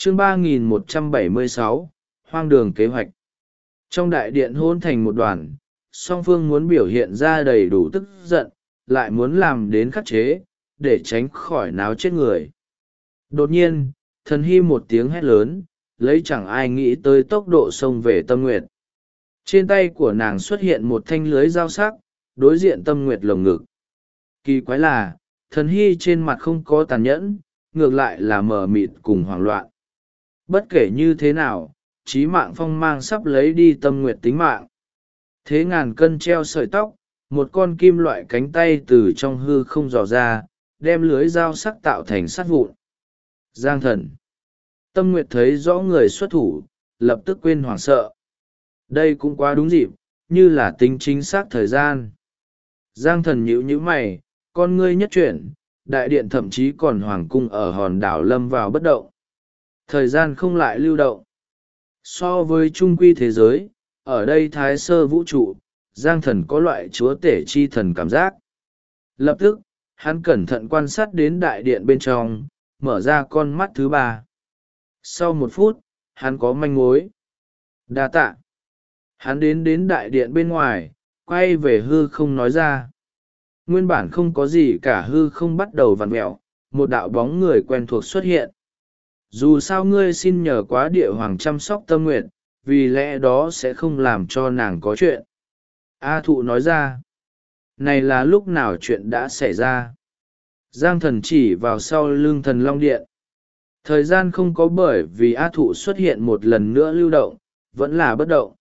Chương 3176, hoang đường kế hoạch. Trong đại điện hôn thành một đoàn, song phương muốn biểu hiện ra đầy đủ tức giận, lại muốn làm đến khắc chế, để tránh khỏi náo chết người. Đột nhiên, thần hy một tiếng hét lớn, lấy chẳng ai nghĩ tới tốc độ xông về Tâm Nguyệt. Trên tay của nàng xuất hiện một thanh lưới dao sắc, đối diện Tâm Nguyệt lồng ngực. Kỳ quái là, thần hy trên mặt không có tàn nhẫn, ngược lại là mờ mịt cùng hoảng loạn. Bất kể như thế nào, chí mạng phong mang sắp lấy đi Tâm Nguyệt tính mạng. Thế ngàn cân treo sợi tóc, một con kim loại cánh tay từ trong hư không dò ra, đem lưới dao sắc tạo thành sắt vụn. Giang Thần. Tâm Nguyệt thấy rõ người xuất thủ, lập tức quên hoảng sợ. Đây cũng quá đúng dịp, như là tính chính xác thời gian. Giang Thần nhíu mày, con ngươi nhất chuyển, đại điện thậm chí còn hoàng cung ở hòn đảo lâm vào bất động. Thời gian không lại lưu động. So với trung quy thế giới, ở đây thái sơ vũ trụ, Giang Thần có loại chúa tể chi thần cảm giác. Lập tức, hắn cẩn thận quan sát đến đại điện bên trong, mở ra con mắt thứ ba. Sau một phút, hắn có manh mối. Đa tạ. Hắn đến đại điện bên ngoài, quay về hư không nói ra. Nguyên bản không có gì cả, hư không bắt đầu vặn mẹo, một đạo bóng người quen thuộc xuất hiện. Dù sao ngươi xin nhờ quá địa hoàng chăm sóc Tâm Nguyệt, vì lẽ đó sẽ không làm cho nàng có chuyện. A Thụ nói ra. Này là lúc nào chuyện đã xảy ra? Giang Thần chỉ vào sau lưng Thần Long Điện. Thời gian không có, bởi vì A Thụ xuất hiện một lần nữa lưu động, vẫn là bất động.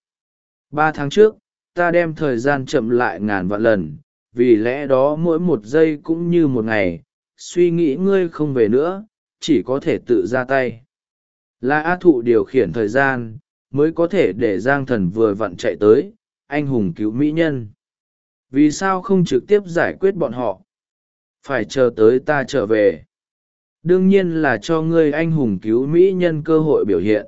3 tháng trước, ta đem thời gian chậm lại ngàn vạn lần, vì lẽ đó mỗi một giây cũng như một ngày. Suy nghĩ ngươi không về nữa, chỉ có thể tự ra tay. Là A Thụ điều khiển thời gian, mới có thể để Giang Thần vừa vặn chạy tới, anh hùng cứu mỹ nhân. Vì sao không trực tiếp giải quyết bọn họ? Phải chờ tới ta trở về. Đương nhiên là cho ngươi anh hùng cứu mỹ nhân cơ hội biểu hiện.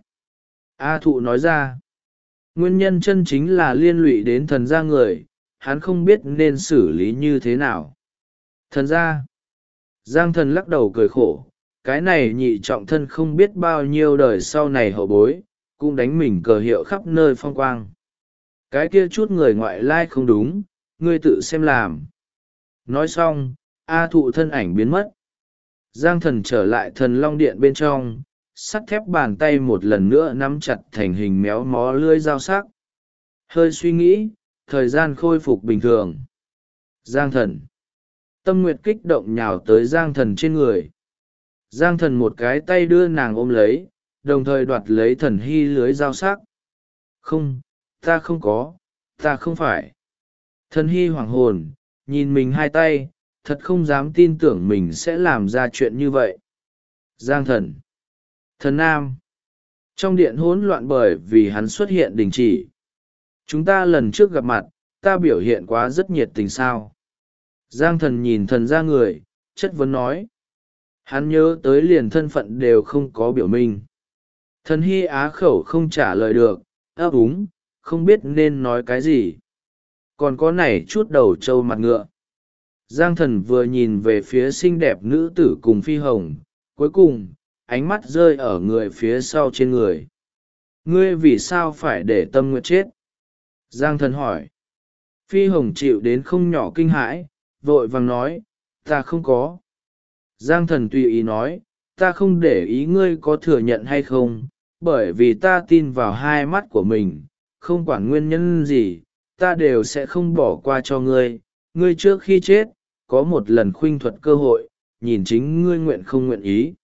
A Thụ nói ra. Nguyên nhân chân chính là liên lụy đến thần gia người, hắn không biết nên xử lý như thế nào. Thần gia. Giang Thần lắc đầu cười khổ, cái này nhị trọng thân không biết bao nhiêu đời sau này hậu bối, cũng đánh mình cờ hiệu khắp nơi phong quang. Cái kia chút người ngoại lai không đúng, ngươi tự xem làm. Nói xong, A Thụ thân ảnh biến mất. Giang Thần trở lại Thần Long Điện bên trong, sắt thép bàn tay một lần nữa nắm chặt thành hình méo mó lưỡi dao sắc. Hơi suy nghĩ, thời gian khôi phục bình thường. Giang Thần. Tâm Nguyệt kích động nhào tới Giang Thần trên người. Giang Thần một cái tay đưa nàng ôm lấy, đồng thời đoạt lấy Thần hy lưới dao sắc. Không, ta không có, ta không phải. Thần hy hoảng hồn, nhìn mình hai tay, thật không dám tin tưởng mình sẽ làm ra chuyện như vậy. Giang Thần. Thần Nam. Trong điện hỗn loạn bởi vì hắn xuất hiện đình chỉ. Chúng ta lần trước gặp mặt, ta biểu hiện quá rất nhiệt tình sao. Giang Thần nhìn thần ra người, chất vấn nói. Hắn nhớ tới liền thân phận đều không có biểu minh. Thần hy á khẩu không trả lời được, ấp úng, không biết nên nói cái gì. Còn có này chút đầu trâu mặt ngựa. Giang Thần vừa nhìn về phía xinh đẹp nữ tử cùng Phi Hồng, cuối cùng, ánh mắt rơi ở người phía sau trên người. Ngươi vì sao phải để Tâm Nguyệt chết? Giang Thần hỏi. Phi Hồng chịu đến không nhỏ kinh hãi, vội vàng nói, ta không có. Giang Thần tùy ý nói, ta không để ý ngươi có thừa nhận hay không, bởi vì ta tin vào hai mắt của mình, không quản nguyên nhân gì, ta đều sẽ không bỏ qua cho ngươi. Ngươi trước khi chết, có một lần khuynh thuật cơ hội, nhìn chính ngươi nguyện không nguyện ý.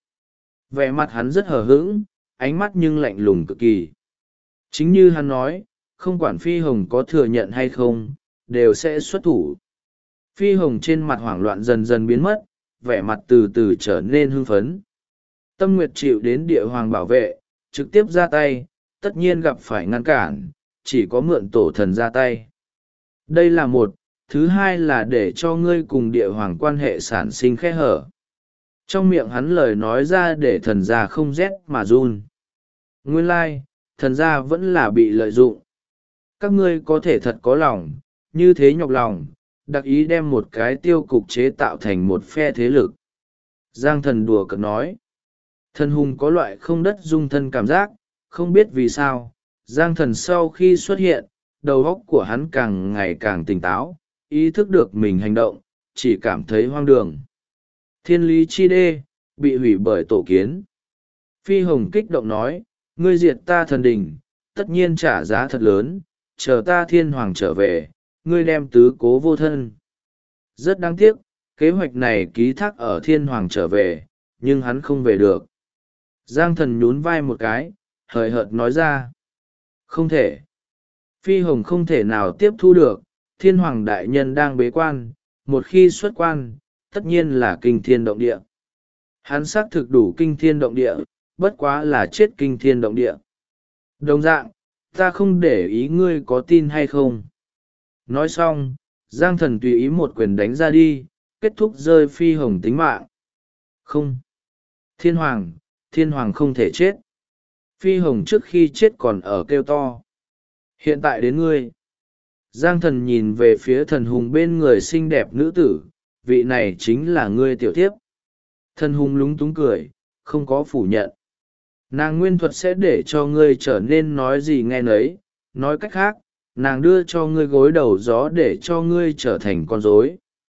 Vẻ mặt hắn rất hờ hững, ánh mắt nhưng lạnh lùng cực kỳ. Chính như hắn nói, không quản Phi Hồng có thừa nhận hay không, đều sẽ xuất thủ. Phi Hồng trên mặt hoảng loạn dần dần biến mất, vẻ mặt từ từ trở nên hưng phấn. Tâm Nguyệt chịu đến địa hoàng bảo vệ, trực tiếp ra tay, tất nhiên gặp phải ngăn cản, chỉ có mượn tổ thần ra tay. Đây là một, thứ hai là để cho ngươi cùng địa hoàng quan hệ sản sinh khe hở. Trong miệng hắn lời nói ra để thần gia không rét mà run. Nguyên lai, thần gia vẫn là bị lợi dụng. Các ngươi có thể thật có lòng, như thế nhọc lòng, đặc ý đem một cái tiêu cục chế tạo thành một phe thế lực. Giang Thần đùa cợt nói. Thần hùng có loại không đất dung thân cảm giác, không biết vì sao, Giang Thần sau khi xuất hiện, đầu óc của hắn càng ngày càng tỉnh táo, ý thức được mình hành động, chỉ cảm thấy hoang đường. Thiên lý chi đê, bị hủy bởi tổ kiến. Phi Hồng kích động nói, ngươi diệt ta thần đình, tất nhiên trả giá thật lớn, chờ ta thiên hoàng trở về, ngươi đem tứ cố vô thân. Rất đáng tiếc, kế hoạch này ký thác ở thiên hoàng trở về, nhưng hắn không về được. Giang Thần nhún vai một cái, hời hợt nói ra. Không thể. Phi Hồng không thể nào tiếp thu được, thiên hoàng đại nhân đang bế quan, một khi xuất quan, tất nhiên là kinh thiên động địa. Hắn xác thực đủ kinh thiên động địa, bất quá là chết kinh thiên động địa. Đồng dạng, ta không để ý ngươi có tin hay không. Nói xong, Giang Thần tùy ý một quyền đánh ra đi, kết thúc rơi Phi Hồng tính mạng. Không. Thiên hoàng không thể chết. Phi Hồng trước khi chết còn ở kêu to. Hiện tại đến ngươi. Giang Thần nhìn về phía thần hùng bên người xinh đẹp nữ tử, vị này chính là ngươi tiểu thiếp. Thần hùng lúng túng cười, không có phủ nhận. Nàng nguyên thuật sẽ để cho ngươi trở nên nói gì nghe nấy, nói cách khác, nàng đưa cho ngươi gối đầu gió để cho ngươi trở thành con rối.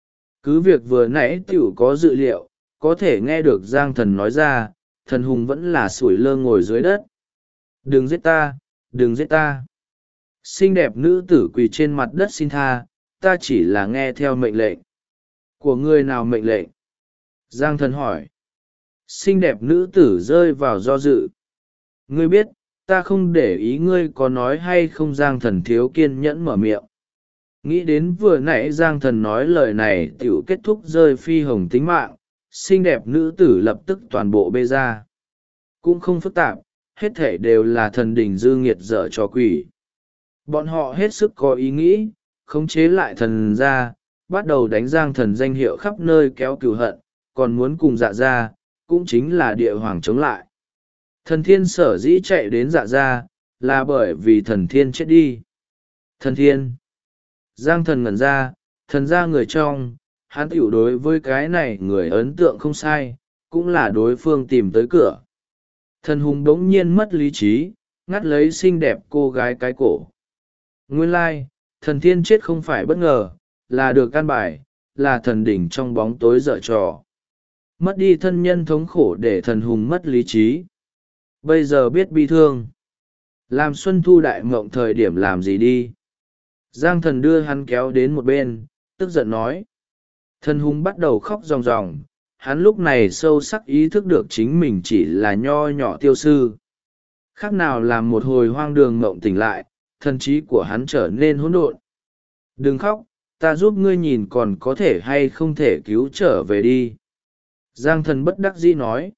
Cứ việc vừa nãy tiểu có dự liệu, có thể nghe được Giang Thần nói ra, thần hùng vẫn là sủi lơ ngồi dưới đất. Đừng giết ta, đừng giết ta. Xinh đẹp nữ tử quỳ trên mặt đất xin tha, ta chỉ là nghe theo mệnh lệnh. Của ngươi nào mệnh lệnh? Giang Thần hỏi. Xinh đẹp nữ tử rơi vào do dự. Ngươi biết, ta không để ý ngươi có nói hay không. Giang Thần thiếu kiên nhẫn mở miệng. Nghĩ đến vừa nãy Giang Thần nói lời này tiểu kết thúc rơi Phi Hồng tính mạng, xinh đẹp nữ tử lập tức toàn bộ bê ra. Cũng không phức tạp, hết thể đều là thần đình dư nghiệt dở cho quỷ. Bọn họ hết sức có ý nghĩ, khống chế lại thần ra, bắt đầu đánh Giang Thần danh hiệu khắp nơi kéo cừu hận, còn muốn cùng Dạ gia, cũng chính là địa hoàng chống lại. Thần thiên sở dĩ chạy đến Dạ gia, là bởi vì thần thiên chết đi. Thần thiên. Giang Thần ngẩn ra, thần gia người trong, hắn tiểu đối với cái này người ấn tượng không sai, cũng là đối phương tìm tới cửa. Thần hùng đống nhiên mất lý trí, ngắt lấy xinh đẹp cô gái cái cổ. Nguyên lai, thần thiên chết không phải bất ngờ, là được căn bài, là thần đỉnh trong bóng tối dở trò. Mất đi thân nhân thống khổ để thần hùng mất lý trí. Bây giờ biết bi thương. Làm Xuân Thu đại mộng thời điểm làm gì đi. Giang Thần đưa hắn kéo đến một bên, tức giận nói. Thần hùng bắt đầu khóc ròng ròng, hắn lúc này sâu sắc ý thức được chính mình chỉ là nho nhỏ tiêu sư. Khác nào làm một hồi hoang đường mộng tỉnh lại, thần trí của hắn trở nên hỗn độn. Đừng khóc, ta giúp ngươi nhìn còn có thể hay không thể cứu trở về đi. Giang Thần bất đắc dĩ nói.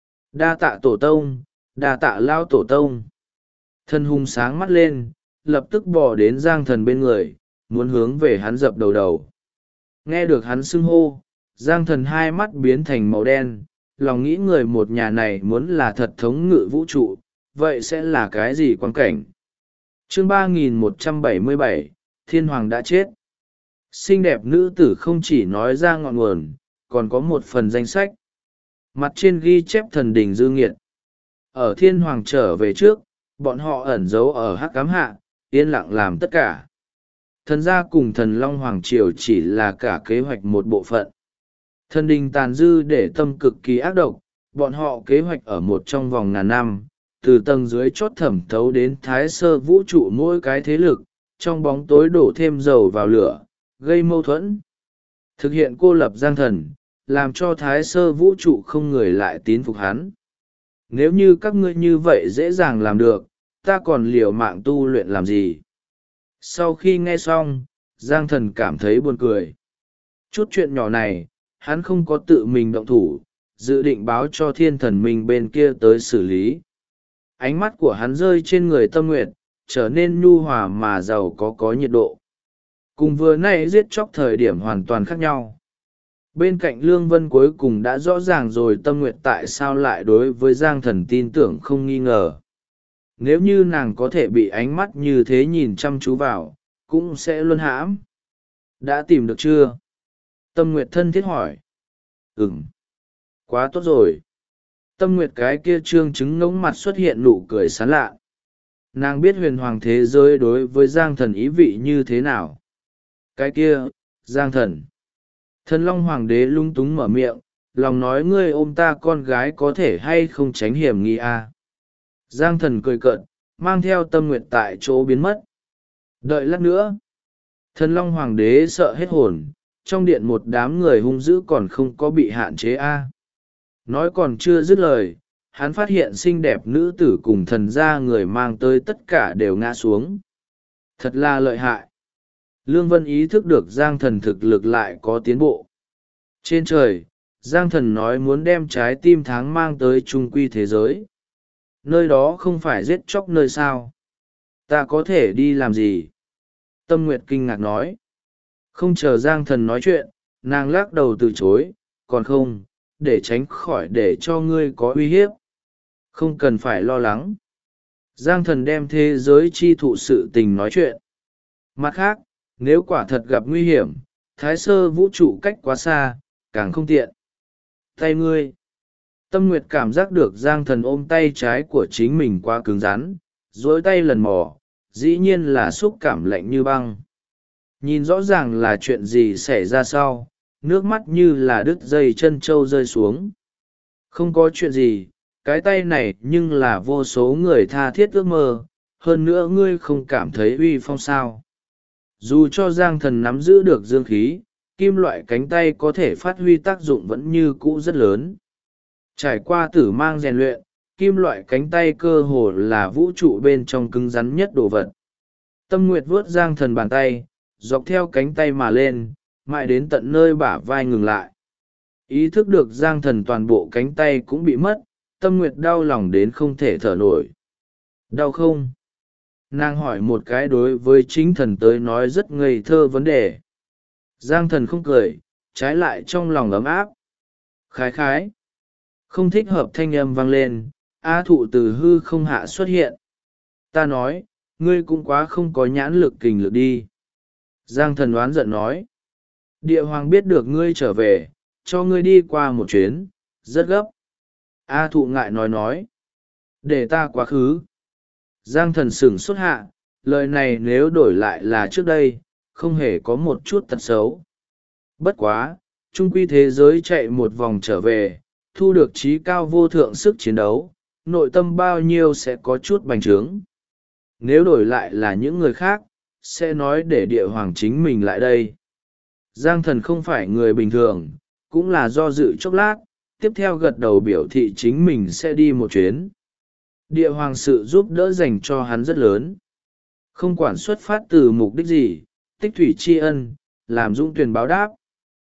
Đa tạ tổ tông, đa tạ lao tổ tông. Thần hùng sáng mắt lên, lập tức bỏ đến Giang Thần bên người, muốn hướng về hắn dập đầu đầu. Nghe được hắn xưng hô, Giang Thần hai mắt biến thành màu đen, lòng nghĩ người một nhà này muốn là thật thống ngự vũ trụ, vậy sẽ là cái gì quang cảnh? Chương 3177, Thiên Hoàng đã chết. Xinh đẹp nữ tử không chỉ nói ra ngọn nguồn, còn có một phần danh sách. Mặt trên ghi chép thần đình dư nghiệt. Ở Thiên Hoàng trở về trước, bọn họ ẩn giấu ở hắc cám hạ, yên lặng làm tất cả. Thần gia cùng thần Long Hoàng Triều chỉ là cả kế hoạch một bộ phận. Thần đình tàn dư để tâm cực kỳ ác độc, bọn họ kế hoạch ở một trong vòng ngàn năm, từ tầng dưới chót thẩm thấu đến thái sơ vũ trụ mỗi cái thế lực, trong bóng tối đổ thêm dầu vào lửa, gây mâu thuẫn. Thực hiện cô lập Giang Thần, làm cho thái sơ vũ trụ không người lại tín phục hắn. Nếu như các ngươi như vậy dễ dàng làm được, ta còn liều mạng tu luyện làm gì? Sau khi nghe xong, Giang Thần cảm thấy buồn cười. Chút chuyện nhỏ này, hắn không có tự mình động thủ, dự định báo cho thiên thần mình bên kia tới xử lý. Ánh mắt của hắn rơi trên người Tâm Nguyệt, trở nên nhu hòa mà giàu có nhiệt độ. Cùng vừa nãy giết chóc thời điểm hoàn toàn khác nhau. Bên cạnh Lương Vân cuối cùng đã rõ ràng rồi Tâm Nguyệt tại sao lại đối với Giang Thần tin tưởng không nghi ngờ. Nếu như nàng có thể bị ánh mắt như thế nhìn chăm chú vào, cũng sẽ luân hãm. Đã tìm được chưa? Tâm Nguyệt thân thiết hỏi. Quá tốt rồi. Tâm Nguyệt cái kia trương trứng ngỗng mặt xuất hiện nụ cười sán lạ. Nàng biết huyền hoàng thế giới đối với Giang Thần ý vị như thế nào. Cái kia, Giang Thần. Thần Long Hoàng đế lung túng mở miệng, lòng nói ngươi ôm ta con gái có thể hay không tránh hiểm nghi à. Giang Thần cười cợt, mang theo Tâm Nguyệt tại chỗ biến mất. Đợi lát nữa. Thần Long Hoàng đế sợ hết hồn, trong điện một đám người hung dữ còn không có bị hạn chế à. Nói còn chưa dứt lời, hắn phát hiện xinh đẹp nữ tử cùng thần gia người mang tới tất cả đều ngã xuống. Thật là lợi hại. Lương Vân ý thức được Giang Thần thực lực lại có tiến bộ. Trên trời, Giang Thần nói muốn đem trái tim tháng mang tới trung quy thế giới. Nơi đó không phải giết chóc nơi sao. Ta có thể đi làm gì? Tâm Nguyệt kinh ngạc nói. Không chờ Giang Thần nói chuyện, nàng lắc đầu từ chối, còn không, để tránh khỏi để cho ngươi có uy hiếp. Không cần phải lo lắng. Giang Thần đem thế giới chi thụ sự tình nói chuyện. Mặt khác, nếu quả thật gặp nguy hiểm, thái sơ vũ trụ cách quá xa, càng không tiện. Tay ngươi. Tâm Nguyệt cảm giác được Giang Thần ôm tay trái của chính mình quá cứng rắn, dối tay lần mò, dĩ nhiên là xúc cảm lạnh như băng. Nhìn rõ ràng là chuyện gì xảy ra sau, nước mắt như là đứt dây chân trâu rơi xuống. Không có chuyện gì, cái tay này nhưng là vô số người tha thiết ước mơ, hơn nữa ngươi không cảm thấy uy phong sao. Dù cho Giang Thần nắm giữ được dương khí, kim loại cánh tay có thể phát huy tác dụng vẫn như cũ rất lớn. Trải qua tử mang rèn luyện, kim loại cánh tay cơ hồ là vũ trụ bên trong cứng rắn nhất đồ vật. Tâm Nguyệt vuốt Giang Thần bàn tay, dọc theo cánh tay mà lên, mãi đến tận nơi bả vai ngừng lại. Ý thức được Giang Thần toàn bộ cánh tay cũng bị mất, Tâm Nguyệt đau lòng đến không thể thở nổi. Đau không? Nàng hỏi một cái đối với chính thần tới nói rất ngây thơ vấn đề. Giang Thần không cười, trái lại trong lòng ấm áp. Khái khái. Không thích hợp thanh âm vang lên, A Thụ từ hư không hạ xuất hiện. Ta nói, ngươi cũng quá không có nhãn lực kình lực đi. Giang Thần oán giận nói. Địa Hoàng biết được ngươi trở về, cho ngươi đi qua một chuyến, rất gấp. A Thụ ngại nói. Để ta quá khứ. Giang Thần sửng sốt hạ, lời này nếu đổi lại là trước đây, không hề có một chút tật xấu. Bất quá, trung quy thế giới chạy một vòng trở về, thu được trí cao vô thượng sức chiến đấu, nội tâm bao nhiêu sẽ có chút bành trướng. Nếu đổi lại là những người khác, sẽ nói để địa hoàng chính mình lại đây. Giang Thần không phải người bình thường, cũng là do dự chốc lát, tiếp theo gật đầu biểu thị chính mình sẽ đi một chuyến. Địa hoàng sự giúp đỡ dành cho hắn rất lớn. Không quản xuất phát từ mục đích gì, tích thủy tri ân, làm dũng tuyển báo đáp.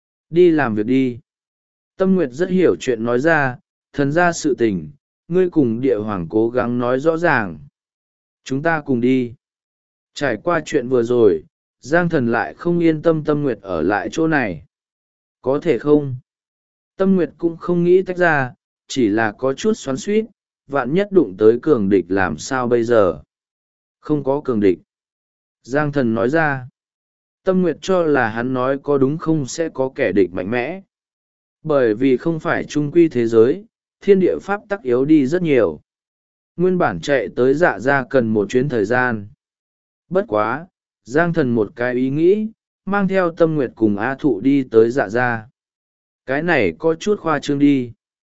Đi làm việc đi. Tâm Nguyệt rất hiểu chuyện nói ra, thần ra sự tình, ngươi cùng địa hoàng cố gắng nói rõ ràng. Chúng ta cùng đi. Trải qua chuyện vừa rồi, Giang Thần lại không yên tâm Tâm Nguyệt ở lại chỗ này. Có thể không? Tâm Nguyệt cũng không nghĩ tách ra, chỉ là có chút xoắn xuýt, vạn nhất đụng tới cường địch làm sao bây giờ? Không có cường địch. Giang Thần nói ra. Tâm Nguyệt cho là hắn nói có đúng không sẽ có kẻ địch mạnh mẽ. Bởi vì không phải trung quy thế giới, thiên địa pháp tắc yếu đi rất nhiều. Nguyên bản chạy tới Dạ Gia cần một chuyến thời gian. Bất quá, Giang Thần một cái ý nghĩ, mang theo Tâm Nguyệt cùng A Thụ đi tới Dạ Gia. Cái này có chút khoa trương đi.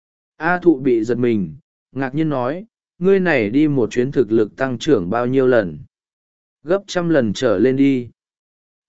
A Thụ bị giật mình, ngạc nhiên nói, ngươi này đi một chuyến thực lực tăng trưởng bao nhiêu lần? Gấp 100 lần trở lên đi. T.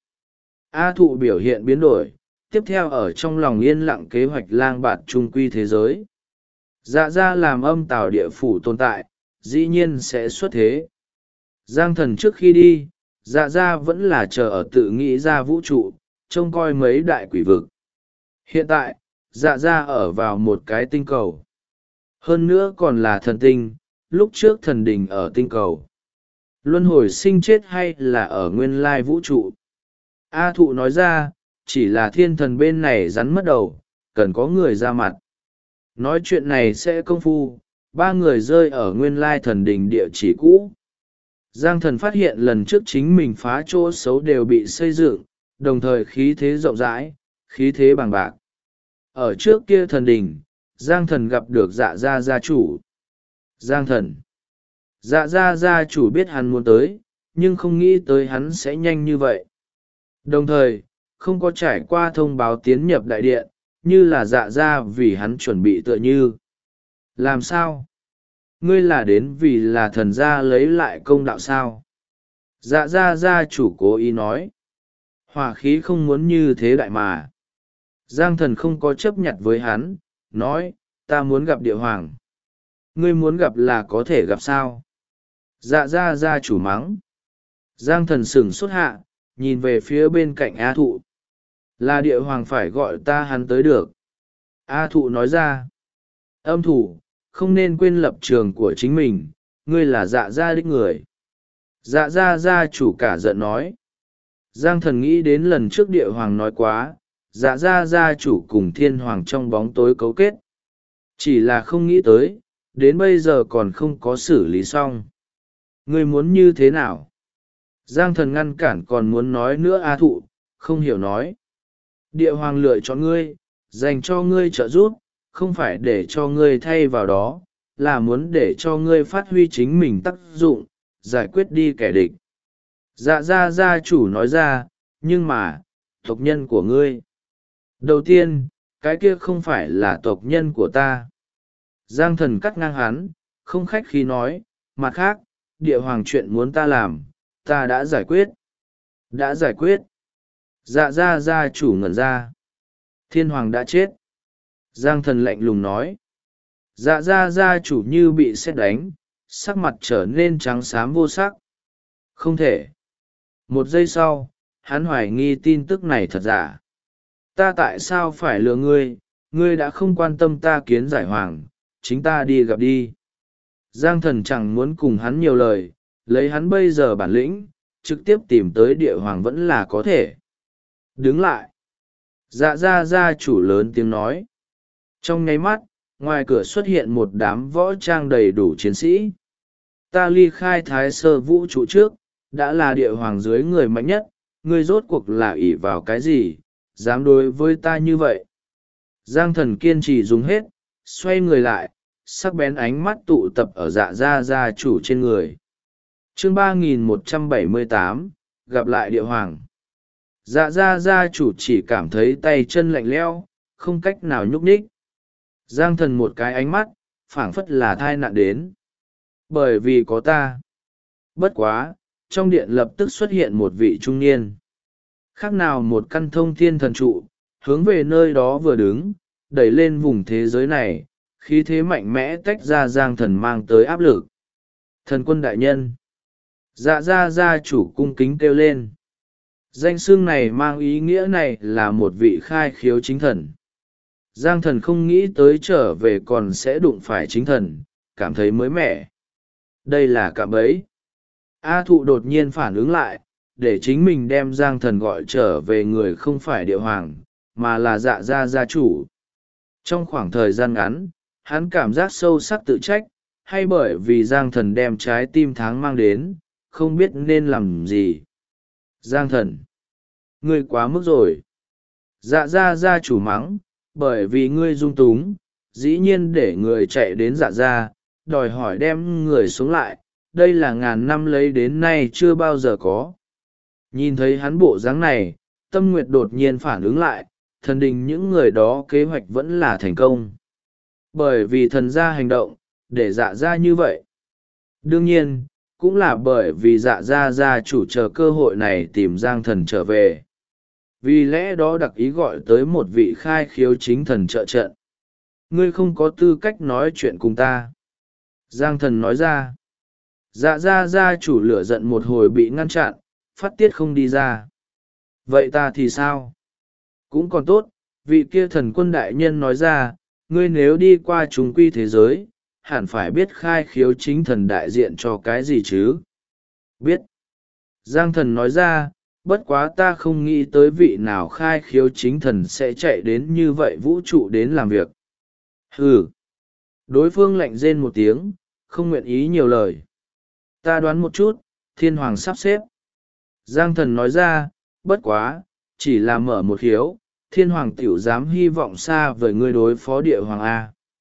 A Thụ biểu hiện biến đổi, tiếp theo ở trong lòng yên lặng kế hoạch lang bạt trung quy thế giới. Dạ Gia làm âm tào địa phủ tồn tại, dĩ nhiên sẽ xuất thế. Giang Thần trước khi đi, Dạ Gia vẫn là chờ ở tự nghĩ ra vũ trụ, trông coi mấy đại quỷ vực. Hiện tại, Dạ Gia ở vào một cái tinh cầu. Hơn nữa còn là thần tinh, lúc trước thần đình ở tinh cầu. Luân hồi sinh chết hay là ở nguyên lai vũ trụ? A Thụ nói ra, chỉ là thiên thần bên này rắn mất đầu, cần có người ra mặt. Nói chuyện này sẽ công phu, ba người rơi ở nguyên lai thần đình địa chỉ cũ. Giang Thần phát hiện lần trước chính mình phá chỗ xấu đều bị xây dựng, đồng thời khí thế rộng rãi, khí thế bằng bạc. Ở trước kia thần đình, Giang Thần gặp được Dạ gia gia chủ. Giang Thần. Dạ gia gia chủ biết hắn muốn tới, nhưng không nghĩ tới hắn sẽ nhanh như vậy. Đồng thời, không có trải qua thông báo tiến nhập đại điện, như là Dạ gia vì hắn chuẩn bị tựa như. Làm sao? Ngươi là đến vì là thần gia lấy lại công đạo sao? Dạ gia gia chủ cố ý nói. Hỏa khí không muốn như thế đại mà. Giang Thần không có chấp nhận với hắn, nói, ta muốn gặp địa hoàng. Ngươi muốn gặp là có thể gặp sao? Dạ gia gia chủ mắng. Giang Thần sửng sốt hạ, nhìn về phía bên cạnh A Thụ. Là địa hoàng phải gọi ta hắn tới được. A Thụ nói ra. Âm thủ, không nên quên lập trường của chính mình, ngươi là dạ gia đích người. Dạ gia gia chủ cả giận nói. Giang Thần nghĩ đến lần trước địa hoàng nói quá, dạ gia gia chủ cùng thiên hoàng trong bóng tối cấu kết. Chỉ là không nghĩ tới, đến bây giờ còn không có xử lý xong. Ngươi muốn như thế nào? Giang Thần ngăn cản còn muốn nói nữa. A Thụ, không hiểu nói. Địa hoàng lựa chọn ngươi, dành cho ngươi trợ giúp, không phải để cho ngươi thay vào đó, là muốn để cho ngươi phát huy chính mình tác dụng, giải quyết đi kẻ địch. Dạ gia gia chủ nói ra, nhưng mà, tộc nhân của ngươi. Đầu tiên, cái kia không phải là tộc nhân của ta. Giang Thần cắt ngang hắn, không khách khí nói, mặt khác, địa hoàng chuyện muốn ta làm, ta đã giải quyết. Đã giải quyết. Dạ gia gia chủ ngẩn ra. Thiên hoàng đã chết. Giang Thần lạnh lùng nói. Dạ gia gia chủ như bị sét đánh, sắc mặt trở nên trắng xám vô sắc. Không thể. Một giây sau, hắn hoài nghi tin tức này thật giả. Ta tại sao phải lừa ngươi, ngươi đã không quan tâm ta kiến giải hoàng, chính ta đi gặp đi. Giang Thần chẳng muốn cùng hắn nhiều lời, lấy hắn bây giờ bản lĩnh, trực tiếp tìm tới địa hoàng vẫn là có thể. Đứng lại. Dạ gia gia chủ lớn tiếng nói. Trong nháy mắt, ngoài cửa xuất hiện một đám võ trang đầy đủ chiến sĩ. Ta ly khai thái sơ vũ trụ trước, đã là địa hoàng dưới người mạnh nhất, ngươi rốt cuộc là ỷ vào cái gì, dám đối với ta như vậy. Giang Thần kiên trì dùng hết, xoay người lại, sắc bén ánh mắt tụ tập ở dạ gia gia chủ trên người. Chương 3178, gặp lại địa hoàng. Dạ gia gia chủ chỉ cảm thấy tay chân lạnh lẽo, không cách nào nhúc nhích. Giang Thần một cái ánh mắt, phảng phất là thai nạn đến. Bởi vì có ta. Bất quá, trong điện lập tức xuất hiện một vị trung niên. Khác nào một căn thông thiên thần trụ, hướng về nơi đó vừa đứng, đẩy lên vùng thế giới này, khí thế mạnh mẽ tách ra Giang Thần mang tới áp lực. Thần quân đại nhân. Dạ gia gia chủ cung kính kêu lên. Danh xưng này mang ý nghĩa này là một vị khai khiếu chính thần. Giang Thần không nghĩ tới trở về còn sẽ đụng phải chính thần, cảm thấy mới mẻ. Đây là cạm bẫy. A Thụ đột nhiên phản ứng lại, để chính mình đem Giang Thần gọi trở về người không phải địa hoàng, mà là dạ gia gia chủ. Trong khoảng thời gian ngắn, hắn cảm giác sâu sắc tự trách, hay bởi vì Giang Thần đem trái tim tháng mang đến, không biết nên làm gì. Giang Thần, ngươi quá mức rồi. Dạ gia gia chủ mắng, bởi vì ngươi dung túng, dĩ nhiên để người chạy đến dạ gia, đòi hỏi đem người xuống lại, đây là ngàn năm lấy đến nay chưa bao giờ có. Nhìn thấy hắn bộ dáng này, Tâm Nguyệt đột nhiên phản ứng lại, thần đình những người đó kế hoạch vẫn là thành công. Bởi vì thần gia hành động, để dạ gia như vậy. Đương nhiên, cũng là bởi vì dạ gia gia chủ chờ cơ hội này tìm Giang Thần trở về. Vì lẽ đó đặc ý gọi tới một vị khai khiếu chính thần trợ trận. Ngươi không có tư cách nói chuyện cùng ta. Giang Thần nói ra. Dạ gia gia chủ lửa giận một hồi bị ngăn chặn, phát tiết không đi ra. Vậy ta thì sao? Cũng còn tốt, vị kia thần quân đại nhân nói ra, ngươi nếu đi qua chúng quy thế giới, hẳn phải biết khai khiếu chính thần đại diện cho cái gì chứ? Biết. Giang Thần nói ra, bất quá ta không nghĩ tới vị nào khai khiếu chính thần sẽ chạy đến như vậy vũ trụ đến làm việc. Hừ. Đối phương lạnh rên một tiếng, không nguyện ý nhiều lời. Ta đoán một chút, thiên hoàng sắp xếp. Giang Thần nói ra, bất quá, chỉ là mở một khiếu, thiên hoàng tiểu dám hy vọng xa với ngươi đối phó địa hoàng A.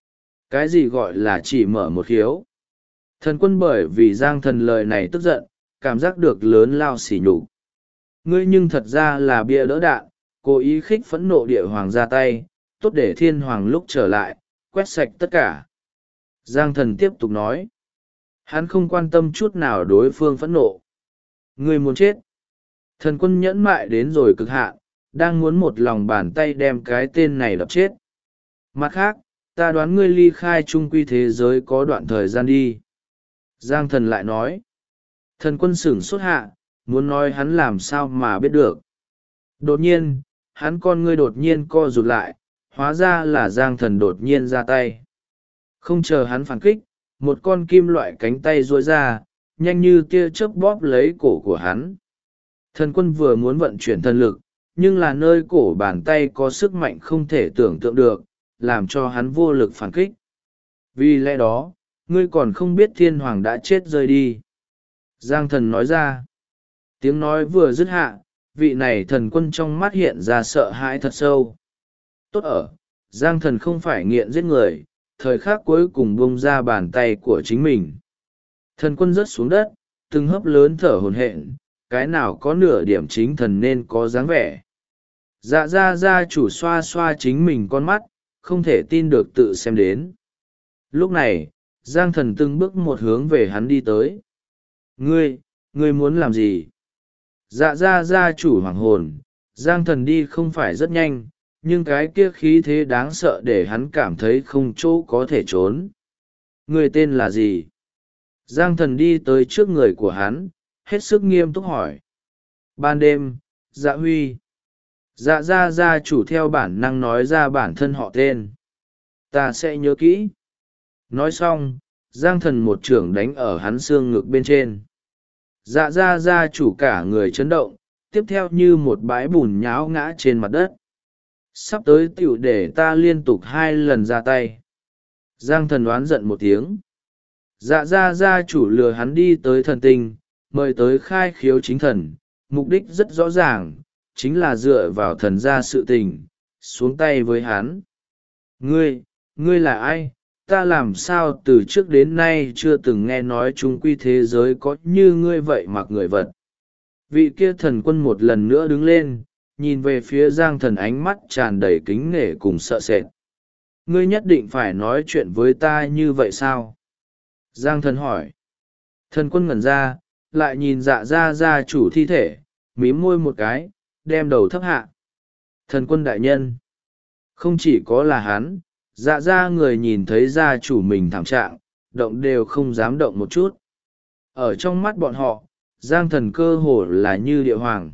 Cái gì gọi là chỉ mở một khiếu? Thần quân bởi vì Giang Thần lời này tức giận, cảm giác được lớn lao sỉ nhục. Ngươi nhưng thật ra là bia đỡ đạn, cố ý khích phẫn nộ địa hoàng ra tay, tốt để thiên hoàng lúc trở lại, quét sạch tất cả. Giang Thần tiếp tục nói. Hắn không quan tâm chút nào đối phương phẫn nộ. Ngươi muốn chết. Thần quân nhẫn mại đến rồi cực hạn, đang muốn một lòng bàn tay đem cái tên này đập chết. Mặt khác, ta đoán ngươi ly khai trung quy thế giới có đoạn thời gian đi. Giang Thần lại nói. Thần quân sửng sốt hạ, muốn nói hắn làm sao mà biết được. Đột nhiên, hắn con ngươi đột nhiên co rụt lại, hóa ra là Giang Thần đột nhiên ra tay. Không chờ hắn phản kích, một con kim loại cánh tay duỗi ra, nhanh như tia chớp bóp lấy cổ của hắn. Thần quân vừa muốn vận chuyển thần lực, nhưng là nơi cổ bàn tay có sức mạnh không thể tưởng tượng được, làm cho hắn vô lực phản kích. Vì lẽ đó, ngươi còn không biết thiên hoàng đã chết rơi đi. Giang Thần nói ra. Tiếng nói vừa dứt hạ, vị này thần quân trong mắt hiện ra sợ hãi thật sâu. Tốt ở, Giang Thần không phải nghiện giết người, thời khắc cuối cùng bông ra bàn tay của chính mình. Thần quân rớt xuống đất, từng hớp lớn thở hổn hển, cái nào có nửa điểm chính thần nên có dáng vẻ. Dạ ra ra chủ xoa xoa chính mình con mắt, không thể tin được tự xem đến. Lúc này, Giang Thần từng bước một hướng về hắn đi tới. Ngươi muốn làm gì? Dạ ra ra chủ hoảng hồn, Giang Thần đi không phải rất nhanh, nhưng cái kia khí thế đáng sợ để hắn cảm thấy không chỗ có thể trốn. Ngươi tên là gì? Giang Thần đi tới trước người của hắn, hết sức nghiêm túc hỏi. Ban đêm, Dạ Huy. Dạ ra ra chủ theo bản năng nói ra bản thân họ tên. Ta sẽ nhớ kỹ. Nói xong, Giang Thần một chưởng đánh ở hắn xương ngực bên trên. Dạ ra ra chủ cả người chấn động, tiếp theo như một bãi bùn nhão ngã trên mặt đất. Sắp tới tiểu để ta liên tục 2 lần ra tay. Giang Thần oán giận một tiếng. Dạ ra ra chủ lừa hắn đi tới thần tinh, mời tới khai khiếu chính thần, mục đích rất rõ ràng, chính là dựa vào thần gia sự tình, xuống tay với hắn. Ngươi là ai? Ta làm sao từ trước đến nay chưa từng nghe nói chung quy thế giới có như ngươi vậy mặc người vật. Vị kia thần quân một lần nữa đứng lên, nhìn về phía Giang Thần ánh mắt tràn đầy kính nể cùng sợ sệt. Ngươi nhất định phải nói chuyện với ta như vậy sao? Giang Thần hỏi. Thần quân ngẩn ra, lại nhìn dạ ra ra chủ thi thể, mím môi một cái, đem đầu thấp hạ. Thần quân đại nhân. Không chỉ có là hắn, dạ ra người nhìn thấy gia chủ mình thảm trạng, động đều không dám động một chút. Ở trong mắt bọn họ, Giang Thần cơ hồ là như địa hoàng.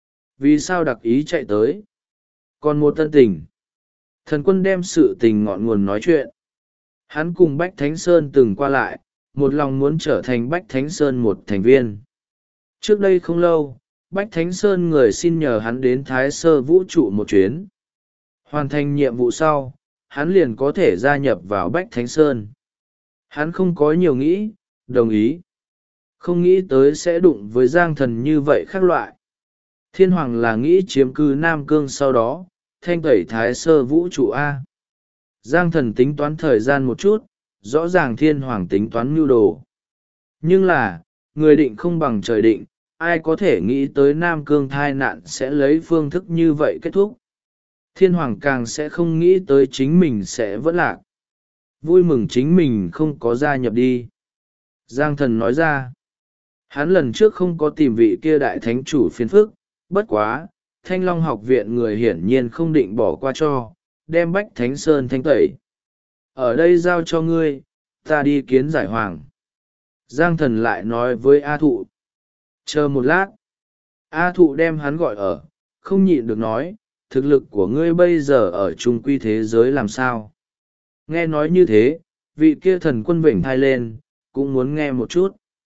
Vì sao đặc ý chạy tới? Còn một tân tình. Thần quân đem sự tình ngọn nguồn nói chuyện. Hắn cùng Bách Thánh Sơn từng qua lại, một lòng muốn trở thành Bách Thánh Sơn một thành viên. Trước đây không lâu, Bách Thánh Sơn người xin nhờ hắn đến Thái Sơ vũ trụ một chuyến. Hoàn thành nhiệm vụ sau, hắn liền có thể gia nhập vào Bách Thánh Sơn. Hắn không có nhiều nghĩ, đồng ý. Không nghĩ tới sẽ đụng với Giang Thần như vậy khác loại. Thiên Hoàng là nghĩ chiếm cư Nam Cương sau đó, thanh tẩy Thái Sơ vũ trụ A. Giang Thần tính toán thời gian một chút, rõ ràng Thiên Hoàng tính toán mưu đồ. Nhưng là, người định không bằng trời định, ai có thể nghĩ tới Nam Cương thai nạn sẽ lấy phương thức như vậy kết thúc. Thiên Hoàng càng sẽ không nghĩ tới chính mình sẽ vẫn lạc. Vui mừng chính mình không có gia nhập đi. Giang Thần nói ra. Hắn lần trước không có tìm vị kia đại thánh chủ phiền phức, bất quá, Thanh Long học viện người hiển nhiên không định bỏ qua cho, đem Bách Thánh Sơn thanh tẩy. Ở đây giao cho ngươi, ta đi kiến giải hoàng. Giang Thần lại nói với A Thụ. Chờ một lát. A Thụ đem hắn gọi ở, không nhịn được nói, thực lực của ngươi bây giờ ở trung quy thế giới làm sao? Nghe nói như thế, vị kia thần quân vểnh thai lên, cũng muốn nghe một chút.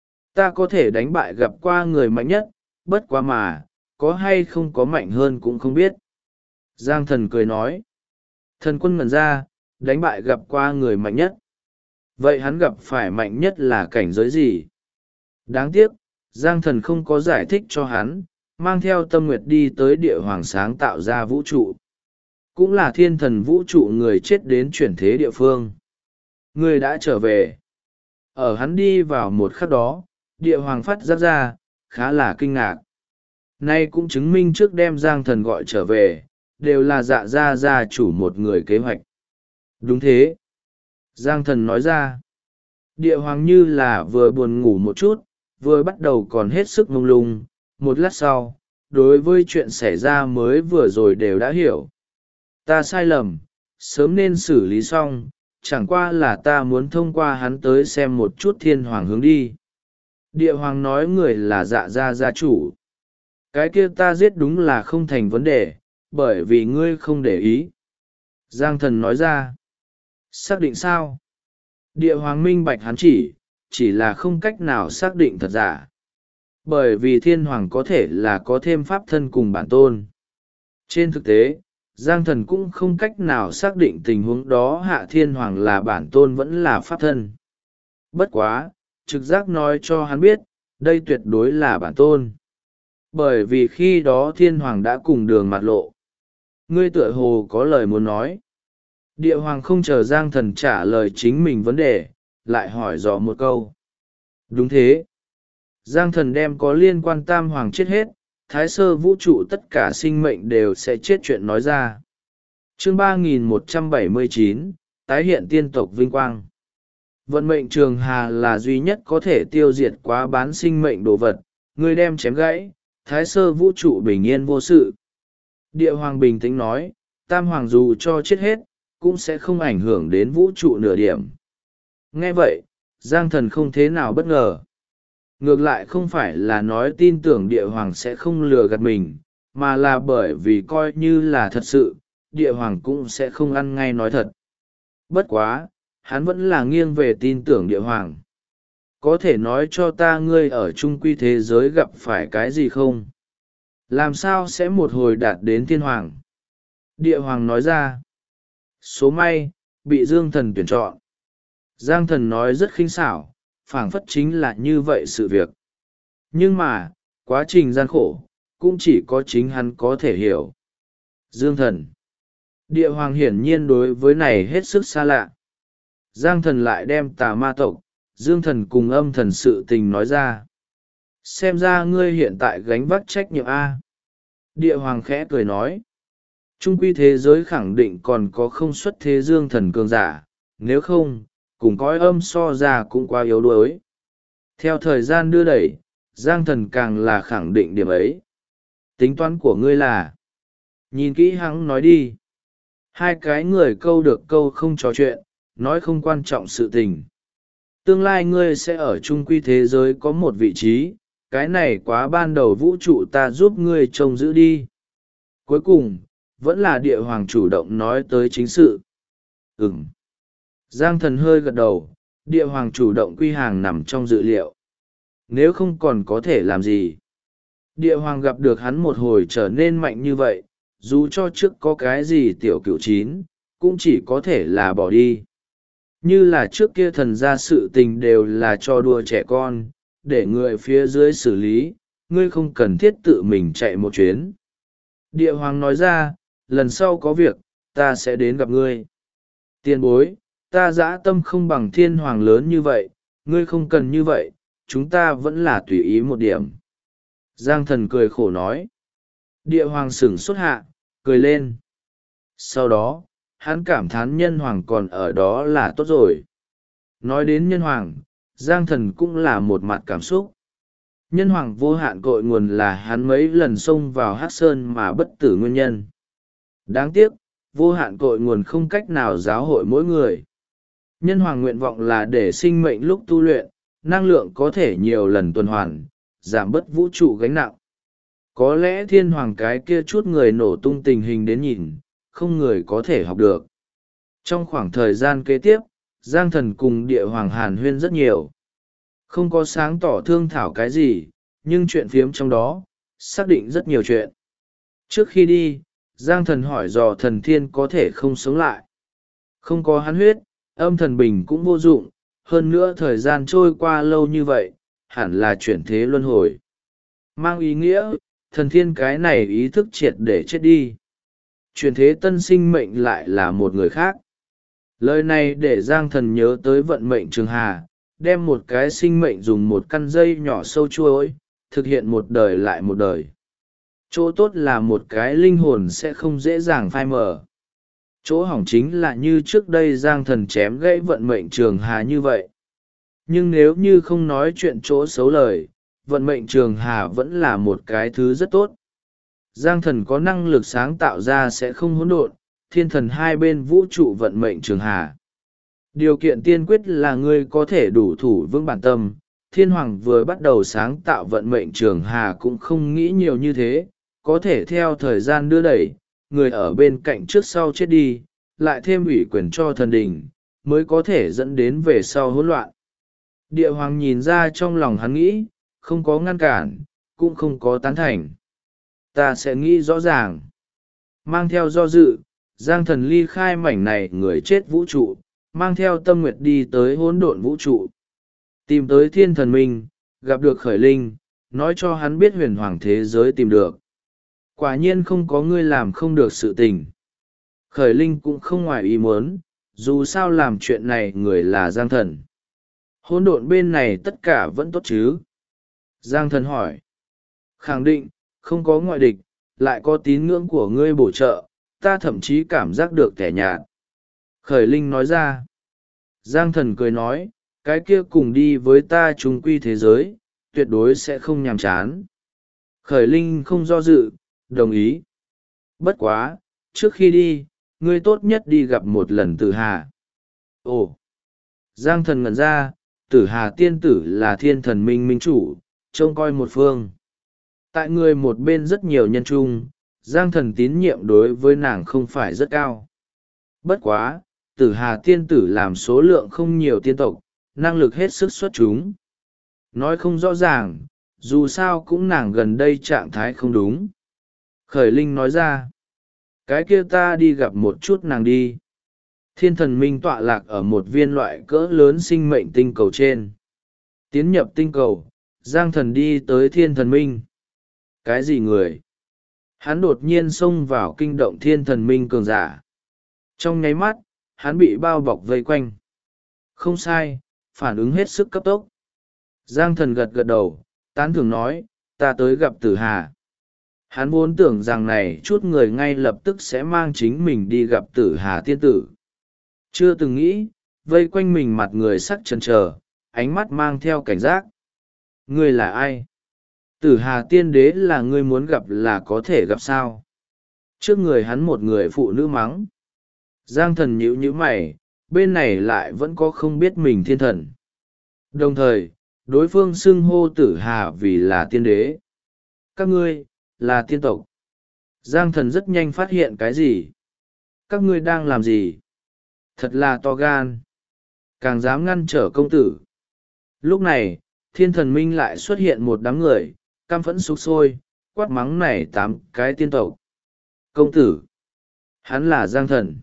Ta có thể đánh bại gặp qua người mạnh nhất, bất quá mà, có hay không có mạnh hơn cũng không biết. Giang Thần cười nói. Thần quân ngẩn ra, đánh bại gặp qua người mạnh nhất. Vậy hắn gặp phải mạnh nhất là cảnh giới gì? Đáng tiếc, Giang Thần không có giải thích cho hắn, mang theo Tâm Nguyệt đi tới địa hoàng sáng tạo ra vũ trụ. Cũng là thiên thần vũ trụ người chết đến chuyển thế địa phương. Ngươi đã trở về. Ở hắn đi vào một khắc đó, địa hoàng phát giác ra, khá là kinh ngạc. Nay cũng chứng minh trước đem Giang Thần gọi trở về, đều là dạ gia gia chủ một người kế hoạch. Đúng thế. Giang Thần nói ra. Địa hoàng như là vừa buồn ngủ một chút, vừa bắt đầu còn hết sức mông lung. Một lát sau, đối với chuyện xảy ra mới vừa rồi đều đã hiểu. Ta sai lầm, sớm nên xử lý xong, chẳng qua là ta muốn thông qua hắn tới xem một chút thiên hoàng hướng đi. Địa hoàng nói người là dạ gia gia chủ. Cái kia ta giết đúng là không thành vấn đề, bởi vì ngươi không để ý. Giang Thần nói ra. Xác định sao? Địa hoàng minh bạch hắn chỉ là không cách nào xác định thật giả. Bởi vì thiên hoàng có thể là có thêm pháp thân cùng bản tôn. Trên thực tế, Giang Thần cũng không cách nào xác định tình huống đó hạ thiên hoàng là bản tôn vẫn là pháp thân. Bất quá, trực giác nói cho hắn biết, đây tuyệt đối là bản tôn. Bởi vì khi đó thiên hoàng đã cùng đường mặt lộ. Ngươi tựa hồ có lời muốn nói. Địa hoàng không chờ Giang Thần trả lời chính mình vấn đề, lại hỏi dò một câu. Đúng thế. Giang Thần đem có liên quan tam hoàng chết hết, thái sơ vũ trụ tất cả sinh mệnh đều sẽ chết chuyện nói ra. Chương 3179, tái hiện tiên tộc vinh quang. Vận mệnh trường hà là duy nhất có thể tiêu diệt quá bán sinh mệnh đồ vật, người đem chém gãy, thái sơ vũ trụ bình yên vô sự. Địa hoàng bình tĩnh nói, tam hoàng dù cho chết hết, cũng sẽ không ảnh hưởng đến vũ trụ nửa điểm. Nghe vậy, Giang Thần không thế nào bất ngờ. Ngược lại không phải là nói tin tưởng địa hoàng sẽ không lừa gạt mình, mà là bởi vì coi như là thật sự, địa hoàng cũng sẽ không ăn ngay nói thật. Bất quá, hắn vẫn là nghiêng về tin tưởng địa hoàng. Có thể nói cho ta ngươi ở trung quy thế giới gặp phải cái gì không? Làm sao sẽ một hồi đạt đến thiên hoàng? Địa hoàng nói ra. Số may, bị Dương Thần tuyển chọn. Giang Thần nói rất khinh xảo, phảng phất chính là như vậy sự việc. Nhưng mà, quá trình gian khổ, cũng chỉ có chính hắn có thể hiểu. Dương Thần. Địa hoàng hiển nhiên đối với này hết sức xa lạ. Giang Thần lại đem tà ma tộc, Dương Thần cùng âm thần sự tình nói ra. Xem ra ngươi hiện tại gánh vác trách nhiệm A. Địa hoàng khẽ cười nói. Trung quy thế giới khẳng định còn có không xuất thế Dương Thần cường giả, nếu không, cùng cõi âm so ra cũng quá yếu đuối. Theo thời gian đưa đẩy, Giang Thần càng là khẳng định điểm ấy. Tính toán của ngươi là, nhìn kỹ hắn nói đi. Hai cái người câu được câu không trò chuyện, nói không quan trọng sự tình. Tương lai ngươi sẽ ở trung quy thế giới có một vị trí, cái này quá ban đầu vũ trụ ta giúp ngươi trông giữ đi. Cuối cùng, vẫn là địa hoàng chủ động nói tới chính sự. Giang Thần hơi gật đầu, địa hoàng chủ động quy hàng nằm trong dự liệu. Nếu không còn có thể làm gì? Địa hoàng gặp được hắn một hồi trở nên mạnh như vậy, dù cho trước có cái gì tiểu cửu chín, cũng chỉ có thể là bỏ đi. Như là trước kia thần gia sự tình đều là cho đùa trẻ con, để người phía dưới xử lý, ngươi không cần thiết tự mình chạy một chuyến. Địa hoàng nói ra, lần sau có việc, ta sẽ đến gặp ngươi. Tiền bối, ta dã tâm không bằng thiên hoàng lớn như vậy, ngươi không cần như vậy, chúng ta vẫn là tùy ý một điểm. Giang Thần cười khổ nói. Địa hoàng sửng xuất hạ, cười lên. Sau đó, hắn cảm thán nhân hoàng còn ở đó là tốt rồi. Nói đến nhân hoàng, Giang Thần cũng là một mặt cảm xúc. Nhân hoàng vô hạn cội nguồn là hắn mấy lần xông vào Hắc Sơn mà bất tử nguyên nhân. Đáng tiếc, vô hạn cội nguồn không cách nào giáo hội mỗi người. Nhân hoàng nguyện vọng là để sinh mệnh lúc tu luyện, năng lượng có thể nhiều lần tuần hoàn, giảm bớt vũ trụ gánh nặng. Có lẽ thiên hoàng cái kia chút người nổ tung tình hình đến nhìn, không người có thể học được. Trong khoảng thời gian kế tiếp, Giang Thần cùng địa hoàng hàn huyên rất nhiều. Không có sáng tỏ thương thảo cái gì, nhưng chuyện phiếm trong đó, xác định rất nhiều chuyện. Trước khi đi, Giang Thần hỏi dò thần thiên có thể không sống lại. Không có hắn huyết, âm thần bình cũng vô dụng, hơn nữa thời gian trôi qua lâu như vậy, hẳn là chuyển thế luân hồi. Mang ý nghĩa, thần thiên cái này ý thức triệt để chết đi. Chuyển thế tân sinh mệnh lại là một người khác. Lời này để Giang Thần nhớ tới vận mệnh Trường Hà, đem một cái sinh mệnh dùng một căn dây nhỏ sâu chuỗi, thực hiện một đời lại một đời. Chỗ tốt là một cái linh hồn sẽ không dễ dàng phai mờ. Chỗ hỏng chính là như trước đây Giang Thần chém gãy vận mệnh Trường Hà như vậy. Nhưng nếu như không nói chuyện chỗ xấu lời, vận mệnh Trường Hà vẫn là một cái thứ rất tốt. Giang Thần có năng lực sáng tạo ra sẽ không hỗn độn, thiên thần hai bên vũ trụ vận mệnh Trường Hà. Điều kiện tiên quyết là ngươi có thể đủ thủ vững bản tâm. Thiên Hoàng vừa bắt đầu sáng tạo vận mệnh Trường Hà cũng không nghĩ nhiều như thế, có thể theo thời gian đưa đẩy, người ở bên cạnh trước sau chết đi, lại thêm ủy quyền cho thần đình, mới có thể dẫn đến về sau hỗn loạn. Địa Hoàng nhìn ra trong lòng hắn nghĩ, không có ngăn cản, cũng không có tán thành. Ta sẽ nghĩ rõ ràng. Mang theo do dự, Giang Thần ly khai mảnh này người chết vũ trụ, mang theo tâm nguyệt đi tới hỗn độn vũ trụ. Tìm tới thiên thần minh, gặp được khởi linh, nói cho hắn biết huyền hoàng thế giới tìm được. Quả nhiên không có ngươi làm không được sự tình. Khởi linh cũng không ngoài ý muốn, dù sao làm chuyện này người là Giang Thần. Hỗn độn bên này tất cả vẫn tốt chứ? Giang Thần hỏi. Khẳng định, không có ngoại địch, lại có tín ngưỡng của ngươi bổ trợ, ta thậm chí cảm giác được tẻ nhạt. Khởi linh nói ra. Giang Thần cười nói, cái kia cùng đi với ta chung quy thế giới, tuyệt đối sẽ không nhàm chán. Khởi linh không do dự, đồng ý. Bất quá, trước khi đi, ngươi tốt nhất đi gặp một lần Tử Hà. Ồ! Giang Thần ngẩn ra, Tử Hà tiên tử là thiên thần minh minh chủ, trông coi một phương. Tại người một bên rất nhiều nhân trung, Giang Thần tín nhiệm đối với nàng không phải rất cao. Bất quá, Tử Hà tiên tử làm số lượng không nhiều tiên tộc, năng lực hết sức xuất chúng. Nói không rõ ràng, dù sao cũng nàng gần đây trạng thái không đúng. Khởi linh nói ra, cái kia ta đi gặp một chút nàng đi. Thiên thần minh tọa lạc ở một viên loại cỡ lớn sinh mệnh tinh cầu trên. Tiến nhập tinh cầu, Giang Thần đi tới thiên thần minh. Cái gì người? Hắn đột nhiên xông vào kinh động thiên thần minh cường giả. Trong nháy mắt, hắn bị bao bọc vây quanh. Không sai, phản ứng hết sức cấp tốc. Giang Thần gật gật đầu, tán thưởng nói, ta tới gặp Tử Hà. Hắn vốn tưởng rằng này chút người ngay lập tức sẽ mang chính mình đi gặp Tử Hà tiên tử. Chưa từng nghĩ, vây quanh mình mặt người sắc chần chờ, ánh mắt mang theo cảnh giác. Ngươi là ai? Tử Hà tiên đế là ngươi muốn gặp là có thể gặp sao? Trước người hắn một người phụ nữ mắng. Giang Thần nhíu nhíu mày, bên này lại vẫn có không biết mình thiên thần. Đồng thời, đối phương xưng hô Tử Hà vì là tiên đế. Các ngươi, là tiên tộc. Giang Thần rất nhanh phát hiện cái gì? Các ngươi đang làm gì? Thật là to gan. Càng dám ngăn trở công tử. Lúc này, thiên thần minh lại xuất hiện một đám người, căm phẫn sục sôi, quát mắng này 8 cái tiên tộc. Công tử. Hắn là Giang Thần.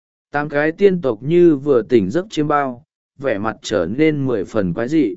8 cái tiên tộc như vừa tỉnh giấc chiêm bao, vẻ mặt trở nên 10 phần quái dị.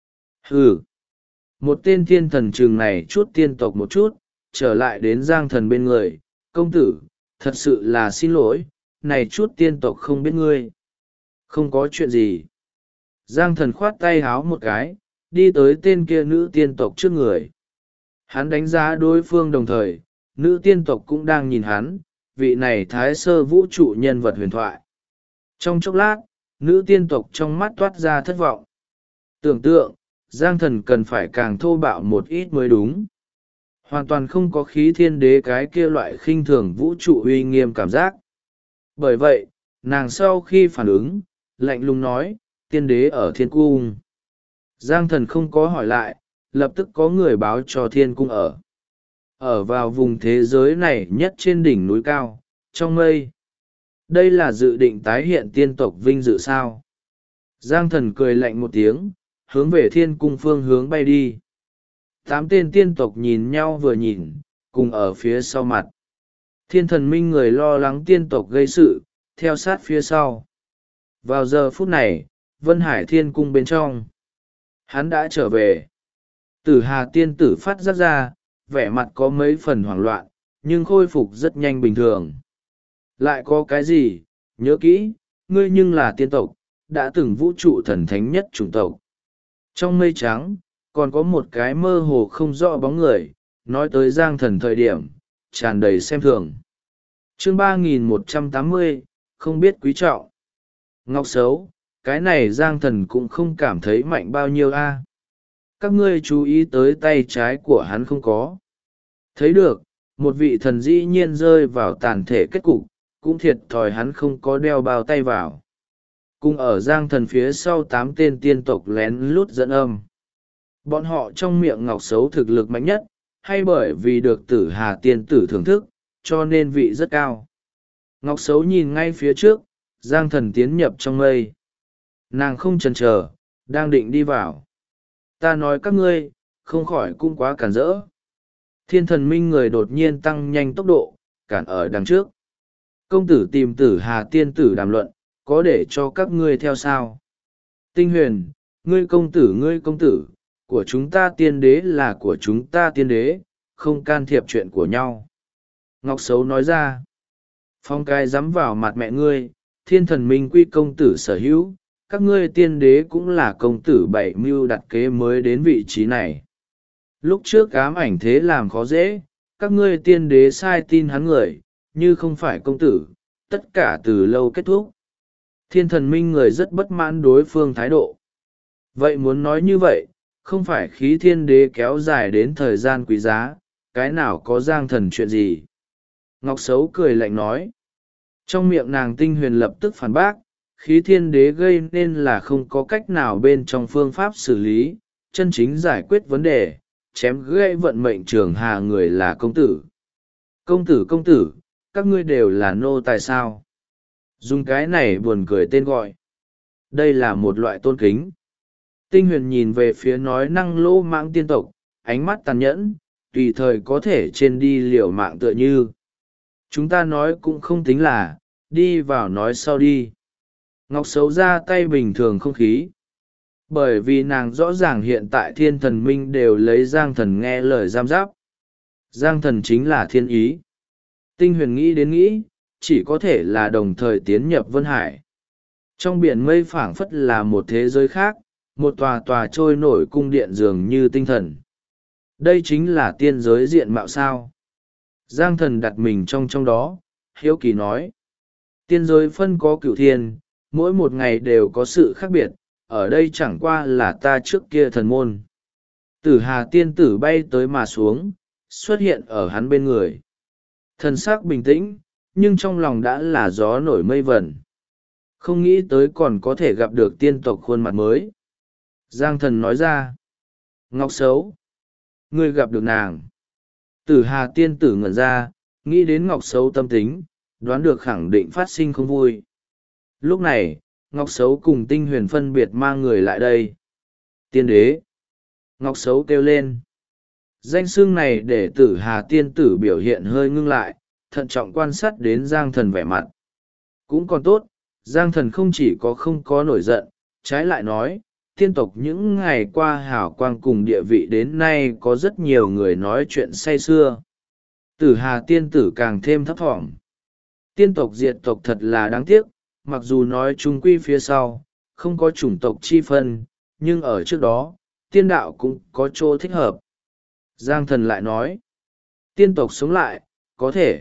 Hừ. Một tên thiên thần trường này chút tiên tộc một chút, trở lại đến Giang Thần bên người. Công tử, thật sự là xin lỗi, này chút tiên tộc không biết ngươi. Không có chuyện gì. Giang Thần khoát tay háo một cái, đi tới tên kia nữ tiên tộc trước người. Hắn đánh giá đối phương đồng thời, nữ tiên tộc cũng đang nhìn hắn, vị này thái sơ vũ trụ nhân vật huyền thoại. Trong chốc lát, nữ tiên tộc trong mắt toát ra thất vọng. Tưởng tượng, Giang Thần cần phải càng thô bạo một ít mới đúng. Hoàn toàn không có khí thiên đế cái kia loại khinh thường vũ trụ uy nghiêm cảm giác. Bởi vậy, nàng sau khi phản ứng, lạnh lùng nói, tiên đế ở thiên cung. Giang Thần không có hỏi lại, lập tức có người báo cho thiên cung ở. Ở vào vùng thế giới này nhất trên đỉnh núi cao, trong mây. Đây là dự định tái hiện tiên tộc vinh dự sao. Giang Thần cười lạnh một tiếng, hướng về thiên cung phương hướng bay đi. 8 tên tiên tộc nhìn nhau vừa nhìn, cùng ở phía sau mặt. Thiên thần minh người lo lắng tiên tộc gây sự, theo sát phía sau. Vào giờ phút này, Vân Hải thiên cung bên trong. Hắn đã trở về. Tử Hà tiên tử phát giác ra, vẻ mặt có mấy phần hoảng loạn, nhưng khôi phục rất nhanh bình thường. Lại có cái gì, nhớ kỹ, ngươi nhưng là tiên tộc, đã từng vũ trụ thần thánh nhất chủng tộc. Trong mây trắng, còn có một cái mơ hồ không rõ bóng người, nói tới Giang Thần thời điểm, tràn đầy xem thường. Chương 3180, không biết quý trọng. Ngọc xấu, cái này Giang Thần cũng không cảm thấy mạnh bao nhiêu a. Các ngươi chú ý tới tay trái của hắn không có. Thấy được, một vị thần dĩ nhiên rơi vào tàn thể kết cục, cũng thiệt thòi hắn không có đeo bao tay vào. Cùng ở Giang Thần phía sau 8 tên tiên tộc lén lút dẫn âm. Bọn họ trong miệng Ngọc xấu thực lực mạnh nhất, hay bởi vì được Tử Hà tiên tử thưởng thức, cho nên vị rất cao. Ngọc xấu nhìn ngay phía trước, Giang Thần tiến nhập trong mây. Nàng không chần chờ, đang định đi vào. Ta nói các ngươi, không khỏi cũng quá cản rỡ. Thiên thần minh người đột nhiên tăng nhanh tốc độ, cản ở đằng trước. Công tử tìm Tử Hà tiên tử đàm luận, có để cho các ngươi theo sao? Tinh Huyền, ngươi công tử, của chúng ta tiên đế là của chúng ta tiên đế, không can thiệp chuyện của nhau. Ngọc xấu nói ra. Phong cái dám vào mặt mẹ ngươi, thiên thần minh quy công tử sở hữu, các ngươi tiên đế cũng là công tử bảy mưu đặt kế mới đến vị trí này. Lúc trước ám ảnh thế làm khó dễ, các ngươi tiên đế sai tin hắn người, như không phải công tử, tất cả từ lâu kết thúc. Thiên thần minh người rất bất mãn đối phương thái độ. Vậy muốn nói như vậy, không phải khí thiên đế kéo dài đến thời gian quý giá, cái nào có Giang Thần chuyện gì? Ngọc xấu cười lạnh nói. Trong miệng nàng Tinh Huyền lập tức phản bác, khí thiên đế gây nên là không có cách nào bên trong phương pháp xử lý, chân chính giải quyết vấn đề, chém gãy vận mệnh trường hà người là công tử. Công tử, các ngươi đều là nô tài sao? Dùng cái này buồn cười tên gọi. Đây là một loại tôn kính. Tinh Huyền nhìn về phía nói năng lỗ mãng tiên tộc, ánh mắt tàn nhẫn, tùy thời có thể trên đi liều mạng tựa như. Chúng ta nói cũng không tính là, đi vào nói sau đi. Ngọc xấu ra tay bình thường không khí. Bởi vì nàng rõ ràng hiện tại thiên thần minh đều lấy Giang Thần nghe lời giam giáp. Giang Thần chính là thiên ý. Tinh Huyền nghĩ đến nghĩ, chỉ có thể là đồng thời tiến nhập Vân Hải. Trong biển mây phảng phất là một thế giới khác, một tòa tòa trôi nổi cung điện dường như tinh thần. Đây chính là tiên giới diện mạo sao. Giang Thần đặt mình trong đó, hiếu kỳ nói. Tiên giới phân có cửu thiên, mỗi một ngày đều có sự khác biệt, ở đây chẳng qua là ta trước kia thần môn. Tử Hà tiên tử bay tới mà xuống, xuất hiện ở hắn bên người. Thần sắc bình tĩnh, nhưng trong lòng đã là gió nổi mây vẩn. Không nghĩ tới còn có thể gặp được tiên tộc khuôn mặt mới. Giang Thần nói ra. Ngọc xấu. Ngươi gặp được nàng. Tử Hà tiên tử ngẩn ra, nghĩ đến Ngọc xấu tâm tính, đoán được khẳng định phát sinh không vui. Lúc này, Ngọc xấu cùng Tinh Huyền phân biệt mang người lại đây. Tiên đế. Ngọc xấu kêu lên. Danh xưng này để Tử Hà tiên tử biểu hiện hơi ngưng lại, thận trọng quan sát đến Giang Thần vẻ mặt. Cũng còn tốt, Giang Thần không chỉ có không có nổi giận, trái lại nói, tiên tộc những ngày qua hào quang cùng địa vị đến nay có rất nhiều người nói chuyện say xưa. Tử Hà tiên tử càng thêm thấp thỏm. Tiên tộc diệt tộc thật là đáng tiếc, mặc dù nói chung quy phía sau, không có chủng tộc chi phân, nhưng ở trước đó, tiên đạo cũng có chỗ thích hợp. Giang Thần lại nói, tiên tộc sống lại, có thể.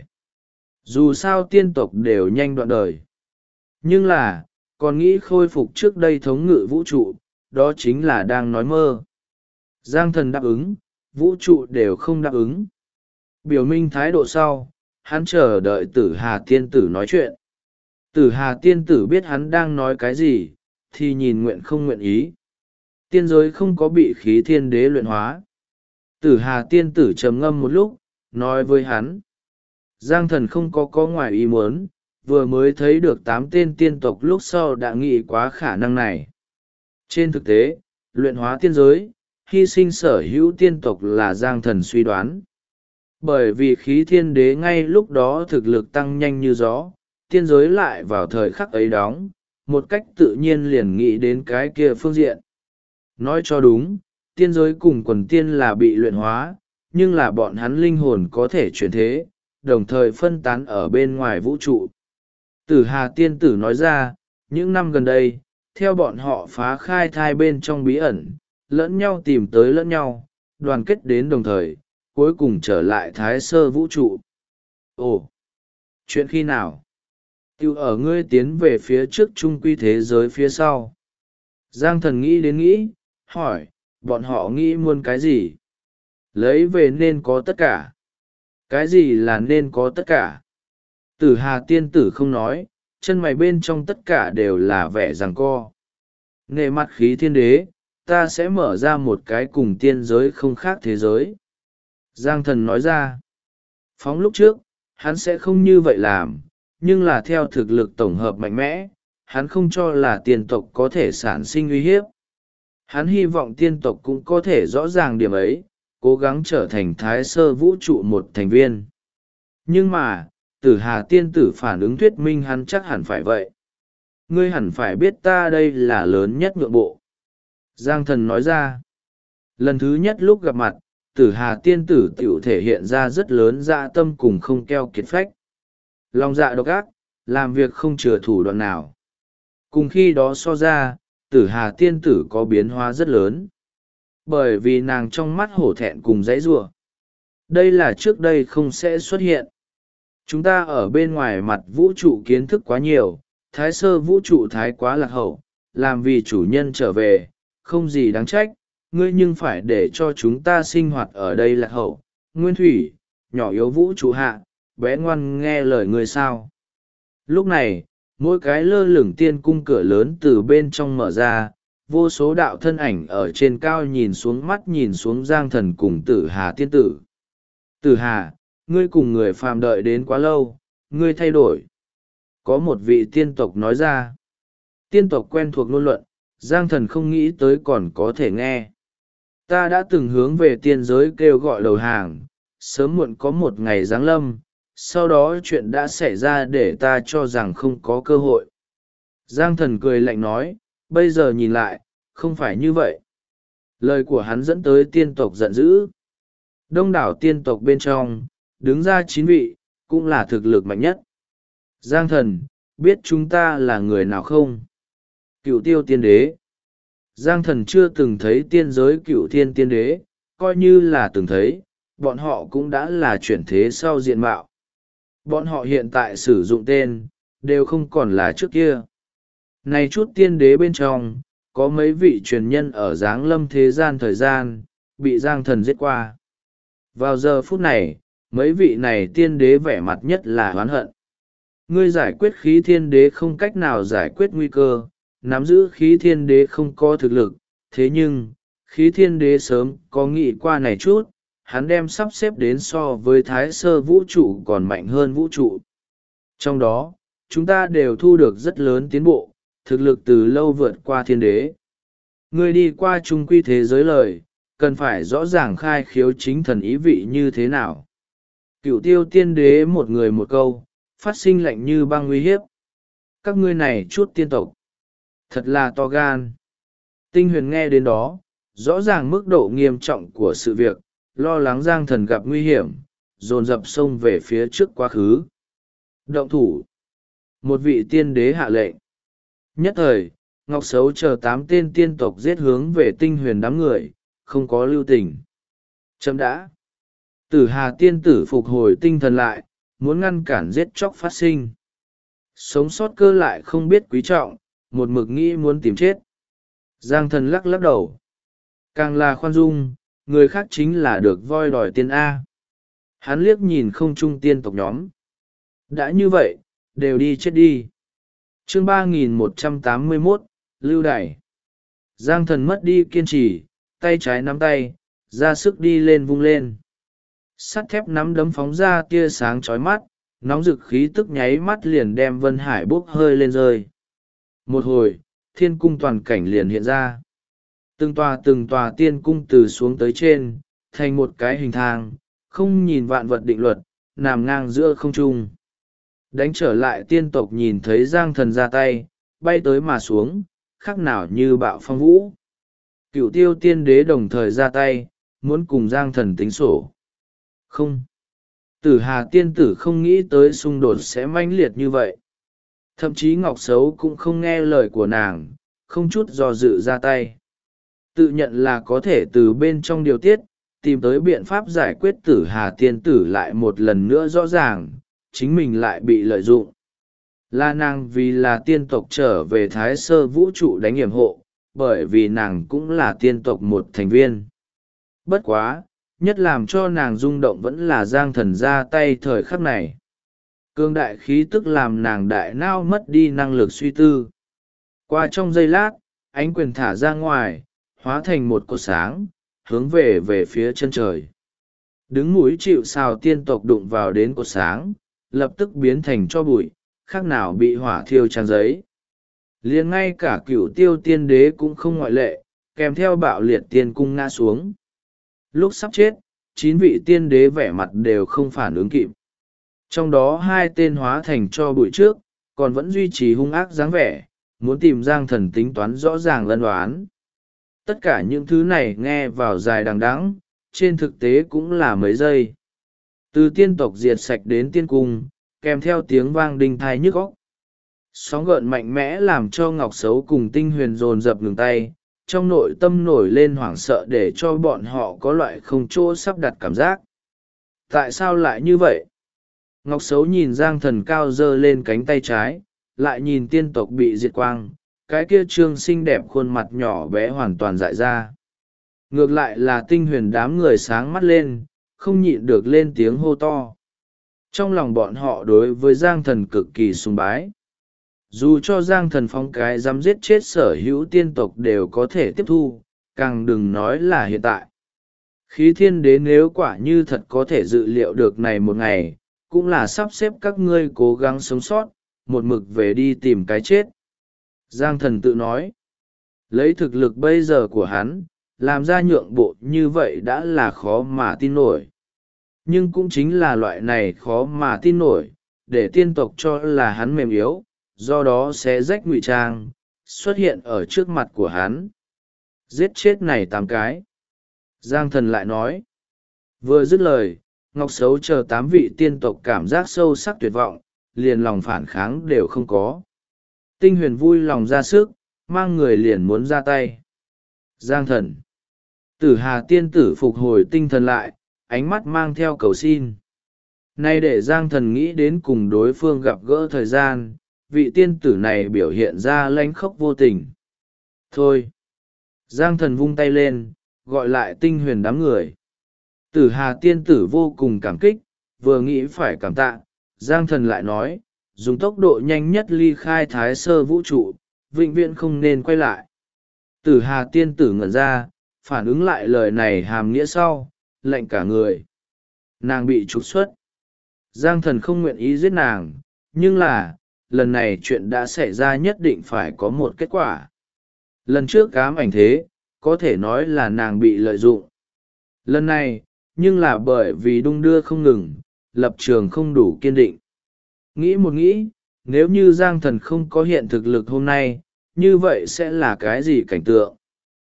Dù sao tiên tộc đều nhanh đoạn đời. Nhưng là, còn nghĩ khôi phục trước đây thống ngự vũ trụ, đó chính là đang nói mơ. Giang Thần đáp ứng, vũ trụ đều không đáp ứng. Biểu minh thái độ sau, hắn chờ đợi Tử Hà tiên tử nói chuyện. Tử Hà tiên tử biết hắn đang nói cái gì, thì nhìn nguyện không nguyện ý. Tiên giới không có bị khí thiên đế luyện hóa. Tử Hà tiên tử trầm ngâm một lúc, nói với hắn. Giang Thần không có ngoài ý muốn, vừa mới thấy được 8 tên tiên tộc lúc sau đã nghĩ quá khả năng này. Trên thực tế, luyện hóa tiên giới, hy sinh sở hữu tiên tộc là Giang Thần suy đoán. Bởi vì khí thiên đế ngay lúc đó thực lực tăng nhanh như gió, tiên giới lại vào thời khắc ấy đóng, một cách tự nhiên liền nghĩ đến cái kia phương diện. Nói cho đúng, tiên giới cùng quần tiên là bị luyện hóa, nhưng là bọn hắn linh hồn có thể chuyển thế, đồng thời phân tán ở bên ngoài vũ trụ. Tử Hà tiên tử nói ra, những năm gần đây theo bọn họ phá khai thai bên trong bí ẩn, lẫn nhau tìm tới lẫn nhau, đoàn kết đến đồng thời, cuối cùng trở lại thái sơ vũ trụ. Ồ, chuyện khi nào? Tiêu ở ngươi tiến về phía trước trung quy thế giới phía sau. Giang thần nghĩ đến nghĩ, hỏi, bọn họ nghĩ muốn cái gì? Lấy về nên có tất cả. Cái gì là nên có tất cả? Tử Hà tiên tử không nói, chân mày bên trong tất cả đều là vẻ giằng co. Nể mặt khí thiên đế, ta sẽ mở ra một cái cùng tiên giới không khác thế giới. Giang thần nói ra. Phóng lúc trước, hắn sẽ không như vậy làm, nhưng là theo thực lực tổng hợp mạnh mẽ, hắn không cho là tiên tộc có thể sản sinh uy hiếp. Hắn hy vọng tiên tộc cũng có thể rõ ràng điểm ấy, cố gắng trở thành thái sơ vũ trụ một thành viên. Nhưng mà, Tử Hà tiên tử phản ứng thuyết minh hắn chắc hẳn phải vậy. Ngươi hẳn phải biết ta đây là lớn nhất nhượng bộ. Giang thần nói ra. Lần thứ nhất lúc gặp mặt, Tử Hà tiên tử tiểu thể hiện ra rất lớn dạ tâm cùng không keo kiệt phách. Lòng dạ độc ác, làm việc không chừa thủ đoạn nào. Cùng khi đó so ra, Tử Hà tiên tử có biến hóa rất lớn. Bởi vì nàng trong mắt hổ thẹn cùng dãy giụa. Đây là trước đây không sẽ xuất hiện. Chúng ta ở bên ngoài mặt vũ trụ kiến thức quá nhiều, thái sơ vũ trụ thái quá lạc hậu, làm vì chủ nhân trở về, không gì đáng trách, ngươi nhưng phải để cho chúng ta sinh hoạt ở đây lạc hậu, nguyên thủy, nhỏ yếu vũ trụ hạ, bé ngoan nghe lời ngươi sao. Lúc này, mỗi cái lơ lửng tiên cung cửa lớn từ bên trong mở ra, vô số đạo thân ảnh ở trên cao nhìn xuống mắt nhìn xuống Giang thần cùng Tử Hà tiên tử. Tử Hà, ngươi cùng người phàm đợi đến quá lâu, ngươi thay đổi. Có một vị tiên tộc nói ra. Tiên tộc quen thuộc ngôn luận, Giang thần không nghĩ tới còn có thể nghe. Ta đã từng hướng về tiên giới kêu gọi đầu hàng, sớm muộn có một ngày giáng lâm, sau đó chuyện đã xảy ra để ta cho rằng không có cơ hội. Giang thần cười lạnh nói, bây giờ nhìn lại, không phải như vậy. Lời của hắn dẫn tới tiên tộc giận dữ. Đông đảo tiên tộc bên trong, đứng ra 9 vị, cũng là thực lực mạnh nhất. Giang thần, biết chúng ta là người nào không? Cựu tiêu tiên đế. Giang thần chưa từng thấy tiên giới cựu thiên tiên đế, coi như là từng thấy, bọn họ cũng đã là chuyển thế sau diện mạo. Bọn họ hiện tại sử dụng tên, đều không còn là trước kia. Này chút tiên đế bên trong, có mấy vị truyền nhân ở giáng lâm thế gian thời gian, bị Giang thần giết qua. Vào giờ phút này, mấy vị này tiên đế vẻ mặt nhất là oán hận. Ngươi giải quyết khí thiên đế không cách nào giải quyết nguy cơ, nắm giữ khí thiên đế không có thực lực, thế nhưng, khí thiên đế sớm có nghĩ qua này chút, hắn đem sắp xếp đến so với thái sơ vũ trụ còn mạnh hơn vũ trụ. Trong đó, chúng ta đều thu được rất lớn tiến bộ, thực lực từ lâu vượt qua thiên đế. Ngươi đi qua trung quy thế giới lời, cần phải rõ ràng khai khiếu chính thần ý vị như thế nào. Cựu tiêu tiên đế một người một câu, phát sinh lạnh như băng uy hiếp. Các ngươi này chút tiên tộc. Thật là to gan. Tinh huyền nghe đến đó, rõ ràng mức độ nghiêm trọng của sự việc, lo lắng Giang thần gặp nguy hiểm, dồn dập xông về phía trước quá khứ. Động thủ. Một vị tiên đế hạ lệnh. Nhất thời, Ngọc Sấu chờ 8 tên tiên tộc giết hướng về tinh huyền đám người, không có lưu tình. Chấm đã. Tử Hà tiên tử phục hồi tinh thần lại, muốn ngăn cản giết chóc phát sinh. Sống sót cơ lại không biết quý trọng, một mực nghĩ muốn tìm chết. Giang thần lắc lắc đầu. Càng là khoan dung, người khác chính là được voi đòi tiên A. Hắn liếc nhìn không trung tiên tộc nhóm. Đã như vậy, đều đi chết đi. Chương 3181, Lưu Đày. Giang thần mất đi kiên trì, tay trái nắm tay, ra sức đi lên vung lên. Sắt thép nắm đấm phóng ra tia sáng chói mắt, nóng rực khí tức nháy mắt liền đem Vân Hải bốc hơi lên rơi. Một hồi, thiên cung toàn cảnh liền hiện ra. Từng tòa tiên cung từ xuống tới trên, thành một cái hình thang, không nhìn vạn vật định luật, nằm ngang giữa không trung. Đánh trở lại tiên tộc nhìn thấy Giang thần ra tay, bay tới mà xuống, khác nào như bạo phong vũ. Cựu tiêu tiên đế đồng thời ra tay, muốn cùng Giang thần tính sổ. Không. Tử Hà tiên tử không nghĩ tới xung đột sẽ mãnh liệt như vậy. Thậm chí Ngọc Xấu cũng không nghe lời của nàng, không chút do dự ra tay. Tự nhận là có thể từ bên trong điều tiết, tìm tới biện pháp giải quyết Tử Hà tiên tử lại một lần nữa rõ ràng, chính mình lại bị lợi dụng. Là nàng vì là tiên tộc trở về Thái Sơ vũ trụ đánh hiểm hộ, bởi vì nàng cũng là tiên tộc một thành viên. Bất quá, nhất làm cho nàng rung động vẫn là Giang Thần ra tay thời khắc này. Cương đại khí tức làm nàng đại nao mất đi năng lực suy tư. Qua trong giây lát, ánh quyền thả ra ngoài, hóa thành một cột sáng, hướng về phía chân trời. Đứng mũi chịu sào tiên tộc đụng vào đến cột sáng, lập tức biến thành tro bụi, khác nào bị hỏa thiêu trang giấy. Liền ngay cả Cửu Tiêu tiên đế cũng không ngoại lệ, kèm theo bạo liệt tiên cung ngã xuống. Lúc sắp chết, 9 vị tiên đế vẻ mặt đều không phản ứng kịp. Trong đó 2 tên hóa thành tro bụi trước, còn vẫn duy trì hung ác dáng vẻ, muốn tìm Giang Thần tính toán rõ ràng lân đoán. Tất cả những thứ này nghe vào dài đằng đẵng, trên thực tế cũng là mấy giây. Từ tiên tộc diệt sạch đến tiên cung, kèm theo tiếng vang đinh thai nhức óc. Sóng gợn mạnh mẽ làm cho Ngọc Xấu cùng Tinh Huyền dồn dập ngừng tay, trong nội tâm nổi lên hoảng sợ để cho bọn họ có loại không chỗ sắp đặt cảm giác. Tại sao lại như vậy? Ngọc Xấu nhìn Giang Thần cao giơ lên cánh tay trái, lại nhìn tiên tộc bị diệt quang, cái kia trương xinh đẹp khuôn mặt nhỏ bé hoàn toàn dại ra. Ngược lại là Tinh Huyền đám người sáng mắt lên, không nhịn được lên tiếng hô to. Trong lòng bọn họ đối với Giang Thần cực kỳ sùng bái. Dù cho Giang Thần phóng cái dám giết chết sở hữu tiên tộc đều có thể tiếp thu, càng đừng nói là hiện tại. Khí thiên đế nếu quả như thật có thể dự liệu được này một ngày, cũng là sắp xếp các ngươi cố gắng sống sót, một mực về đi tìm cái chết. Giang Thần tự nói, lấy thực lực bây giờ của hắn, làm ra nhượng bộ như vậy đã là khó mà tin nổi. Nhưng cũng chính là loại này khó mà tin nổi, để tiên tộc cho là hắn mềm yếu, do đó sẽ rách ngụy trang, xuất hiện ở trước mặt của hắn. Giết chết này 8 cái. Giang Thần lại nói. Vừa dứt lời, Ngọc Xấu chờ 8 vị tiên tộc cảm giác sâu sắc tuyệt vọng, liền lòng phản kháng đều không có. Tinh Huyền vui lòng ra sức, mang người liền muốn ra tay. Giang Thần. Tử Hà tiên tử phục hồi tinh thần lại, ánh mắt mang theo cầu xin. Nay để Giang Thần nghĩ đến cùng đối phương gặp gỡ thời gian, vị tiên tử này biểu hiện ra lánh khóc vô tình. Thôi! Giang Thần vung tay lên, gọi lại Tinh Huyền đám người. Tử Hà tiên tử vô cùng cảm kích, vừa nghĩ phải cảm tạ, Giang Thần lại nói, dùng tốc độ nhanh nhất ly khai Thái Sơ vũ trụ, vĩnh viễn không nên quay lại. Tử Hà tiên tử ngẩn ra, phản ứng lại lời này hàm nghĩa sau, lạnh cả người. Nàng bị trục xuất. Giang Thần không nguyện ý giết nàng, nhưng là, lần này chuyện đã xảy ra nhất định phải có một kết quả. Lần trước ám ảnh thế, có thể nói là nàng bị lợi dụng. Lần này, nhưng là bởi vì đung đưa không ngừng, lập trường không đủ kiên định. Nghĩ một nghĩ, nếu như Giang Thần không có hiện thực lực hôm nay, như vậy sẽ là cái gì cảnh tượng?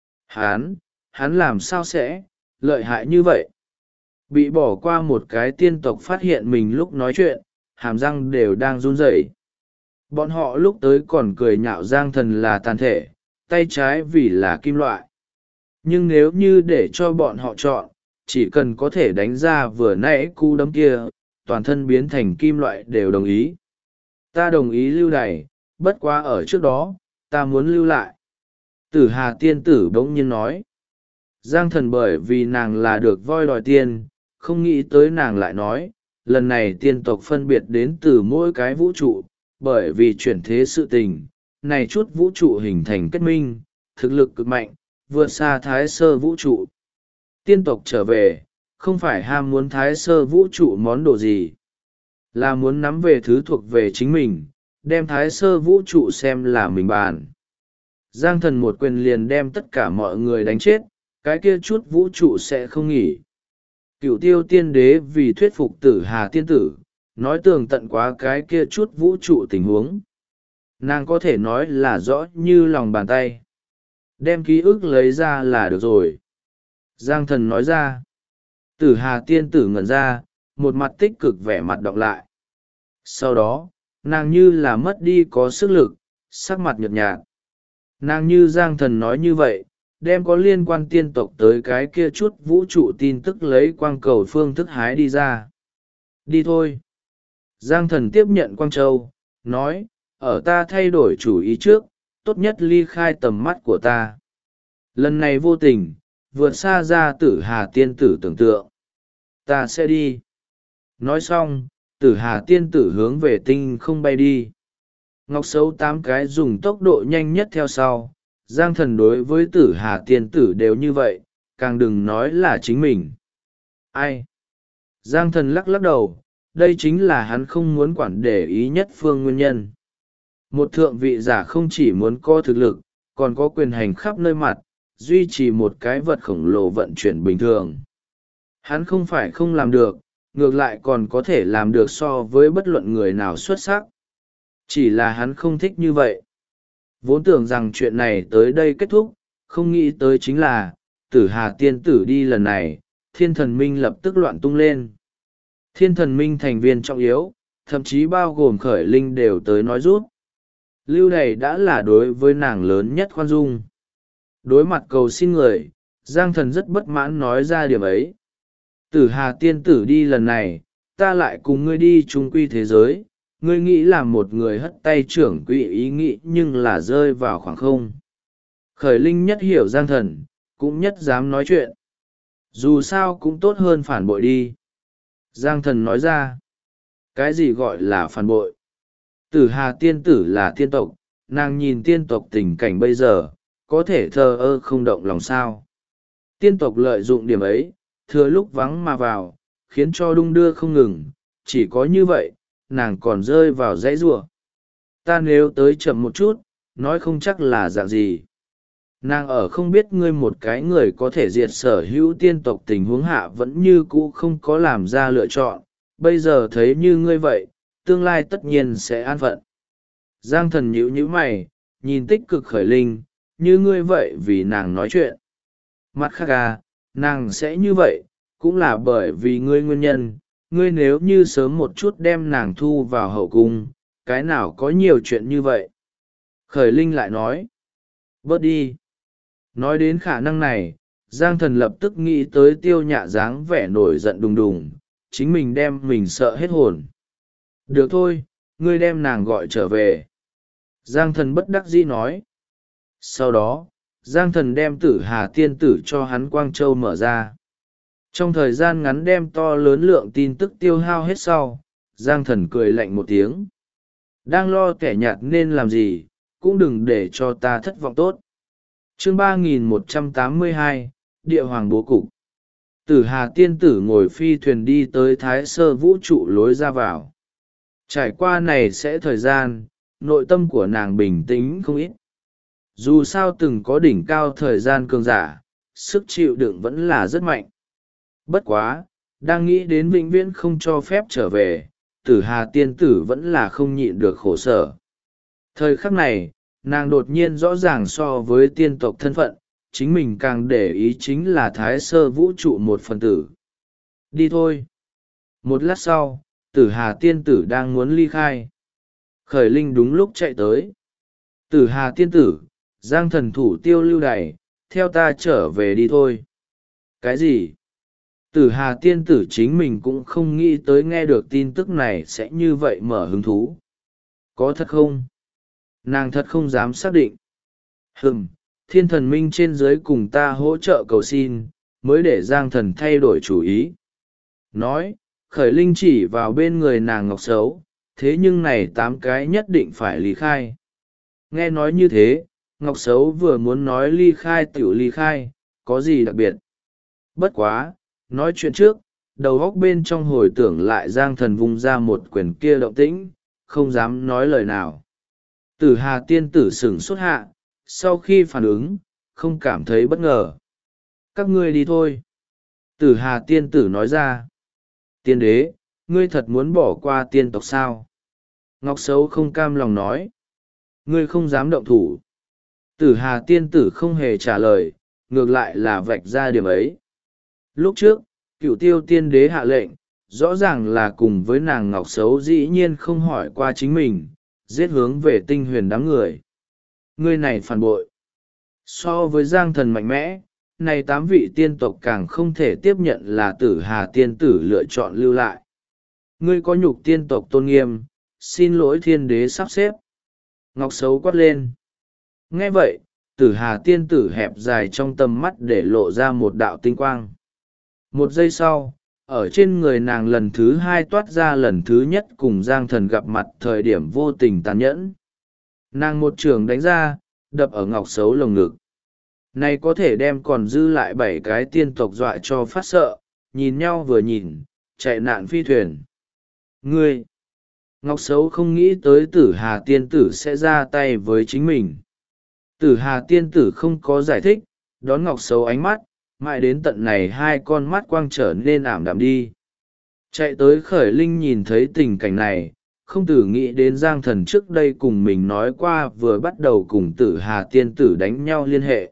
Hắn làm sao sẽ lợi hại như vậy? Bị bỏ qua một cái tiên tộc phát hiện mình lúc nói chuyện, hàm răng đều đang run rẩy. Bọn họ lúc tới còn cười nhạo Giang Thần là tàn thể, tay trái vì là kim loại. Nhưng nếu như để cho bọn họ chọn, chỉ cần có thể đánh ra vừa nãy cú đấm kia, toàn thân biến thành kim loại đều đồng ý. Ta đồng ý lưu đày, bất quá ở trước đó, ta muốn lưu lại. Tử Hà tiên tử bỗng nhiên nói. Giang Thần bởi vì nàng là được voi đòi tiên, không nghĩ tới nàng lại nói, lần này tiên tộc phân biệt đến từ mỗi cái vũ trụ, bởi vì chuyển thế sự tình, này chút vũ trụ hình thành kết minh, thực lực cực mạnh, vượt xa Thái Sơ vũ trụ. Tiên tộc trở về, không phải ham muốn Thái Sơ vũ trụ món đồ gì, là muốn nắm về thứ thuộc về chính mình, đem Thái Sơ vũ trụ xem là mình bàn. Giang Thần một quyền liền đem tất cả mọi người đánh chết, cái kia chút vũ trụ sẽ không nghỉ. Cửu Tiêu tiên đế vì thuyết phục Tử Hà tiên tử, nói tường tận quá cái kia chút vũ trụ tình huống. Nàng có thể nói là rõ như lòng bàn tay. Đem ký ức lấy ra là được rồi. Giang Thần nói ra. Tử Hà tiên tử ngẩn ra, một mặt tích cực vẻ mặt đọc lại. Sau đó, nàng như là mất đi có sức lực, sắc mặt nhợt nhạt. Nàng như Giang Thần nói như vậy, đem có liên quan tiên tộc tới cái kia chút vũ trụ tin tức lấy quang cầu phương thức hái đi ra. Đi thôi. Giang Thần tiếp nhận Quang Châu, nói, ở ta thay đổi chủ ý trước, tốt nhất ly khai tầm mắt của ta. Lần này vô tình, vượt xa ra Tử Hà tiên tử tưởng tượng. Ta sẽ đi. Nói xong, Tử Hà tiên tử hướng về tinh không bay đi. Ngọc Sấu 8 cái dùng tốc độ nhanh nhất theo sau. Giang Thần đối với Tử Hà tiên tử đều như vậy, càng đừng nói là chính mình. Ai? Giang Thần lắc lắc đầu, đây chính là hắn không muốn quản để ý nhất phương nguyên nhân. Một thượng vị giả không chỉ muốn có thực lực, còn có quyền hành khắp nơi mặt, duy trì một cái vật khổng lồ vận chuyển bình thường. Hắn không phải không làm được, ngược lại còn có thể làm được so với bất luận người nào xuất sắc. Chỉ là hắn không thích như vậy. Vốn tưởng rằng chuyện này tới đây kết thúc, không nghĩ tới chính là, Tử Hà tiên tử đi lần này, Thiên Thần Minh lập tức loạn tung lên. Thiên Thần Minh thành viên trọng yếu, thậm chí bao gồm Khởi Linh đều tới nói rút. Lưu Đày đã là đối với nàng lớn nhất khoan dung. Đối mặt cầu xin người, Giang Thần rất bất mãn nói ra điểm ấy. Tử Hà tiên tử đi lần này, ta lại cùng ngươi đi chung quy thế giới, ngươi nghĩ là một người hất tay trưởng quỹ ý nghĩ nhưng là rơi vào khoảng không. Khởi Linh nhất hiểu Giang Thần, cũng nhất dám nói chuyện. Dù sao cũng tốt hơn phản bội đi. Giang Thần nói ra, cái gì gọi là phản bội? Tử Hà tiên tử là tiên tộc, nàng nhìn tiên tộc tình cảnh bây giờ, có thể thờ ơ không động lòng sao. Tiên tộc lợi dụng điểm ấy, thừa lúc vắng mà vào, khiến cho đung đưa không ngừng, chỉ có như vậy, nàng còn rơi vào dãy rủa. Ta nếu tới chậm một chút, nói không chắc là dạng gì. Nàng ở không biết ngươi một cái người có thể diệt sở hữu tiên tộc tình huống hạ vẫn như cũ không có làm ra lựa chọn, bây giờ thấy như ngươi vậy, tương lai tất nhiên sẽ an phận. Giang Thần nhíu nhíu mày, nhìn tích cực Khởi Linh, như ngươi vậy vì nàng nói chuyện. Mặt khác à, nàng sẽ như vậy, cũng là bởi vì ngươi nguyên nhân, ngươi nếu như sớm một chút đem nàng thu vào hậu cung, cái nào có nhiều chuyện như vậy. Khởi Linh lại nói, bớt đi. Nói đến khả năng này, Giang Thần lập tức nghĩ tới Tiêu Nhạ dáng vẻ nổi giận đùng đùng, chính mình đem mình sợ hết hồn. Được thôi, ngươi đem nàng gọi trở về. Giang Thần bất đắc dĩ nói. Sau đó, Giang Thần đem Tử Hà tiên tử cho hắn Quang Châu mở ra. Trong thời gian ngắn đem to lớn lượng tin tức tiêu hao hết sau, Giang Thần cười lạnh một tiếng. Đang lo kẻ nhạt nên làm gì, cũng đừng để cho ta thất vọng tốt. Chương 3182, Địa Hoàng Bố Cục. Tử Hà tiên tử ngồi phi thuyền đi tới Thái Sơ vũ trụ lối ra vào. Trải qua này sẽ thời gian, nội tâm của nàng bình tĩnh không ít. Dù sao từng có đỉnh cao thời gian cường giả, sức chịu đựng vẫn là rất mạnh. Bất quá, đang nghĩ đến vĩnh viễn không cho phép trở về, Tử Hà tiên tử vẫn là không nhịn được khổ sở. Thời khắc này, nàng đột nhiên rõ ràng so với tiên tộc thân phận, chính mình càng để ý chính là Thái Sơ vũ trụ một phần tử. Đi thôi. Một lát sau, Tử Hà tiên tử đang muốn ly khai. Khởi Linh đúng lúc chạy tới. Tử Hà tiên tử, Giang Thần thủ Tiêu Lưu Đày, theo ta trở về đi thôi. Cái gì? Tử Hà tiên tử chính mình cũng không nghĩ tới nghe được tin tức này sẽ như vậy mở hứng thú. Có thật không? Nàng thật không dám xác định. Thiên Thần Minh trên dưới cùng ta hỗ trợ cầu xin, mới để Giang Thần thay đổi chủ ý. Nói, Khởi Linh chỉ vào bên người nàng Ngọc Sấu, thế nhưng này 8 cái nhất định phải ly khai. Nghe nói như thế, Ngọc Sấu vừa muốn nói ly khai tiểu ly khai, có gì đặc biệt. Bất quá, nói chuyện trước, đầu góc bên trong hồi tưởng lại Giang Thần vung ra một quyền kia động tĩnh, không dám nói lời nào. Tử Hà tiên tử sửng sốt hạ, sau khi phản ứng, không cảm thấy bất ngờ. Các ngươi đi thôi. Tử Hà tiên tử nói ra. Tiên đế, ngươi thật muốn bỏ qua tiên tộc sao? Ngọc Sấu không cam lòng nói. Ngươi không dám động thủ. Tử Hà tiên tử không hề trả lời, ngược lại là vạch ra điểm ấy. Lúc trước, Cửu Tiêu tiên đế hạ lệnh, rõ ràng là cùng với nàng ngọc xấu dĩ nhiên không hỏi qua chính mình, giết hướng về tinh huyền đám người. Ngươi này phản bội. So với Giang Thần mạnh mẽ, này 8 vị tiên tộc càng không thể tiếp nhận là Tử Hà tiên tử lựa chọn lưu lại. Ngươi có nhục tiên tộc tôn nghiêm, xin lỗi thiên đế sắp xếp. Ngọc xấu quát lên. Nghe vậy, Tử Hà tiên tử hẹp dài trong tầm mắt để lộ ra một đạo tinh quang. Một giây sau, ở trên người nàng lần thứ hai toát ra lần thứ nhất cùng Giang Thần gặp mặt thời điểm vô tình tàn nhẫn. Nàng một trường đánh ra, đập ở ngọc xấu lồng ngực. Này có thể đem còn dư lại 7 cái tiên tộc dọa cho phát sợ, nhìn nhau vừa nhìn, chạy nạn phi thuyền. Ngươi! Ngọc xấu không nghĩ tới Tử Hà tiên tử sẽ ra tay với chính mình. Tử Hà tiên tử không có giải thích, đón ngọc xấu ánh mắt, mãi đến tận này hai con mắt quang trở nên ảm đạm đi. Chạy tới Khởi Linh nhìn thấy tình cảnh này, không tử nghĩ đến Giang Thần trước đây cùng mình nói qua vừa bắt đầu cùng Tử Hà tiên tử đánh nhau liên hệ.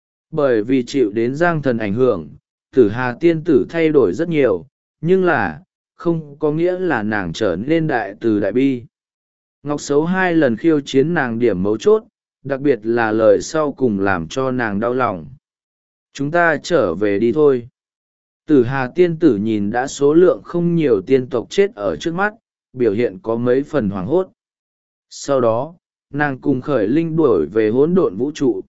Bởi vì chịu đến Giang Thần ảnh hưởng, Tử Hà tiên tử thay đổi rất nhiều, nhưng là, không có nghĩa là nàng trở nên đại từ đại bi. Ngọc xấu 2 lần khiêu chiến nàng điểm mấu chốt, đặc biệt là lời sau cùng làm cho nàng đau lòng. Chúng ta trở về đi thôi. Tử Hà tiên tử nhìn đã số lượng không nhiều tiên tộc chết ở trước mắt, biểu hiện có mấy phần hoảng hốt. Sau đó, nàng cùng Khởi Linh đuổi về hỗn độn vũ trụ.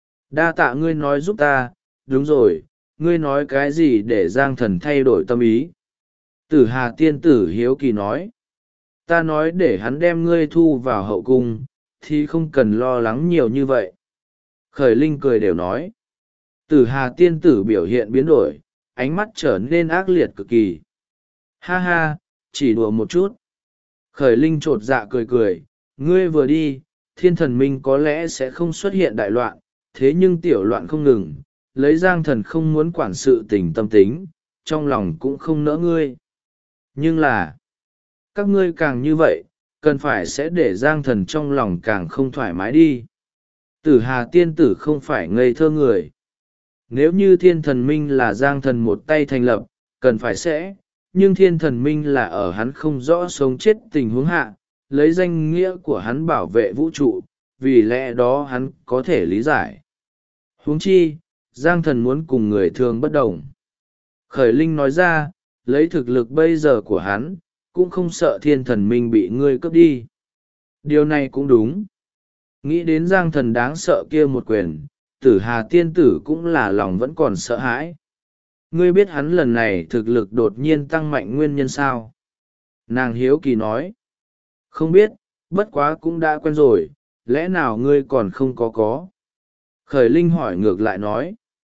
Đa tạ ngươi nói giúp ta, đúng rồi, ngươi nói cái gì để Giang Thần thay đổi tâm ý? Tử Hà tiên tử hiếu kỳ nói. Ta nói để hắn đem ngươi thu vào hậu cung, thì không cần lo lắng nhiều như vậy. Khởi Linh cười đều nói. Tử Hà tiên tử biểu hiện biến đổi, ánh mắt trở nên ác liệt cực kỳ. Ha ha, chỉ đùa một chút. Khởi Linh chột dạ cười cười, ngươi vừa đi, thiên thần minh có lẽ sẽ không xuất hiện đại loạn, thế nhưng tiểu loạn không ngừng, lấy Giang Thần không muốn quản sự tình tâm tính, trong lòng cũng không nỡ ngươi. Nhưng là, các ngươi càng như vậy, cần phải sẽ để Giang Thần trong lòng càng không thoải mái đi. Tử Hà tiên tử không phải ngây thơ người. Nếu như thiên thần minh là Giang Thần một tay thành lập, cần phải sẽ, nhưng thiên thần minh là ở hắn không rõ sống chết tình huống hạ, lấy danh nghĩa của hắn bảo vệ vũ trụ, vì lẽ đó hắn có thể lý giải. Huống chi, Giang Thần muốn cùng người thường bất đồng. Khởi Linh nói ra, lấy thực lực bây giờ của hắn, cũng không sợ thiên thần minh bị ngươi cướp đi. Điều này cũng đúng. Nghĩ đến Giang Thần đáng sợ kia một quyền, Tử Hà tiên tử cũng là lòng vẫn còn sợ hãi. Ngươi biết hắn lần này thực lực đột nhiên tăng mạnh nguyên nhân sao? Nàng hiếu kỳ nói. Không biết, bất quá cũng đã quen rồi, lẽ nào ngươi còn không có? Khởi Linh hỏi ngược lại nói.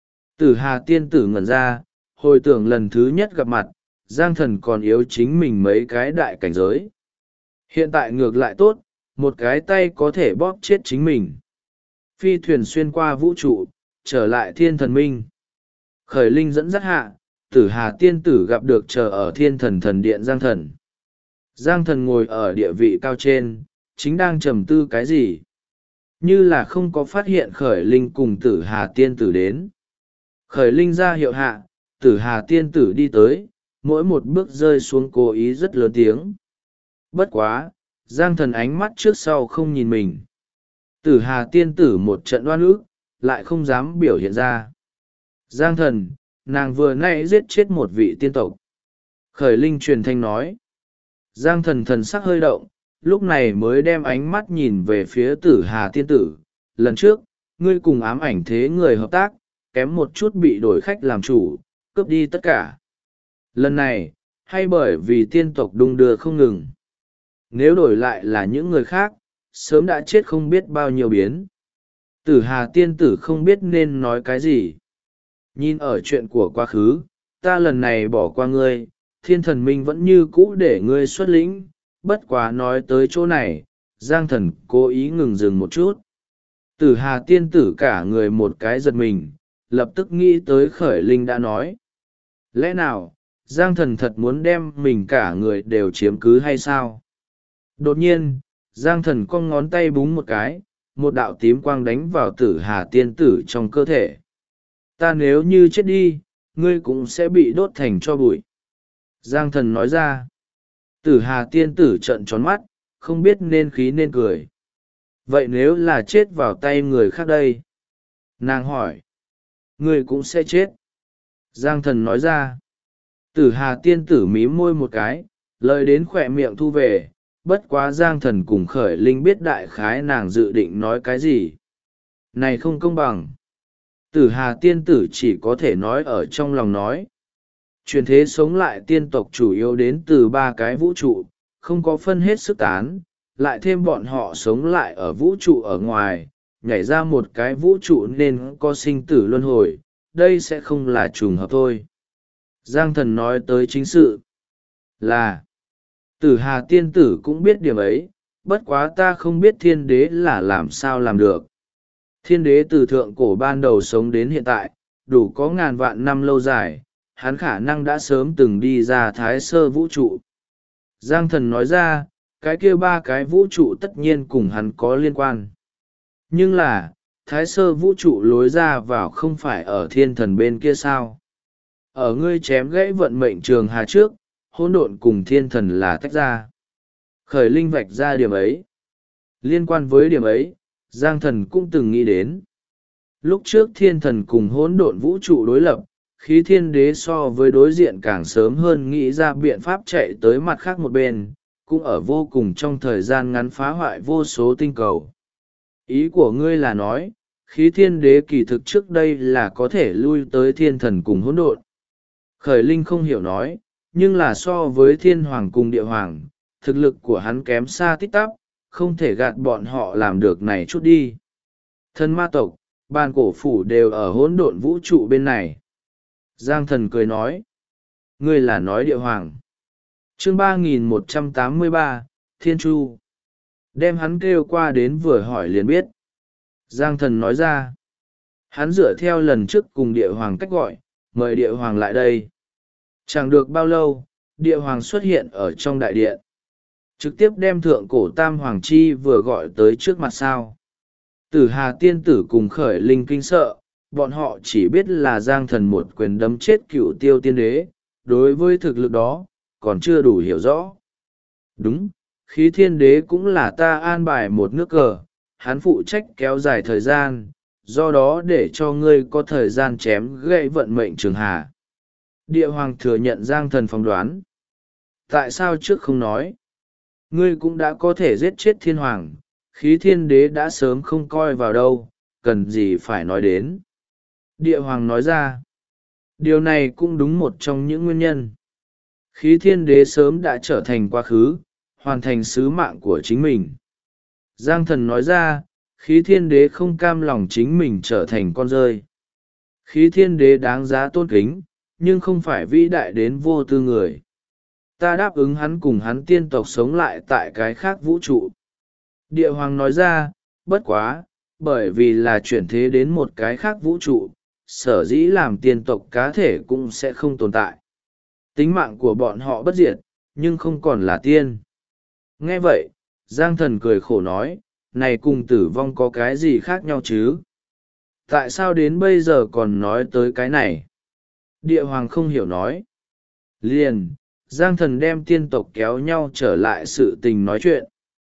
Tử Hà tiên tử ngẩn ra, hồi tưởng lần thứ nhất gặp mặt, Giang Thần còn yếu chính mình mấy cái đại cảnh giới. Hiện tại ngược lại tốt, một cái tay có thể bóp chết chính mình. Phi thuyền xuyên qua vũ trụ, trở lại thiên thần minh. Khởi Linh dẫn dắt hạ, Tử Hà tiên tử gặp được chờ ở thiên thần thần điện Giang Thần. Giang Thần ngồi ở địa vị cao trên, chính đang trầm tư cái gì. Như là không có phát hiện Khởi Linh cùng Tử Hà tiên tử đến. Khởi Linh ra hiệu hạ, Tử Hà tiên tử đi tới, mỗi một bước rơi xuống cố ý rất lớn tiếng. Bất quá, Giang Thần ánh mắt trước sau không nhìn mình. Tử Hà tiên tử một trận oan ức, lại không dám biểu hiện ra. Giang Thần, nàng vừa nãy giết chết một vị tiên tộc. Khởi Linh truyền thanh nói. Giang Thần thần sắc hơi động, lúc này mới đem ánh mắt nhìn về phía Tử Hà tiên tử. Lần trước, ngươi cùng ám ảnh thế người hợp tác, kém một chút bị đổi khách làm chủ, cướp đi tất cả. Lần này, hay bởi vì tiên tộc đung đưa không ngừng. Nếu đổi lại là những người khác, sớm đã chết không biết bao nhiêu biến. Tử Hà tiên tử không biết nên nói cái gì. Nhìn ở chuyện của quá khứ, ta lần này bỏ qua ngươi, thiên thần minh vẫn như cũ để ngươi xuất lĩnh, bất quá nói tới chỗ này, Giang Thần cố ý ngừng dừng một chút. Tử Hà tiên tử cả người một cái giật mình, lập tức nghĩ tới Khởi Linh đã nói. Lẽ nào, Giang Thần thật muốn đem mình cả người đều chiếm cứ hay sao? Đột nhiên, Giang Thần cong ngón tay búng một cái, một đạo tím quang đánh vào Tử Hà tiên tử trong cơ thể. Ta nếu như chết đi, ngươi cũng sẽ bị đốt thành tro bụi. Giang thần nói ra. Tử Hà tiên tử trợn tròn mắt, không biết nên khí nên cười. Vậy nếu là chết vào tay người khác đây? Nàng hỏi. Người cũng sẽ chết. Giang thần nói ra. Tử Hà tiên tử mím môi một cái, lời đến khỏe miệng thu về, bất quá Giang thần cùng Khởi Linh biết đại khái nàng dự định nói cái gì. Này không công bằng. Tử Hà tiên tử chỉ có thể nói ở trong lòng nói. Truyền thế sống lại tiên tộc chủ yếu đến từ ba cái vũ trụ, không có phân hết sức tán, lại thêm bọn họ sống lại ở vũ trụ ở ngoài, nhảy ra một cái vũ trụ nên có sinh tử luân hồi, đây sẽ không là trùng hợp thôi. Giang thần nói tới chính sự là Tử Hà tiên tử cũng biết điểm ấy, bất quá ta không biết thiên đế là làm sao làm được. Thiên đế từ thượng cổ ban đầu sống đến hiện tại, đủ có ngàn vạn năm lâu dài, hắn khả năng đã sớm từng đi ra thái sơ vũ trụ. Giang thần nói ra, cái kia ba cái vũ trụ tất nhiên cùng hắn có liên quan. Nhưng là, thái sơ vũ trụ lối ra vào không phải ở thiên thần bên kia sao? Ở ngươi chém gãy vận mệnh trường hà trước, hỗn độn cùng thiên thần là tách ra. Khởi Linh vạch ra điểm ấy. Liên quan với điểm ấy, Giang thần cũng từng nghĩ đến. Lúc trước thiên thần cùng hỗn độn vũ trụ đối lập, khí thiên đế so với đối diện càng sớm hơn nghĩ ra biện pháp chạy tới mặt khác một bên, cũng ở vô cùng trong thời gian ngắn phá hoại vô số tinh cầu. Ý của ngươi là nói, khí thiên đế kỳ thực trước đây là có thể lui tới thiên thần cùng hỗn độn. Khởi Linh không hiểu nói, nhưng là so với thiên hoàng cùng địa hoàng, thực lực của hắn kém xa tít tắp, không thể gạt bọn họ làm được này chút đi. Thần ma tộc, bàn cổ phủ đều ở hỗn độn vũ trụ bên này. Giang thần cười nói. Ngươi là nói địa hoàng. Chương 3183, Thiên Chu. Đem hắn kêu qua đến vừa hỏi liền biết. Giang thần nói ra. Hắn dựa theo lần trước cùng địa hoàng cách gọi, mời địa hoàng lại đây. Chẳng được bao lâu, địa hoàng xuất hiện ở trong đại điện. Trực tiếp đem thượng cổ tam hoàng chi vừa gọi tới trước mặt sao. Tử Hà tiên tử cùng Khởi Linh kinh sợ, bọn họ chỉ biết là Giang thần một quyền đấm chết cựu tiêu tiên đế, đối với thực lực đó, còn chưa đủ hiểu rõ. Đúng, khí thiên đế cũng là ta an bài một nước cờ, hắn phụ trách kéo dài thời gian, do đó để cho ngươi có thời gian chém gãy vận mệnh trường hà. Địa hoàng thừa nhận Giang thần phỏng đoán. Tại sao trước không nói? Ngươi cũng đã có thể giết chết thiên hoàng, khí thiên đế đã sớm không coi vào đâu, cần gì phải nói đến. Địa hoàng nói ra. Điều này cũng đúng một trong những nguyên nhân. Khí thiên đế sớm đã trở thành quá khứ, hoàn thành sứ mạng của chính mình. Giang thần nói ra, khí thiên đế không cam lòng chính mình trở thành con rơi. Khí thiên đế đáng giá tôn kính, nhưng không phải vĩ đại đến vô tư người. Ta đáp ứng hắn cùng hắn tiên tộc sống lại tại cái khác vũ trụ. Địa hoàng nói ra, bất quá, bởi vì là chuyển thế đến một cái khác vũ trụ, sở dĩ làm tiên tộc cá thể cũng sẽ không tồn tại. Tính mạng của bọn họ bất diệt, nhưng không còn là tiên. Nghe vậy, Giang thần cười khổ nói, này cùng tử vong có cái gì khác nhau chứ? Tại sao đến bây giờ còn nói tới cái này? Địa hoàng không hiểu nói. Liền, Giang thần đem tiên tộc kéo nhau trở lại sự tình nói chuyện.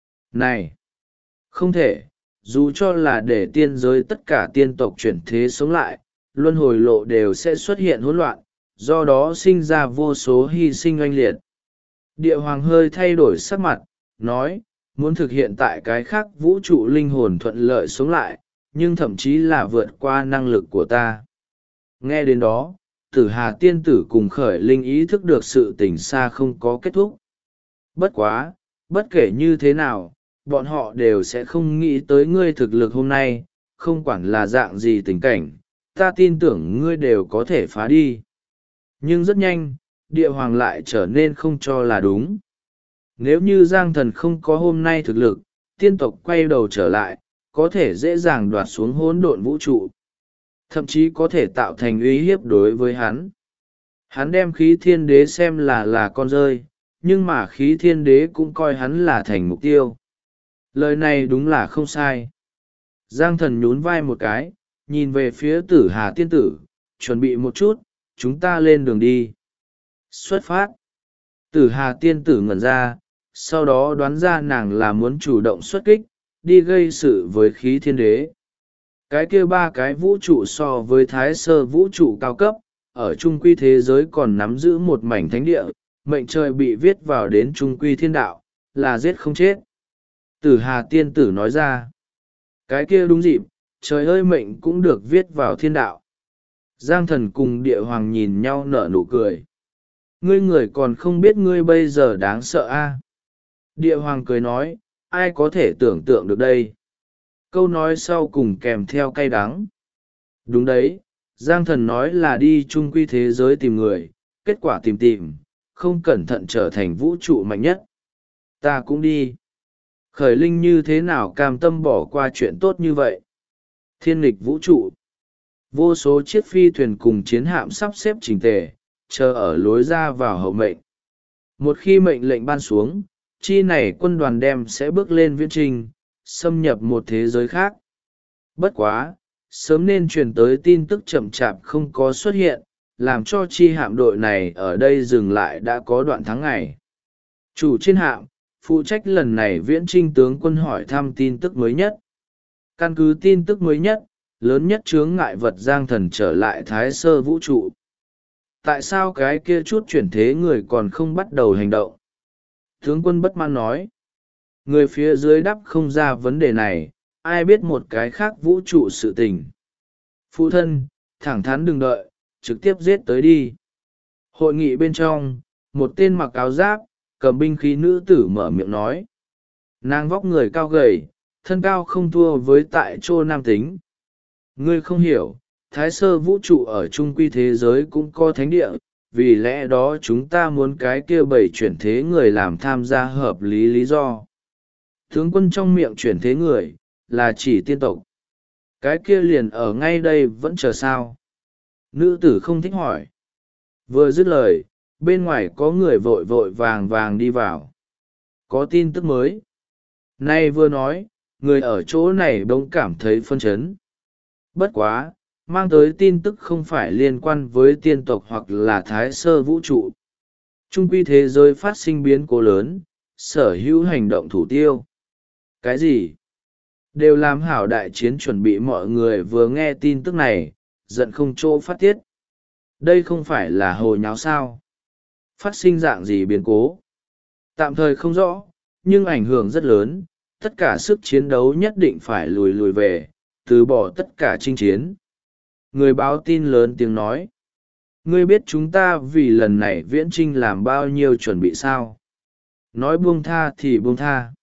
Này! Không thể, dù cho là để tiên giới tất cả tiên tộc chuyển thế sống lại, luân hồi lộ đều sẽ xuất hiện hỗn loạn, do đó sinh ra vô số hy sinh oanh liệt. Địa hoàng hơi thay đổi sắc mặt, nói, muốn thực hiện tại cái khác vũ trụ linh hồn thuận lợi sống lại, nhưng thậm chí là vượt qua năng lực của ta. Nghe đến đó, Tử Hà tiên tử cùng Khởi Linh ý thức được sự tình xa không có kết thúc. Bất quá, bất kể như thế nào, bọn họ đều sẽ không nghĩ tới ngươi thực lực hôm nay, không quản là dạng gì tình cảnh, ta tin tưởng ngươi đều có thể phá đi. Nhưng rất nhanh, địa hoàng lại trở nên không cho là đúng. Nếu như Giang thần không có hôm nay thực lực, tiên tộc quay đầu trở lại, có thể dễ dàng đoạt xuống hỗn độn vũ trụ. Thậm chí có thể tạo thành uy hiếp đối với hắn. Hắn đem khí thiên đế xem là con rơi, nhưng mà khí thiên đế cũng coi hắn là thành mục tiêu. Lời này đúng là không sai. Giang thần nhún vai một cái, nhìn về phía Tử Hà tiên tử, chuẩn bị một chút, chúng ta lên đường đi. Xuất phát. Tử Hà tiên tử ngẩn ra, sau đó đoán ra nàng là muốn chủ động xuất kích, đi gây sự với khí thiên đế. Cái kia ba cái vũ trụ so với thái sơ vũ trụ cao cấp, ở trung quy thế giới còn nắm giữ một mảnh thánh địa, mệnh trời bị viết vào đến trung quy thiên đạo, là giết không chết. Tử Hà tiên tử nói ra, cái kia đúng dịp, trời ơi mệnh cũng được viết vào thiên đạo. Giang thần cùng địa hoàng nhìn nhau nở nụ cười. Ngươi người còn không biết ngươi bây giờ đáng sợ a? Địa hoàng cười nói, ai có thể tưởng tượng được đây? Câu nói sau cùng kèm theo cay đắng. Đúng đấy, Giang thần nói là đi chung quy thế giới tìm người, kết quả tìm, không cẩn thận trở thành vũ trụ mạnh nhất. Ta cũng đi. Khởi linh như thế nào cam tâm bỏ qua chuyện tốt như vậy? Thiên nghịch vũ trụ. Vô số chiếc phi thuyền cùng chiến hạm sắp xếp chỉnh tề, chờ ở lối ra vào hậu mệnh. Một khi mệnh lệnh ban xuống, chi này quân đoàn đem sẽ bước lên viễn trình, xâm nhập một thế giới khác. Bất quá, sớm nên truyền tới tin tức chậm chạp không có xuất hiện, làm cho chi hạm đội này ở đây dừng lại đã có đoạn tháng ngày. Chủ trên hạm, phụ trách lần này viễn trinh tướng quân hỏi thăm tin tức mới nhất. Căn cứ tin tức mới nhất, lớn nhất chướng ngại vật Giang thần trở lại thái sơ vũ trụ. Tại sao cái kia chút chuyển thế người còn không bắt đầu hành động? Tướng quân bất mãn nói. Người phía dưới đáp không ra vấn đề này, ai biết một cái khác vũ trụ sự tình. Phụ thân, thẳng thắn đừng đợi, trực tiếp giết tới đi. Hội nghị bên trong, một tên mặc áo giáp, cầm binh khí nữ tử mở miệng nói. Nàng vóc người cao gầy, thân cao không thua với tại chỗ nam tính. Ngươi không hiểu, thái sơ vũ trụ ở trung quy thế giới cũng có thánh địa, vì lẽ đó chúng ta muốn cái kia bảy chuyển thế người làm tham gia hợp lý lý do. Tướng quân trong miệng chuyển thế người, là chỉ tiên tộc. Cái kia liền ở ngay đây vẫn chờ sao. Nữ tử không thích hỏi. Vừa dứt lời, bên ngoài có người vội vội vàng vàng đi vào. Có tin tức mới. Nay vừa nói, người ở chỗ này bỗng cảm thấy phân chấn. Bất quá, mang tới tin tức không phải liên quan với tiên tộc hoặc là thái sơ vũ trụ. Trung quy thế giới phát sinh biến cố lớn, sở hữu hành động thủ tiêu. Cái gì? Đều làm hảo đại chiến chuẩn bị mọi người vừa nghe tin tức này, giận không chỗ phát tiết. Đây không phải là hồ nháo sao? Phát sinh dạng gì biến cố? Tạm thời không rõ, nhưng ảnh hưởng rất lớn, tất cả sức chiến đấu nhất định phải lùi về, từ bỏ tất cả chinh chiến. Người báo tin lớn tiếng nói. Ngươi biết chúng ta vì lần này viễn chinh làm bao nhiêu chuẩn bị sao? Nói buông tha thì buông tha.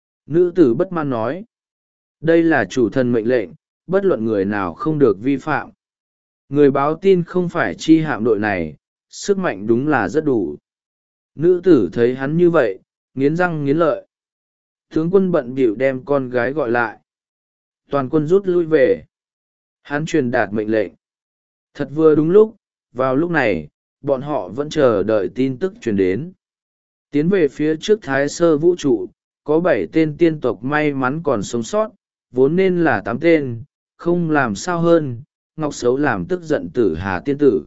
Nữ tử bất mãn nói. Đây là chủ thần mệnh lệnh, bất luận người nào không được vi phạm. Người báo tin không phải chi hạm đội này, sức mạnh đúng là rất đủ. Nữ tử thấy hắn như vậy, nghiến răng nghiến lợi. Tướng quân bận bịu đem con gái gọi lại. Toàn quân rút lui về. Hắn truyền đạt mệnh lệnh. Thật vừa đúng lúc, vào lúc này, bọn họ vẫn chờ đợi tin tức truyền đến. Tiến về phía trước thái sơ vũ trụ, có 7 tên tiên tộc may mắn còn sống sót, vốn nên là 8 tên, không làm sao hơn, Ngọc Xấu làm tức giận Tử Hà tiên tử.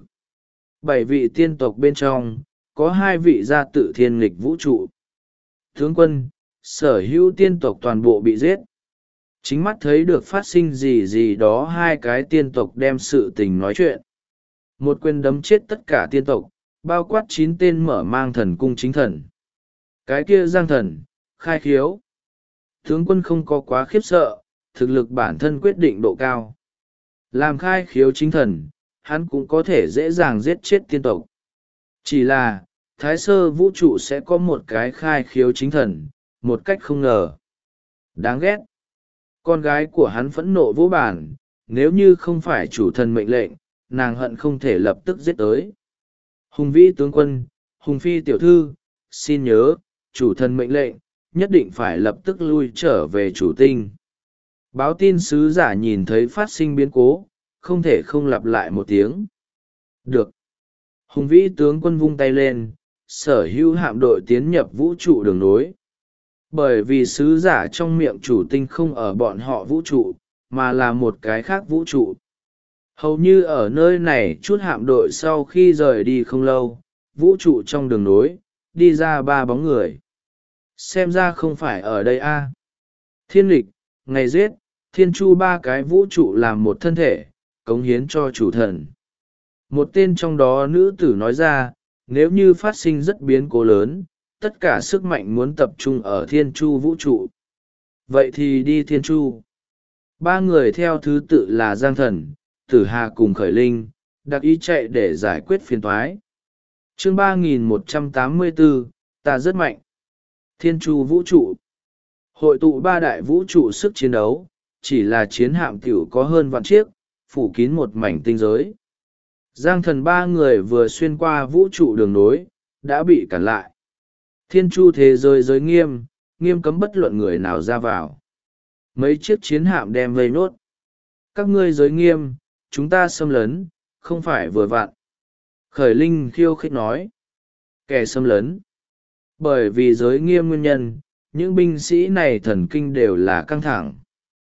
7 vị tiên tộc bên trong, có 2 vị gia tự thiên nghịch vũ trụ. Tướng quân, sở hữu tiên tộc toàn bộ bị giết. Chính mắt thấy được phát sinh gì đó 2 cái tiên tộc đem sự tình nói chuyện. Một quyền đấm chết tất cả tiên tộc, bao quát 9 tên mở mang thần cung chính thần. Cái kia Giang thần, khai khiếu. Tướng quân không có quá khiếp sợ, thực lực bản thân quyết định độ cao. Làm khai khiếu chính thần, hắn cũng có thể dễ dàng giết chết tiên tộc. Chỉ là, thái sơ vũ trụ sẽ có một cái khai khiếu chính thần, một cách không ngờ. Đáng ghét. Con gái của hắn phẫn nộ vỗ bản, nếu như không phải chủ thần mệnh lệnh, nàng hận không thể lập tức giết tới. Hùng vĩ tướng quân, Hùng phi tiểu thư, xin nhớ, chủ thần mệnh lệnh, nhất định phải lập tức lui trở về chủ tinh. Báo tin sứ giả nhìn thấy phát sinh biến cố, không thể không lặp lại một tiếng. Được. Hùng vĩ tướng quân vung tay lên, sở hữu hạm đội tiến nhập vũ trụ đường nối. Bởi vì sứ giả trong miệng chủ tinh không ở bọn họ vũ trụ, mà là một cái khác vũ trụ. Hầu như ở nơi này chút hạm đội sau khi rời đi không lâu, vũ trụ trong đường nối, đi ra ba bóng người. Xem ra không phải ở đây a. Thiên lịch, ngày giết, thiên chu, ba cái vũ trụ làm một thân thể, cống hiến cho chủ thần. Một tên trong đó nữ tử nói ra, nếu như phát sinh rất biến cố lớn, tất cả sức mạnh muốn tập trung ở thiên chu vũ trụ. Vậy thì đi thiên chu. Ba người theo thứ tự là Giang Thần, Tử Hà cùng Khởi Linh, đặc ý chạy để giải quyết phiền toái. Chương 3184, ta rất mạnh. Thiên chu vũ trụ. Hội tụ ba đại vũ trụ sức chiến đấu, chỉ là chiến hạm tiểu có hơn vạn chiếc, phủ kín một mảnh tinh giới. Giang Thần ba người vừa xuyên qua vũ trụ đường nối, đã bị cản lại. Thiên chu thế giới giới nghiêm, nghiêm cấm bất luận người nào ra vào. Mấy chiếc chiến hạm đem vây nốt. Các ngươi giới nghiêm, chúng ta xâm lấn, không phải vừa vặn. Khởi Linh khiêu khích nói. Kẻ xâm lấn. Bởi vì giới nghiêm nguyên nhân, những binh sĩ này thần kinh đều là căng thẳng.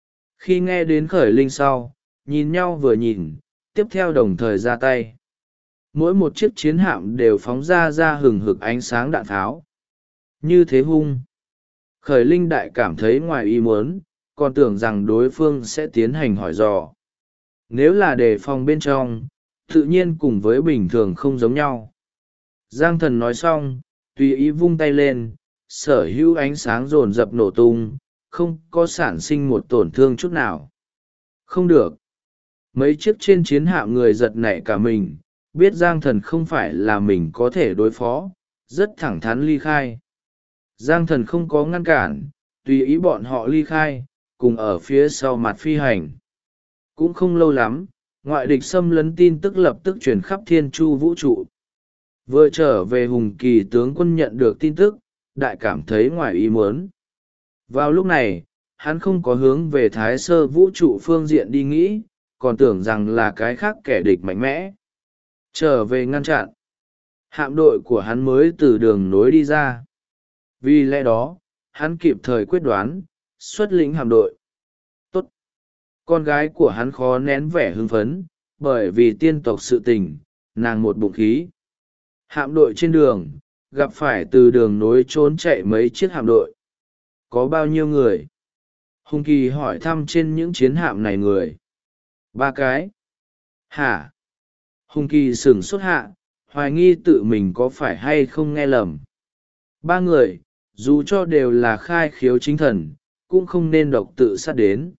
Khi nghe đến Khởi Linh sau, nhìn nhau vừa nhìn, tiếp theo đồng thời ra tay. Mỗi một chiếc chiến hạm đều phóng ra hừng hực ánh sáng đạn tháo. Như thế hung. Khởi Linh đại cảm thấy ngoài ý muốn, còn tưởng rằng đối phương sẽ tiến hành hỏi dò. Nếu là đề phòng bên trong, tự nhiên cùng với bình thường không giống nhau. Giang Thần nói xong, tùy ý vung tay lên, sở hữu ánh sáng rồn rập nổ tung, không có sản sinh một tổn thương chút nào. Không được. Mấy chiếc trên chiến hạm người giật nảy cả mình, biết Giang Thần không phải là mình có thể đối phó, rất thẳng thắn ly khai. Giang Thần không có ngăn cản, tùy ý bọn họ ly khai, cùng ở phía sau mặt phi hành. Cũng không lâu lắm, ngoại địch xâm lấn tin tức lập tức truyền khắp thiên chu vũ trụ. Vừa trở về Hùng Kỳ tướng quân nhận được tin tức, đại cảm thấy ngoài ý muốn. Vào lúc này, hắn không có hướng về Thái Sơ vũ trụ phương diện đi nghĩ, còn tưởng rằng là cái khác kẻ địch mạnh mẽ. Trở về ngăn chặn. Hạm đội của hắn mới từ đường nối đi ra. Vì lẽ đó, hắn kịp thời quyết đoán, xuất lĩnh hạm đội. Tốt. Con gái của hắn khó nén vẻ hưng phấn, bởi vì tiên tộc sự tình, nàng một bụng khí. Hạm đội trên đường, gặp phải từ đường nối trốn chạy mấy chiếc hạm đội. Có bao nhiêu người? Hùng Kỳ hỏi thăm trên những chiến hạm này người. 3 cái. Hả? Hùng Kỳ sửng sốt hạ, hoài nghi tự mình có phải hay không nghe lầm. 3 người, dù cho đều là khai khiếu chính thần, cũng không nên độc tự sát đến.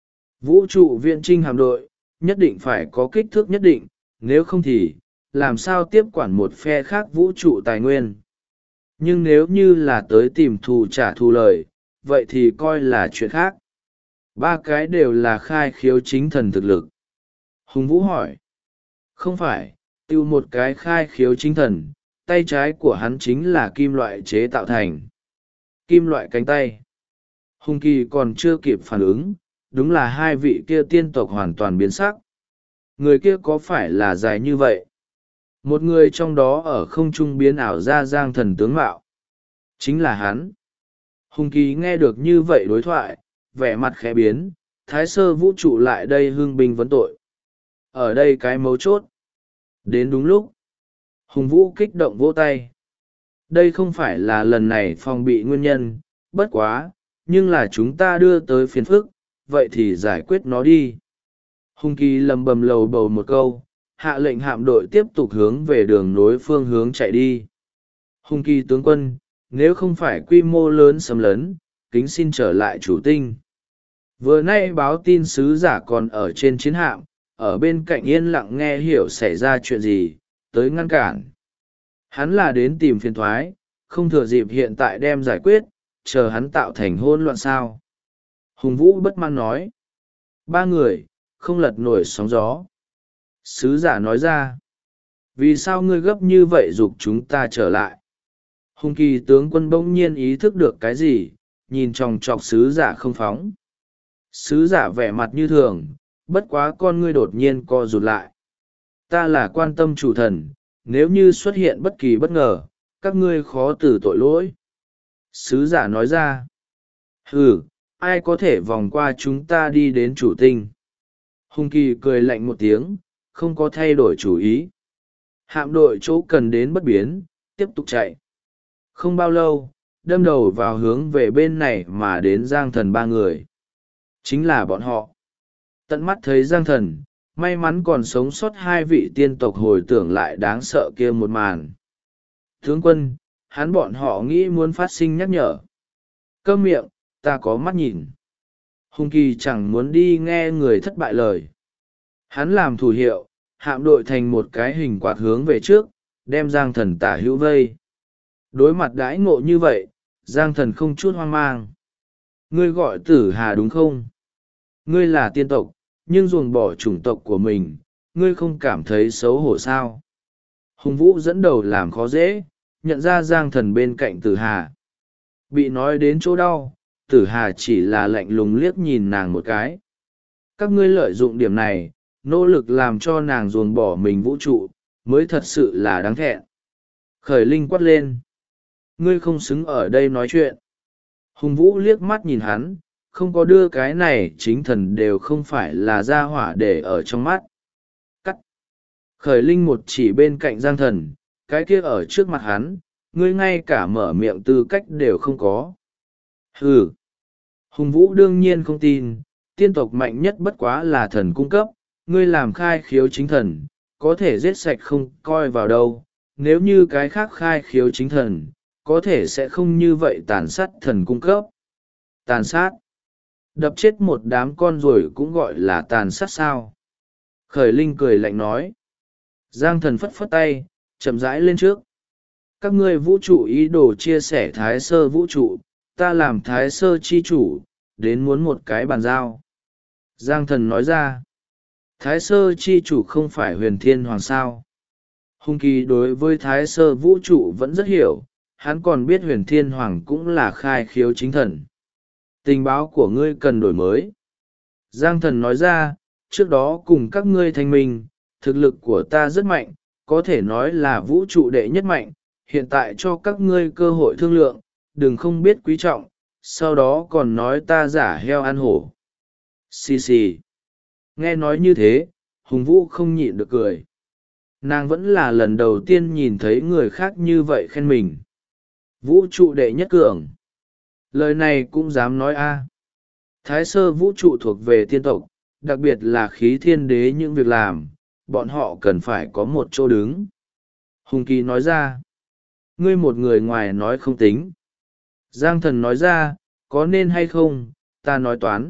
Vũ trụ viện trinh hạm đội, nhất định phải có kích thước nhất định, nếu không thì, làm sao tiếp quản một phe khác vũ trụ tài nguyên. Nhưng nếu như là tới tìm thù trả thù lời, vậy thì coi là chuyện khác. 3 cái đều là khai khiếu chính thần thực lực. Hùng Vũ hỏi. Không phải, tiêu một cái khai khiếu chính thần, tay trái của hắn chính là kim loại chế tạo thành. Kim loại cánh tay. Hùng Kỳ còn chưa kịp phản ứng, đúng là hai vị kia tiên tộc hoàn toàn biến sắc. Người kia có phải là dài như vậy? Một người trong đó ở không trung biến ảo ra Giang Thần tướng mạo. Chính là hắn. Hùng Kỳ nghe được như vậy đối thoại, vẻ mặt khẽ biến, Thái Sơ vũ trụ lại đây hương binh vấn tội. Ở đây cái mấu chốt. Đến đúng lúc. Hùng Vũ kích động vỗ tay. Đây không phải là lần này phòng bị nguyên nhân, bất quá, nhưng là chúng ta đưa tới phiền phức, vậy thì giải quyết nó đi. Hùng Kỳ lầm bầm lầu bầu một câu, hạ lệnh hạm đội tiếp tục hướng về đường nối phương hướng chạy đi. Hùng Kỳ tướng quân, nếu không phải quy mô lớn xâm lấn, kính xin trở lại chủ tinh. Vừa nay báo tin sứ giả còn ở trên chiến hạm, ở bên cạnh yên lặng nghe hiểu xảy ra chuyện gì, tới ngăn cản. Hắn là đến tìm phiền thoái, không thừa dịp hiện tại đem giải quyết, chờ hắn tạo thành hỗn loạn sao. Hùng Vũ bất mãn nói. 3 người, không lật nổi sóng gió. Sứ giả nói ra. Vì sao ngươi gấp như vậy giục chúng ta trở lại? Hùng Kỳ tướng quân bỗng nhiên ý thức được cái gì, nhìn chòng chọc sứ giả không phóng. Sứ giả vẻ mặt như thường, bất quá con ngươi đột nhiên co rụt lại. Ta là quan tâm chủ thần, nếu như xuất hiện bất kỳ bất ngờ, các ngươi khó từ tội lỗi. Sứ giả nói ra. Ừ, ai có thể vòng qua chúng ta đi đến chủ tinh? Hùng Kỳ cười lạnh một tiếng, không có thay đổi chủ ý. Hạm đội chỗ cần đến bất biến, tiếp tục chạy. Không bao lâu, đâm đầu vào hướng về bên này mà đến Giang Thần ba người. Chính là bọn họ. Tận mắt thấy Giang Thần, may mắn còn sống sót hai vị tiên tộc hồi tưởng lại đáng sợ kia một màn. Tướng quân, hắn bọn họ nghĩ muốn phát sinh nhắc nhở. Câm miệng, ta có mắt nhìn. Hùng Kỳ chẳng muốn đi nghe người thất bại lời. Hắn làm thủ hiệu, hạm đội thành một cái hình quạt hướng về trước, đem Giang Thần tả hữu vây. Đối mặt đãi ngộ như vậy, Giang Thần không chút hoang mang. Ngươi gọi Tử Hà đúng không? Ngươi là tiên tộc, nhưng ruồng bỏ chủng tộc của mình, ngươi không cảm thấy xấu hổ sao? Hùng Vũ dẫn đầu làm khó dễ, nhận ra Giang Thần bên cạnh Tử Hà. Bị nói đến chỗ đau, Tử Hà chỉ là lạnh lùng liếc nhìn nàng một cái. Các ngươi lợi dụng điểm này, nỗ lực làm cho nàng ruồng bỏ mình vũ trụ, mới thật sự là đáng thẹn. Khởi Linh quát lên. Ngươi không xứng ở đây nói chuyện. Hùng Vũ liếc mắt nhìn hắn, không có đưa cái này chính thần đều không phải là gia hỏa để ở trong mắt. Cắt. Khởi Linh một chỉ bên cạnh Giang Thần, cái kia ở trước mặt hắn, ngươi ngay cả mở miệng tư cách đều không có. Hừ. Hùng Vũ đương nhiên không tin, tiên tộc mạnh nhất bất quá là thần cung cấp, ngươi làm khai khiếu chính thần, có thể giết sạch không coi vào đâu, nếu như cái khác khai khiếu chính thần, có thể sẽ không như vậy tàn sát thần cung cấp. Tàn sát. Đập chết một đám con rồi cũng gọi là tàn sát sao? Khởi Linh cười lạnh nói. Giang Thần phất phất tay, chậm rãi lên trước. Các ngươi vũ trụ ý đồ chia sẻ thái sơ vũ trụ, ta làm thái sơ chi chủ, đến muốn một cái bàn giao. Giang Thần nói ra. Thái sơ chi chủ không phải huyền thiên hoàng sao? Hùng Kỳ đối với thái sơ vũ trụ vẫn rất hiểu, hắn còn biết huyền thiên hoàng cũng là khai khiếu chính thần. Tình báo của ngươi cần đổi mới. Giang Thần nói ra, trước đó cùng các ngươi thanh minh, thực lực của ta rất mạnh, có thể nói là vũ trụ đệ nhất mạnh, hiện tại cho các ngươi cơ hội thương lượng, đừng không biết quý trọng, sau đó còn nói ta giả heo ăn hổ. Xì xì. Nghe nói như thế, Hùng Vũ không nhịn được cười. Nàng vẫn là lần đầu tiên nhìn thấy người khác như vậy khen mình. Vũ trụ đệ nhất cường. Lời này cũng dám nói a. Thái sơ vũ trụ thuộc về tiên tộc, đặc biệt là khí thiên đế những việc làm, bọn họ cần phải có một chỗ đứng. Hùng Kỳ nói ra. Ngươi một người ngoài nói không tính. Giang Thần nói ra, có nên hay không, ta nói toán.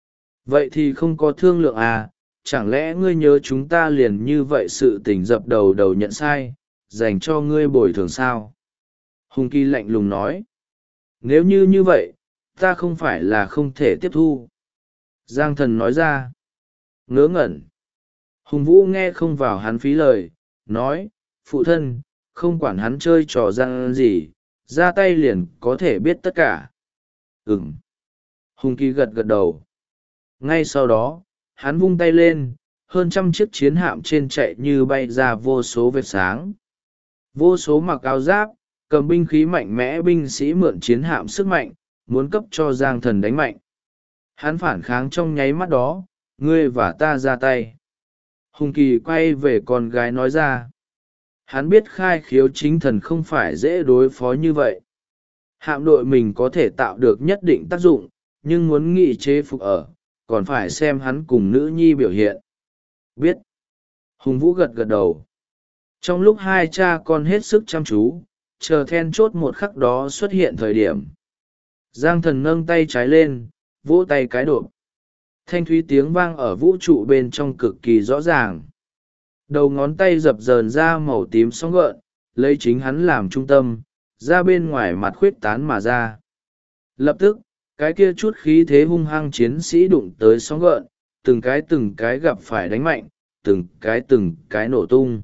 Vậy thì không có thương lượng à, chẳng lẽ ngươi nhớ chúng ta liền như vậy sự tình dập đầu đầu nhận sai, dành cho ngươi bồi thường sao? Hùng Kỳ lạnh lùng nói. Nếu như vậy, ta không phải là không thể tiếp thu. Giang Thần nói ra. Ngớ ngẩn. Hùng Vũ nghe không vào hắn phí lời, nói, phụ thân, không quản hắn chơi trò gian gì, ra tay liền có thể biết tất cả. Ừm. Hùng Kỳ gật gật đầu. Ngay sau đó, hắn vung tay lên, hơn 100 chiếc chiến hạm trên chạy như bay ra vô số vệt sáng. Vô số mặc áo giáp, cầm binh khí mạnh mẽ binh sĩ mượn chiến hạm sức mạnh, muốn cấp cho Giang Thần đánh mạnh. Hắn phản kháng trong nháy mắt đó, ngươi và ta ra tay. Hùng Kỳ quay về con gái nói ra. Hắn biết khai khiếu chính thần không phải dễ đối phó như vậy. Hạm đội mình có thể tạo được nhất định tác dụng, nhưng muốn nghị chế phục ở, còn phải xem hắn cùng nữ nhi biểu hiện. Biết. Hùng Vũ gật gật đầu. Trong lúc hai cha con hết sức chăm chú, chờ then chốt một khắc đó xuất hiện thời điểm. Giang Thần nâng tay trái lên, vỗ tay cái độ. Thanh thúy tiếng vang ở vũ trụ bên trong cực kỳ rõ ràng. Đầu ngón tay dập dờn ra màu tím sóng gợn, lấy chính hắn làm trung tâm, ra bên ngoài mặt khuyết tán mà ra. Lập tức, cái kia chút khí thế hung hăng chiến sĩ đụng tới sóng gợn, từng cái gặp phải đánh mạnh, từng cái nổ tung.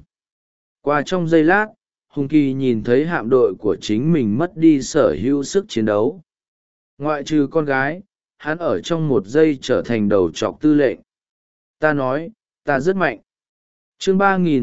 Qua trong giây lát, Hùng Kỳ nhìn thấy hạm đội của chính mình mất đi sở hữu sức chiến đấu. Ngoại trừ con gái, hắn ở trong một giây trở thành đầu trọc tư lệnh. Ta nói, ta rất mạnh. Chương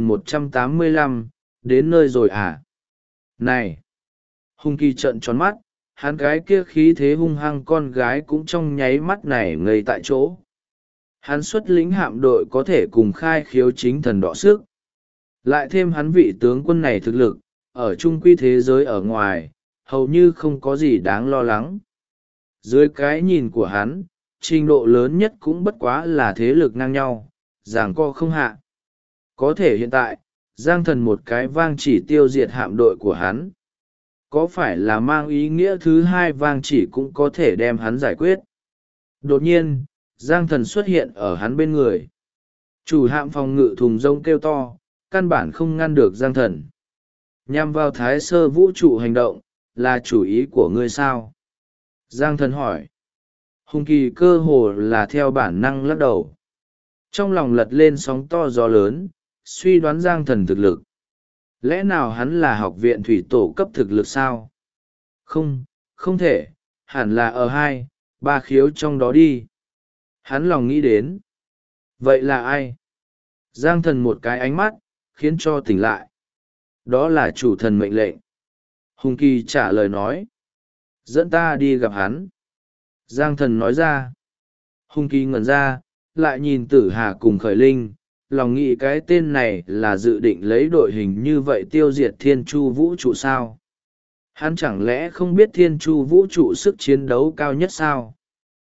3185, đến nơi rồi à? Này! Hùng Kỳ trợn tròn mắt, hắn gái kia khí thế hung hăng con gái cũng trong nháy mắt này ngây tại chỗ. Hắn xuất lĩnh hạm đội có thể cùng khai khiếu chính thần đọ sức. Lại thêm hắn vị tướng quân này thực lực, ở trung quy thế giới ở ngoài, hầu như không có gì đáng lo lắng. Dưới cái nhìn của hắn, trình độ lớn nhất cũng bất quá là thế lực ngang nhau, giằng co không hạ. Có thể hiện tại, Giang Thần một cái vang chỉ tiêu diệt hạm đội của hắn. Có phải là mang ý nghĩa thứ hai vang chỉ cũng có thể đem hắn giải quyết? Đột nhiên, Giang Thần xuất hiện ở hắn bên người. Chủ hạm phòng ngự thùng rông kêu to, căn bản không ngăn được Giang Thần. Nhằm vào thái sơ vũ trụ hành động, là chủ ý của ngươi sao? Giang Thần hỏi. Hùng Kỳ cơ hồ là theo bản năng lắc đầu. Trong lòng lật lên sóng to gió lớn, suy đoán Giang Thần thực lực. Lẽ nào hắn là học viện thủy tổ cấp thực lực sao? Không, không thể, hẳn là ở 2, 3 khiếu trong đó đi. Hắn lòng nghĩ đến. Vậy là ai? Giang Thần một cái ánh mắt, khiến cho tỉnh lại. Đó là chủ thần mệnh lệnh. Hùng Kỳ trả lời nói. Dẫn ta đi gặp hắn. Giang Thần nói ra. Hùng Kỳ ngẩn ra, lại nhìn Tử Hà cùng Khởi Linh, lòng nghĩ cái tên này là dự định lấy đội hình như vậy tiêu diệt thiên chu vũ trụ sao? Hắn chẳng lẽ không biết thiên chu vũ trụ sức chiến đấu cao nhất sao?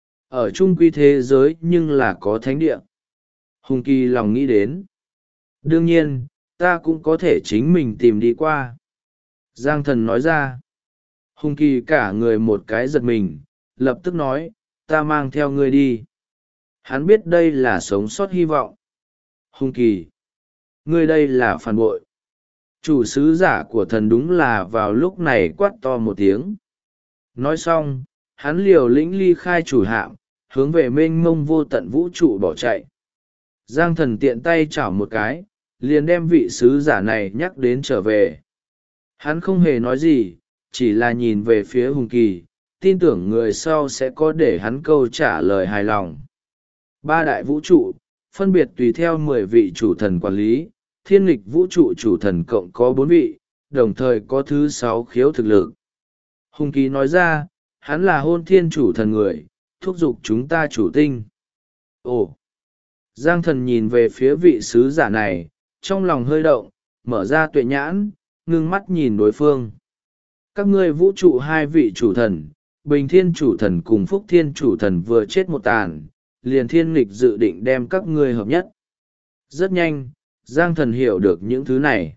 Ở trung quy thế giới nhưng là có thánh địa. Hùng Kỳ lòng nghĩ đến. Đương nhiên, ta cũng có thể chính mình tìm đi qua. Giang Thần nói ra. Hùng Kỳ cả người một cái giật mình, lập tức nói, ta mang theo ngươi đi. Hắn biết đây là sống sót hy vọng. Hùng Kỳ, ngươi đây là phản bội. Chủ sứ giả của thần đúng là vào lúc này quát to một tiếng. Nói xong, hắn liều lĩnh ly khai chủ hạm, hướng về mênh mông vô tận vũ trụ bỏ chạy. Giang Thần tiện tay chảo một cái, liền đem vị sứ giả này nhắc đến trở về. Hắn không hề nói gì, chỉ là nhìn về phía Hùng Kỳ, tin tưởng người sau sẽ có để hắn câu trả lời hài lòng. 3 đại vũ trụ, phân biệt tùy theo 10 vị chủ thần quản lý, thiên nghịch vũ trụ chủ thần cộng có 4 vị, đồng thời có thứ 6 khiếu thực lực. Hùng Kỳ nói ra, hắn là hôn thiên chủ thần người, thúc giục chúng ta chủ tinh. Ồ! Giang Thần nhìn về phía vị sứ giả này, trong lòng hơi động, mở ra tuệ nhãn, ngưng mắt nhìn đối phương. Các ngươi vũ trụ 2 vị chủ thần, Bình Thiên chủ thần cùng Phúc Thiên chủ thần vừa chết một tàn, liền thiên nghịch dự định đem các ngươi hợp nhất. Rất nhanh, Giang Thần hiểu được những thứ này.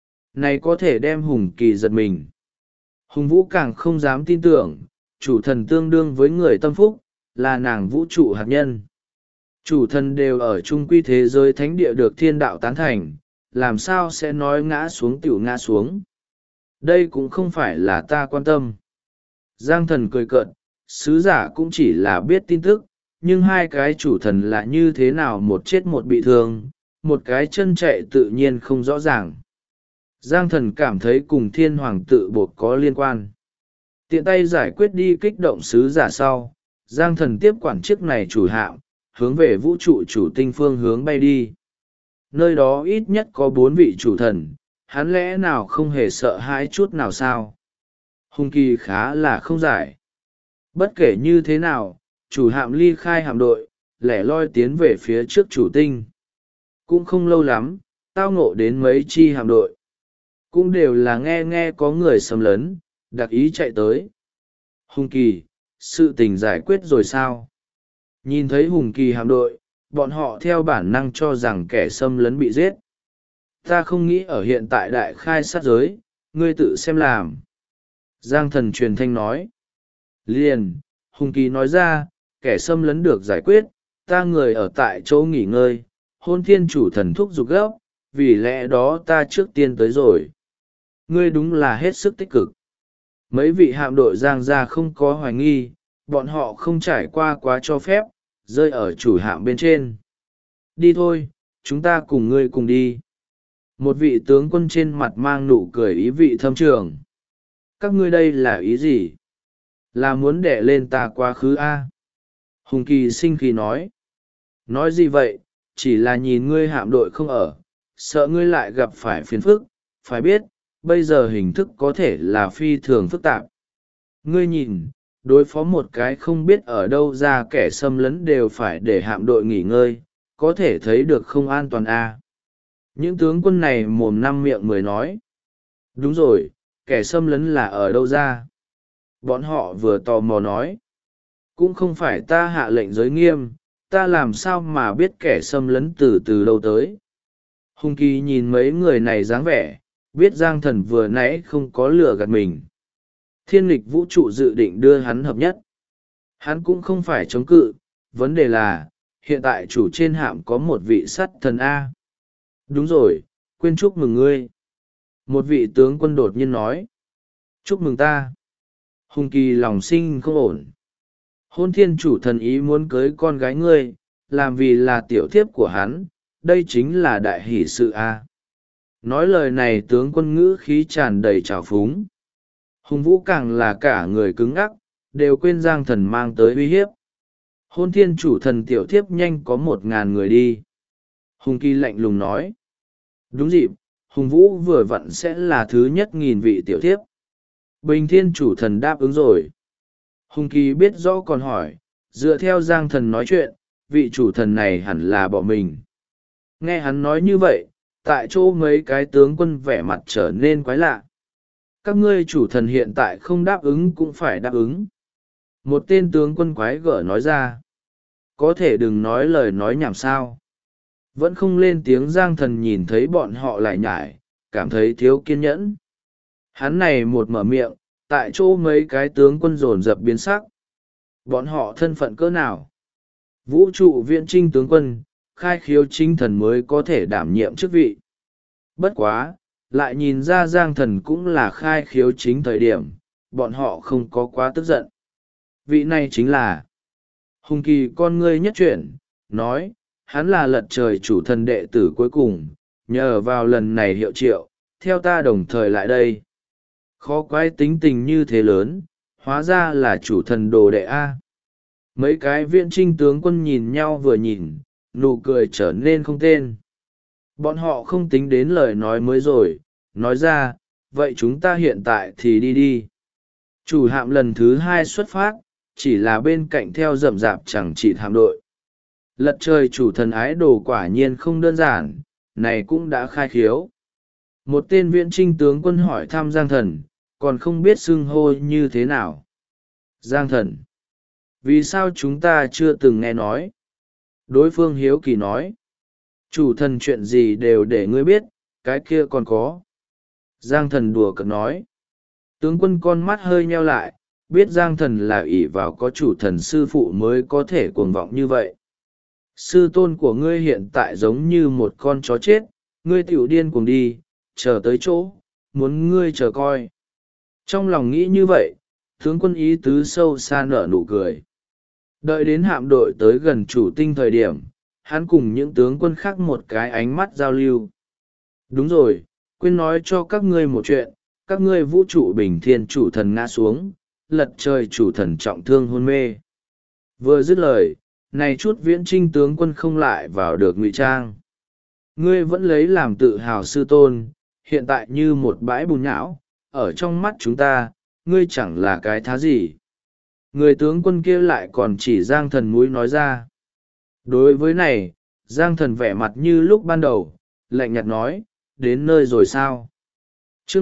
Này có thể đem Hùng Kỳ giật mình. Hùng Vũ càng không dám tin tưởng, chủ thần tương đương với người tâm phúc, là nàng vũ trụ hạt nhân. Chủ thần đều ở chung quy thế giới thánh địa được thiên đạo tán thành, làm sao sẽ nói ngã xuống tiểu ngã xuống. Đây cũng không phải là ta quan tâm. Giang Thần cười cợt, sứ giả cũng chỉ là biết tin tức, nhưng 2 cái chủ thần là như thế nào một chết một bị thương, một cái chân chạy tự nhiên không rõ ràng. Giang Thần cảm thấy cùng thiên hoàng tự bột có liên quan. Tiện tay giải quyết đi kích động sứ giả sau, Giang Thần tiếp quản chiếc này chủ hạm, hướng về vũ trụ chủ tinh phương hướng bay đi. Nơi đó ít nhất có 4 vị chủ thần, hắn lẽ nào không hề sợ hãi chút nào sao? Hùng Kỳ khá là không giải. Bất kể như thế nào, chủ hạm ly khai hạm đội, lẻ loi tiến về phía trước chủ tinh. Cũng không lâu lắm, tao ngộ đến mấy chi hạm đội. Cũng đều là nghe có người xâm lấn, đặc ý chạy tới. Hùng Kỳ, sự tình giải quyết rồi sao? Nhìn thấy Hùng Kỳ hạm đội, bọn họ theo bản năng cho rằng kẻ xâm lấn bị giết. Ta không nghĩ ở hiện tại đại khai sát giới, ngươi tự xem làm. Giang Thần truyền thanh nói. Liền, Hùng Kỳ nói ra, kẻ xâm lấn được giải quyết, ta người ở tại chỗ nghỉ ngơi, hôn thiên chủ thần thúc giục gấp, vì lẽ đó ta trước tiên tới rồi. Ngươi đúng là hết sức tích cực. Mấy vị hạm đội Giang gia không có hoài nghi, bọn họ không trải qua quá cho phép, rơi ở chủ hạm bên trên. Đi thôi, chúng ta cùng ngươi cùng đi. Một vị tướng quân trên mặt mang nụ cười ý vị thâm trường. Các ngươi đây là ý gì? Là muốn đẻ lên ta quá khứ a? Hùng Kỳ sinh khí nói. Nói gì vậy, chỉ là nhìn ngươi hạm đội không ở, sợ ngươi lại gặp phải phiền phức, phải biết, bây giờ hình thức có thể là phi thường phức tạp. Ngươi nhìn, đối phó một cái không biết ở đâu ra kẻ xâm lấn đều phải để hạm đội nghỉ ngơi, có thể thấy được không an toàn a. Những tướng quân này mồm năm miệng mười nói. Đúng rồi, kẻ xâm lấn là ở đâu ra? Bọn họ vừa tò mò nói. Cũng không phải ta hạ lệnh giới nghiêm, ta làm sao mà biết kẻ xâm lấn từ lâu tới. Hùng Kỳ nhìn mấy người này dáng vẻ, biết Giang Thần vừa nãy không có lừa gạt mình. Thiên nghịch vũ trụ dự định đưa hắn hợp nhất. Hắn cũng không phải chống cự, vấn đề là, hiện tại chủ trên hạm có một vị sắt thần A. Đúng rồi, quên chúc mừng ngươi. Một vị tướng quân đột nhiên nói. Chúc mừng ta. Hùng Kỳ lòng sinh không ổn. Hôn thiên chủ thần ý muốn cưới con gái ngươi, làm vì là tiểu thiếp của hắn, đây chính là đại hỷ sự A. Nói lời này tướng quân ngữ khí tràn đầy trào phúng. Hùng Vũ càng là cả người cứng ngắc, đều quên Giang Thần mang tới uy hiếp. Hôn thiên chủ thần tiểu thiếp nhanh có 1.000 người đi. Hùng Kỳ lạnh lùng nói. Đúng dịp, Hùng Vũ vừa vặn sẽ là thứ nhất 1.000 vị tiểu thiếp. Bình thiên chủ thần đáp ứng rồi. Hùng Kỳ biết rõ còn hỏi, dựa theo Giang Thần nói chuyện, vị chủ thần này hẳn là bỏ mình. Nghe hắn nói như vậy, tại chỗ mấy cái tướng quân vẻ mặt trở nên quái lạ. Các ngươi chủ thần hiện tại không đáp ứng cũng phải đáp ứng. Một tên tướng quân quái gở nói ra. Có thể đừng nói lời nói nhảm sao. Vẫn không lên tiếng. Giang Thần nhìn thấy bọn họ lại nhải, cảm thấy thiếu kiên nhẫn. Hắn này một mở miệng, tại chỗ mấy cái tướng quân dồn dập biến sắc. Bọn họ thân phận cỡ nào? Vũ trụ viễn trinh tướng quân, khai khiếu chính thần mới có thể đảm nhiệm chức vị. Bất quá, lại nhìn ra Giang Thần cũng là khai khiếu chính thời điểm, bọn họ không có quá tức giận. Vị này chính là Hùng Kỳ con ngươi nhất chuyển, nói, hắn là lật trời chủ thần đệ tử cuối cùng, nhờ vào lần này hiệu triệu, theo ta đồng thời lại đây. Khó quái tính tình như thế lớn, hóa ra là chủ thần đồ đệ A. Mấy cái viễn trinh tướng quân nhìn nhau vừa nhìn, nụ cười trở nên không tên. Bọn họ không tính đến lời nói mới rồi, nói ra, vậy chúng ta hiện tại thì đi đi. Chủ hạm lần thứ 2 xuất phát, chỉ là bên cạnh theo rậm rạp chẳng chỉ hạm đội. Lật trời chủ thần ái đồ quả nhiên không đơn giản, này cũng đã khai khiếu. Một tên viễn trinh tướng quân hỏi thăm Giang Thần, còn không biết xưng hô như thế nào. Giang Thần, vì sao chúng ta chưa từng nghe nói? Đối phương hiếu kỳ nói, chủ thần chuyện gì đều để ngươi biết, cái kia còn có. Giang Thần đùa cợt nói, tướng quân con mắt hơi nheo lại, biết Giang Thần là ỷ vào có chủ thần sư phụ mới có thể cuồng vọng như vậy. Sư tôn của ngươi hiện tại giống như một con chó chết, ngươi tiểu điên cuồng đi, chờ tới chỗ, muốn ngươi chờ coi. Trong lòng nghĩ như vậy, tướng quân ý tứ sâu xa nở nụ cười. Đợi đến hạm đội tới gần chủ tinh thời điểm, hắn cùng những tướng quân khác một cái ánh mắt giao lưu. Đúng rồi, quên nói cho các ngươi một chuyện, các ngươi vũ trụ bình thiên chủ thần ngã xuống, lật trời chủ thần trọng thương hôn mê. Vừa dứt lời, này chút viễn trinh tướng quân không lại vào được ngụy trang. Ngươi vẫn lấy làm tự hào sư tôn, hiện tại như một bãi bùn nhão, ở trong mắt chúng ta, ngươi chẳng là cái thá gì. Người tướng quân kia lại còn chỉ Giang Thần mũi nói ra. Đối với này, Giang Thần vẻ mặt như lúc ban đầu, lạnh nhạt nói, đến nơi rồi sao? Chương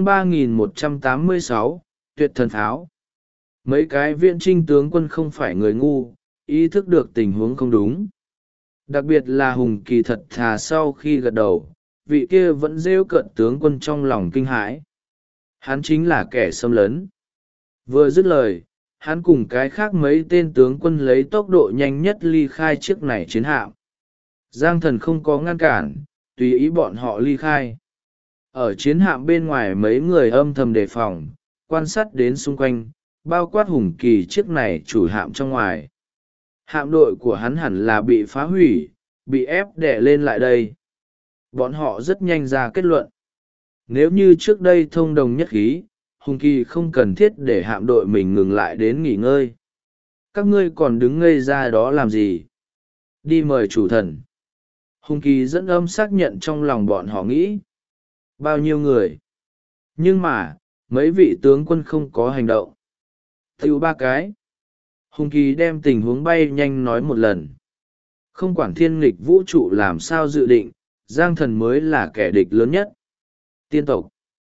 3186, Tuyệt thần pháo. Mấy cái viễn trinh tướng quân không phải người ngu, ý thức được tình huống không đúng. Đặc biệt là Hùng Kỳ thật thà sau khi gật đầu, vị kia vẫn rêu cợt tướng quân trong lòng kinh hãi. Hắn chính là kẻ xâm lấn. Vừa dứt lời, hắn cùng cái khác mấy tên tướng quân lấy tốc độ nhanh nhất ly khai chiếc này chiến hạm. Giang Thần không có ngăn cản, tùy ý bọn họ ly khai. Ở chiến hạm bên ngoài mấy người âm thầm đề phòng, quan sát đến xung quanh, bao quát Hùng Kỳ chiếc này chủ hạm trong ngoài. Hạm đội của hắn hẳn là bị phá hủy, bị ép đè lên lại đây. Bọn họ rất nhanh ra kết luận. Nếu như trước đây thông đồng nhất khí, Hùng Kỳ không cần thiết để hạm đội mình ngừng lại đến nghỉ ngơi. Các ngươi còn đứng ngây ra đó làm gì? Đi mời chủ thần. Hùng Kỳ dẫn âm xác nhận trong lòng bọn họ nghĩ. Bao nhiêu người? Nhưng mà, mấy vị tướng quân không có hành động. Tiêu 3 cái. Hùng Kỳ đem tình huống bay nhanh nói một lần. Không quản thiên nghịch vũ trụ làm sao dự định, Giang Thần mới là kẻ địch lớn nhất. Tiên tộc.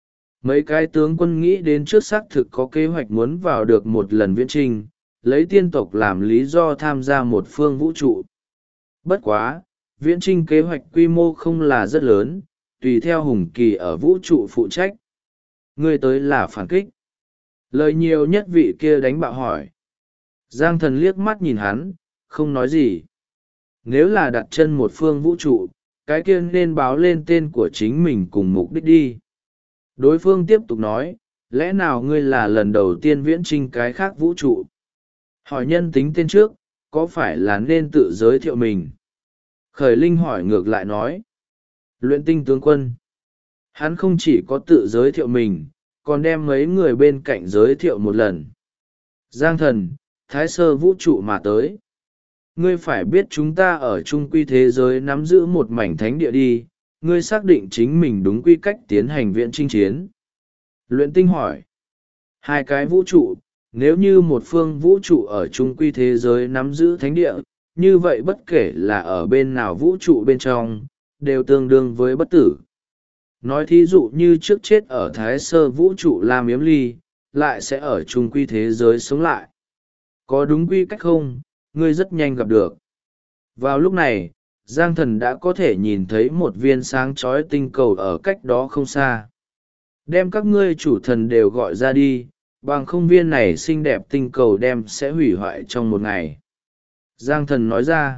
Mấy cái tướng quân nghĩ đến trước xác thực có kế hoạch muốn vào được một lần viễn trinh, lấy tiên tộc làm lý do tham gia một phương vũ trụ. Bất quá, viễn trinh kế hoạch quy mô không là rất lớn, tùy theo Hùng Kỳ ở vũ trụ phụ trách. Ngươi tới là phản kích. Lời nhiều nhất vị kia đánh bạo hỏi. Giang Thần liếc mắt nhìn hắn, không nói gì. Nếu là đặt chân một phương vũ trụ, cái kia nên báo lên tên của chính mình cùng mục đích đi. Đối phương tiếp tục nói, lẽ nào ngươi là lần đầu tiên viễn trinh cái khác vũ trụ? Hỏi nhân tính tên trước, có phải là nên tự giới thiệu mình? Khởi Linh hỏi ngược lại nói. Luyện tinh tướng quân. Hắn không chỉ có tự giới thiệu mình, còn đem mấy người bên cạnh giới thiệu một lần. Giang Thần, Thái Sơ vũ trụ mà tới. Ngươi phải biết chúng ta ở chung quy thế giới nắm giữ một mảnh thánh địa đi, ngươi xác định chính mình đúng quy cách tiến hành viện chinh chiến. Luyện tinh hỏi. Hai cái vũ trụ, nếu như một phương vũ trụ ở chung quy thế giới nắm giữ thánh địa, như vậy bất kể là ở bên nào vũ trụ bên trong, đều tương đương với bất tử. Nói thí dụ như trước chết ở Thái Sơ vũ trụ Lam Yếm Ly, lại sẽ ở chung quy thế giới sống lại. Có đúng quy cách không, ngươi rất nhanh gặp được. Vào lúc này, Giang Thần đã có thể nhìn thấy một viên sáng chói tinh cầu ở cách đó không xa. Đem các ngươi chủ thần đều gọi ra đi, bằng không viên này xinh đẹp tinh cầu đem sẽ hủy hoại trong một ngày. Giang Thần nói ra.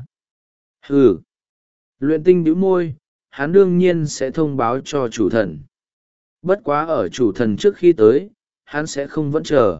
Ừ. Luyện tinh bĩu môi, hắn đương nhiên sẽ thông báo cho chủ thần. Bất quá ở chủ thần trước khi tới, hắn sẽ không vẫn chờ.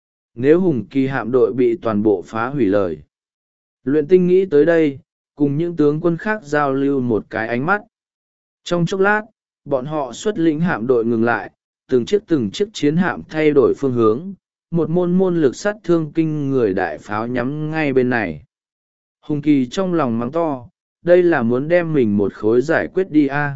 Nếu Hùng Kỳ hạm đội bị toàn bộ phá hủy lời. Luyện tinh nghĩ tới đây, cùng những tướng quân khác giao lưu một cái ánh mắt. Trong chốc lát, bọn họ xuất lĩnh hạm đội ngừng lại, từng chiếc chiến hạm thay đổi phương hướng, một môn lực sát thương kinh người đại pháo nhắm ngay bên này. Hùng Kỳ trong lòng mắng to, đây là muốn đem mình một khối giải quyết đi a.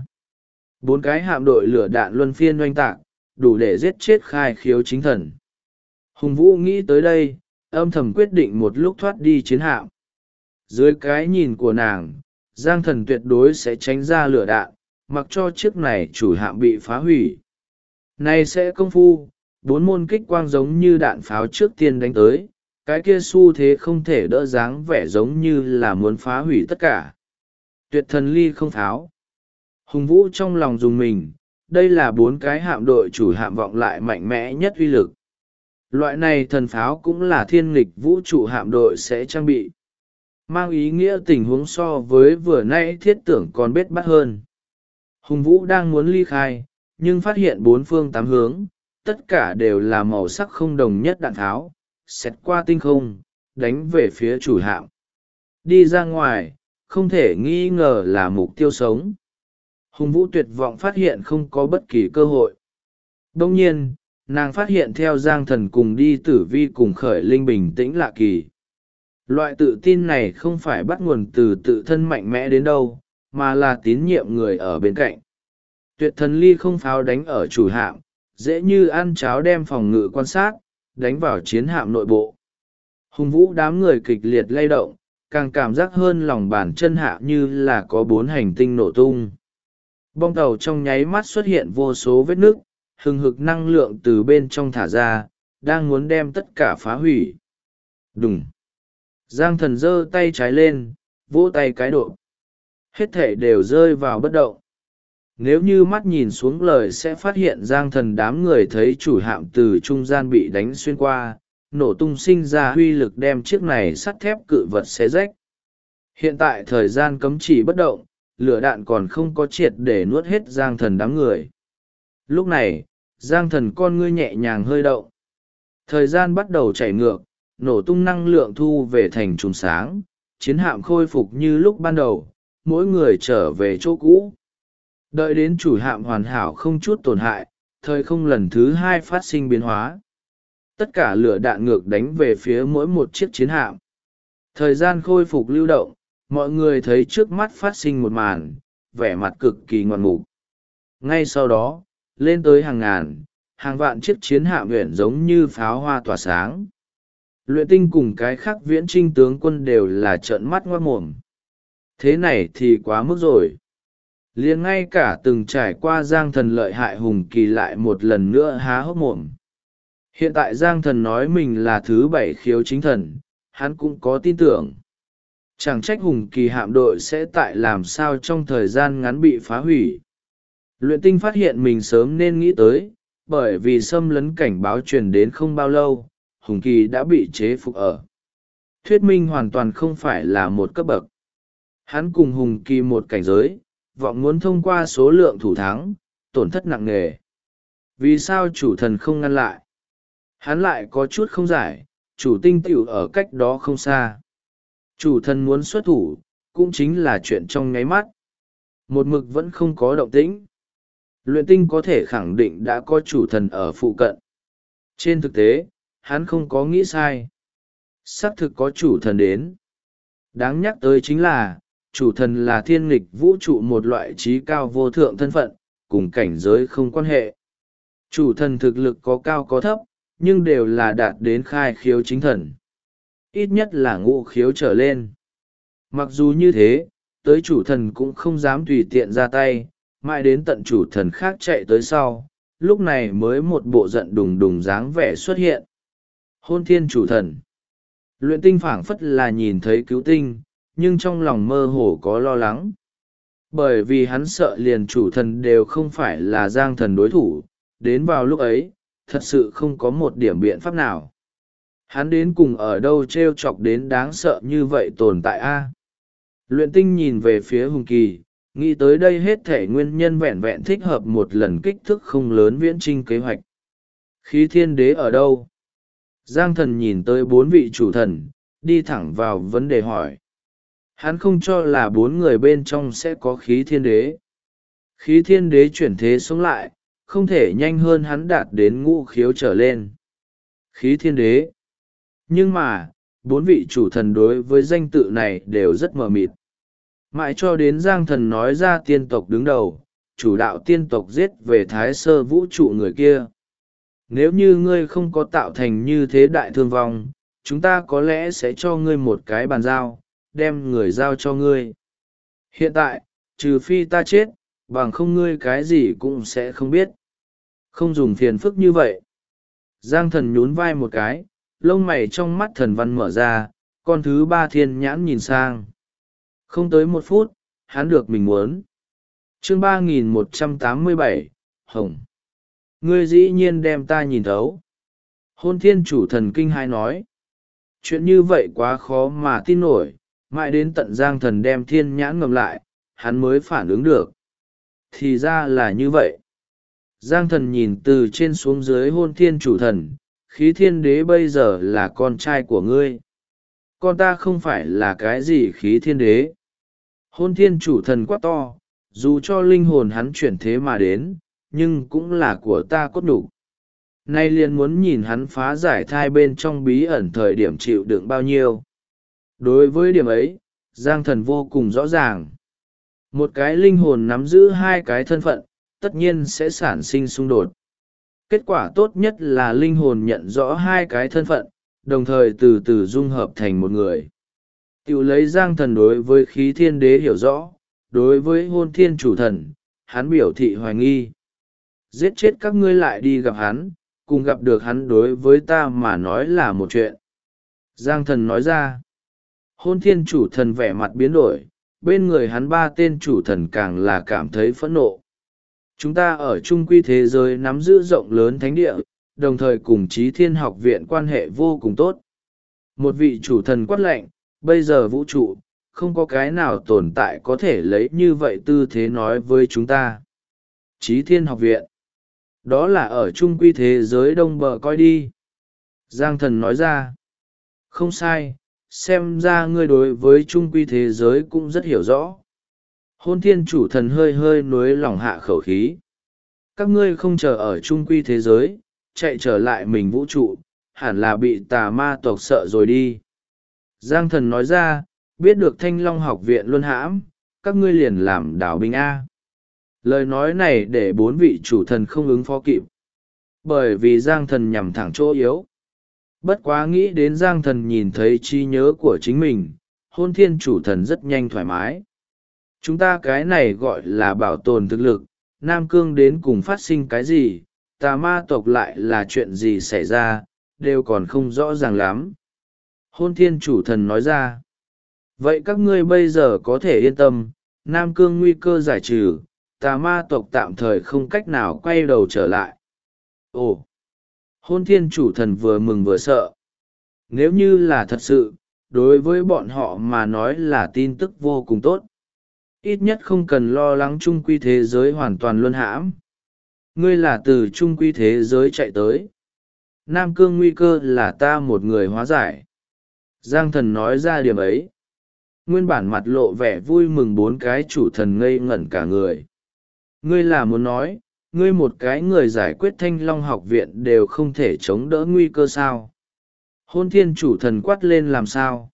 4 cái hạm đội lửa đạn luân phiên oanh tạc, đủ để giết chết Khai Khiếu chính thần. Hùng Vũ nghĩ tới đây, âm thầm quyết định một lúc thoát đi chiến hạm. Dưới cái nhìn của nàng, Giang Thần tuyệt đối sẽ tránh ra lửa đạn, mặc cho chiếc này chủ hạm bị phá hủy. Này sẽ công phu, 4 môn kích quang giống như đạn pháo trước tiên đánh tới, cái kia xu thế không thể đỡ dáng vẻ giống như là muốn phá hủy tất cả. Tuyệt thần ly không pháo. Hùng Vũ trong lòng dùng mình, đây là 4 cái hạm đội chủ hạm vọng lại mạnh mẽ nhất uy lực. Loại này thần pháo cũng là thiên nghịch vũ trụ hạm đội sẽ trang bị. Mang ý nghĩa tình huống so với vừa nãy thiết tưởng còn bết bát hơn. Hùng Vũ đang muốn ly khai, nhưng phát hiện 4 phương 8 hướng, tất cả đều là màu sắc không đồng nhất đạn tháo, xẹt qua tinh không, đánh về phía chủ hạm. Đi ra ngoài, không thể nghi ngờ là mục tiêu sống. Hùng Vũ tuyệt vọng phát hiện không có bất kỳ cơ hội. Đông nhiên, nàng phát hiện theo Giang Thần cùng đi Tử Vi cùng Khởi Linh bình tĩnh lạ kỳ. Loại tự tin này không phải bắt nguồn từ tự thân mạnh mẽ đến đâu, mà là tín nhiệm người ở bên cạnh. Tuyệt thần ly không pháo đánh ở chủ hạm, dễ như ăn cháo đem phòng ngự quan sát, đánh vào chiến hạm nội bộ. Hùng Vũ đám người kịch liệt lay động, càng cảm giác hơn lòng bàn chân hạ như là có 4 hành tinh nổ tung. Bong tàu trong nháy mắt xuất hiện vô số vết nứt, hừng hực năng lượng từ bên trong thả ra, đang muốn đem tất cả phá hủy. Đùng! Giang Thần giơ tay trái lên, vỗ tay cái độ. Hết thể đều rơi vào bất động. Nếu như mắt nhìn xuống lời sẽ phát hiện Giang Thần đám người thấy chủ hạm từ trung gian bị đánh xuyên qua, nổ tung sinh ra huy lực đem chiếc này sắt thép cự vật xé rách. Hiện tại thời gian cấm chỉ bất động, lửa đạn còn không có triệt để nuốt hết Giang Thần đám người. Lúc này, Giang Thần con ngươi nhẹ nhàng hơi động. Thời gian bắt đầu chảy ngược, nổ tung năng lượng thu về thành chùm sáng, chiến hạm khôi phục như lúc ban đầu, mỗi người trở về chỗ cũ. Đợi đến chủ hạm hoàn hảo không chút tổn hại, thời không lần thứ 2 phát sinh biến hóa. Tất cả lửa đạn ngược đánh về phía mỗi một chiếc chiến hạm. Thời gian khôi phục lưu động, mọi người thấy trước mắt phát sinh một màn, vẻ mặt cực kỳ ngoạn mục. Ngay sau đó, lên tới hàng ngàn, hàng vạn chiếc chiến hạm uyển giống như pháo hoa tỏa sáng. Luyện tinh cùng cái khác viễn trinh tướng quân đều là trợn mắt ngoác mồm. Thế này thì quá mức rồi. liền ngay cả từng trải qua Giang Thần lợi hại Hùng Kỳ lại một lần nữa há hốc mồm. Hiện tại Giang Thần nói mình là thứ 7 khiếu chính thần, hắn cũng có tin tưởng. Chẳng trách Hùng Kỳ hạm đội sẽ tại làm sao trong thời gian ngắn bị phá hủy. Luyện Tinh phát hiện mình sớm nên nghĩ tới, bởi vì xâm lấn cảnh báo truyền đến không bao lâu, Hùng Kỳ đã bị chế phục ở. Thuyết minh hoàn toàn không phải là một cấp bậc. Hắn cùng Hùng Kỳ một cảnh giới, vọng muốn thông qua số lượng thủ thắng, tổn thất nặng nề. Vì sao chủ thần không ngăn lại? Hắn lại có chút không giải, chủ tinh tiểu ở cách đó không xa. Chủ thần muốn xuất thủ, cũng chính là chuyện trong nháy mắt. Một mực vẫn không có động tĩnh. Luyện Tinh có thể khẳng định đã có chủ thần ở phụ cận. Trên thực tế, hắn không có nghĩ sai. Xác thực có chủ thần đến. Đáng nhắc tới chính là, chủ thần là thiên nghịch vũ trụ một loại trí cao vô thượng thân phận, cùng cảnh giới không quan hệ. Chủ thần thực lực có cao có thấp, nhưng đều là đạt đến khai khiếu chính thần. Ít nhất là ngũ khiếu trở lên. Mặc dù như thế, tới chủ thần cũng không dám tùy tiện ra tay, mãi đến tận chủ thần khác chạy tới sau, lúc này mới một bộ giận đùng đùng dáng vẻ xuất hiện. Hôn thiên chủ thần. Luyện Tinh phảng phất là nhìn thấy cứu tinh, nhưng trong lòng mơ hồ có lo lắng. Bởi vì hắn sợ liền chủ thần đều không phải là Giang Thần đối thủ, đến vào lúc ấy, thật sự không có một điểm biện pháp nào. Hắn đến cùng ở đâu trêu chọc đến đáng sợ như vậy tồn tại a? Luyện Tinh nhìn về phía Hùng Kỳ, nghĩ tới đây hết thể nguyên nhân vẹn vẹn thích hợp một lần kích thước không lớn viễn trinh kế hoạch. Khí thiên đế ở đâu? Giang Thần nhìn tới 4 vị chủ thần, đi thẳng vào vấn đề hỏi. Hắn không cho là 4 người bên trong sẽ có khí thiên đế. Khí thiên đế chuyển thế sống lại, không thể nhanh hơn hắn đạt đến ngũ khiếu trở lên. Khí thiên đế. Nhưng mà, 4 vị chủ thần đối với danh tự này đều rất mờ mịt. Mãi cho đến Giang Thần nói ra tiên tộc đứng đầu, chủ đạo tiên tộc giết về thái sơ vũ trụ người kia. Nếu như ngươi không có tạo thành như thế đại thương vong, chúng ta có lẽ sẽ cho ngươi một cái bàn giao, đem người giao cho ngươi. Hiện tại, trừ phi ta chết, bằng không ngươi cái gì cũng sẽ không biết. Không dùng phiền phức như vậy. Giang Thần nhún vai một cái, lông mày trong mắt thần văn mở ra, con thứ 3 thiên nhãn nhìn sang. Không tới 1 phút, hắn được mình muốn. Chương 3187, Hồng. Ngươi dĩ nhiên đem ta nhìn thấu. Hôn thiên chủ thần kinh hai nói. Chuyện như vậy quá khó mà tin nổi, mãi đến tận Giang Thần đem thiên nhãn ngầm lại, hắn mới phản ứng được. Thì ra là như vậy. Giang Thần nhìn từ trên xuống dưới hôn thiên chủ thần, khí thiên đế bây giờ là con trai của ngươi. Con ta không phải là cái gì khí thiên đế. Hôn thiên chủ thần quá to, dù cho linh hồn hắn chuyển thế mà đến, nhưng cũng là của ta cốt nhục. Nay liền muốn nhìn hắn phá giải thai bên trong bí ẩn thời điểm chịu đựng bao nhiêu. Đối với điểm ấy, Giang Thần vô cùng rõ ràng. Một cái linh hồn nắm giữ 2 cái thân phận, tất nhiên sẽ sản sinh xung đột. Kết quả tốt nhất là linh hồn nhận rõ 2 cái thân phận, đồng thời từ từ dung hợp thành một người. Tiểu lấy Giang Thần đối với khí thiên đế hiểu rõ, đối với hôn thiên chủ thần, hắn biểu thị hoài nghi. Giết chết các ngươi lại đi gặp hắn, cùng gặp được hắn đối với ta mà nói là một chuyện. Giang Thần nói ra, hôn thiên chủ thần vẻ mặt biến đổi, bên người hắn 3 tên chủ thần càng là cảm thấy phẫn nộ. Chúng ta ở chung quy thế giới nắm giữ rộng lớn thánh địa, đồng thời cùng Chí Thiên học viện quan hệ vô cùng tốt. Một vị chủ thần quát lệnh, bây giờ vũ trụ, không có cái nào tồn tại có thể lấy như vậy tư thế nói với chúng ta. Chí Thiên học viện. Đó là ở chung quy thế giới đông bờ coi đi. Giang Thần nói ra. Không sai, xem ra ngươi đối với chung quy thế giới cũng rất hiểu rõ. Hôn thiên chủ thần hơi hơi nối lỏng hạ khẩu khí. Các ngươi không chờ ở chung quy thế giới, chạy trở lại mình vũ trụ, hẳn là bị tà ma tộc sợ rồi đi. Giang Thần nói ra, biết được Thanh Long học viện luân hãm, các ngươi liền làm đảo binh A. Lời nói này để 4 vị chủ thần không ứng phó kịp. Bởi vì Giang Thần nhằm thẳng chỗ yếu. Bất quá nghĩ đến Giang Thần nhìn thấy trí nhớ của chính mình, hôn thiên chủ thần rất nhanh thoải mái. Chúng ta cái này gọi là bảo tồn thực lực. Nam Cương đến cùng phát sinh cái gì, tà ma tộc lại là chuyện gì xảy ra, đều còn không rõ ràng lắm. Hôn Thiên Chủ Thần nói ra. Vậy các ngươi bây giờ có thể yên tâm, Nam Cương nguy cơ giải trừ, tà ma tộc tạm thời không cách nào quay đầu trở lại. Ồ! Hôn Thiên Chủ Thần vừa mừng vừa sợ. Nếu như là thật sự, đối với bọn họ mà nói là tin tức vô cùng tốt. Ít nhất không cần lo lắng trung quy thế giới hoàn toàn luân hãm. Ngươi là từ trung quy thế giới chạy tới. Nam Cương nguy cơ là ta một người hóa giải. Giang Thần nói ra điểm ấy. Nguyên bản mặt lộ vẻ vui mừng bốn cái chủ thần ngây ngẩn cả người. Ngươi là muốn nói, ngươi một cái người giải quyết Thanh Long học viện đều không thể chống đỡ nguy cơ sao? Hôn Thiên Chủ Thần quát lên làm sao?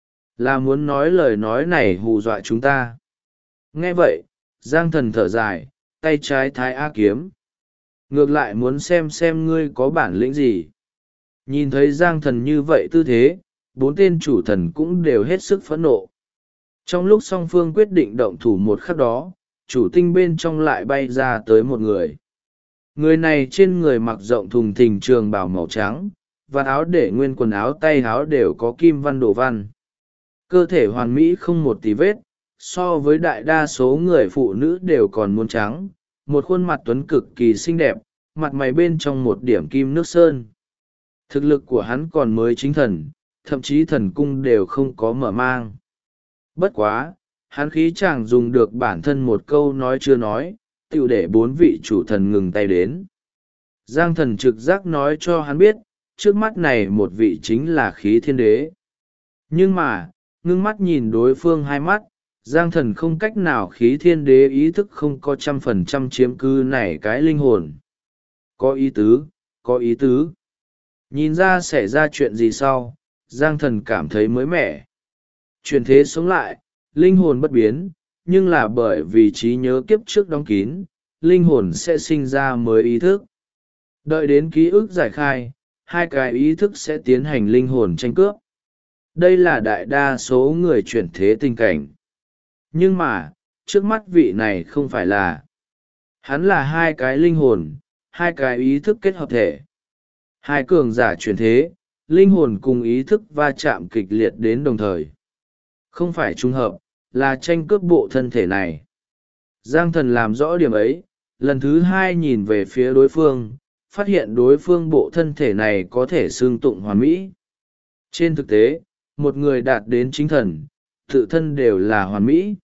Là muốn nói lời nói này hù dọa chúng ta. Nghe vậy, Giang Thần thở dài, tay trái thái A kiếm. Ngược lại muốn xem ngươi có bản lĩnh gì. Nhìn thấy Giang Thần như vậy tư thế, bốn tên chủ thần cũng đều hết sức phẫn nộ. Trong lúc song phương quyết định động thủ một khắc đó, chủ tinh bên trong lại bay ra tới một người. Người này trên người mặc rộng thùng thình trường bào màu trắng, và áo để nguyên quần áo tay áo đều có kim văn đồ văn. Cơ thể hoàn mỹ không một tí vết, so với đại đa số người phụ nữ đều còn muốn trắng, một khuôn mặt tuấn cực kỳ xinh đẹp, mặt mày bên trong một điểm kim nước sơn. Thực lực của hắn còn mới chính thần, thậm chí thần cung đều không có mở mang. Bất quá, hắn khí chàng dùng được bản thân một câu nói chưa nói, tựu để bốn vị chủ thần ngừng tay đến. Giang Thần trực giác nói cho hắn biết, trước mắt này một vị chính là khí thiên đế. Nhưng mà, ngưng mắt nhìn đối phương hai mắt, Giang Thần không cách nào khí thiên đế ý thức không có 100% chiếm cứ này cái linh hồn. Có ý tứ, có ý tứ. Nhìn ra xảy ra chuyện gì sau, Giang Thần cảm thấy mới mẻ. Chuyển thế sống lại, linh hồn bất biến, nhưng là bởi vì trí nhớ kiếp trước đóng kín, linh hồn sẽ sinh ra mới ý thức. Đợi đến ký ức giải khai, hai cái ý thức sẽ tiến hành linh hồn tranh cướp. Đây là đại đa số người chuyển thế tình cảnh. Nhưng mà, trước mắt vị này không phải là. Hắn là hai cái linh hồn, hai cái ý thức kết hợp thể. Hai cường giả chuyển thế, linh hồn cùng ý thức va chạm kịch liệt đến đồng thời. Không phải trùng hợp, là tranh cướp bộ thân thể này. Giang Thần làm rõ điểm ấy, lần thứ hai nhìn về phía đối phương, phát hiện đối phương bộ thân thể này có thể xương tụng hoàn mỹ. Trên thực tế, một người đạt đến chính thần, tự thân đều là hoàn mỹ.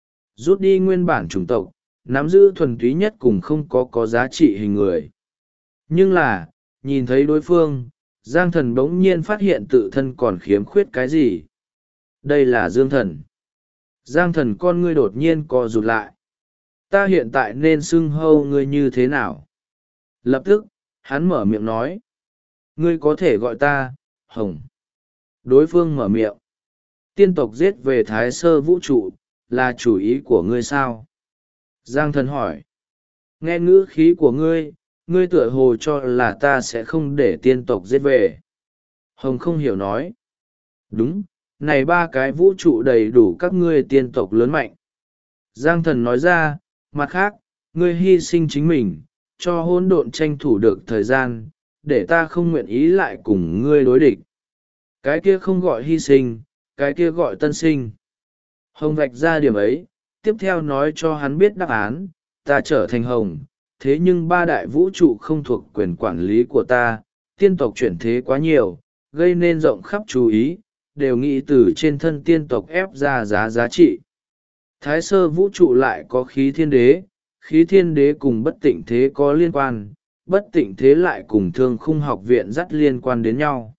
Rút đi nguyên bản chủng tộc, nắm giữ thuần túy nhất cùng không có giá trị hình người. Nhưng là, nhìn thấy đối phương, Giang Thần bỗng nhiên phát hiện tự thân còn khiếm khuyết cái gì. Đây là Dương Thần. Giang Thần con ngươi đột nhiên co rụt lại. Ta hiện tại nên xưng hô ngươi như thế nào? Lập tức, hắn mở miệng nói. Ngươi có thể gọi ta, Hồng. Đối phương mở miệng. Tiên tộc giết về Thái Sơ vũ trụ, là chủ ý của ngươi sao? Giang Thần hỏi. Nghe ngữ khí của ngươi, ngươi tựa hồ cho là ta sẽ không để tiên tộc giết về. Hồng không hiểu nói. Đúng, này ba cái vũ trụ đầy đủ các ngươi tiên tộc lớn mạnh. Giang Thần nói ra, mặt khác, ngươi hy sinh chính mình, cho hỗn độn tranh thủ được thời gian, để ta không nguyện ý lại cùng ngươi đối địch. Cái kia không gọi hy sinh, cái kia gọi tân sinh. Hồng vạch ra điểm ấy, tiếp theo nói cho hắn biết đáp án, ta trở thành Hồng, thế nhưng ba đại vũ trụ không thuộc quyền quản lý của ta, tiên tộc chuyển thế quá nhiều, gây nên rộng khắp chú ý, đều nghĩ từ trên thân tiên tộc ép ra giá trị. Thái Sơ vũ trụ lại có khí thiên đế cùng bất tịnh thế có liên quan, bất tịnh thế lại cùng thương khung học viện dắt liên quan đến nhau.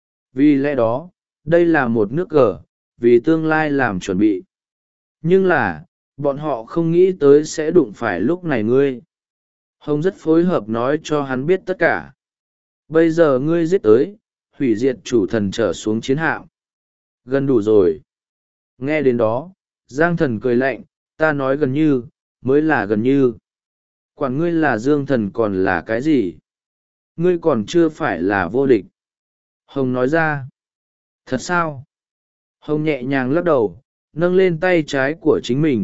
Vì lẽ đó, đây là một nước cờ, vì tương lai làm chuẩn bị. Nhưng là, bọn họ không nghĩ tới sẽ đụng phải lúc này ngươi. Hồng rất phối hợp nói cho hắn biết tất cả. Bây giờ ngươi giết tới, hủy diệt chủ thần trở xuống chiến hạm. Gần đủ rồi. Nghe đến đó, Giang Thần cười lạnh, ta nói gần như, mới là gần như. Quản ngươi là Dương Thần còn là cái gì? Ngươi còn chưa phải là vô địch. Hồng nói ra. Thật sao? Hồng nhẹ nhàng lắc đầu, nâng lên tay trái của chính mình,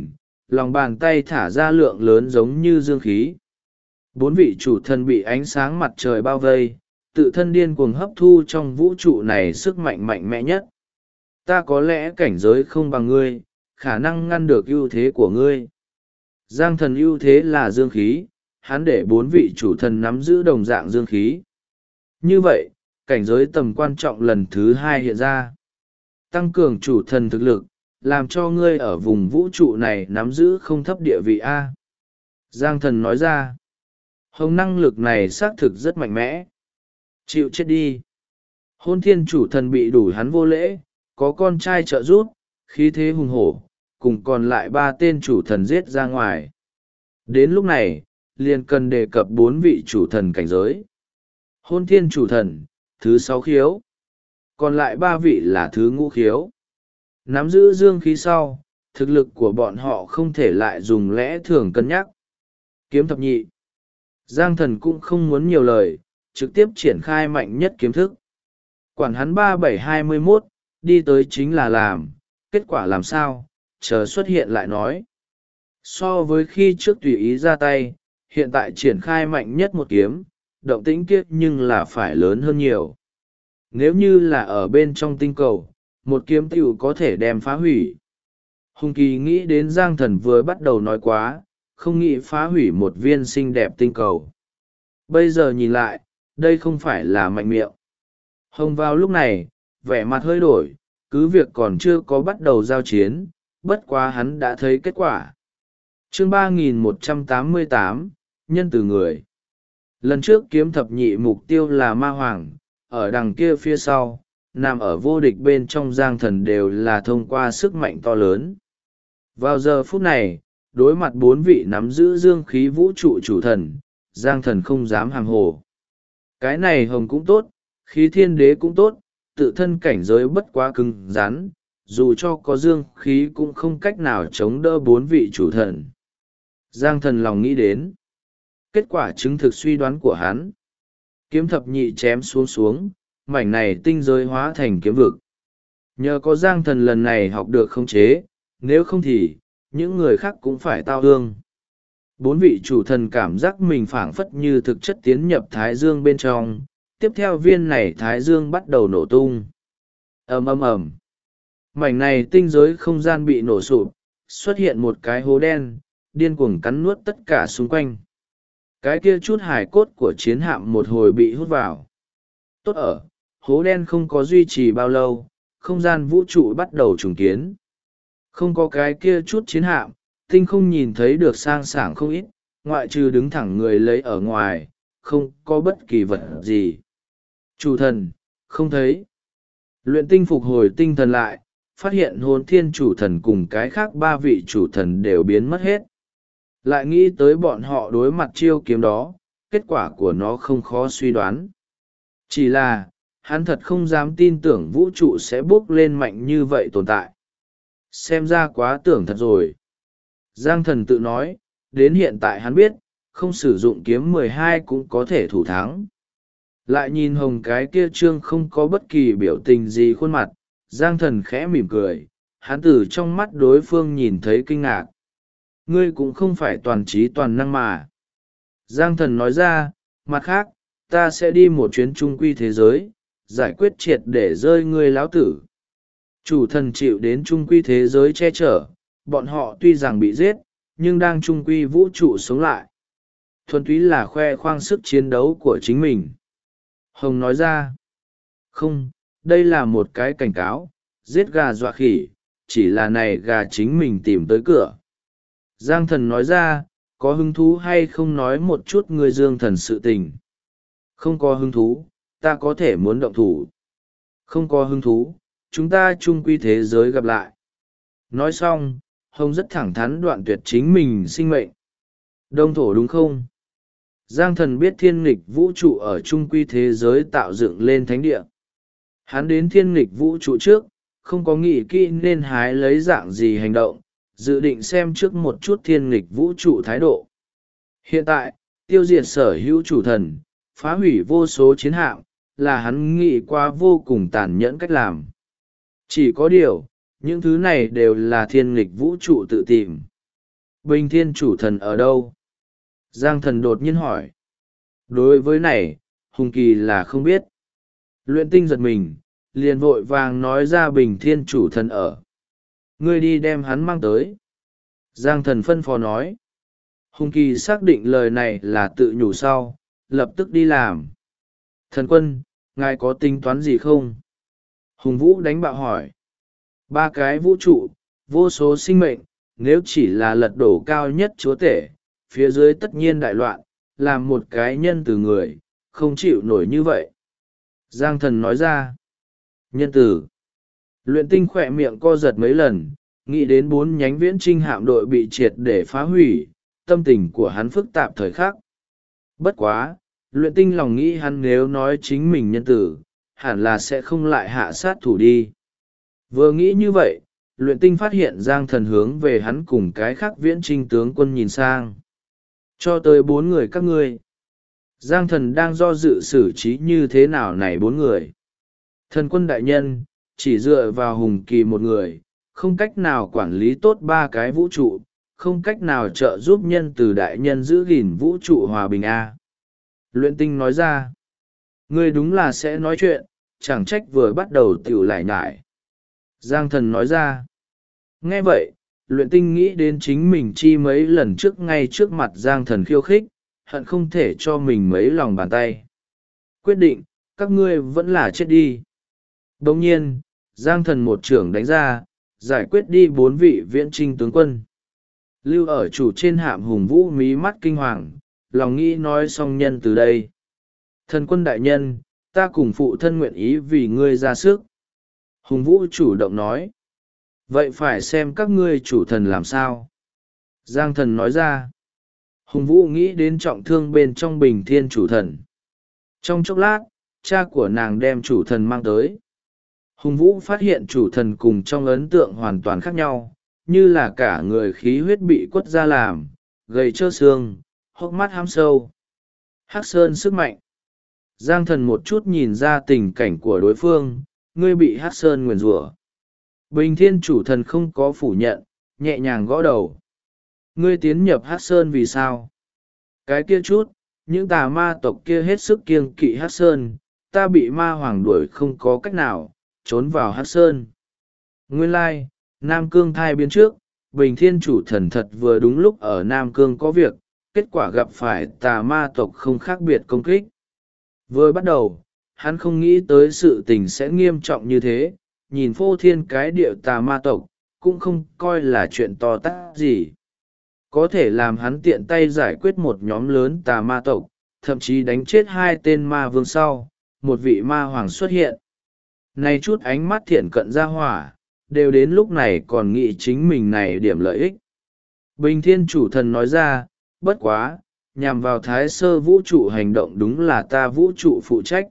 lòng bàn tay thả ra lượng lớn giống như dương khí. 4 vị chủ thần bị ánh sáng mặt trời bao vây, tự thân điên cuồng hấp thu trong vũ trụ này sức mạnh mạnh mẽ nhất. Ta có lẽ cảnh giới không bằng ngươi, khả năng ngăn được ưu thế của ngươi. Giang thần ưu thế là dương khí, hắn để 4 vị chủ thần nắm giữ đồng dạng dương khí. Như vậy, cảnh giới tầm quan trọng lần thứ 2 hiện ra. Tăng cường chủ thần thực lực, làm cho ngươi ở vùng vũ trụ này nắm giữ không thấp địa vị A. Giang thần nói ra, hồng năng lực này xác thực rất mạnh mẽ. Chịu chết đi. Hôn thiên chủ thần bị đủ hắn vô lễ, có con trai trợ giúp, khí thế hùng hổ, cùng còn lại 3 tên chủ thần giết ra ngoài. Đến lúc này, liền cần đề cập 4 vị chủ thần cảnh giới. Hôn thiên chủ thần, thứ 6 khiếu. Còn lại 3 vị là thứ ngũ khiếu. Nắm giữ dương khí sau, thực lực của bọn họ không thể lại dùng lẽ thường cân nhắc. Kiếm thập nhị. Giang thần cũng không muốn nhiều lời, trực tiếp triển khai mạnh nhất kiếm thức. Quản hắn 3721, đi tới chính là làm, kết quả làm sao, chờ xuất hiện lại nói. So với khi trước tùy ý ra tay, hiện tại triển khai mạnh nhất một kiếm, động tĩnh kiếp nhưng là phải lớn hơn nhiều. Nếu như là ở bên trong tinh cầu, một kiếm tiểu có thể đem phá hủy. Hùng Kỳ nghĩ đến Giang thần vừa bắt đầu nói quá, không nghĩ phá hủy một viên xinh đẹp tinh cầu. Bây giờ nhìn lại, đây không phải là mạnh miệng. Hồng vào lúc này, vẻ mặt hơi đổi, cứ việc còn chưa có bắt đầu giao chiến, bất quá hắn đã thấy kết quả. Chương 3188, nhân từ người. Lần trước kiếm thập nhị mục tiêu là ma hoàng, ở đằng kia phía sau, nằm ở vô địch bên trong Giang thần đều là thông qua sức mạnh to lớn. Vào giờ phút này, đối mặt 4 vị nắm giữ dương khí vũ trụ chủ thần, Giang thần không dám hàng hồ. Cái này hồng cũng tốt, khí thiên đế cũng tốt, tự thân cảnh giới bất quá cứng rắn, dù cho có dương khí cũng không cách nào chống đỡ 4 vị chủ thần. Giang thần lòng nghĩ đến. Kết quả chứng thực suy đoán của hắn. Kiếm thập nhị chém xuống, mảnh này tinh giới hóa thành kiếm vực. Nhờ có Giang thần lần này học được khống chế, nếu không thì, những người khác cũng phải tao ương. 4 vị chủ thần cảm giác mình phảng phất như thực chất tiến nhập Thái Dương bên trong, tiếp theo viên này Thái Dương bắt đầu nổ tung. Ầm ầm ầm. Mảnh này tinh giới không gian bị nổ sụp, xuất hiện một cái hố đen, điên cuồng cắn nuốt tất cả xung quanh. Cái kia chút hải cốt của chiến hạm một hồi bị hút vào. Tốt ở, hố đen không có duy trì bao lâu, không gian vũ trụ bắt đầu trùng kiến. Không có cái kia chút chiến hạm, tinh không nhìn thấy được sang sảng không ít, ngoại trừ đứng thẳng người lấy ở ngoài, không có bất kỳ vật gì. Chủ thần, không thấy. Luyện tinh phục hồi tinh thần lại, phát hiện hồn thiên chủ thần cùng cái khác 3 vị chủ thần đều biến mất hết. Lại nghĩ tới bọn họ đối mặt chiêu kiếm đó, kết quả của nó không khó suy đoán. Chỉ là, hắn thật không dám tin tưởng vũ trụ sẽ bốc lên mạnh như vậy tồn tại. Xem ra quá tưởng thật rồi. Giang thần tự nói, đến hiện tại hắn biết, không sử dụng kiếm 12 cũng có thể thủ thắng. Lại nhìn hồng cái kia trương không có bất kỳ biểu tình gì khuôn mặt, Giang thần khẽ mỉm cười, hắn từ trong mắt đối phương nhìn thấy kinh ngạc. Ngươi cũng không phải toàn trí toàn năng mà. Giang thần nói ra, mặt khác, ta sẽ đi một chuyến trung quy thế giới, giải quyết triệt để rơi ngươi láo tử. Chủ thần chịu đến trung quy thế giới che chở, bọn họ tuy rằng bị giết, nhưng đang trung quy vũ trụ sống lại. Thuần túy là khoe khoang sức chiến đấu của chính mình. Hồng nói ra, không, đây là một cái cảnh cáo, giết gà dọa khỉ, chỉ là này gà chính mình tìm tới cửa. Giang thần nói ra, có hứng thú hay không nói một chút người dương thần sự tình. Không có hứng thú, ta có thể muốn động thủ. Không có hứng thú, chúng ta chung quy thế giới gặp lại. Nói xong, Hồng rất thẳng thắn đoạn tuyệt chính mình sinh mệnh. Đông thổ đúng không? Giang thần biết thiên nghịch vũ trụ ở chung quy thế giới tạo dựng lên thánh địa. Hắn đến thiên nghịch vũ trụ trước, không có nghĩ kỹ nên hái lấy dạng gì hành động, dự định xem trước một chút thiên nghịch vũ trụ thái độ. Hiện tại, tiêu diệt sở hữu chủ thần, phá hủy vô số chiến hạm, là hắn nghĩ qua vô cùng tàn nhẫn cách làm. Chỉ có điều, những thứ này đều là thiên nghịch vũ trụ tự tìm. Bình thiên chủ thần ở đâu? Giang thần đột nhiên hỏi. Đối với này, Hùng Kỳ là không biết. Luyện tinh giật mình, liền vội vàng nói ra Bình thiên chủ thần ở. Ngươi đi đem hắn mang tới. Giang thần phân phó nói. Hùng Kỳ xác định lời này là tự nhủ sau, lập tức đi làm. Thần quân, ngài có tính toán gì không? Hùng Vũ đánh bạo hỏi. 3 cái vũ trụ, vô số sinh mệnh, nếu chỉ là lật đổ cao nhất chúa tể, phía dưới tất nhiên đại loạn, làm một cái nhân từ người, không chịu nổi như vậy. Giang thần nói ra. Nhân tử. Luyện tinh khỏe miệng co giật mấy lần, nghĩ đến 4 nhánh viễn trinh hạm đội bị triệt để phá hủy, tâm tình của hắn phức tạp thời khắc. Bất quá, luyện tinh lòng nghĩ hắn nếu nói chính mình nhân tử, hẳn là sẽ không lại hạ sát thủ đi. Vừa nghĩ như vậy, luyện tinh phát hiện Giang thần hướng về hắn cùng cái khác viễn trinh tướng quân nhìn sang. Cho tới 4 người các ngươi. Giang thần đang do dự xử trí như thế nào này 4 người. Thần quân đại nhân, chỉ dựa vào Hùng Kỳ một người, không cách nào quản lý tốt 3 cái vũ trụ, không cách nào trợ giúp nhân từ đại nhân giữ gìn vũ trụ hòa bình A. Luyện tinh nói ra. Ngươi đúng là sẽ nói chuyện, chẳng trách vừa bắt đầu tiểu lại nhải. Giang thần nói ra. Nghe vậy, luyện tinh nghĩ đến chính mình chi mấy lần trước ngay trước mặt Giang thần khiêu khích, hận không thể cho mình mấy lòng bàn tay. Quyết định, các ngươi vẫn là chết đi. Đồng nhiên, Giang thần một trưởng đánh ra, giải quyết đi 4 vị viễn trinh tướng quân. Lưu ở chủ trên hạm Hùng Vũ mí mắt kinh hoàng, lòng nghĩ nói xong nhân từ đây. Thần quân đại nhân, ta cùng phụ thân nguyện ý vì ngươi ra sức. Hùng Vũ chủ động nói. Vậy phải xem các ngươi chủ thần làm sao. Giang thần nói ra. Hùng Vũ nghĩ đến trọng thương bên trong Bình thiên chủ thần. Trong chốc lát, cha của nàng đem chủ thần mang tới. Hùng Vũ phát hiện chủ thần cùng trong ấn tượng hoàn toàn khác nhau, như là cả người khí huyết bị quất ra làm, gầy trơ xương, hốc mắt hám sâu. Hắc Sơn sức mạnh. Giang thần một chút nhìn ra tình cảnh của đối phương, ngươi bị Hắc Sơn nguyền rủa. Bình thiên chủ thần không có phủ nhận, nhẹ nhàng gõ đầu. Ngươi tiến nhập Hắc Sơn vì sao? Cái kia chút, những tà ma tộc kia hết sức kiêng kỵ Hắc Sơn, ta bị ma hoàng đuổi không có cách nào, trốn vào Hắc Sơn. Nguyên lai, Nam Cương thai biến trước, Bình thiên chủ thần thật vừa đúng lúc ở Nam Cương có việc, kết quả gặp phải tà ma tộc không khác biệt công kích. Vừa bắt đầu, hắn không nghĩ tới sự tình sẽ nghiêm trọng như thế, nhìn phô thiên cái địa tà ma tộc, cũng không coi là chuyện to tát gì. Có thể làm hắn tiện tay giải quyết một nhóm lớn tà ma tộc, thậm chí đánh chết 2 tên ma vương sau, một vị ma hoàng xuất hiện. Này chút ánh mắt thiện cận ra hỏa, đều đến lúc này còn nghĩ chính mình này điểm lợi ích. Bình thiên chủ thần nói ra, bất quá, nhằm vào thái sơ vũ trụ hành động đúng là ta vũ trụ phụ trách.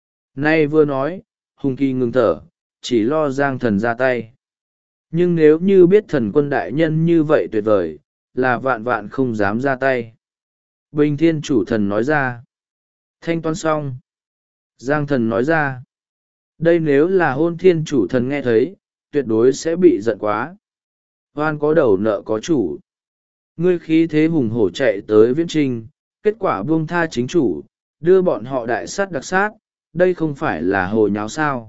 Nay vừa nói, Hùng Kỳ ngừng thở, chỉ lo Giang thần ra tay. Nhưng nếu như biết thần quân đại nhân như vậy tuyệt vời, là vạn vạn không dám ra tay. Bình thiên chủ thần nói ra. Thanh toán xong. Giang thần nói ra. Đây nếu là hôn thiên chủ thần nghe thấy, tuyệt đối sẽ bị giận quá. Hoan có đầu nợ có chủ. Ngươi khí thế hùng hổ chạy tới viễn trinh, kết quả buông tha chính chủ, đưa bọn họ đại sát đặc sát, đây không phải là hồ nháo sao.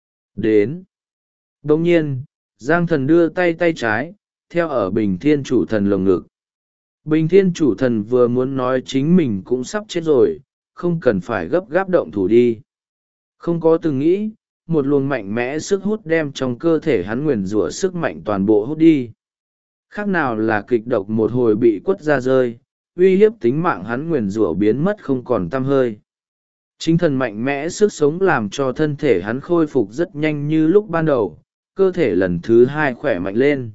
Đến. Đồng nhiên, Giang thần đưa tay trái, theo ở Bình thiên chủ thần lồng ngực. Bình thiên chủ thần vừa muốn nói chính mình cũng sắp chết rồi, không cần phải gấp gáp động thủ đi. Không có từng nghĩ, một luồng mạnh mẽ sức hút đem trong cơ thể hắn nguyền rủa sức mạnh toàn bộ hút đi. Khác nào là kịch độc một hồi bị quất ra rơi, uy hiếp tính mạng hắn nguyền rủa biến mất không còn tăm hơi. Chính thần mạnh mẽ sức sống làm cho thân thể hắn khôi phục rất nhanh như lúc ban đầu, cơ thể lần thứ 2 khỏe mạnh lên.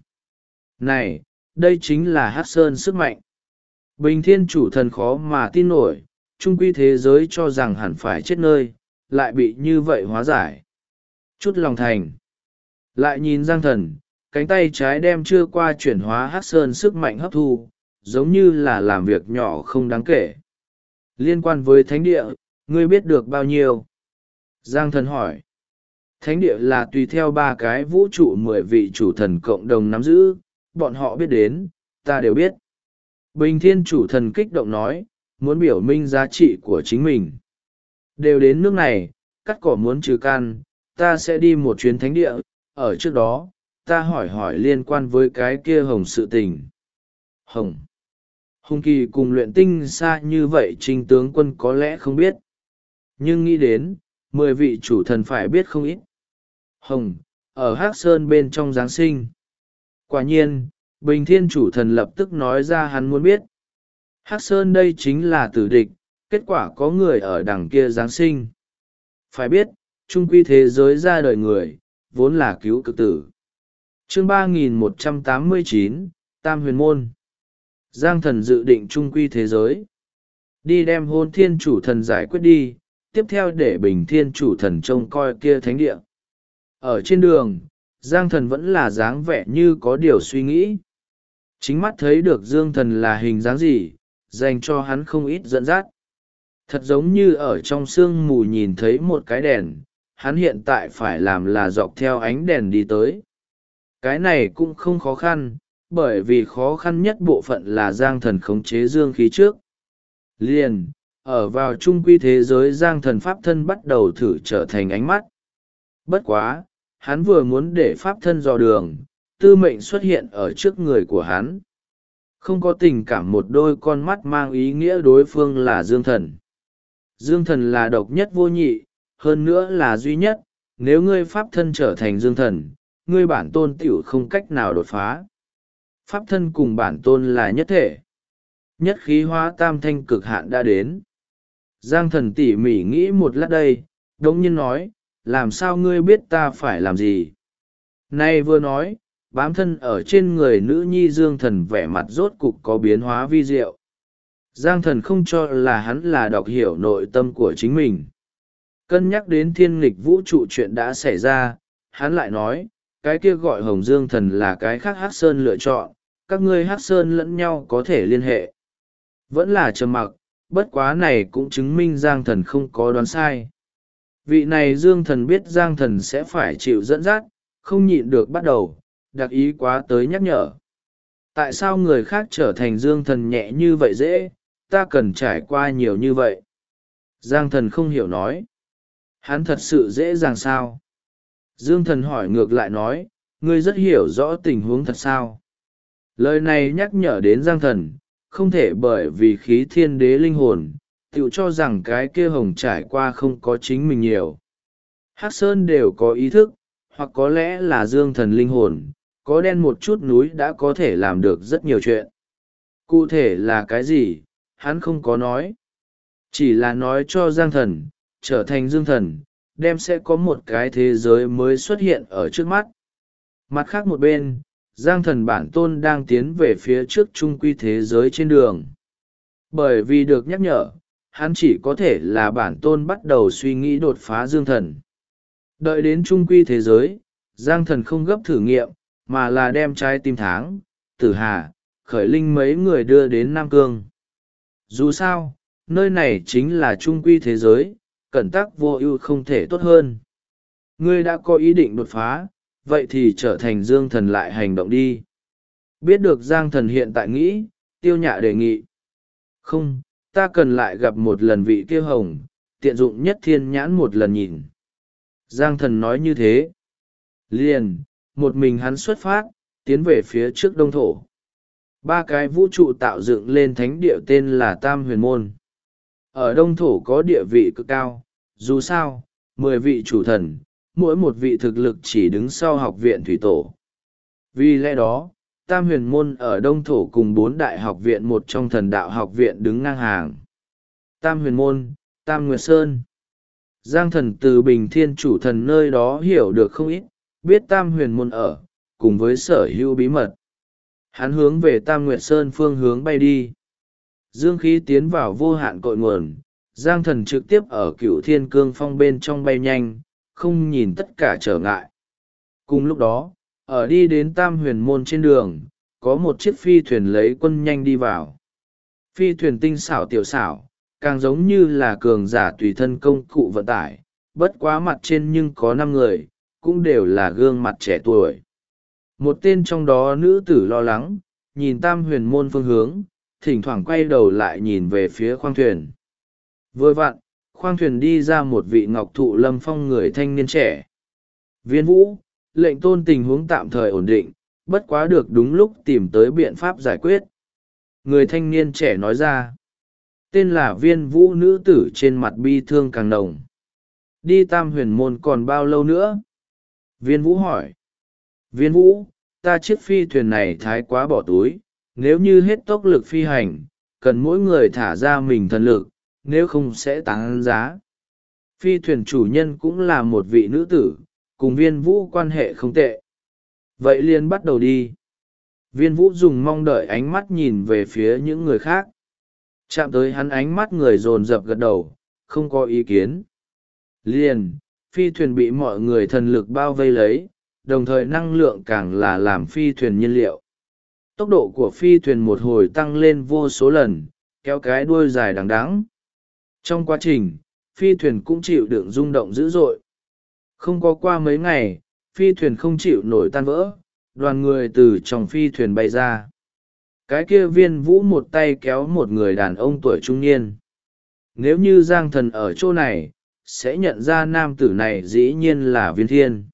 Này, đây chính là Hắc Sơn sức mạnh. Bình thiên chủ thần khó mà tin nổi, chung quy thế giới cho rằng hẳn phải chết nơi, lại bị như vậy hóa giải. Chút lòng thành. Lại nhìn Giang thần, cánh tay trái đem chưa qua chuyển hóa Hắc Sơn sức mạnh hấp thu, giống như là làm việc nhỏ không đáng kể. Liên quan với thánh địa, ngươi biết được bao nhiêu? Giang thần hỏi. Thánh địa là tùy theo 3 cái vũ trụ 10 vị chủ thần cộng đồng nắm giữ, bọn họ biết đến, ta đều biết. Bình Thiên Chủ Thần kích động nói, muốn biểu minh giá trị của chính mình. Đều đến nước này, cắt cỏ muốn trừ căn, ta sẽ đi một chuyến thánh địa, ở trước đó, ta hỏi hỏi liên quan với cái kia Hồng sự tình. Hồng. Hùng Kỳ cùng luyện tinh xa như vậy Trình tướng quân có lẽ không biết. Nhưng nghĩ đến, 10 vị chủ thần phải biết không ít. Hồng, ở Hắc Sơn bên trong Giáng sinh. Quả nhiên, Bình Thiên Chủ Thần lập tức nói ra hắn muốn biết. Hắc Sơn đây chính là tử địch, kết quả có người ở đằng kia Giáng sinh. Phải biết, trung quy thế giới ra đời người, vốn là cứu cực tử. Chương 3189, Tam Huyền Môn. Giang Thần dự định trung quy thế giới. Đi đem Hôn Thiên Chủ Thần giải quyết đi, tiếp theo để Bình Thiên Chủ Thần trông coi kia thánh địa. Ở trên đường, Giang Thần vẫn là dáng vẻ như có điều suy nghĩ. Chính mắt thấy được Dương Thần là hình dáng gì, dành cho hắn không ít dẫn dắt. Thật giống như ở trong sương mù nhìn thấy một cái đèn, hắn hiện tại phải làm là dọc theo ánh đèn đi tới. Cái này cũng không khó khăn, bởi vì khó khăn nhất bộ phận là Giang Thần khống chế dương khí trước. Liền, ở vào trung quy thế giới Giang Thần pháp thân bắt đầu thử trở thành ánh mắt. Bất quá, hắn vừa muốn để pháp thân dò đường, tư mệnh xuất hiện ở trước người của hắn. Không có tình cảm một đôi con mắt mang ý nghĩa đối phương là Dương Thần. Dương Thần là độc nhất vô nhị, hơn nữa là duy nhất, nếu ngươi pháp thân trở thành Dương Thần, ngươi bản tôn tiểu không cách nào đột phá. Pháp thân cùng bản tôn là nhất thể. Nhất khí hóa tam thanh cực hạn đã đến. Giang Thần tỉ mỉ nghĩ một lát đây, đống nhiên nói, làm sao ngươi biết ta phải làm gì? Nay vừa nói, bám thân ở trên người nữ nhi Dương Thần vẻ mặt rốt cục có biến hóa vi diệu. Giang Thần không cho là hắn là đọc hiểu nội tâm của chính mình. Cân nhắc đến thiên nghịch vũ trụ chuyện đã xảy ra, hắn lại nói, cái kia gọi Hồng Dương Thần là cái khác Hắc Sơn lựa chọn, các ngươi Hắc Sơn lẫn nhau có thể liên hệ. Vẫn là trầm mặc, bất quá này cũng chứng minh Giang Thần không có đoán sai. Vị này Dương Thần biết Giang Thần sẽ phải chịu dẫn dắt, không nhịn được bắt đầu, đặc ý quá tới nhắc nhở. Tại sao người khác trở thành Dương Thần nhẹ như vậy dễ, ta cần trải qua nhiều như vậy? Giang Thần không hiểu nói. Hắn thật sự dễ dàng sao? Dương Thần hỏi ngược lại nói, ngươi rất hiểu rõ tình huống thật sao? Lời này nhắc nhở đến Giang Thần, không thể bởi vì khí thiên đế linh hồn, tự cho rằng cái kia Hồng trải qua không có chính mình nhiều. Hắc Sơn đều có ý thức, hoặc có lẽ là Dương Thần linh hồn, có đen một chút núi đã có thể làm được rất nhiều chuyện. Cụ thể là cái gì, hắn không có nói. Chỉ là nói cho Giang Thần, trở thành Dương Thần, đem sẽ có một cái thế giới mới xuất hiện ở trước mắt. Mặt khác một bên, Giang Thần bản tôn đang tiến về phía trước trung quy thế giới trên đường. Bởi vì được nhắc nhở, hắn chỉ có thể là bản tôn bắt đầu suy nghĩ đột phá Dương Thần. Đợi đến trung quy thế giới, Giang Thần không gấp thử nghiệm, mà là đem trái tim tháng, Tử Hà, Khởi Linh mấy người đưa đến Nam Cương. Dù sao, nơi này chính là trung quy thế giới, cẩn tắc vô ưu không thể tốt hơn. Ngươi đã có ý định đột phá, vậy thì trở thành Dương Thần lại hành động đi. Biết được Giang Thần hiện tại nghĩ, Tiêu Nhạ đề nghị. Không, ta cần lại gặp một lần vị kia Hồng, tiện dụng nhất thiên nhãn một lần nhìn. Giang Thần nói như thế. Liền, một mình hắn xuất phát, tiến về phía trước Đông Thổ. 3 cái vũ trụ tạo dựng lên thánh địa tên là Tam Huyền Môn. Ở Đông Thổ có địa vị cực cao, dù sao, 10 vị chủ thần, mỗi một vị thực lực chỉ đứng sau học viện thủy tổ. Vì lẽ đó, Tam Huyền Môn ở Đông Thổ cùng 4 đại học viện một trong thần đạo học viện đứng ngang hàng. Tam Huyền Môn, Tam Nguyệt Sơn. Giang Thần từ Bình Thiên Chủ Thần nơi đó hiểu được không ít, biết Tam Huyền Môn ở, cùng với sở hữu bí mật. Hắn hướng về Tam Nguyệt Sơn phương hướng bay đi. Dương khí tiến vào vô hạn cội nguồn, Giang Thần trực tiếp ở Cửu Thiên Cương Phong bên trong bay nhanh, không nhìn tất cả trở ngại. Cùng lúc đó, ở đi đến Tam Huyền Môn trên đường, có một chiếc phi thuyền lấy quân nhanh đi vào. Phi thuyền tinh xảo tiểu xảo, càng giống như là cường giả tùy thân công cụ vận tải, bất quá mặt trên nhưng có 5 người, cũng đều là gương mặt trẻ tuổi. Một tên trong đó nữ tử lo lắng, nhìn tam huyền môn phương hướng, thỉnh thoảng quay đầu lại nhìn về phía khoang thuyền. Vừa vặn, khoang thuyền đi ra một vị ngọc thụ lâm phong người thanh niên trẻ. Viên Vũ, lệnh tôn tình huống tạm thời ổn định, bất quá được đúng lúc tìm tới biện pháp giải quyết. Người thanh niên trẻ nói ra. Tên là Viên Vũ, nữ tử trên mặt bi thương càng nồng. Đi tam huyền môn còn bao lâu nữa? Viên Vũ hỏi. Viên Vũ, ta chiếc phi thuyền này thái quá bỏ túi, nếu như hết tốc lực phi hành, cần mỗi người thả ra mình thần lực, nếu không sẽ tăng giá. Phi thuyền chủ nhân cũng là một vị nữ tử, cùng Viên Vũ quan hệ không tệ. Vậy liền bắt đầu đi. Viên Vũ dùng mong đợi ánh mắt nhìn về phía những người khác. Chạm tới hắn, ánh mắt người dồn dập gật đầu, không có ý kiến. Liền, phi thuyền bị mọi người thần lực bao vây lấy, đồng thời năng lượng càng là làm phi thuyền nhiên liệu. Tốc độ của phi thuyền một hồi tăng lên vô số lần, kéo cái đuôi dài đằng đẵng. Trong quá trình, phi thuyền cũng chịu đựng rung động dữ dội. Không có qua mấy ngày, phi thuyền không chịu nổi tan vỡ, đoàn người từ trong phi thuyền bay ra. Cái kia Viên Vũ một tay kéo một người đàn ông tuổi trung niên. Nếu như Giang Thần ở chỗ này, sẽ nhận ra nam tử này dĩ nhiên là Viên Thiên.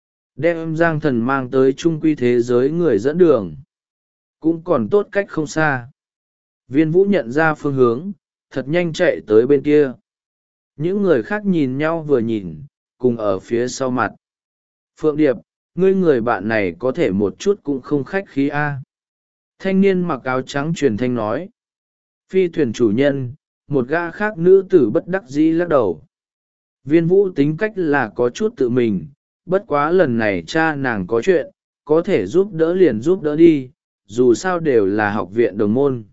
Đem Giang Thần mang tới trung quy thế giới người dẫn đường. Cũng còn tốt cách không xa. Viên Vũ nhận ra phương hướng, thật nhanh chạy tới bên kia. Những người khác nhìn nhau vừa nhìn, cùng ở phía sau mặt. Phượng Điệp, ngươi người bạn này có thể một chút cũng không khách khí a. Thanh niên mặc áo trắng truyền thanh nói. Phi thuyền chủ nhân, một gã khác nữ tử bất đắc dĩ lắc đầu. Viên Vũ tính cách là có chút tự mình, bất quá lần này cha nàng có chuyện, có thể giúp đỡ liền giúp đỡ đi, dù sao đều là học viện đồng môn.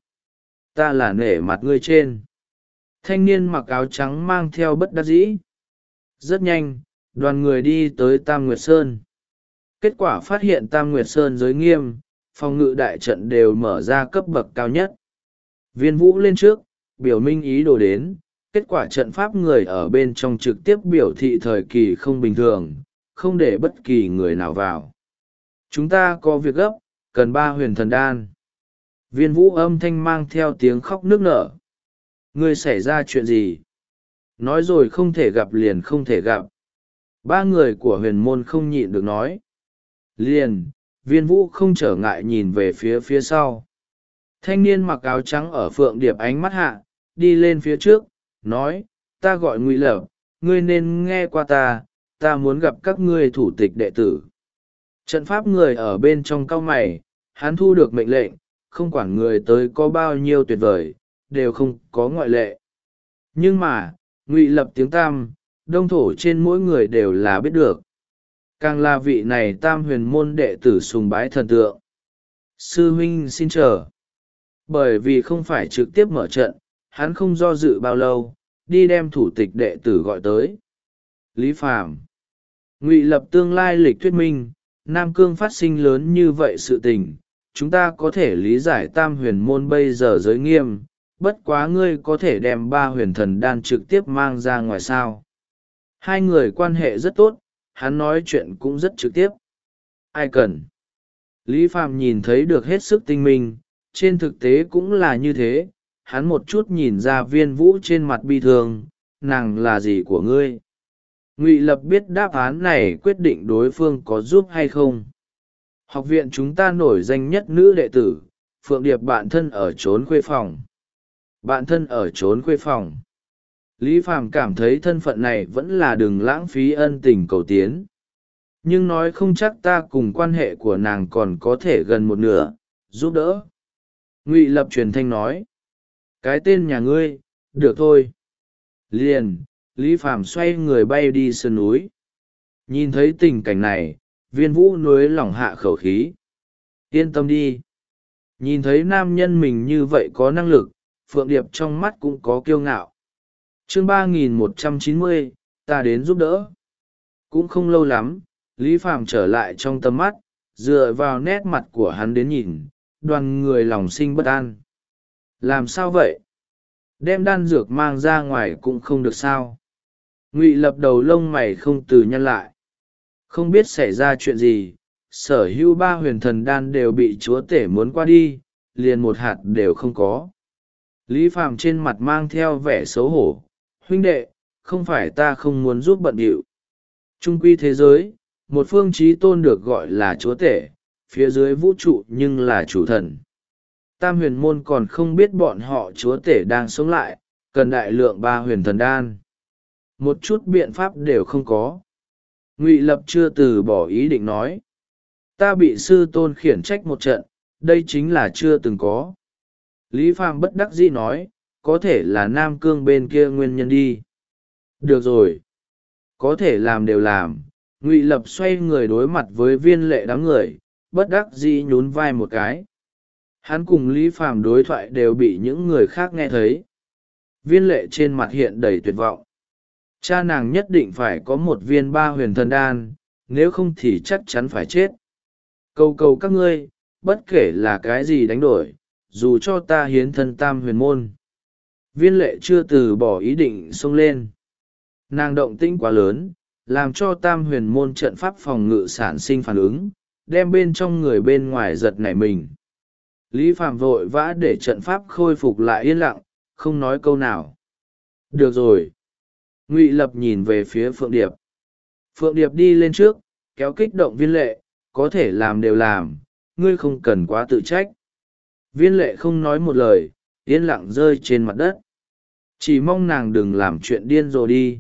Ta là nể mặt ngươi trên. Thanh niên mặc áo trắng mang theo bất đắc dĩ. Rất nhanh, đoàn người đi tới Tam Nguyệt Sơn. Kết quả phát hiện Tam Nguyệt Sơn giới nghiêm, phòng ngự đại trận đều mở ra cấp bậc cao nhất. Viên Vũ lên trước, biểu minh ý đồ đến, kết quả trận pháp người ở bên trong trực tiếp biểu thị thời kỳ không bình thường, không để bất kỳ người nào vào. Chúng ta có việc gấp, cần 3 huyền thần đan. Viên Vũ âm thanh mang theo tiếng khóc nức nở. Ngươi xảy ra chuyện gì? Nói rồi không thể gặp liền không thể gặp. 3 người của huyền môn không nhịn được nói. Liền, Viên Vũ không trở ngại nhìn về phía sau. Thanh niên mặc áo trắng ở Phượng Điệp ánh mắt hạ, đi lên phía trước, nói, ta gọi Ngụy Lập, ngươi nên nghe qua ta muốn gặp các ngươi thủ tịch đệ tử. Trận pháp người ở bên trong cau mày, hắn thu được mệnh lệnh, không quản người tới có bao nhiêu tuyệt vời, đều không có ngoại lệ. Nhưng mà, Ngụy Lập tiếng tam, đông thổ trên mỗi người đều là biết được. Càng là vị này tam huyền môn đệ tử sùng bái thần tượng. Sư huynh xin chờ. Bởi vì không phải trực tiếp mở trận, hắn không do dự bao lâu, đi đem thủ tịch đệ tử gọi tới. Lý Phàm. Ngụy Lập tương lai lịch thuyết minh, Nam Cương phát sinh lớn như vậy sự tình, chúng ta có thể lý giải tam huyền môn bây giờ giới nghiêm, bất quá ngươi có thể đem 3 huyền thần đan trực tiếp mang ra ngoài sao. Hai người quan hệ rất tốt, hắn nói chuyện cũng rất trực tiếp. Ai cần? Lý Phàm nhìn thấy được hết sức tinh minh, trên thực tế cũng là như thế, hắn một chút nhìn ra Viên Vũ trên mặt bi thương, nàng là gì của ngươi? Ngụy Lập biết đáp án này quyết định đối phương có giúp hay không. Học viện chúng ta nổi danh nhất nữ đệ tử, Phượng Điệp bạn thân ở trốn khuê phòng. Bạn thân ở trốn khuê phòng. Lý Phàm cảm thấy thân phận này vẫn là đừng lãng phí ân tình cầu tiến. Nhưng nói không chắc ta cùng quan hệ của nàng còn có thể gần một nửa, giúp đỡ. Ngụy Lập truyền thanh nói. Cái tên nhà ngươi, được thôi. Liền, Lý Phàm xoay người bay đi sơn núi. Nhìn thấy tình cảnh này, Viên Vũ nuối lỏng hạ khẩu khí. Yên tâm đi. Nhìn thấy nam nhân mình như vậy có năng lực, Phượng Điệp trong mắt cũng có kiêu ngạo. Chương 3190, ta đến giúp đỡ. Cũng không lâu lắm, Lý Phàm trở lại trong tầm mắt, dựa vào nét mặt của hắn đến nhìn, đoàn người lòng sinh bất an. Làm sao vậy? Đem đan dược mang ra ngoài cũng không được sao? Ngụy Lập đầu lông mày không từ nhăn lại. Không biết xảy ra chuyện gì, sở hữu 3 huyền thần đan đều bị chúa tể muốn qua đi, liền một hạt đều không có. Lý Phàm trên mặt mang theo vẻ xấu hổ, huynh đệ, không phải ta không muốn giúp bận điệu. Trung quy thế giới, một phương chí tôn được gọi là chúa tể, phía dưới vũ trụ nhưng là chủ thần. Tam huyền môn còn không biết bọn họ chúa tể đang sống lại, cần đại lượng 3 huyền thần đan. Một chút biện pháp đều không có. Ngụy Lập chưa từ bỏ ý định nói. Ta bị sư tôn khiển trách một trận, đây chính là chưa từng có. Lý Phàm bất đắc dĩ nói, có thể là Nam Cương bên kia nguyên nhân đi. Được rồi. Có thể làm đều làm. Ngụy Lập xoay người đối mặt với Viên Lệ đám người, bất đắc dĩ nhún vai một cái. Hắn cùng Lý Phàm đối thoại đều bị những người khác nghe thấy. Viên Lệ trên mặt hiện đầy tuyệt vọng. Cha nàng nhất định phải có một viên 3 huyền thần đan, nếu không thì chắc chắn phải chết. Cầu cầu các ngươi, bất kể là cái gì đánh đổi, dù cho ta hiến thân Tam huyền môn. Viên Lệ chưa từ bỏ ý định xông lên. Nàng động tĩnh quá lớn, làm cho Tam huyền môn trận pháp phòng ngự sản sinh phản ứng, đem bên trong người bên ngoài giật nảy mình. Lý Phàm vội vã để trận pháp khôi phục lại yên lặng, không nói câu nào. Được rồi. Ngụy Lập nhìn về phía Phượng Điệp. Phượng Điệp đi lên trước, kéo kích động Viên Lệ, có thể làm đều làm, ngươi không cần quá tự trách. Viên Lệ không nói một lời, yên lặng rơi trên mặt đất. Chỉ mong nàng đừng làm chuyện điên rồ đi.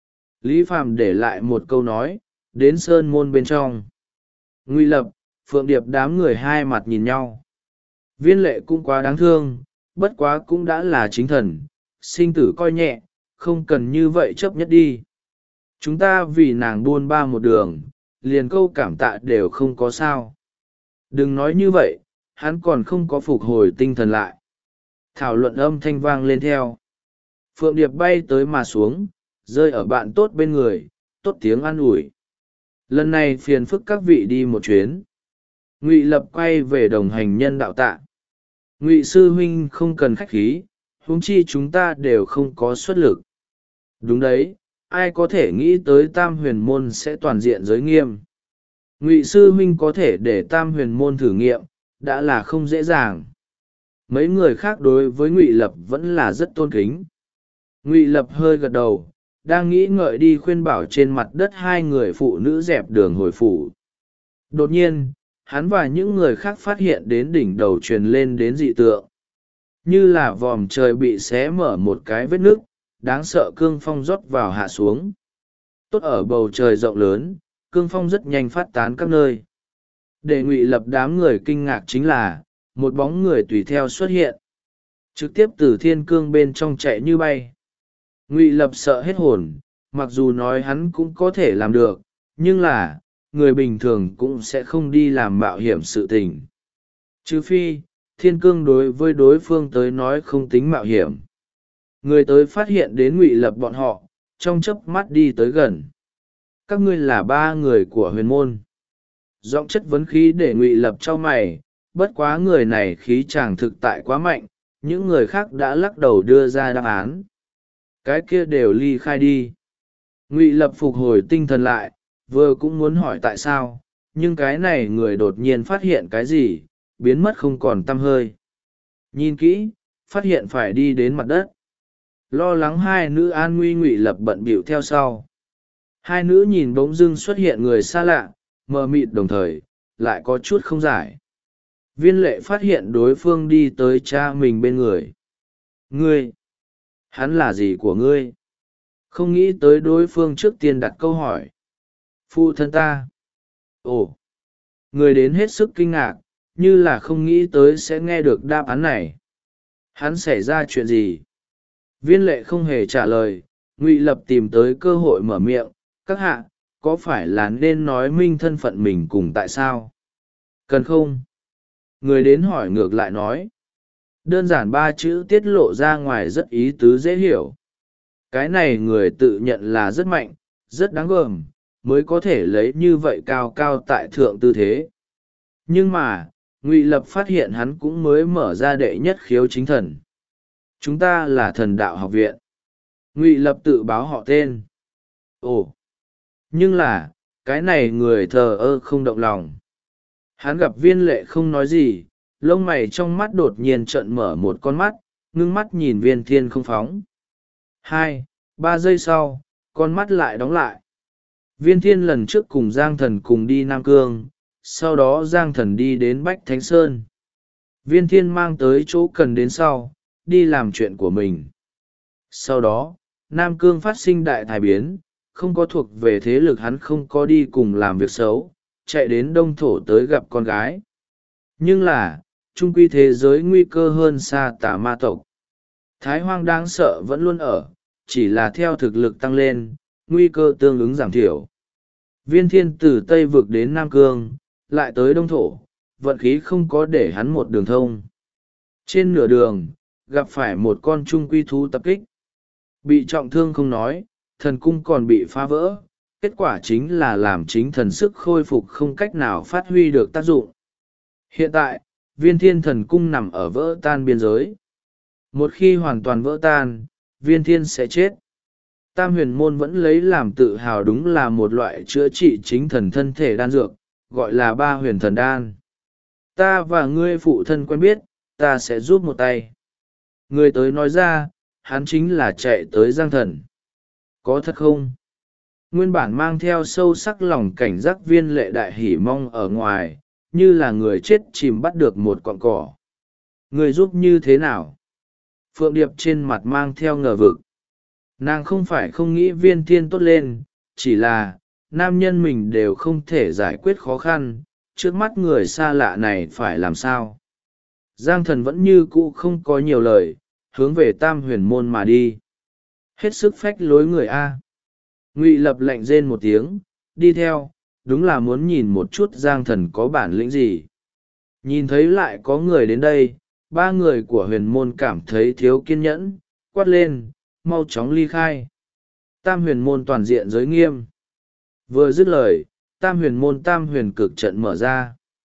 Lý Phàm để lại một câu nói, đến sơn môn bên trong. Ngụy Lập, Phượng Điệp đám người hai mặt nhìn nhau. Viên Lệ cũng quá đáng thương, bất quá cũng đã là chính thần, sinh tử coi nhẹ, không cần như vậy chấp nhất đi. Chúng ta vì nàng buôn ba một đường, liền câu cảm tạ đều không có sao. Đừng nói như vậy, hắn còn không có phục hồi tinh thần lại. Thảo luận âm thanh vang lên theo. Phượng Điệp bay tới mà xuống, rơi ở bạn tốt bên người, tốt tiếng an ủi. Lần này phiền phức các vị đi một chuyến. Ngụy Lập quay về đồng hành nhân đạo tạ. Ngụy sư huynh không cần khách khí, huống chi chúng ta đều không có xuất lực. Đúng đấy, ai có thể nghĩ tới Tam huyền môn sẽ toàn diện giới nghiêm. Ngụy sư huynh có thể để Tam huyền môn thử nghiệm, đã là không dễ dàng. Mấy người khác đối với Ngụy Lập vẫn là rất tôn kính. Ngụy Lập hơi gật đầu, đang nghĩ ngợi đi khuyên bảo trên mặt đất 2 người phụ nữ dẹp đường hồi phủ. Đột nhiên, hắn và những người khác phát hiện đến đỉnh đầu truyền lên đến dị tượng. Như là vòm trời bị xé mở một cái vết nứt, đáng sợ cương phong rót vào hạ xuống. Tốt ở bầu trời rộng lớn, cương phong rất nhanh phát tán các nơi. Để Ngụy Lập đám người kinh ngạc chính là, một bóng người tùy theo xuất hiện. Trực tiếp từ thiên cương bên trong chạy như bay. Ngụy Lập sợ hết hồn, mặc dù nói hắn cũng có thể làm được, nhưng là, người bình thường cũng sẽ không đi làm mạo hiểm sự tình. Trừ phi, thiên cương đối với đối phương tới nói không tính mạo hiểm. Người tới phát hiện đến Ngụy Lập bọn họ, trong chớp mắt đi tới gần. Các ngươi là 3 người của huyền môn. Giọng chất vấn khí để Ngụy Lập trao mày, bất quá người này khí chàng thực tại quá mạnh, những người khác đã lắc đầu đưa ra đáp án. Cái kia đều ly khai đi. Ngụy Lập phục hồi tinh thần lại, vừa cũng muốn hỏi tại sao, nhưng cái này người đột nhiên phát hiện cái gì, biến mất không còn tăm hơi. Nhìn kỹ, phát hiện phải đi đến mặt đất. Lo lắng 2 nữ an nguy, Ngụy Lập bận bịu theo sau. 2 nữ nhìn bỗng dưng xuất hiện người xa lạ, mờ mịt đồng thời, lại có chút không giải. Viên Lệ phát hiện đối phương đi tới cha mình bên người. Ngươi! Hắn là gì của ngươi? Không nghĩ tới đối phương trước tiên đặt câu hỏi. Phụ thân ta. Ồ! Người đến hết sức kinh ngạc, như là không nghĩ tới sẽ nghe được đáp án này. Hắn xảy ra chuyện gì? Viên Lệ không hề trả lời, Ngụy Lập tìm tới cơ hội mở miệng. Các hạ, có phải là nên nói minh thân phận mình cùng tại sao? Cần không? Người đến hỏi ngược lại nói. Đơn giản 3 chữ tiết lộ ra ngoài rất ý tứ dễ hiểu. Cái này người tự nhận là rất mạnh, rất đáng gờm, mới có thể lấy như vậy cao cao tại thượng tư thế. Nhưng mà, Ngụy Lập phát hiện hắn cũng mới mở ra đệ nhất khiếu chính thần. Chúng ta là Thần Đạo Học Viện. Ngụy Lập tự báo họ tên. Ồ! Nhưng là, cái này người thờ ơ không động lòng. Hắn gặp Viên Lệ không nói gì, lông mày trong mắt đột nhiên trợn mở một con mắt, ngưng mắt nhìn Viên Thiên không phóng. 2-3 giây sau, con mắt lại đóng lại. Viên Thiên lần trước cùng Giang Thần cùng đi Nam Cương, sau đó Giang Thần đi đến Bách Thánh Sơn. Viên Thiên mang tới chỗ cần đến sau, đi làm chuyện của mình. Sau đó, Nam Cương phát sinh đại thái biến, không có thuộc về thế lực hắn không có đi cùng làm việc xấu, chạy đến Đông Thổ tới gặp con gái. Nhưng là, trung quy thế giới nguy cơ hơn xa tà ma tộc. Thái hoang đáng sợ vẫn luôn ở, chỉ là theo thực lực tăng lên, nguy cơ tương ứng giảm thiểu. Viên Thiên từ Tây vực đến Nam Cương, lại tới Đông Thổ, vận khí không có để hắn một đường thông. Trên nửa đường, gặp phải một con trung quy thú tập kích. Bị trọng thương không nói, thần cung còn bị phá vỡ, kết quả chính là làm chính thần sức khôi phục không cách nào phát huy được tác dụng. Hiện tại, Viên Thiên thần cung nằm ở vỡ tan biên giới. Một khi hoàn toàn vỡ tan, Viên Thiên sẽ chết. Tam huyền môn vẫn lấy làm tự hào đúng là một loại chữa trị chính thần thân thể đan dược, gọi là ba huyền thần đan. Ta và ngươi phụ thân quen biết, ta sẽ giúp một tay. Người tới nói ra, hắn chính là chạy tới Giang Thần. Có thật không? Nguyên bản mang theo sâu sắc lòng cảnh giác Viên Lệ đại hỉ mong ở ngoài, như là người chết chìm bắt được một cọn cỏ. Người giúp như thế nào? Phượng Điệp trên mặt mang theo ngờ vực. Nàng không phải không nghĩ Viên Thiên tốt lên, chỉ là, nam nhân mình đều không thể giải quyết khó khăn, trước mắt người xa lạ này phải làm sao? Giang Thần vẫn như cũ không có nhiều lời, hướng về Tam huyền môn mà đi. Hết sức phách lối người A. Ngụy Lập lạnh rên một tiếng, đi theo, đúng là muốn nhìn một chút Giang Thần có bản lĩnh gì. Nhìn thấy lại có người đến đây, ba người của huyền môn cảm thấy thiếu kiên nhẫn, quát lên, mau chóng ly khai. Tam huyền môn toàn diện giới nghiêm. Vừa dứt lời, tam huyền cực trận mở ra.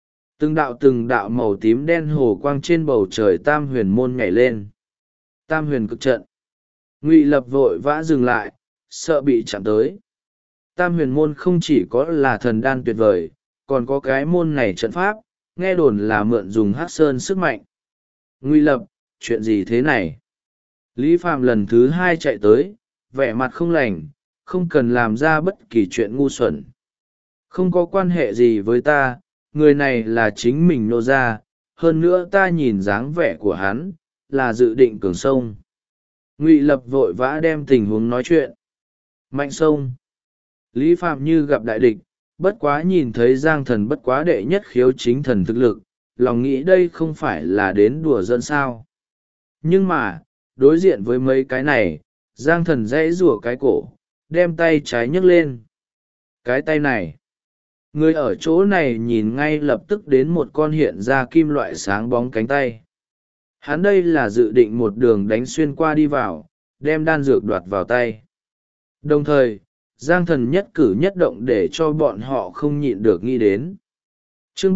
Từng đạo màu tím đen hồ quang trên bầu trời tam huyền môn nhảy lên. Tam huyền cực trận. Ngụy Lập vội vã dừng lại, sợ bị chạm tới. Tam huyền môn không chỉ có là thần đan tuyệt vời, còn có cái môn này trận pháp, nghe đồn là mượn dùng hắc sơn sức mạnh. Ngụy Lập, chuyện gì thế này? Lý Phàm lần thứ hai chạy tới, vẻ mặt không lành, không cần làm ra bất kỳ chuyện ngu xuẩn. Không có quan hệ gì với ta, người này là chính mình nô ra, hơn nữa ta nhìn dáng vẻ của hắn, là dự định cường sông. Ngụy Lập vội vã đem tình huống nói chuyện. Mạnh sông. Lý Phạm như gặp đại địch, bất quá nhìn thấy Giang Thần bất quá đệ nhất khiếu chính thần thực lực, lòng nghĩ đây không phải là đến đùa dân sao. Nhưng mà, đối diện với mấy cái này, Giang Thần dãy rủa cái cổ, đem tay trái nhấc lên. Cái tay này, người ở chỗ này nhìn ngay lập tức đến một con hiện ra kim loại sáng bóng cánh tay. Hắn đây là dự định một đường đánh xuyên qua đi vào, đem đan dược đoạt vào tay. Đồng thời, Giang Thần nhất cử nhất động để cho bọn họ không nhịn được nghĩ đến. Chương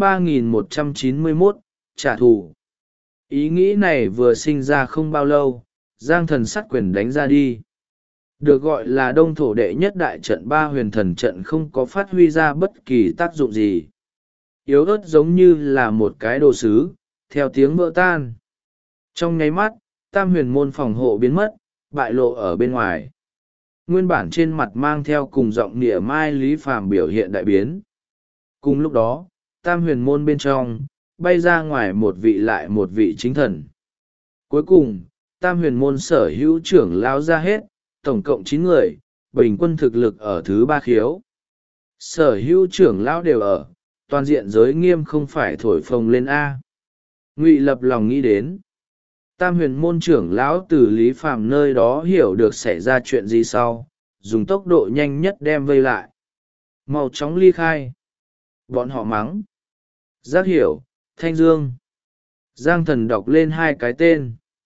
3191, trả thù. Ý nghĩ này vừa sinh ra không bao lâu, Giang Thần sát quyền đánh ra đi. Được gọi là Đông Thổ đệ nhất đại trận ba huyền thần trận không có phát huy ra bất kỳ tác dụng gì. Yếu ớt giống như là một cái đồ sứ, theo tiếng vỡ tan. Trong nháy mắt, tam huyền môn phòng hộ biến mất, bại lộ ở bên ngoài. Nguyên bản trên mặt mang theo cùng giọng nịa mai Lý Phàm biểu hiện đại biến. Cùng lúc đó, tam huyền môn bên trong, bay ra ngoài một vị lại một vị chính thần. Cuối cùng, tam huyền môn sở hữu trưởng lao ra hết, tổng cộng 9 người, bình quân thực lực ở thứ 3 khiếu. Sở hữu trưởng lao đều ở, toàn diện giới nghiêm không phải thổi phồng lên A. Ngụy Lập lòng nghĩ đến. Tam huyền môn trưởng lão từ Lý Phàm nơi đó hiểu được xảy ra chuyện gì sau, dùng tốc độ nhanh nhất đem vây lại. Mau chóng ly khai. Bọn họ mắng. Giác Hiểu, Thanh Dương. Giang Thần đọc lên 2 cái tên.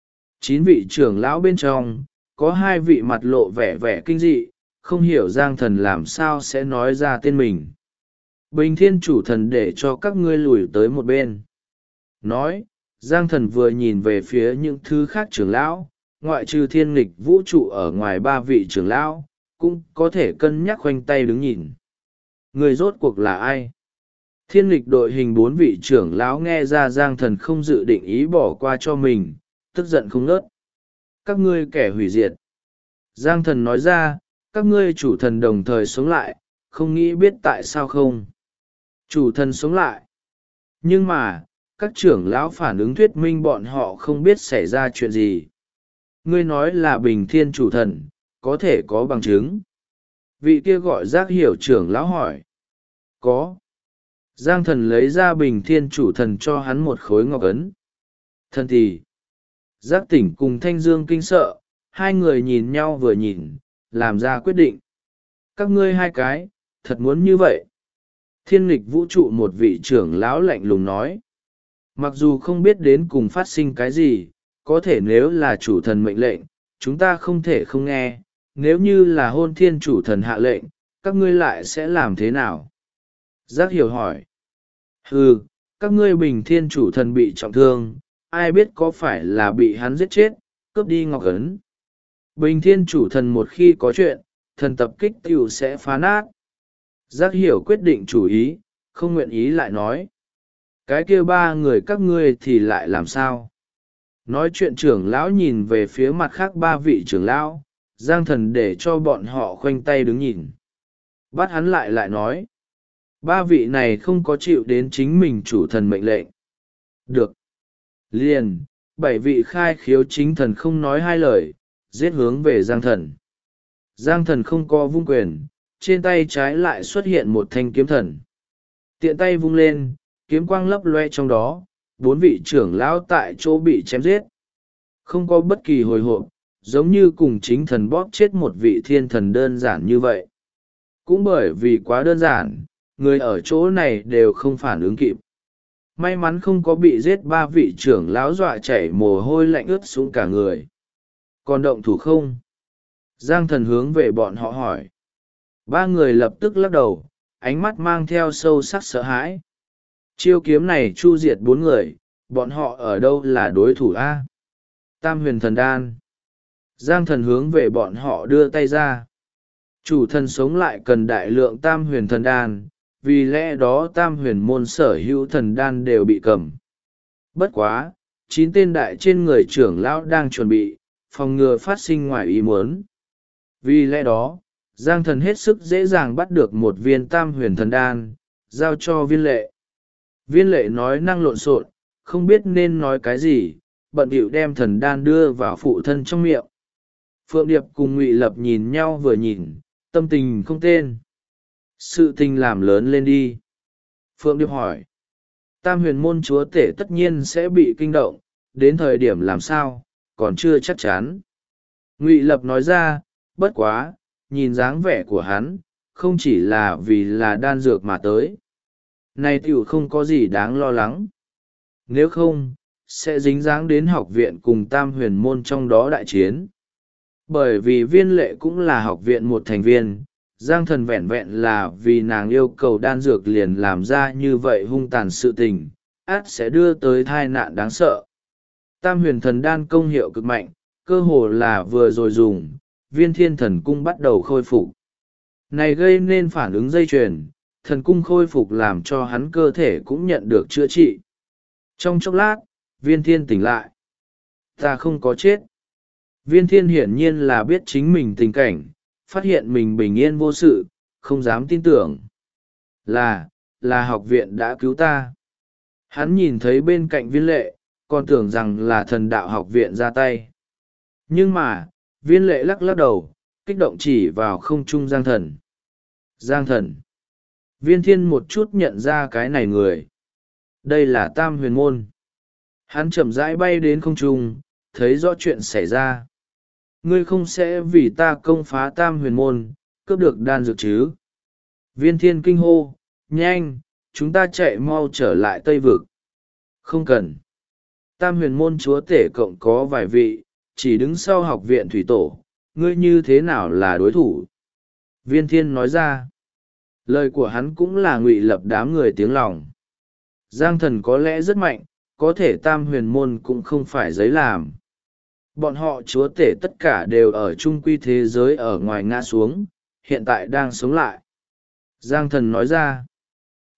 9 vị trưởng lão bên trong, có 2 vị mặt lộ vẻ vẻ kinh dị, không hiểu Giang Thần làm sao sẽ nói ra tên mình. Bình Thiên Chủ Thần để cho các ngươi lùi tới một bên. Nói, Giang Thần vừa nhìn về phía những thứ khác trưởng lão, ngoại trừ Thiên Nghịch Vũ Trụ ở ngoài 3 vị trưởng lão, cũng có thể cân nhắc khoanh tay đứng nhìn. Người rốt cuộc là ai? Thiên nghịch đội hình 4 vị trưởng lão nghe ra Giang Thần không dự định ý bỏ qua cho mình, tức giận không ngớt. Các ngươi kẻ hủy diệt. Giang Thần nói ra, các ngươi chủ thần đồng thời sống lại, không nghĩ biết tại sao không. Chủ thần sống lại. Nhưng mà, các trưởng lão phản ứng thuyết minh bọn họ không biết xảy ra chuyện gì. Ngươi nói là Bình Thiên chủ thần, có thể có bằng chứng. Vị kia gọi Giác Hiểu trưởng lão hỏi. Có. Giang Thần lấy ra Bình Thiên chủ thần cho hắn một khối ngọc ấn. Thần thì. Giác Tỉnh cùng Thanh Dương kinh sợ, hai người nhìn nhau vừa nhìn, làm ra quyết định. Các ngươi hai cái, thật muốn như vậy. Thiên nghịch vũ trụ một vị trưởng lão lạnh lùng nói. Mặc dù không biết đến cùng phát sinh cái gì, có thể nếu là chủ thần mệnh lệnh, chúng ta không thể không nghe. Nếu như là Hôn Thiên chủ thần hạ lệnh, các ngươi lại sẽ làm thế nào? Giác Hiểu hỏi. Các ngươi Bình Thiên chủ thần bị trọng thương, ai biết có phải là bị hắn giết chết, cướp đi ngọc ấn. Bình Thiên chủ thần một khi có chuyện, thần tập kích tiểu sẽ phá nát. Giác Hiểu quyết định chủ ý, không nguyện ý lại nói. Cái kia ba người các ngươi thì lại làm sao? Nói chuyện trưởng lão nhìn về phía mặt khác ba vị trưởng lão, Giang Thần để cho bọn họ khoanh tay đứng nhìn. Bắt hắn lại nói. Ba vị này không có chịu đến chính mình chủ thần mệnh lệnh. Được. Liền, 7 vị khai khiếu chính thần không nói hai lời, giết hướng về Giang Thần. Giang Thần không có vung quyền, trên tay trái lại xuất hiện một thanh kiếm thần. Tiện tay vung lên, kiếm quang lấp loe trong đó, 4 vị trưởng lão tại chỗ bị chém giết. Không có bất kỳ hồi hộp, giống như cùng chính thần bóp chết một vị thiên thần đơn giản như vậy. Cũng bởi vì quá đơn giản, người ở chỗ này đều không phản ứng kịp. May mắn không có bị giết, ba vị trưởng lão dọa chảy mồ hôi lạnh ướt xuống cả người. Còn động thủ không? Giang Thần hướng về bọn họ hỏi. Ba người lập tức lắc đầu, ánh mắt mang theo sâu sắc sợ hãi. Chiêu kiếm này chu diệt 4 người, bọn họ ở đâu là đối thủ a? Tam huyền thần đan. Giang Thần hướng về bọn họ đưa tay ra. Chủ thần sống lại cần đại lượng tam huyền thần đan, vì lẽ đó tam huyền môn sở hữu thần đan đều bị cầm. Bất quá, 9 tên đại trên người trưởng lão đang chuẩn bị, phòng ngừa phát sinh ngoài ý muốn. Vì lẽ đó, Giang Thần hết sức dễ dàng bắt được một viên tam huyền thần đan, giao cho Viên Lệ. Viên Lệ nói năng lộn xộn, không biết nên nói cái gì, bận bịu đem thần đan đưa vào phụ thân trong miệng. Phượng Điệp cùng Ngụy Lập nhìn nhau vừa nhìn, tâm tình không tên. Sự tình làm lớn lên đi. Phượng Điệp hỏi. Tam huyền môn chúa tể tất nhiên sẽ bị kinh động, đến thời điểm làm sao, còn chưa chắc chắn. Ngụy Lập nói ra, bất quá, nhìn dáng vẻ của hắn, không chỉ là vì là đan dược mà tới. Này tiểu không có gì đáng lo lắng. Nếu không, sẽ dính dáng đến học viện cùng tam huyền môn trong đó đại chiến. Bởi vì Viên Lệ cũng là học viện một thành viên, Giang Thần vẹn vẹn là vì nàng yêu cầu đan dược liền làm ra như vậy hung tàn sự tình, át sẽ đưa tới tai nạn đáng sợ. Tam huyền thần đan công hiệu cực mạnh, cơ hồ là vừa rồi dùng, Viên Thiên thần cung bắt đầu khôi phục. Này gây nên phản ứng dây chuyền, thần cung khôi phục làm cho hắn cơ thể cũng nhận được chữa trị. Trong chốc lát, Viên Thiên tỉnh lại. Ta không có chết. Viên Thiên hiển nhiên là biết chính mình tình cảnh, phát hiện mình bình yên vô sự, không dám tin tưởng. Là học viện đã cứu ta. Hắn nhìn thấy bên cạnh Viên Lệ, còn tưởng rằng là thần đạo học viện ra tay. Nhưng mà, Viên Lệ lắc lắc đầu, kích động chỉ vào không trung Giang Thần. Giang Thần. Viên Thiên một chút nhận ra cái này người. Đây là Tam huyền môn. Hắn chậm rãi bay đến không trung, thấy rõ chuyện xảy ra. Ngươi không sẽ vì ta công phá tam huyền môn, cướp được đan dược chứ? Viên Thiên kinh hô, nhanh, chúng ta chạy mau trở lại Tây Vực. Không cần. Tam huyền môn chúa tể cộng có vài vị, chỉ đứng sau học viện thủy tổ, ngươi như thế nào là đối thủ? Viên Thiên nói ra. Lời của hắn cũng là Ngụy Lập đám người tiếng lòng. Giang Thần có lẽ rất mạnh, có thể tam huyền môn cũng không phải giấy làm. Bọn họ chúa tể tất cả đều ở chung quy thế giới ở ngoài ngã xuống, hiện tại đang sống lại. Giang Thần nói ra.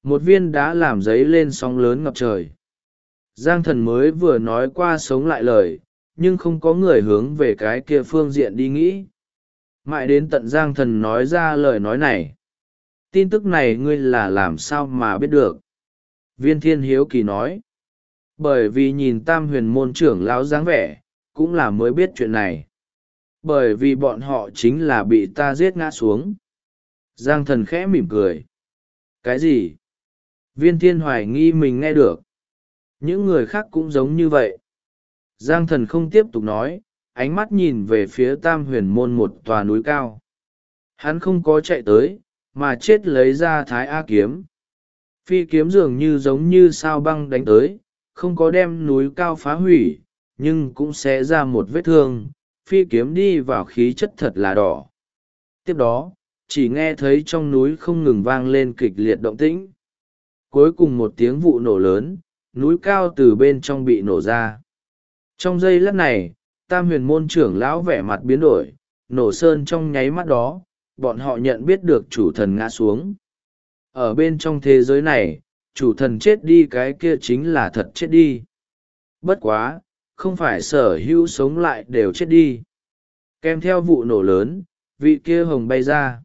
một viên đá làm dấy lên sóng lớn ngập trời. Giang Thần mới vừa nói qua sống lại lời, nhưng không có người hướng về cái kia phương diện đi nghĩ. Mãi đến tận Giang Thần nói ra lời nói này. Tin tức này ngươi là làm sao mà biết được? Viên Thiên hiếu kỳ nói. Bởi vì nhìn Tam Huyền môn trưởng lão dáng vẻ, cũng là mới biết chuyện này. Bởi vì bọn họ chính là bị ta giết ngã xuống. Giang Thần khẽ mỉm cười. Cái gì? Viên Thiên hoài nghi mình nghe được. Những người khác cũng giống như vậy. Giang Thần không tiếp tục nói, ánh mắt nhìn về phía Tam Huyền môn một tòa núi cao. Hắn không có chạy tới, mà chết lấy ra Thái A kiếm. Phi kiếm dường như giống như sao băng đánh tới, không có đem núi cao phá hủy, nhưng cũng sẽ ra một vết thương. Phi kiếm đi vào khí chất thật là đỏ. Tiếp đó, chỉ nghe thấy trong núi không ngừng vang lên kịch liệt động tĩnh. Cuối cùng một tiếng vụ nổ lớn, núi cao từ bên trong bị nổ ra. Trong giây lát này, Tam Huyền môn trưởng lão vẻ mặt biến đổi, nổ sơn trong nháy mắt đó, bọn họ nhận biết được chủ thần ngã xuống. Ở bên trong thế giới này, chủ thần chết đi cái kia chính là thật chết đi. Bất quá, không phải sở hữu sống lại đều chết đi. Kèm theo vụ nổ lớn, vị kia hồng bay ra.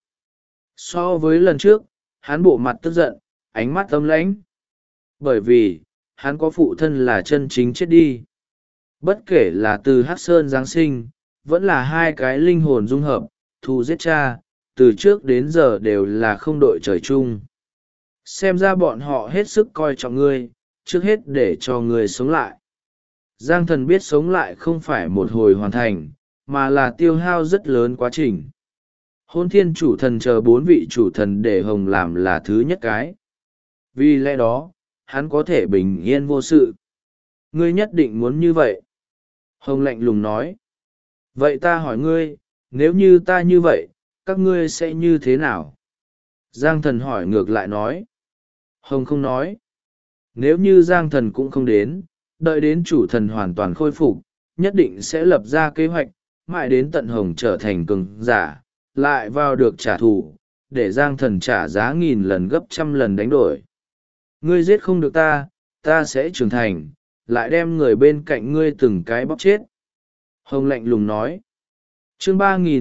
So với lần trước, hắn bộ mặt tức giận, ánh mắt âm lãnh. Bởi vì, hắn có phụ thân là chân chính chết đi. Bất kể là từ Hắc Sơn Giáng sinh, vẫn là hai cái linh hồn dung hợp, thù giết cha, từ trước đến giờ đều là không đội trời chung. Xem ra bọn họ hết sức coi trọng ngươi, trước hết để cho ngươi sống lại. Giang Thần biết sống lại không phải một hồi hoàn thành, mà là tiêu hao rất lớn quá trình. Hôn thiên chủ thần chờ 4 vị chủ thần để Hồng làm là thứ nhất cái. Vì lẽ đó, hắn có thể bình yên vô sự. Ngươi nhất định muốn như vậy. Hồng lạnh lùng nói. Vậy ta hỏi ngươi, nếu như ta như vậy, các ngươi sẽ như thế nào? Giang Thần hỏi ngược lại nói. Hồng không nói. Nếu như Giang Thần cũng không đến, đợi đến chủ thần hoàn toàn khôi phục, nhất định sẽ lập ra kế hoạch, mãi đến tận Hồng trở thành cường giả, lại vào được trả thù, để Giang Thần trả giá 1000 lần gấp 100 lần đánh đổi. Ngươi giết không được ta, ta sẽ trưởng thành, lại đem người bên cạnh ngươi từng cái bóc chết. Hồng lạnh lùng nói. Chương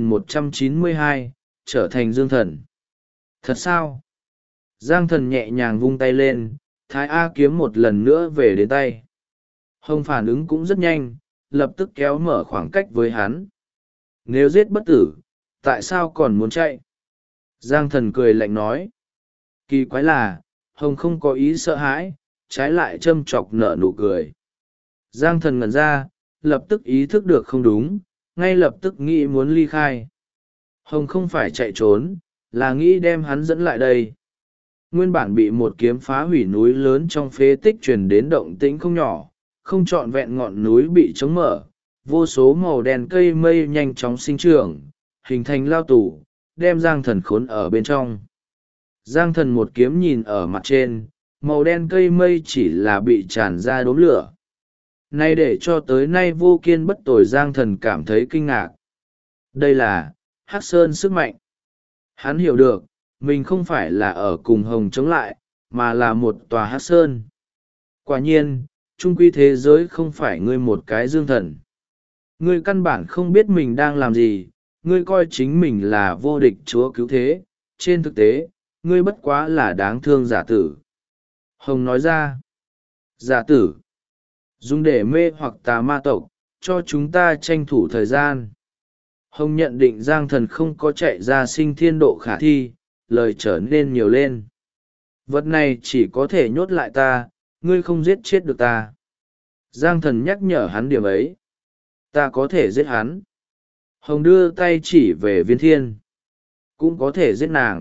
3192, trở thành Dương Thần. Thật sao? Giang Thần nhẹ nhàng vung tay lên, Thái A kiếm một lần nữa về đến tay. Hồng phản ứng cũng rất nhanh, lập tức kéo mở khoảng cách với hắn. Nếu giết bất tử, tại sao còn muốn chạy? Giang Thần cười lạnh nói. Kỳ quái là, Hồng không có ý sợ hãi, trái lại châm chọc nở nụ cười. Giang Thần ngẩn ra, lập tức ý thức được không đúng, ngay lập tức nghĩ muốn ly khai. Hồng không phải chạy trốn, là nghĩ đem hắn dẫn lại đây. Nguyên bản bị một kiếm phá hủy núi lớn trong phế tích truyền đến động tĩnh không nhỏ, không trọn vẹn ngọn núi bị chống mở, vô số màu đen cây mây nhanh chóng sinh trưởng, hình thành lao tù, đem Giang Thần khốn ở bên trong. Giang Thần một kiếm nhìn ở mặt trên, màu đen cây mây chỉ là bị tràn ra đốm lửa. Nay để cho tới nay vô kiên bất tồi Giang Thần cảm thấy kinh ngạc. Đây là Hắc Sơn sức mạnh. Hắn hiểu được, mình không phải là ở cùng Hồng chống lại, mà là một tòa Hắc Sơn. Quả nhiên, chung quy thế giới không phải ngươi một cái Dương Thần. Ngươi căn bản không biết mình đang làm gì, ngươi coi chính mình là vô địch chúa cứu thế, trên thực tế, ngươi bất quá là đáng thương giả tử. Hồng nói ra, giả tử, dùng để mê hoặc tà ma tộc, cho chúng ta tranh thủ thời gian. Hồng nhận định Giang Thần không có chạy ra sinh thiên độ khả thi, lời trở nên nhiều lên. Vật này chỉ có thể nhốt lại ta, ngươi không giết chết được ta. Giang Thần nhắc nhở hắn điểm ấy. Ta có thể giết hắn. Hồng đưa tay chỉ về Viên Thiên. Cũng có thể giết nàng.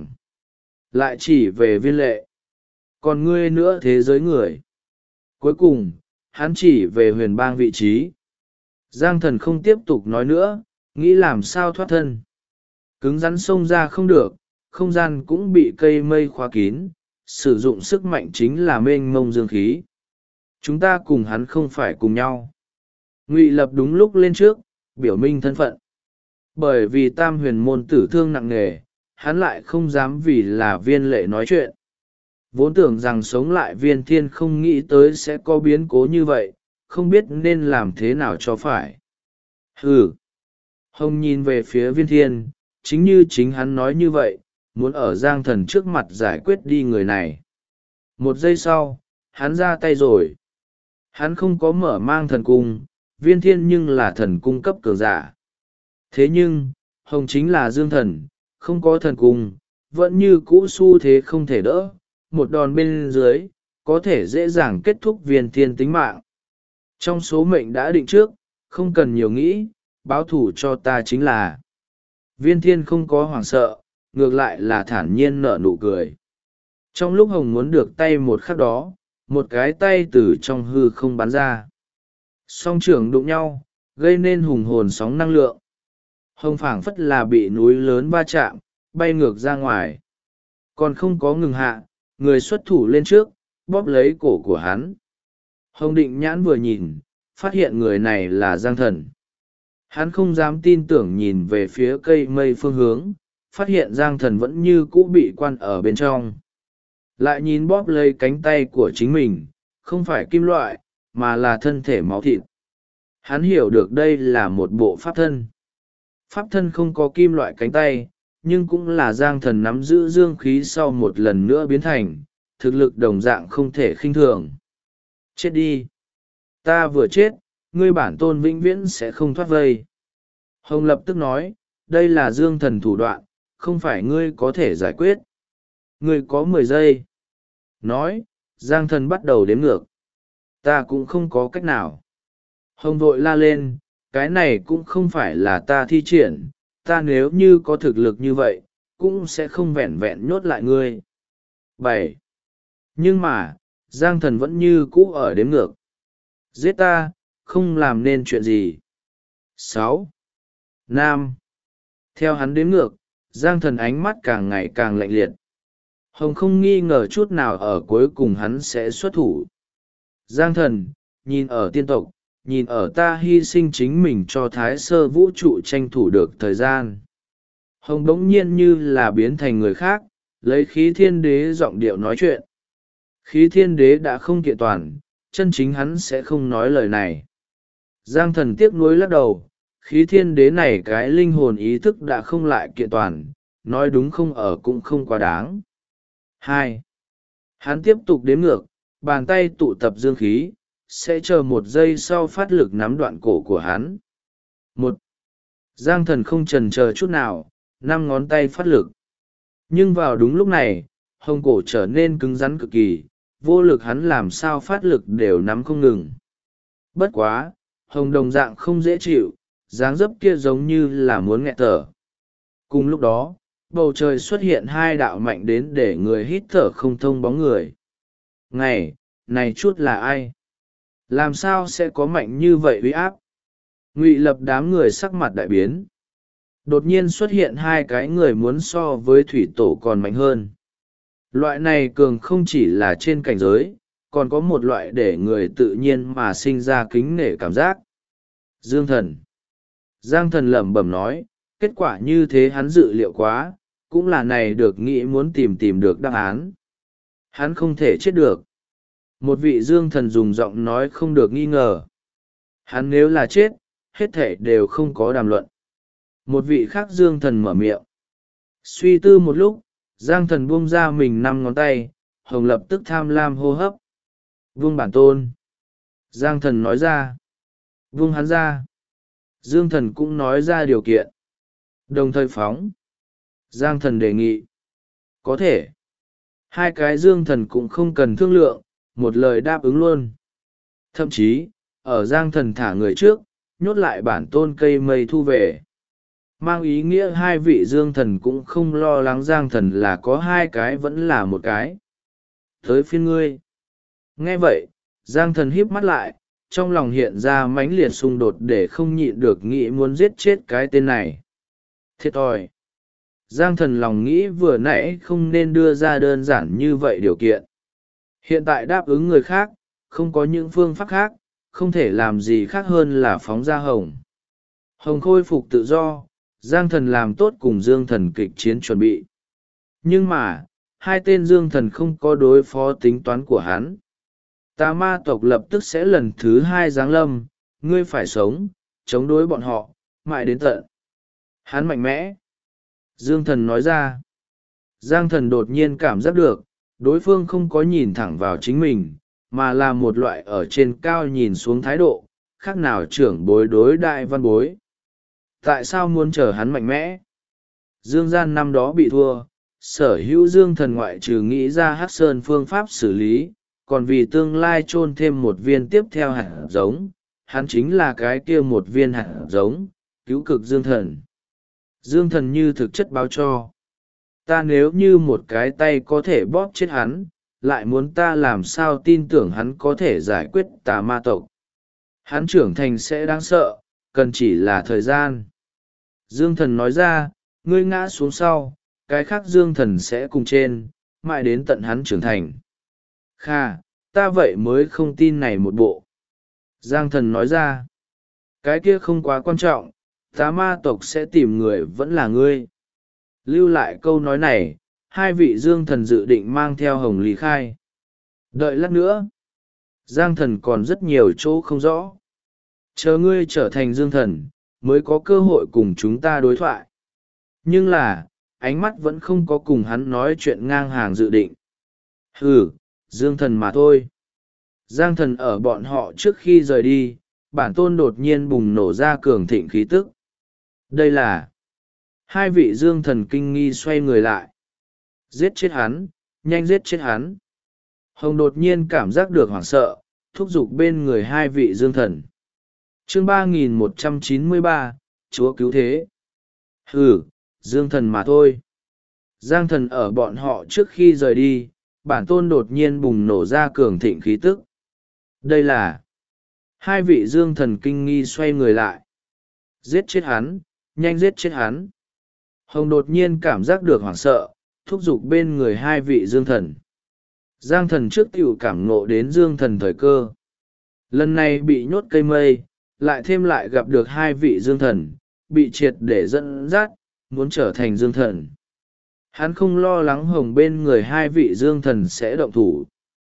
Lại chỉ về Viên Lệ. Còn ngươi nữa thế giới người. Cuối cùng, hắn chỉ về Huyền Bang vị trí. Giang Thần không tiếp tục nói nữa, nghĩ làm sao thoát thân. Cứng rắn xông ra không được, không gian cũng bị cây mây khóa kín, sử dụng sức mạnh chính là mênh mông dương khí. Chúng ta cùng hắn không phải cùng nhau. Ngụy Lập đúng lúc lên trước, biểu minh thân phận. Bởi vì Tam Huyền môn tử thương nặng nề, hắn lại không dám vì là Viên Lệ nói chuyện. Vốn tưởng rằng sống lại Viên Thiên không nghĩ tới sẽ có biến cố như vậy, không biết nên làm thế nào cho phải. Hừ. Hồng nhìn về phía Viên Thiên, chính như chính hắn nói như vậy, muốn ở Giang Thần trước mặt giải quyết đi người này. Một giây sau, hắn ra tay rồi. Hắn không có mở mang thần cung, Viên Thiên nhưng là thần cung cấp cường giả. Thế nhưng, Hồng chính là dương thần, không có thần cung, vẫn như cũ xu thế không thể đỡ, một đòn bên dưới, có thể dễ dàng kết thúc Viên Thiên tính mạng. Trong số mệnh đã định trước, không cần nhiều nghĩ, báo thủ cho ta chính là. Viên Thiên không có hoảng sợ, ngược lại là thản nhiên nở nụ cười. Trong lúc Hồng muốn được tay một khắc đó, một cái tay từ trong hư không bắn ra. Song trưởng đụng nhau, gây nên hùng hồn sóng năng lượng. Hồng phảng phất là bị núi lớn va chạm, bay ngược ra ngoài. Còn không có ngừng hạ, người xuất thủ lên trước, bóp lấy cổ của hắn. Hồng định nhãn vừa nhìn, phát hiện người này là Giang Thần. Hắn không dám tin tưởng nhìn về phía cây mây phương hướng, phát hiện Giang Thần vẫn như cũ bị quan ở bên trong. Lại nhìn bóp lấy cánh tay của chính mình, không phải kim loại, mà là thân thể máu thịt. Hắn hiểu được đây là một bộ pháp thân. Pháp thân không có kim loại cánh tay, nhưng cũng là Giang Thần nắm giữ dương khí sau một lần nữa biến thành, thực lực đồng dạng không thể khinh thường. Chết đi! Ta vừa chết, ngươi bản tôn vĩnh viễn sẽ không thoát vây. Hồng lập tức nói, đây là Dương Thần thủ đoạn, không phải ngươi có thể giải quyết. Ngươi có 10 giây. Nói, Giang Thần bắt đầu đếm ngược. Ta cũng không có cách nào. Hồng vội la lên, cái này cũng không phải là ta thi triển, ta nếu như có thực lực như vậy, cũng sẽ không vẹn vẹn nhốt lại ngươi. 7. Nhưng mà, Giang Thần vẫn như cũ ở đếm ngược. Giết ta, không làm nên chuyện gì. 6. 5. Theo hắn đếm ngược, Giang Thần ánh mắt càng ngày càng lạnh liệt. Hồng không nghi ngờ chút nào ở cuối cùng hắn sẽ xuất thủ. Giang Thần, nhìn ở tiên tộc, nhìn ở ta hy sinh chính mình cho thái sơ vũ trụ tranh thủ được thời gian. Hồng bỗng nhiên như là biến thành người khác, lấy khí thiên đế giọng điệu nói chuyện. Khí thiên đế đã không kiện toàn, chân chính hắn sẽ không nói lời này. Giang Thần tiếc nuối lắc đầu, khí thiên đế này cái linh hồn ý thức đã không lại kiện toàn, nói đúng không ở cũng không quá đáng. 2. Hắn tiếp tục đếm ngược, bàn tay tụ tập dương khí, sẽ chờ một giây sau phát lực nắm đoạn cổ của hắn. 1. Giang Thần không chần chờ chút nào, 5 ngón tay phát lực. Nhưng vào đúng lúc này, hông cổ trở nên cứng rắn cực kỳ, vô lực hắn làm sao phát lực đều nắm không ngừng. Bất quá, hồng đồng dạng không dễ chịu, dáng dấp kia giống như là muốn nghẹt thở. Cùng lúc đó, bầu trời xuất hiện 2 đạo mạnh đến để người hít thở không thông bóng người. Ngày, này chút là ai? Làm sao sẽ có mạnh như vậy uy áp? Ngụy Lập đám người sắc mặt đại biến. Đột nhiên xuất hiện 2 cái người muốn so với thủy tổ còn mạnh hơn. Loại này cường không chỉ là trên cảnh giới, còn có một loại để người tự nhiên mà sinh ra kính nể cảm giác. Dương Thần. Giang Thần lẩm bẩm nói, kết quả như thế hắn dự liệu quá, cũng là này được nghĩ muốn tìm được đáp án. Hắn không thể chết được. Một vị Dương Thần dùng giọng nói không được nghi ngờ. Hắn nếu là chết, hết thể đều không có đàm luận. Một vị khác Dương Thần mở miệng. Suy tư một lúc, Giang Thần buông ra mình 5 ngón tay, Hồng lập tức tham lam hô hấp. Buông bản tôn. Giang Thần nói ra. Buông hắn ra. Dương Thần cũng nói ra điều kiện. Đồng thời phóng. Giang Thần đề nghị. Có thể. 2 cái Dương Thần cũng không cần thương lượng, một lời đáp ứng luôn. Thậm chí, ở Giang Thần thả người trước, nhốt lại bản tôn cây mây thu về. Mang ý nghĩa 2 vị Dương Thần cũng không lo lắng Giang Thần là có 2 cái vẫn là một cái. Tới phiên ngươi. Nghe vậy, Giang Thần híp mắt lại, trong lòng hiện ra mãnh liệt xung đột để không nhịn được nghĩ muốn giết chết cái tên này. Thiệt thòi. Giang Thần lòng nghĩ vừa nãy không nên đưa ra đơn giản như vậy điều kiện. Hiện tại đáp ứng người khác, không có những phương pháp khác, không thể làm gì khác hơn là phóng ra Hồng. Hồng khôi phục tự do, Giang Thần làm tốt cùng Dương Thần kịch chiến chuẩn bị. Nhưng mà, hai tên dương thần không có đối phó tính toán của hắn. Tà ma tộc lập tức sẽ lần thứ hai giáng lâm, ngươi phải sống, chống đối bọn họ, mãi đến tận. Hắn mạnh mẽ. Dương thần nói ra. Giang thần đột nhiên cảm giác được, đối phương không có nhìn thẳng vào chính mình, mà là một loại ở trên cao nhìn xuống thái độ, khác nào trưởng bối đối đại văn bối. Tại sao muốn chờ hắn mạnh mẽ? Dương gian năm đó bị thua, sở hữu dương thần ngoại trừ nghĩ ra Hắc Sơn phương pháp xử lý, còn vì tương lai chôn thêm một viên tiếp theo hạt giống, hắn chính là cái kia một viên hạt giống, cứu cực dương thần. Dương thần như thực chất báo cho. Ta nếu như một cái tay có thể bóp chết hắn, lại muốn ta làm sao tin tưởng hắn có thể giải quyết tà ma tộc. Hắn trưởng thành sẽ đáng sợ, cần chỉ là thời gian. Dương thần nói ra, ngươi ngã xuống sau, cái khác dương thần sẽ cùng trên, mãi đến tận hắn trưởng thành. Kha, ta vậy mới không tin này một bộ. Giang thần nói ra, cái kia không quá quan trọng, tà ma tộc sẽ tìm người vẫn là ngươi. Lưu lại câu nói này, hai vị dương thần dự định mang theo hồng lý khai. Đợi lát nữa, Giang thần còn rất nhiều chỗ không rõ. Chờ ngươi trở thành dương thần, mới có cơ hội cùng chúng ta đối thoại. Nhưng là, ánh mắt vẫn không có cùng hắn nói chuyện ngang hàng dự định. Dương thần mà thôi. Giang thần ở bọn họ trước khi rời đi, bản tôn đột nhiên bùng nổ ra cường thịnh khí tức. Đây là hai vị dương thần kinh nghi xoay người lại. Giết chết hắn, nhanh giết chết hắn. Hồng đột nhiên cảm giác được hoảng sợ, thúc giục bên người hai vị dương thần. Chương 3193, Chúa cứu thế. Dương thần mà thôi. Giang thần ở bọn họ trước khi rời đi, bản tôn đột nhiên bùng nổ ra cường thịnh khí tức. Đây là hai vị dương thần kinh nghi xoay người lại. Giết chết hắn, nhanh giết chết hắn. Hồng đột nhiên cảm giác được hoảng sợ, thúc giục bên người hai vị dương thần. Giang thần trước tiểu cảm ngộ đến dương thần thời cơ. Lần này bị nhốt cây mây, lại gặp được hai vị dương thần, bị triệt để dẫn dắt, muốn trở thành dương thần. Hắn không lo lắng Hồng bên người hai vị dương thần sẽ động thủ.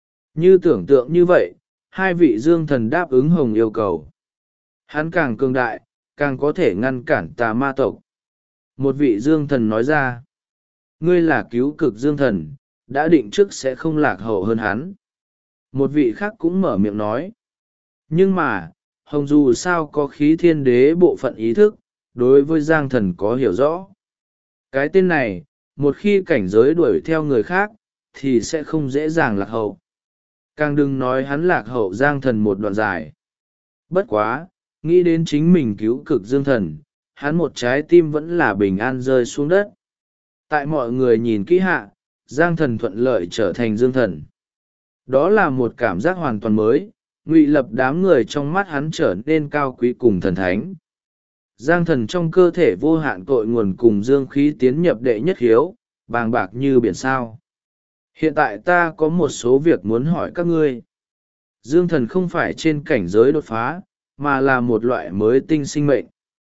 Như tưởng tượng như vậy, hai vị dương thần đáp ứng Hồng yêu cầu. Hắn càng cường đại, càng có thể ngăn cản tà ma tộc. Một vị dương thần nói ra, ngươi là cứu cực dương thần, đã định trước sẽ không lạc hậu hơn hắn. Một vị khác cũng mở miệng nói, nhưng mà, Hồng dù sao có khí thiên đế bộ phận ý thức, đối với Giang thần có hiểu rõ. Cái tên này, một khi cảnh giới đuổi theo người khác, thì sẽ không dễ dàng lạc hậu. Càng đừng nói hắn lạc hậu Giang thần một đoạn dài. Bất quá, nghĩ đến chính mình cứu cực dương thần, hắn một trái tim vẫn là bình an rơi xuống đất. Tại mọi người nhìn kỹ hạ, Giang thần thuận lợi trở thành dương thần. Đó là một cảm giác hoàn toàn mới, ngụy lập đám người trong mắt hắn trở nên cao quý cùng thần thánh. Giang thần trong cơ thể vô hạn cội nguồn cùng dương khí tiến nhập đệ nhất hiếu, bàng bạc như biển sao. Hiện tại ta có một số việc muốn hỏi các ngươi. Dương thần không phải trên cảnh giới đột phá, mà là một loại mới tinh sinh mệnh.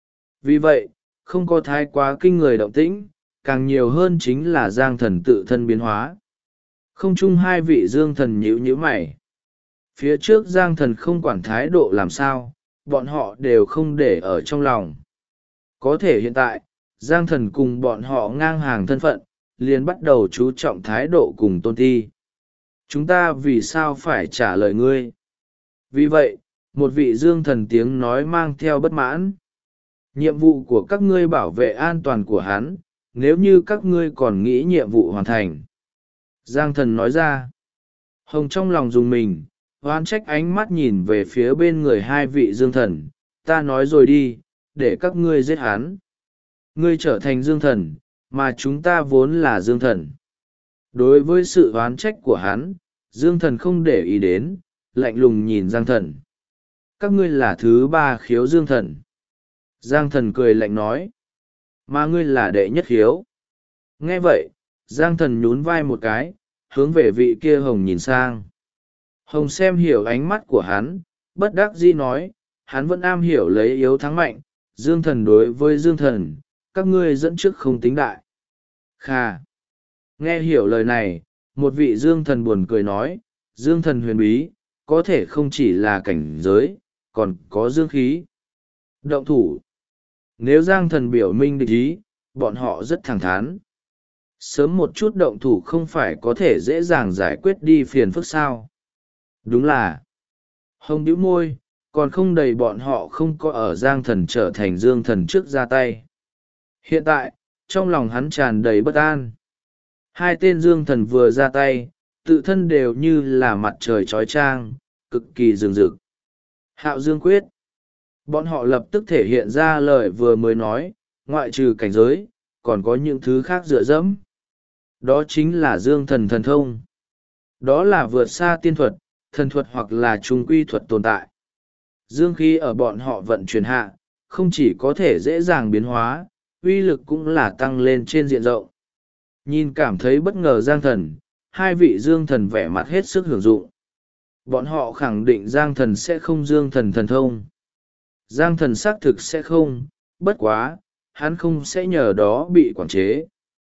Vì vậy, không có thái quá kinh người động tĩnh, càng nhiều hơn chính là Giang thần tự thân biến hóa. Không chung hai vị dương thần nhíu nhíu mày. Phía trước Giang thần không quản thái độ làm sao, bọn họ đều không để ở trong lòng. Có thể hiện tại, Giang thần cùng bọn họ ngang hàng thân phận, liền bắt đầu chú trọng thái độ cùng tôn ti. Chúng ta vì sao phải trả lời ngươi? Vì vậy, một vị dương thần tiếng nói mang theo bất mãn. Nhiệm vụ của các ngươi bảo vệ an toàn của hắn, nếu như các ngươi còn nghĩ nhiệm vụ hoàn thành. Giang thần nói ra. Hồng trong lòng dùng mình, oán trách ánh mắt nhìn về phía bên người hai vị dương thần. Ta nói rồi đi, để các ngươi giết hắn. Ngươi trở thành dương thần, mà chúng ta vốn là dương thần. Đối với sự oán trách của hắn, dương thần không để ý đến, lạnh lùng nhìn Giang thần. Các ngươi là thứ ba khiếu dương thần. Giang thần cười lạnh nói. Mà ngươi là đệ nhất khiếu. Nghe vậy, Giang thần nhún vai một cái, hướng về vị kia Hồng nhìn sang. Hồng xem hiểu ánh mắt của hắn, bất đắc dĩ nói, hắn vẫn am hiểu lấy yếu thắng mạnh, dương thần đối với dương thần, các ngươi dẫn trước không tính đại. Kha! Nghe hiểu lời này, một vị dương thần buồn cười nói, dương thần huyền bí, có thể không chỉ là cảnh giới, còn có dương khí. Động thủ. Nếu giang thần biểu minh địch ý, bọn họ rất thẳng thắn. Sớm một chút động thủ không phải có thể dễ dàng giải quyết đi phiền phức sao. Đúng là. Hồng bĩu môi, còn không đầy bọn họ không có ở giang thần trở thành dương thần trước ra tay. Hiện tại, trong lòng hắn tràn đầy bất an. Hai tên dương thần vừa ra tay, tự thân đều như là mặt trời trói trang, cực kỳ rừng rực. Hạo dương quyết. Bọn họ lập tức thể hiện ra lời vừa mới nói, ngoại trừ cảnh giới, còn có những thứ khác dựa dẫm. Đó chính là dương thần thần thông. Đó là vượt xa tiên thuật, thần thuật hoặc là trung quy thuật tồn tại. Dương khí ở bọn họ vận chuyển hạ, không chỉ có thể dễ dàng biến hóa, uy lực cũng là tăng lên trên diện rộng. Nhìn cảm thấy bất ngờ giang thần, hai vị dương thần vẻ mặt hết sức hưởng dụng. Bọn họ khẳng định giang thần sẽ không dương thần thần thông. Giang thần xác thực sẽ không, bất quá, hắn không sẽ nhờ đó bị quản chế.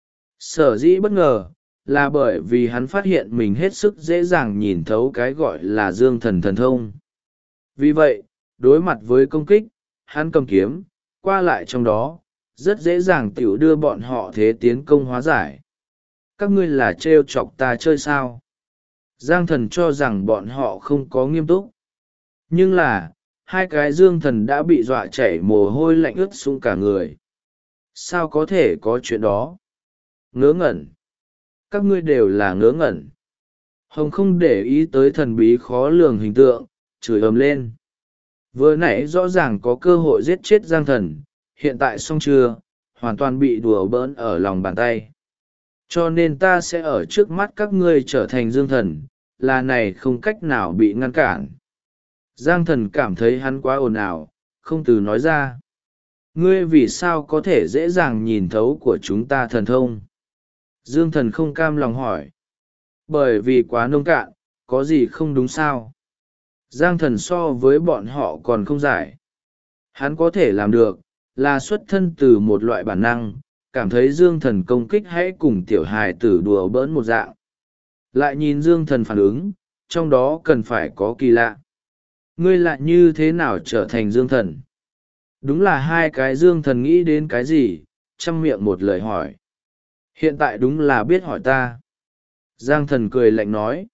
Sở dĩ bất ngờ, là bởi vì hắn phát hiện mình hết sức dễ dàng nhìn thấu cái gọi là dương thần thần thông. Vì vậy, đối mặt với công kích, hắn cầm kiếm, qua lại trong đó, rất dễ dàng tiểu đưa bọn họ thế tiến công hóa giải. Các ngươi là trêu chọc ta chơi sao? Giang thần cho rằng bọn họ không có nghiêm túc. Nhưng là, hai cái dương thần đã bị dọa chảy mồ hôi lạnh ướt sũng cả người. Sao có thể có chuyện đó? Ngớ ngẩn. Các ngươi đều là ngớ ngẩn. Hồng không để ý tới thần bí khó lường hình tượng, chửi ầm lên. Vừa nãy rõ ràng có cơ hội giết chết giang thần, hiện tại xong chưa, hoàn toàn bị đùa bỡn ở lòng bàn tay. Cho nên ta sẽ ở trước mắt các ngươi trở thành dương thần, là này không cách nào bị ngăn cản. Giang thần cảm thấy hắn quá ồn ào, không từ nói ra. Ngươi vì sao có thể dễ dàng nhìn thấu của chúng ta thần thông? Dương thần không cam lòng hỏi. Bởi vì quá nông cạn, có gì không đúng sao? Giang thần so với bọn họ còn không giải. Hắn có thể làm được, là xuất thân từ một loại bản năng, cảm thấy dương thần công kích hãy cùng tiểu hài tử đùa bỡn một dạng. Lại nhìn dương thần phản ứng, trong đó cần phải có kỳ lạ. Ngươi lại như thế nào trở thành dương thần? Đúng là hai cái dương thần nghĩ đến cái gì, chăm miệng một lời hỏi. Hiện tại đúng là biết hỏi ta. Giang thần cười lạnh nói.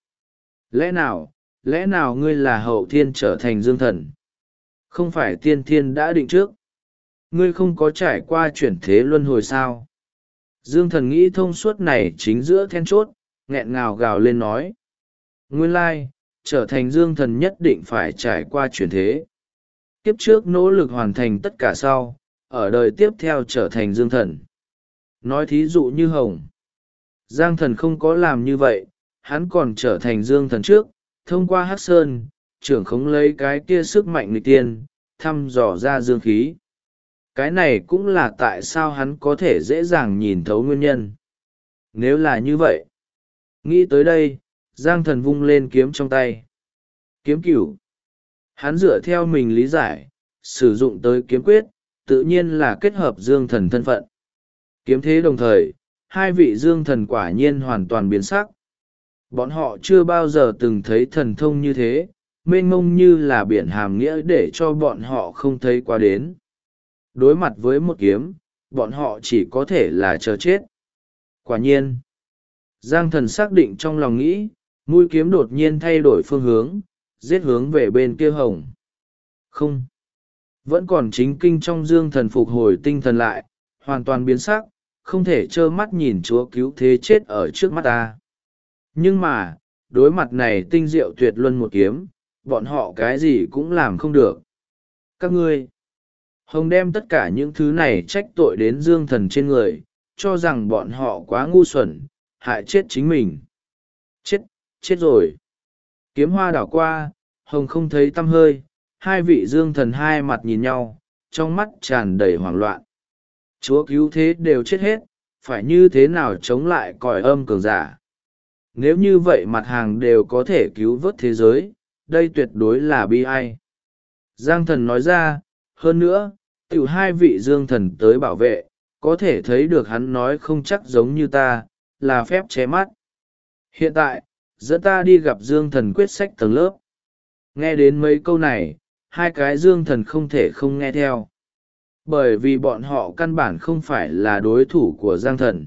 Lẽ nào ngươi là hậu thiên trở thành dương thần? Không phải tiên thiên đã định trước. Ngươi không có trải qua chuyển thế luân hồi sao? Dương thần nghĩ thông suốt này chính giữa then chốt, nghẹn ngào gào lên nói. Nguyên lai, trở thành dương thần nhất định phải trải qua chuyển thế. Kiếp trước nỗ lực hoàn thành tất cả sau, ở đời tiếp theo trở thành dương thần. Nói thí dụ như Hồng. Giang thần không có làm như vậy, hắn còn trở thành dương thần trước, thông qua Hắc Sơn, trưởng khống lấy cái kia sức mạnh nghịch tiên, thăm dò ra dương khí. Cái này cũng là tại sao hắn có thể dễ dàng nhìn thấu nguyên nhân. Nếu là như vậy, nghĩ tới đây, Giang thần vung lên kiếm trong tay. Kiếm cửu. Hắn dựa theo mình lý giải, sử dụng tới kiếm quyết, tự nhiên là kết hợp dương thần thân phận. Kiếm thế đồng thời, hai vị dương thần quả nhiên hoàn toàn biến sắc. Bọn họ chưa bao giờ từng thấy thần thông như thế, mênh mông như là biển hàm nghĩa để cho bọn họ không thấy qua đến. Đối mặt với một kiếm, bọn họ chỉ có thể là chờ chết. Quả nhiên, Giang thần xác định trong lòng nghĩ, mũi kiếm đột nhiên thay đổi phương hướng, giết hướng về bên kia Hồng. Không, vẫn còn chính kinh trong dương thần phục hồi tinh thần lại, hoàn toàn biến sắc, không thể trơ mắt nhìn chúa cứu thế chết ở trước mắt ta. Nhưng mà, đối mặt này tinh diệu tuyệt luân một kiếm, bọn họ cái gì cũng làm không được. Các ngươi, Hồng đem tất cả những thứ này trách tội đến dương thần trên người, cho rằng bọn họ quá ngu xuẩn, hại chết chính mình. Chết rồi. Kiếm hoa đảo qua, Hồng không thấy tăm hơi, hai vị dương thần hai mặt nhìn nhau, trong mắt tràn đầy hoảng loạn. Chúa cứu thế đều chết hết, phải như thế nào chống lại cõi âm cường giả? Nếu như vậy mặt hàng đều có thể cứu vớt thế giới, đây tuyệt đối là bi ai. Giang thần nói ra, hơn nữa, tiểu hai vị dương thần tới bảo vệ, có thể thấy được hắn nói không chắc giống như ta, là phép che mắt. Hiện tại, dẫn ta đi gặp Dương Thần quyết sách tầng lớp. Nghe đến mấy câu này, hai cái Dương Thần không thể không nghe theo. Bởi vì bọn họ căn bản không phải là đối thủ của Giang Thần.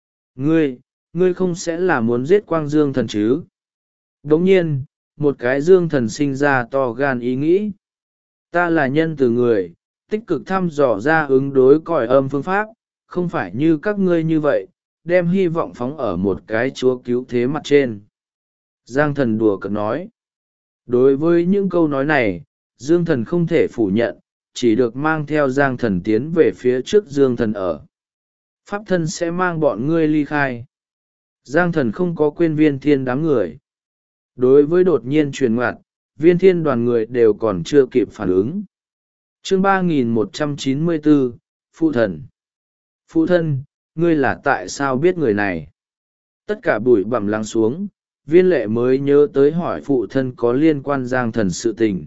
Ngươi không sẽ là muốn giết Quang Dương Thần chứ? Đồng nhiên, một cái Dương Thần sinh ra to gan ý nghĩ. Ta là nhân từ người, tích cực thăm dò ra ứng đối còi âm phương pháp, không phải như các ngươi như vậy, đem hy vọng phóng ở một cái chúa cứu thế mặt trên. Giang Thần đùa cợt nói. Đối với những câu nói này, Dương Thần không thể phủ nhận, chỉ được mang theo Giang Thần tiến về phía trước Dương Thần ở. Pháp thân sẽ mang bọn ngươi ly khai. Giang Thần không có quên Viên Thiên đám người. Đối với đột nhiên truyền ngoặt, Viên Thiên đoàn người đều còn chưa kịp phản ứng. Chương 3194, Phụ Thần. Phụ thân, ngươi là tại sao biết người này? Tất cả bụi bặm lắng xuống, Viên Lệ mới nhớ tới hỏi phụ thân có liên quan Giang Thần sự tình.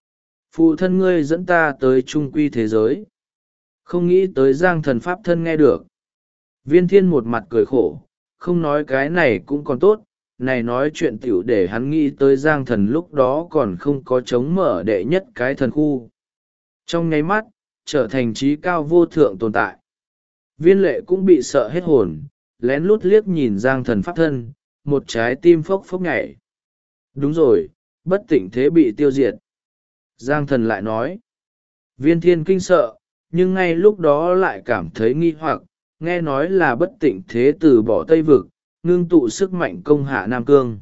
Phụ thân ngươi dẫn ta tới trung quy thế giới. Không nghĩ tới Giang Thần pháp thân nghe được. Viên Thiên một mặt cười khổ, không nói cái này cũng còn tốt, này nói chuyện tiểu để hắn nghĩ tới Giang Thần lúc đó còn không có chống mở đệ nhất cái thần khu. Trong nháy mắt, trở thành trí cao vô thượng tồn tại. Viên Lệ cũng bị sợ hết hồn, lén lút liếc nhìn Giang Thần pháp thân, một trái tim phốc phốc nhảy. Đúng rồi, bất tỉnh thế bị tiêu diệt. Giang Thần lại nói. Viên Thiên kinh sợ, nhưng ngay lúc đó lại cảm thấy nghi hoặc, nghe nói là bất tịnh thế từ bỏ Tây Vực, ngưng tụ sức mạnh công hạ Nam Cương.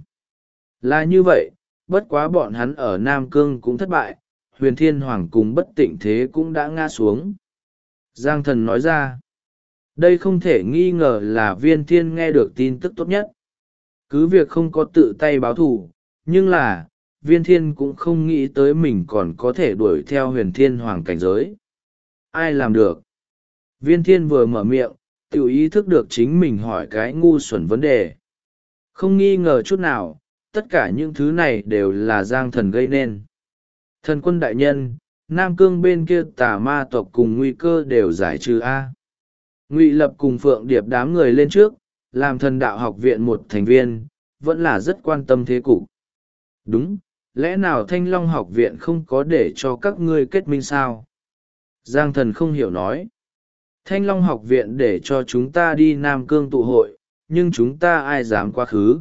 Là như vậy, bất quá bọn hắn ở Nam Cương cũng thất bại, Huyền Thiên Hoàng cùng bất tịnh thế cũng đã ngã xuống. Giang Thần nói ra, đây không thể nghi ngờ là Viên Thiên nghe được tin tức tốt nhất. Cứ việc không có tự tay báo thù, nhưng là, Viên Thiên cũng không nghĩ tới mình còn có thể đuổi theo Huyền Thiên Hoàng cảnh giới. Ai làm được? Viên Thiên vừa mở miệng, tự ý thức được chính mình hỏi cái ngu xuẩn vấn đề. Không nghi ngờ chút nào, tất cả những thứ này đều là Giang Thần gây nên. Thần quân đại nhân, Nam Cương bên kia tà ma tộc cùng nguy cơ đều giải trừ A. Ngụy Lập cùng Phượng Điệp đám người lên trước, làm Thần đạo học viện một thành viên, vẫn là rất quan tâm thế cục. Đúng, lẽ nào Thanh Long học viện không có để cho các ngươi kết minh sao? Giang Thần không hiểu nói. Thanh Long học viện để cho chúng ta đi Nam Cương tụ hội, nhưng chúng ta ai dám quá khứ.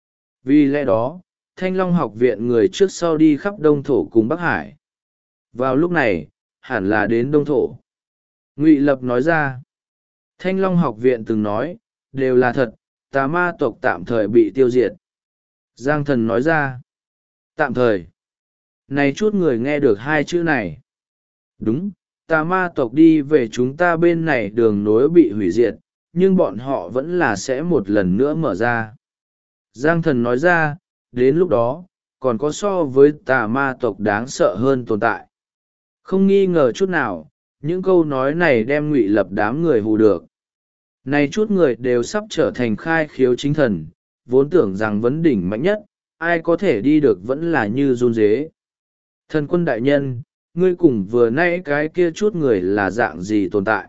Vì lẽ đó, Thanh Long học viện người trước sau đi khắp Đông Thổ cùng Bắc Hải. Vào lúc này, hẳn là đến Đông Thổ. Ngụy Lập nói ra. Thanh Long học viện từng nói, đều là thật, tà ma tộc tạm thời bị tiêu diệt. Giang Thần nói ra. Tạm thời. Này chút người nghe được hai chữ này. Đúng, tà ma tộc đi về chúng ta bên này đường nối bị hủy diệt, nhưng bọn họ vẫn là sẽ một lần nữa mở ra. Giang Thần nói ra, đến lúc đó, còn có so với tà ma tộc đáng sợ hơn tồn tại. Không nghi ngờ chút nào, những câu nói này đem Ngụy Lập đám người hù được. Này chút người đều sắp trở thành khai khiếu chính thần, vốn tưởng rằng vấn đỉnh mạnh nhất, ai có thể đi được vẫn là như run dế. Thần quân đại nhân, ngươi cùng vừa nãy cái kia chút người là dạng gì tồn tại?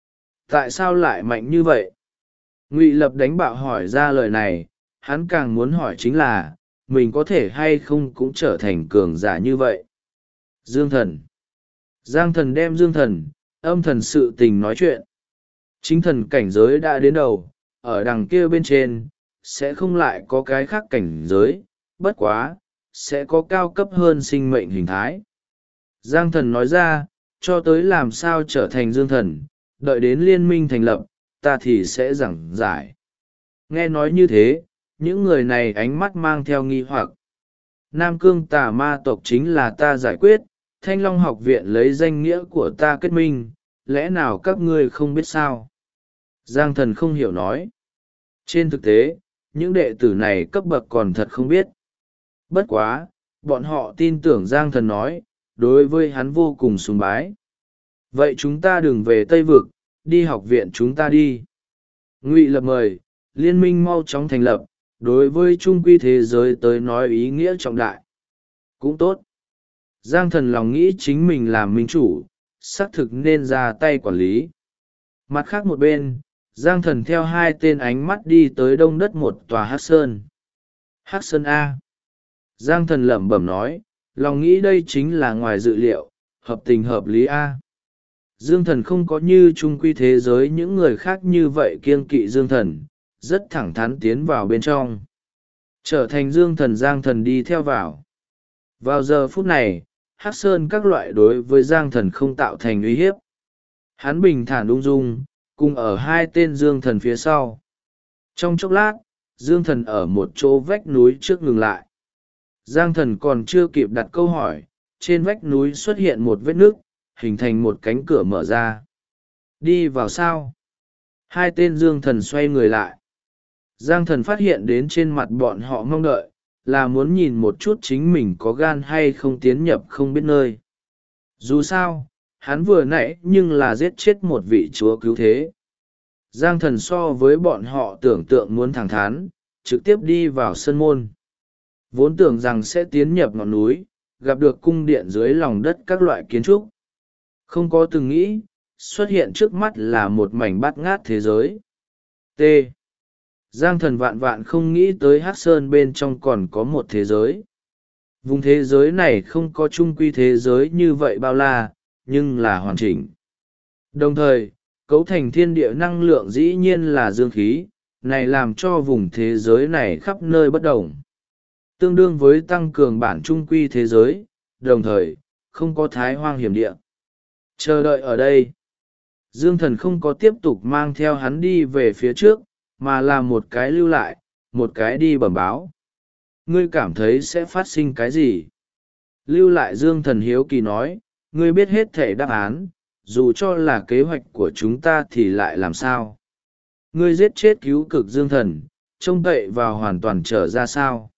Tại sao lại mạnh như vậy? Ngụy Lập đánh bạo hỏi ra lời này, hắn càng muốn hỏi chính là, mình có thể hay không cũng trở thành cường giả như vậy? Dương Thần. Giang Thần đem Dương Thần, âm thần sự tình nói chuyện. Chính thần cảnh giới đã đến đầu, ở đằng kia bên trên, sẽ không lại có cái khác cảnh giới, bất quá, sẽ có cao cấp hơn sinh mệnh hình thái. Giang Thần nói ra, cho tới làm sao trở thành Dương Thần, đợi đến liên minh thành lập, ta thì sẽ giảng giải. Nghe nói như thế, những người này ánh mắt mang theo nghi hoặc. Nam Cương tà ma tộc chính là ta giải quyết, Thanh Long học viện lấy danh nghĩa của ta kết minh, lẽ nào các ngươi không biết sao? Giang Thần không hiểu nói. Trên thực tế, những đệ tử này cấp bậc còn thật không biết. Bất quá, bọn họ tin tưởng Giang Thần nói, đối với hắn vô cùng sùng bái. Vậy chúng ta đừng về Tây Vực, đi học viện chúng ta đi. Ngụy Lập mời, liên minh mau chóng thành lập, đối với trung quy thế giới tới nói ý nghĩa trọng đại. Cũng tốt. Giang Thần lòng nghĩ chính mình làm minh chủ, xác thực nên ra tay quản lý. Mặt khác một bên, Giang Thần theo hai tên ánh mắt đi tới đông đất một tòa hắc sơn. Hắc sơn A. Giang Thần lẩm bẩm nói, lòng nghĩ đây chính là ngoài dự liệu, hợp tình hợp lý A. Dương Thần không có như chung quy thế giới những người khác như vậy kiêng kỵ Dương Thần, rất thẳng thắn tiến vào bên trong. Trở thành Dương Thần, Giang Thần đi theo vào. Vào giờ phút này, hắc sơn các loại đối với Giang Thần không tạo thành uy hiếp. Hắn bình thản ung dung, cùng ở hai tên Dương Thần phía sau. Trong chốc lát, Dương Thần ở một chỗ vách núi trước ngừng lại. Giang Thần còn chưa kịp đặt câu hỏi, trên vách núi xuất hiện một vết nứt, hình thành một cánh cửa mở ra. Đi vào sao? Hai tên Dương Thần xoay người lại. Giang Thần phát hiện đến trên mặt bọn họ mong đợi, là muốn nhìn một chút chính mình có gan hay không tiến nhập không biết nơi. Dù sao, hắn vừa nãy nhưng là giết chết một vị chúa cứu thế. Giang Thần so với bọn họ tưởng tượng muốn thẳng thắn, trực tiếp đi vào sân môn. Vốn tưởng rằng sẽ tiến nhập ngọn núi, gặp được cung điện dưới lòng đất các loại kiến trúc. Không có từng nghĩ, xuất hiện trước mắt là một mảnh bát ngát thế giới. T. Giang Thần vạn vạn không nghĩ tới Hắc Sơn bên trong còn có một thế giới. Vùng thế giới này không có chung quy thế giới như vậy bao la, nhưng là hoàn chỉnh. Đồng thời, cấu thành thiên địa năng lượng dĩ nhiên là dương khí, này làm cho vùng thế giới này khắp nơi bất đồng. Tương đương với tăng cường bản chung quy thế giới, đồng thời, không có thái hoang hiểm địa. Chờ đợi ở đây. Dương Thần không có tiếp tục mang theo hắn đi về phía trước, mà là một cái lưu lại, một cái đi bẩm báo. Ngươi cảm thấy sẽ phát sinh cái gì? Lưu lại Dương Thần hiếu kỳ nói, ngươi biết hết thể đáp án, dù cho là kế hoạch của chúng ta thì lại làm sao? Ngươi giết chết cứu cực Dương Thần, trông cậy vào hoàn toàn trở ra sao?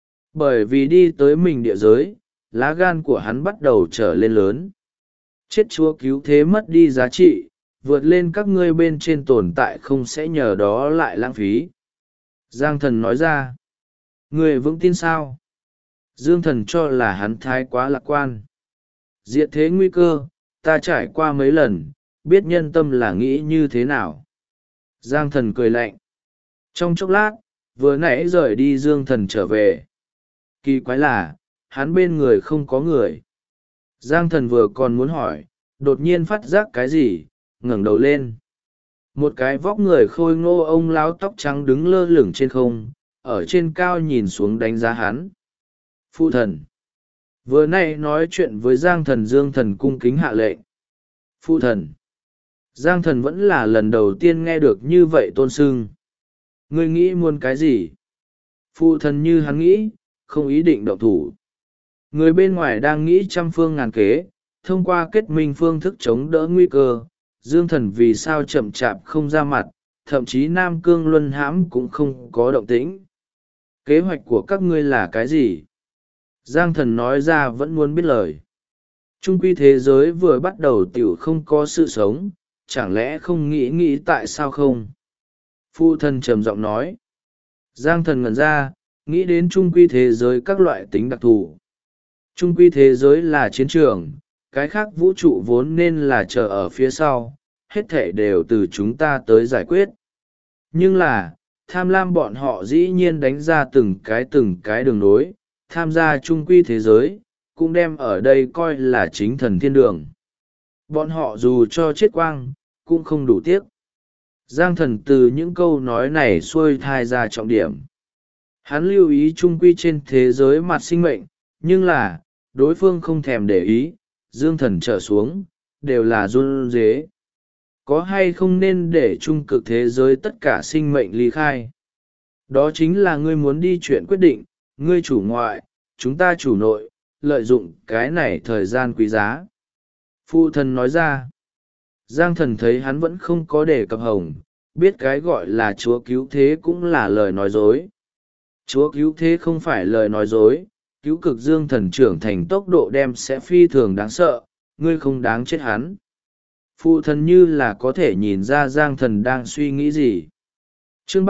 Bởi vì đi tới mình địa giới, lá gan của hắn bắt đầu trở lên lớn. Chết chúa cứu thế mất đi giá trị, vượt lên các ngươi bên trên tồn tại không sẽ nhờ đó lại lãng phí. Giang Thần nói ra. Ngươi vững tin sao? Dương Thần cho là hắn thái quá lạc quan. Diệt thế nguy cơ, ta trải qua mấy lần, biết nhân tâm là nghĩ như thế nào. Giang Thần cười lạnh. Trong chốc lát, vừa nãy rời đi Dương Thần trở về. Kỳ quái là, hắn bên người không có người. Giang Thần vừa còn muốn hỏi, đột nhiên phát giác cái gì, ngẩng đầu lên. Một cái vóc người khôi ngô ông lão tóc trắng đứng lơ lửng trên không, ở trên cao nhìn xuống đánh giá hắn. Phụ thần. Vừa nay nói chuyện với Giang Thần, Dương Thần cung kính hạ lệnh. Phụ thần. Giang Thần vẫn là lần đầu tiên nghe được như vậy tôn sưng. Ngươi nghĩ muốn cái gì? Phụ thần như hắn nghĩ, không ý định động thủ. Người bên ngoài đang nghĩ trăm phương ngàn kế, thông qua kết minh phương thức chống đỡ nguy cơ. Dương Thần vì sao chậm chạp không ra mặt, thậm chí Nam Cương Luân hãm cũng không có động tĩnh. Kế hoạch của các ngươi là cái gì? Giang Thần nói ra vẫn muốn biết lời. Trung quy thế giới vừa bắt đầu tiểu không có sự sống, chẳng lẽ không nghĩ tại sao không? Phụ thần trầm giọng nói. Giang Thần ngẩn ra, nghĩ đến trung quy thế giới các loại tính đặc thù. Trung quy thế giới là chiến trường, cái khác vũ trụ vốn nên là chờ ở phía sau, hết thể đều từ chúng ta tới giải quyết. Nhưng là, tham lam bọn họ dĩ nhiên đánh ra từng cái đường nối, tham gia trung quy thế giới, cũng đem ở đây coi là chính thần thiên đường. Bọn họ dù cho chết quang, cũng không đủ tiếc. Giang Thần từ những câu nói này xuôi thai ra trọng điểm. Hắn lưu ý trung quy trên thế giới mặt sinh mệnh, nhưng là, đối phương không thèm để ý, Dương Thần trở xuống, đều là run rế. Có hay không nên để trung cực thế giới tất cả sinh mệnh ly khai? Đó chính là ngươi muốn đi chuyện quyết định, ngươi chủ ngoại, chúng ta chủ nội, lợi dụng cái này thời gian quý giá. Phụ thần nói ra. Giang Thần thấy hắn vẫn không có đề cập hồng, biết cái gọi là chúa cứu thế cũng là lời nói dối. Chúa cứu thế không phải lời nói dối, cứu cực Dương Thần trưởng thành tốc độ đem sẽ phi thường đáng sợ, ngươi không đáng chết hắn. Phụ thần như là có thể nhìn ra Giang Thần đang suy nghĩ gì. Chương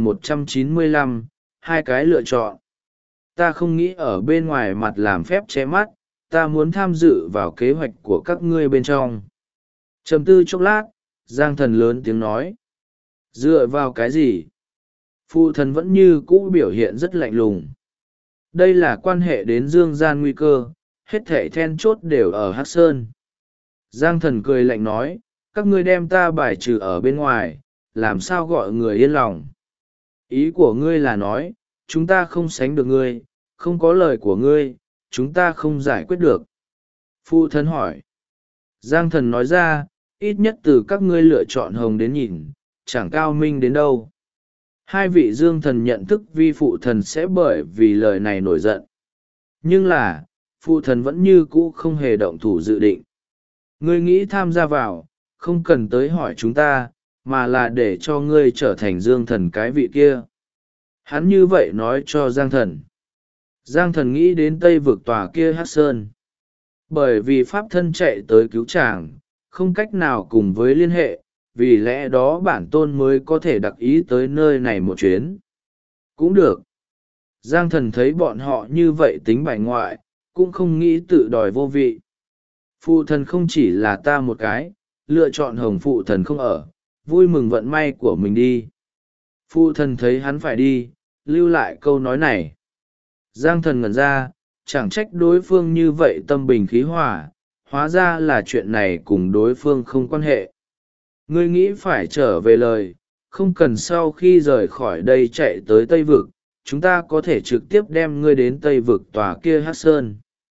3195, hai cái lựa chọn. Ta không nghĩ ở bên ngoài mặt làm phép che mắt, ta muốn tham dự vào kế hoạch của các ngươi bên trong. Trầm tư chốc lát, Giang Thần lớn tiếng nói. Dựa vào cái gì? Phụ thần vẫn như cũ biểu hiện rất lạnh lùng. Đây là quan hệ đến dương gian nguy cơ, hết thảy then chốt đều ở Hắc Sơn. Giang thần cười lạnh nói, các ngươi đem ta bài trừ ở bên ngoài, làm sao gọi người yên lòng? Ý của ngươi là nói, chúng ta không sánh được ngươi, không có lời của ngươi, chúng ta không giải quyết được. Phụ thần hỏi. Giang thần nói ra, ít nhất từ các ngươi lựa chọn hồng đến nhìn, chẳng cao minh đến đâu. Hai vị dương thần nhận thức vi phụ thần sẽ bởi vì lời này nổi giận. Nhưng là, phụ thần vẫn như cũ không hề động thủ dự định. Ngươi nghĩ tham gia vào, không cần tới hỏi chúng ta, mà là để cho ngươi trở thành dương thần cái vị kia. Hắn như vậy nói cho Giang thần. Giang thần nghĩ đến Tây vực tòa kia Hắc Sơn. Bởi vì pháp thân chạy tới cứu chàng, không cách nào cùng với liên hệ, vì lẽ đó bản tôn mới có thể đặc ý tới nơi này một chuyến. Cũng được. Giang thần thấy bọn họ như vậy tính bài ngoại, cũng không nghĩ tự đòi vô vị. Phụ thần không chỉ là ta một cái, lựa chọn hồng phụ thần không ở, vui mừng vận may của mình đi. Phụ thần thấy hắn phải đi, lưu lại câu nói này. Giang thần ngẩn ra, chẳng trách đối phương như vậy tâm bình khí hòa, hóa ra là chuyện này cùng đối phương không quan hệ. Ngươi nghĩ phải trở về lời, không cần sau khi rời khỏi đây chạy tới Tây Vực, chúng ta có thể trực tiếp đem ngươi đến Tây Vực tòa kia Hắc Sơn.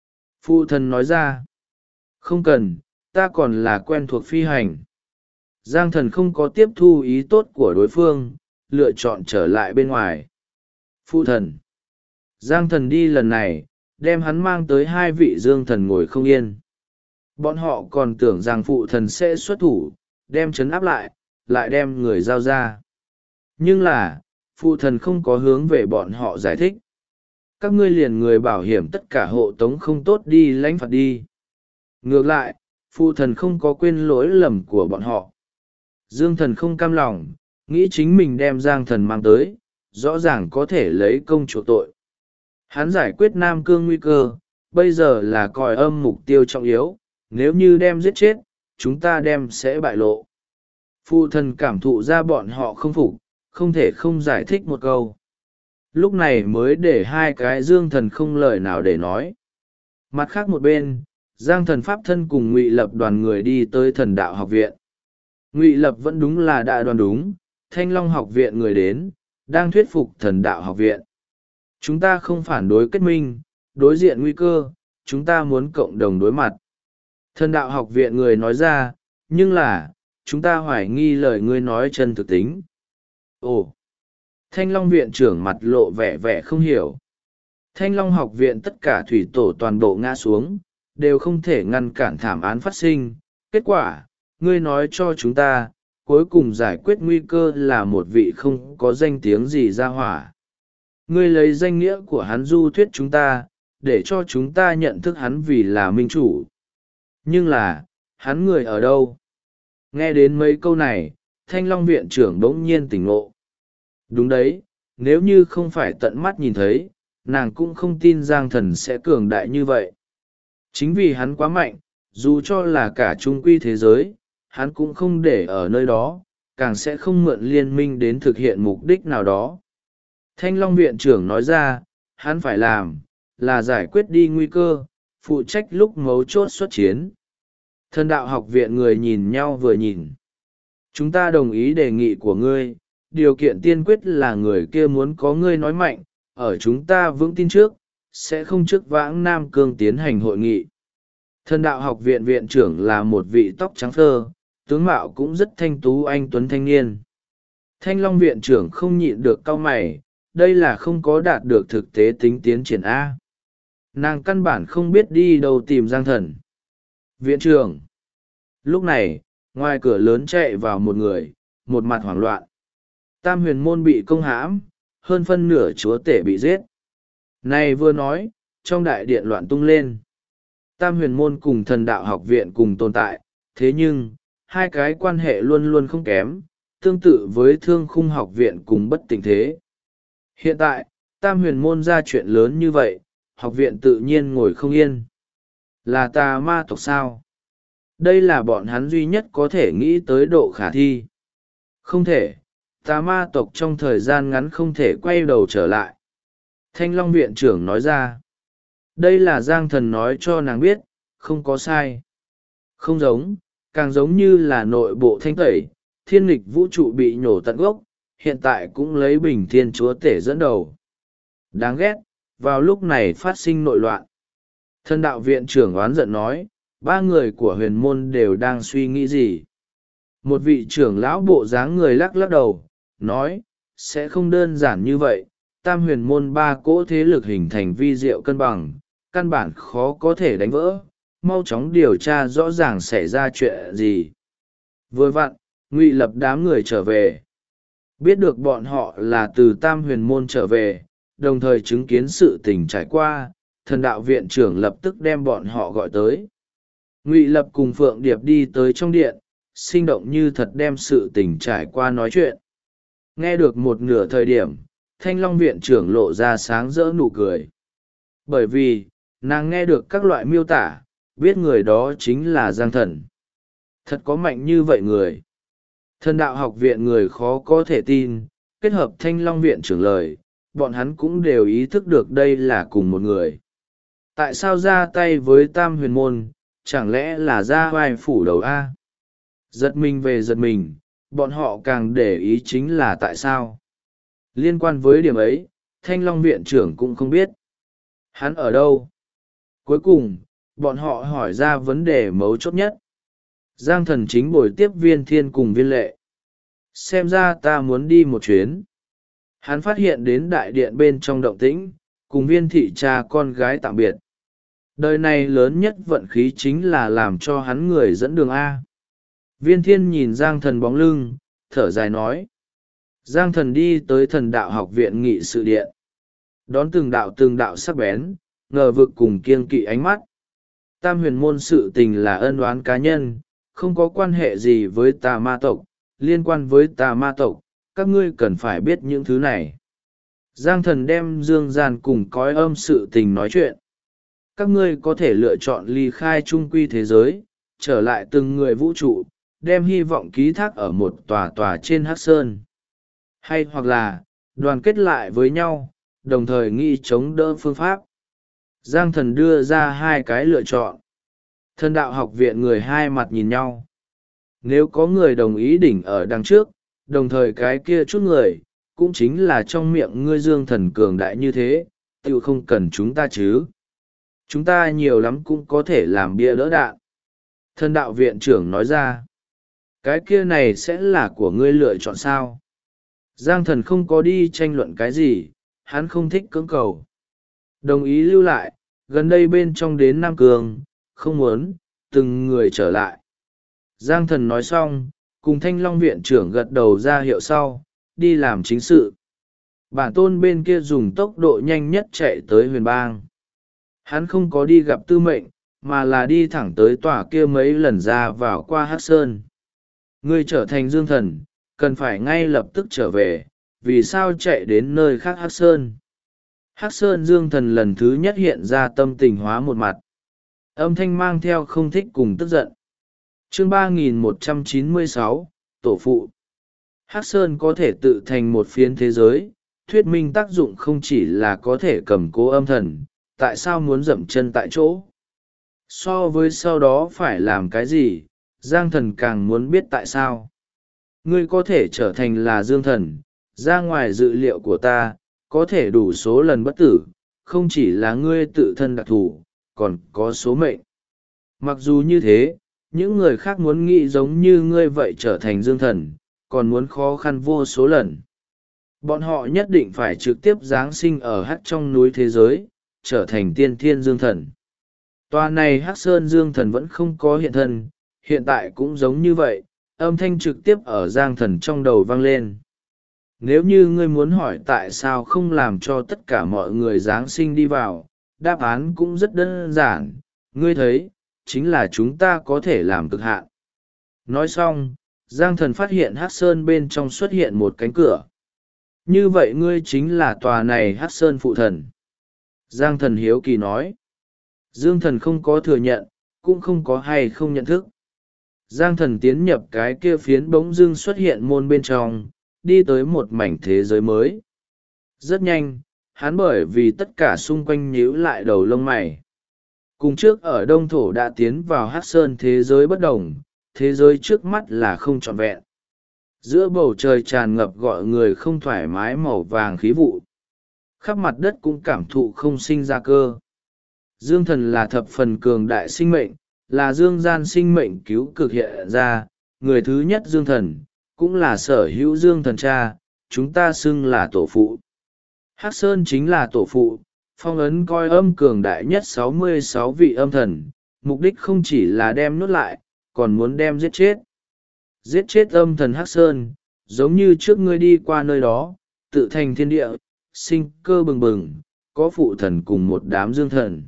Phụ thần nói ra, không cần, ta còn là quen thuộc phi hành. Giang thần không có tiếp thu ý tốt của đối phương, lựa chọn trở lại bên ngoài. Phụ thần. Giang thần đi lần này, đem hắn mang tới hai vị dương thần ngồi không yên. Bọn họ còn tưởng rằng phụ thần sẽ xuất thủ, đem trấn áp lại đem người giao ra. Nhưng là, phụ thần không có hướng về bọn họ giải thích. Các ngươi liền người bảo hiểm tất cả hộ tống không tốt đi lãnh phạt đi. Ngược lại, phụ thần không có quên lỗi lầm của bọn họ. Dương thần không cam lòng, nghĩ chính mình đem Giang thần mang tới, rõ ràng có thể lấy công chuộc tội. Hắn giải quyết Nam Cương nguy cơ, bây giờ là coi âm mục tiêu trọng yếu, nếu như đem giết chết, chúng ta đem sẽ bại lộ. Phụ thần cảm thụ ra bọn họ không phục, không thể không giải thích một câu. Lúc này mới để hai cái dương thần không lời nào để nói. Mặt khác một bên, Giang thần pháp thân cùng Ngụy Lập đoàn người đi tới Thần Đạo học viện. Ngụy Lập vẫn đúng là đã đoán đúng, Thanh Long học viện người đến, đang thuyết phục Thần Đạo học viện. Chúng ta không phản đối kết minh, đối diện nguy cơ, chúng ta muốn cộng đồng đối mặt. Thần Đạo học viện người nói ra, nhưng là, chúng ta hoài nghi lời ngươi nói chân thực tính. Ồ! Thanh Long viện trưởng mặt lộ vẻ vẻ không hiểu. Thanh Long học viện tất cả thủy tổ toàn bộ ngã xuống, đều không thể ngăn cản thảm án phát sinh. Kết quả, ngươi nói cho chúng ta, cuối cùng giải quyết nguy cơ là một vị không có danh tiếng gì ra hỏa. Ngươi lấy danh nghĩa của hắn du thuyết chúng ta, để cho chúng ta nhận thức hắn vì là minh chủ. Nhưng là, hắn người ở đâu? Nghe đến mấy câu này, Thanh Long viện trưởng bỗng nhiên tỉnh ngộ. Đúng đấy, nếu như không phải tận mắt nhìn thấy, nàng cũng không tin Giang thần sẽ cường đại như vậy. Chính vì hắn quá mạnh, dù cho là cả trung quy thế giới, hắn cũng không để ở nơi đó, càng sẽ không mượn liên minh đến thực hiện mục đích nào đó. Thanh Long viện trưởng nói ra, hắn phải làm, là giải quyết đi nguy cơ, phụ trách lúc mấu chốt xuất chiến. Thần Đạo học viện người nhìn nhau vừa nhìn. Chúng ta đồng ý đề nghị của ngươi, điều kiện tiên quyết là người kia muốn có ngươi nói mạnh, ở chúng ta vững tin trước, sẽ không trước vãng Nam Cương tiến hành hội nghị. Thần Đạo học viện viện trưởng là một vị tóc trắng phơ, tướng mạo cũng rất thanh tú anh tuấn thanh niên. Thanh Long viện trưởng không nhịn được cau mày, đây là không có đạt được thực tế tính tiến triển A. Nàng căn bản không biết đi đâu tìm Giang thần. Viện trưởng. Lúc này, ngoài cửa lớn chạy vào một người, một mặt hoảng loạn. Tam huyền môn bị công hãm, hơn phân nửa chúa tể bị giết. Này vừa nói, trong đại điện loạn tung lên. Tam huyền môn cùng Thần Đạo học viện cùng tồn tại, thế nhưng, hai cái quan hệ luôn luôn không kém, tương tự với Thương Khung học viện cùng bất tình thế. Hiện tại, Tam huyền môn ra chuyện lớn như vậy, học viện tự nhiên ngồi không yên. Là tà ma tộc sao? Đây là bọn hắn duy nhất có thể nghĩ tới độ khả thi. Không thể, Tà ma tộc trong thời gian ngắn không thể quay đầu trở lại. Thanh Long viện trưởng nói ra. Đây là Giang Thần nói cho nàng biết, không có sai. Không giống, càng giống như là nội bộ thanh tẩy, thiên nghịch vũ trụ bị nhổ tận gốc, hiện tại cũng lấy Bình Thiên Chúa Tể dẫn đầu. Đáng ghét, vào lúc này phát sinh nội loạn. Thần đạo viện trưởng oán giận nói, ba người của huyền môn đều đang suy nghĩ gì. Một vị trưởng lão bộ dáng người lắc lắc đầu, nói, sẽ không đơn giản như vậy. Tam huyền môn ba cỗ thế lực hình thành vi diệu cân bằng, căn bản khó có thể đánh vỡ, mau chóng điều tra rõ ràng xảy ra chuyện gì. Vừa vặn, Ngụy Lập đám người trở về. Biết được bọn họ là từ Tam huyền môn trở về, đồng thời chứng kiến sự tình trải qua, thần đạo viện trưởng lập tức đem bọn họ gọi tới. Ngụy Lập cùng Phượng Điệp đi tới trong điện, sinh động như thật đem sự tình trải qua nói chuyện. Nghe được một nửa thời điểm, Thanh Long viện trưởng lộ ra sáng rỡ nụ cười. Bởi vì, nàng nghe được các loại miêu tả, biết người đó chính là Giang Thần. Thật có mạnh như vậy người. Thần đạo học viện người khó có thể tin, kết hợp Thanh Long viện trưởng lời, bọn hắn cũng đều ý thức được đây là cùng một người. Tại sao ra tay với Tam huyền môn, chẳng lẽ là ra vai phủ đầu A? Giật mình về giật mình, bọn họ càng để ý chính là tại sao. Liên quan với điểm ấy, Thanh Long viện trưởng cũng không biết. Hắn ở đâu? Cuối cùng, bọn họ hỏi ra vấn đề mấu chốt nhất. Giang Thần chính buổi tiếp Viên Thiên cùng Viên Lệ. Xem ra ta muốn đi một chuyến. Hắn phát hiện đến đại điện bên trong động tĩnh, cùng Viên thị cha con gái tạm biệt. Đời này lớn nhất vận khí chính là làm cho hắn người dẫn đường A. Viên Thiên nhìn Giang Thần bóng lưng, thở dài nói. Giang Thần đi tới thần đạo học viện nghị sự điện. Đón từng đạo sắc bén, ngờ vực cùng kiêng kỵ ánh mắt. Tam huyền môn sự tình là ân oán cá nhân, không có quan hệ gì với tà ma tộc. Liên quan với tà ma tộc, các ngươi cần phải biết những thứ này. Giang Thần đem dương gian cùng cõi âm sự tình nói chuyện. Các ngươi có thể lựa chọn ly khai trung quy thế giới, trở lại từng người vũ trụ, đem hy vọng ký thác ở một tòa trên Hắc Sơn. Hay hoặc là, đoàn kết lại với nhau, đồng thời nghĩ chống đỡ phương pháp. Giang Thần đưa ra hai cái lựa chọn. Thần đạo học viện người hai mặt nhìn nhau. Nếu có người đồng ý đỉnh ở đằng trước, đồng thời cái kia chút người, cũng chính là trong miệng ngươi Dương Thần cường đại như thế, tự không cần chúng ta chứ. Chúng ta nhiều lắm cũng có thể làm bia đỡ đạn. Thần đạo viện trưởng nói ra. Cái kia này sẽ là của ngươi lựa chọn sao? Giang Thần không có đi tranh luận cái gì, hắn không thích cưỡng cầu. Đồng ý lưu lại, gần đây bên trong đến Nam Cường, không muốn, từng người trở lại. Giang Thần nói xong, cùng Thanh Long viện trưởng gật đầu ra hiệu sau, đi làm chính sự. Bản tôn bên kia dùng tốc độ nhanh nhất chạy tới huyền bang. Hắn không có đi gặp Tư Mệnh, mà là đi thẳng tới tòa kia mấy lần ra vào qua Hắc Sơn. Ngươi trở thành Dương Thần, cần phải ngay lập tức trở về, vì sao chạy đến nơi khác Hắc Sơn. Hắc Sơn Dương Thần lần thứ nhất hiện ra tâm tình hóa một mặt. Âm thanh mang theo không thích cùng tức giận. Chương 3196, Tổ phụ. Hắc Sơn có thể tự thành một phiến thế giới, thuyết minh tác dụng không chỉ là có thể cầm cố âm thần, tại sao muốn dậm chân tại chỗ. So với sau đó phải làm cái gì, Giang Thần càng muốn biết tại sao. Ngươi có thể trở thành là Dương Thần, ra ngoài dự liệu của ta, có thể đủ số lần bất tử, không chỉ là ngươi tự thân đặc thù, còn có số mệnh. Mặc dù như thế, những người khác muốn nghĩ giống như ngươi vậy trở thành Dương Thần, còn muốn khó khăn vô số lần. Bọn họ nhất định phải trực tiếp giáng sinh ở Hắc trong núi thế giới, trở thành tiên thiên Dương Thần. Tòa này Hắc Sơn Dương Thần vẫn không có hiện thân, hiện tại cũng giống như vậy, âm thanh trực tiếp ở Giang Thần trong đầu vang lên. Nếu như ngươi muốn hỏi tại sao không làm cho tất cả mọi người giáng sinh đi vào, đáp án cũng rất đơn giản, ngươi thấy, chính là chúng ta có thể làm cực hạn. Nói xong, Giang Thần phát hiện Hắc Sơn bên trong xuất hiện một cánh cửa. Như vậy ngươi chính là tòa này Hắc Sơn phụ thần. Giang Thần hiếu kỳ nói. Dương Thần không có thừa nhận, cũng không có hay không nhận thức. Giang Thần tiến nhập cái kia phiến bỗng dưng xuất hiện môn bên trong, đi tới một mảnh thế giới mới. Rất nhanh, hắn bởi vì tất cả xung quanh nhíu lại đầu lông mày. Cùng trước ở Đông Thổ đã tiến vào Hắc Sơn thế giới bất đồng, thế giới trước mắt là không trọn vẹn. Giữa bầu trời tràn ngập gọi người không thoải mái màu vàng khí vụ. Khắp mặt đất cũng cảm thụ không sinh ra cơ. Dương thần là thập phần cường đại sinh mệnh, là dương gian sinh mệnh cứu cực hiện ra, người thứ nhất dương thần, cũng là sở hữu dương thần cha, chúng ta xưng là tổ phụ. Hắc Sơn chính là tổ phụ, phong ấn coi âm cường đại nhất 66 vị âm thần, mục đích không chỉ là đem nuốt lại, còn muốn đem giết chết. Giết chết âm thần Hắc Sơn, giống như trước ngươi đi qua nơi đó, tự thành thiên địa, sinh cơ bừng bừng, có phụ thần cùng một đám dương thần.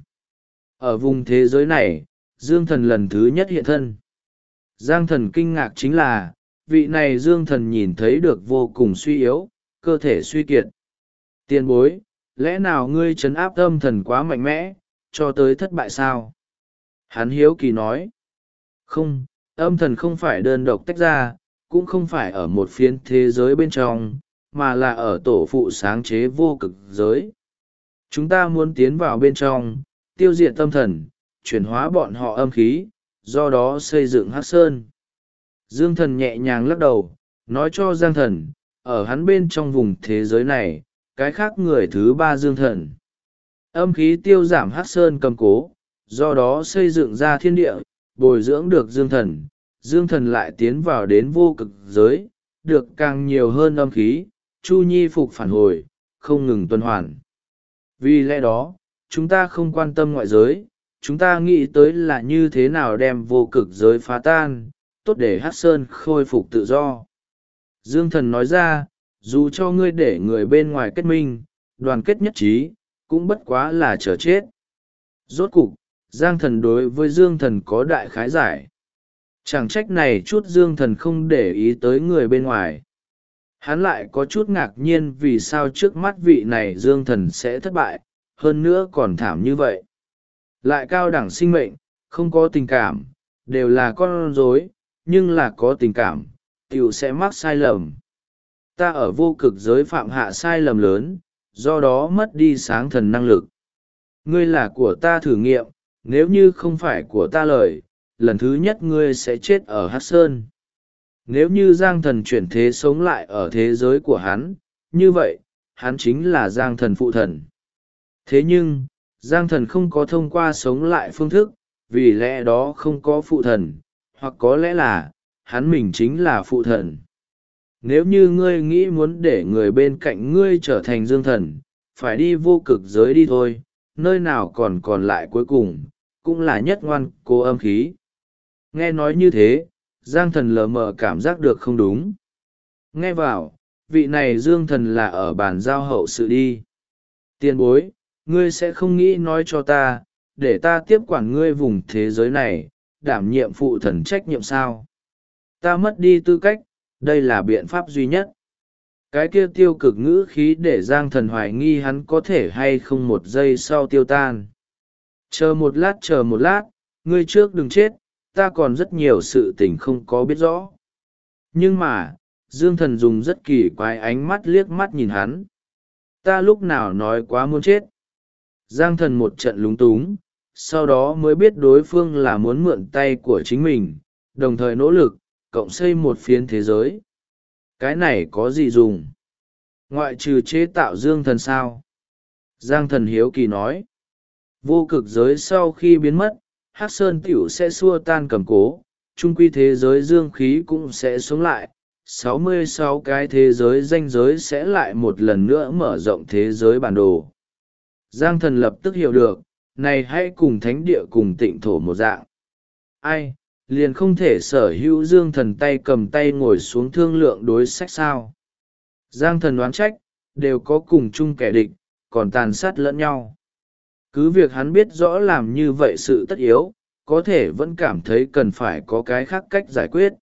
Ở vùng thế giới này, dương thần lần thứ nhất hiện thân. Giang thần kinh ngạc chính là, vị này dương thần nhìn thấy được vô cùng suy yếu, cơ thể suy kiệt. Tiền bối, lẽ nào ngươi trấn áp âm thần quá mạnh mẽ, cho tới thất bại sao? Hắn hiếu kỳ nói. Không, âm thần không phải đơn độc tách ra, cũng không phải ở một phiến thế giới bên trong, mà là ở tổ phụ sáng chế vô cực giới. Chúng ta muốn tiến vào bên trong, tiêu diệt âm thần, chuyển hóa bọn họ âm khí, do đó xây dựng Hắc Sơn. Dương thần nhẹ nhàng lắc đầu, nói cho Giang thần, ở hắn bên trong vùng thế giới này, cái khác người thứ ba dương thần. Âm khí tiêu giảm Hắc Sơn cầm cố, do đó xây dựng ra thiên địa, bồi dưỡng được dương thần. Dương thần lại tiến vào đến vô cực giới, được càng nhiều hơn âm khí, chu nhi phục phản hồi, không ngừng tuần hoàn. Vì lẽ đó, chúng ta không quan tâm ngoại giới, chúng ta nghĩ tới là như thế nào đem vô cực giới phá tan, tốt để Hắc Sơn khôi phục tự do. Dương thần nói ra, dù cho ngươi để người bên ngoài kết minh, đoàn kết nhất trí, cũng bất quá là chờ chết. Rốt cục, Giang thần đối với Dương thần có đại khái giải. Chẳng trách này chút Dương thần không để ý tới người bên ngoài. Hắn lại có chút ngạc nhiên vì sao trước mắt vị này Dương thần sẽ thất bại, hơn nữa còn thảm như vậy. Lại cao đẳng sinh mệnh, không có tình cảm, đều là con rối, nhưng là có tình cảm, tiểu sẽ mắc sai lầm. Ta ở vô cực giới phạm hạ sai lầm lớn, do đó mất đi sáng thần năng lực. Ngươi là của ta thử nghiệm, nếu như không phải của ta lời, lần thứ nhất ngươi sẽ chết ở Hắc Sơn. Nếu như Giang thần chuyển thế sống lại ở thế giới của hắn, như vậy, hắn chính là Giang thần phụ thần. Thế nhưng, Giang thần không có thông qua sống lại phương thức, vì lẽ đó không có phụ thần, hoặc có lẽ là, hắn mình chính là phụ thần. Nếu như ngươi nghĩ muốn để người bên cạnh ngươi trở thành dương thần, phải đi vô cực giới đi thôi, nơi nào còn lại cuối cùng, cũng là nhất ngoan cố âm khí. Nghe nói như thế, Giang thần lờ mờ cảm giác được không đúng. Nghe vào, vị này dương thần là ở bàn giao hậu sự đi. Tiền bối, ngươi sẽ không nghĩ nói cho ta, để ta tiếp quản ngươi vùng thế giới này, đảm nhiệm phụ thần trách nhiệm sao? Ta mất đi tư cách, đây là biện pháp duy nhất. Cái kia tiêu cực ngữ khí để Giang thần hoài nghi hắn có thể hay không một giây sau tiêu tan. Chờ một lát, ngươi trước đừng chết, ta còn rất nhiều sự tình không có biết rõ. Nhưng mà, Dương thần dùng rất kỳ quái ánh mắt liếc mắt nhìn hắn. Ta lúc nào nói quá muốn chết. Giang thần một trận lúng túng, sau đó mới biết đối phương là muốn mượn tay của chính mình, đồng thời nỗ lực, cộng xây một phiến thế giới. Cái này có gì dùng? Ngoại trừ chế tạo dương thần sao? Giang thần hiếu kỳ nói. Vô cực giới sau khi biến mất, Hắc Sơn tiểu sẽ xua tan cầm cố, chung quy thế giới dương khí cũng sẽ sống lại. 66 cái thế giới ranh giới sẽ lại một lần nữa mở rộng thế giới bản đồ. Giang thần lập tức hiểu được, này hãy cùng thánh địa cùng tịnh thổ một dạng. Ai, liền không thể sở hữu dương thần tay cầm tay ngồi xuống thương lượng đối sách sao? Giang thần đoán trách, đều có cùng chung kẻ địch, còn tàn sát lẫn nhau. Cứ việc hắn biết rõ làm như vậy sự tất yếu, có thể vẫn cảm thấy cần phải có cái khác cách giải quyết.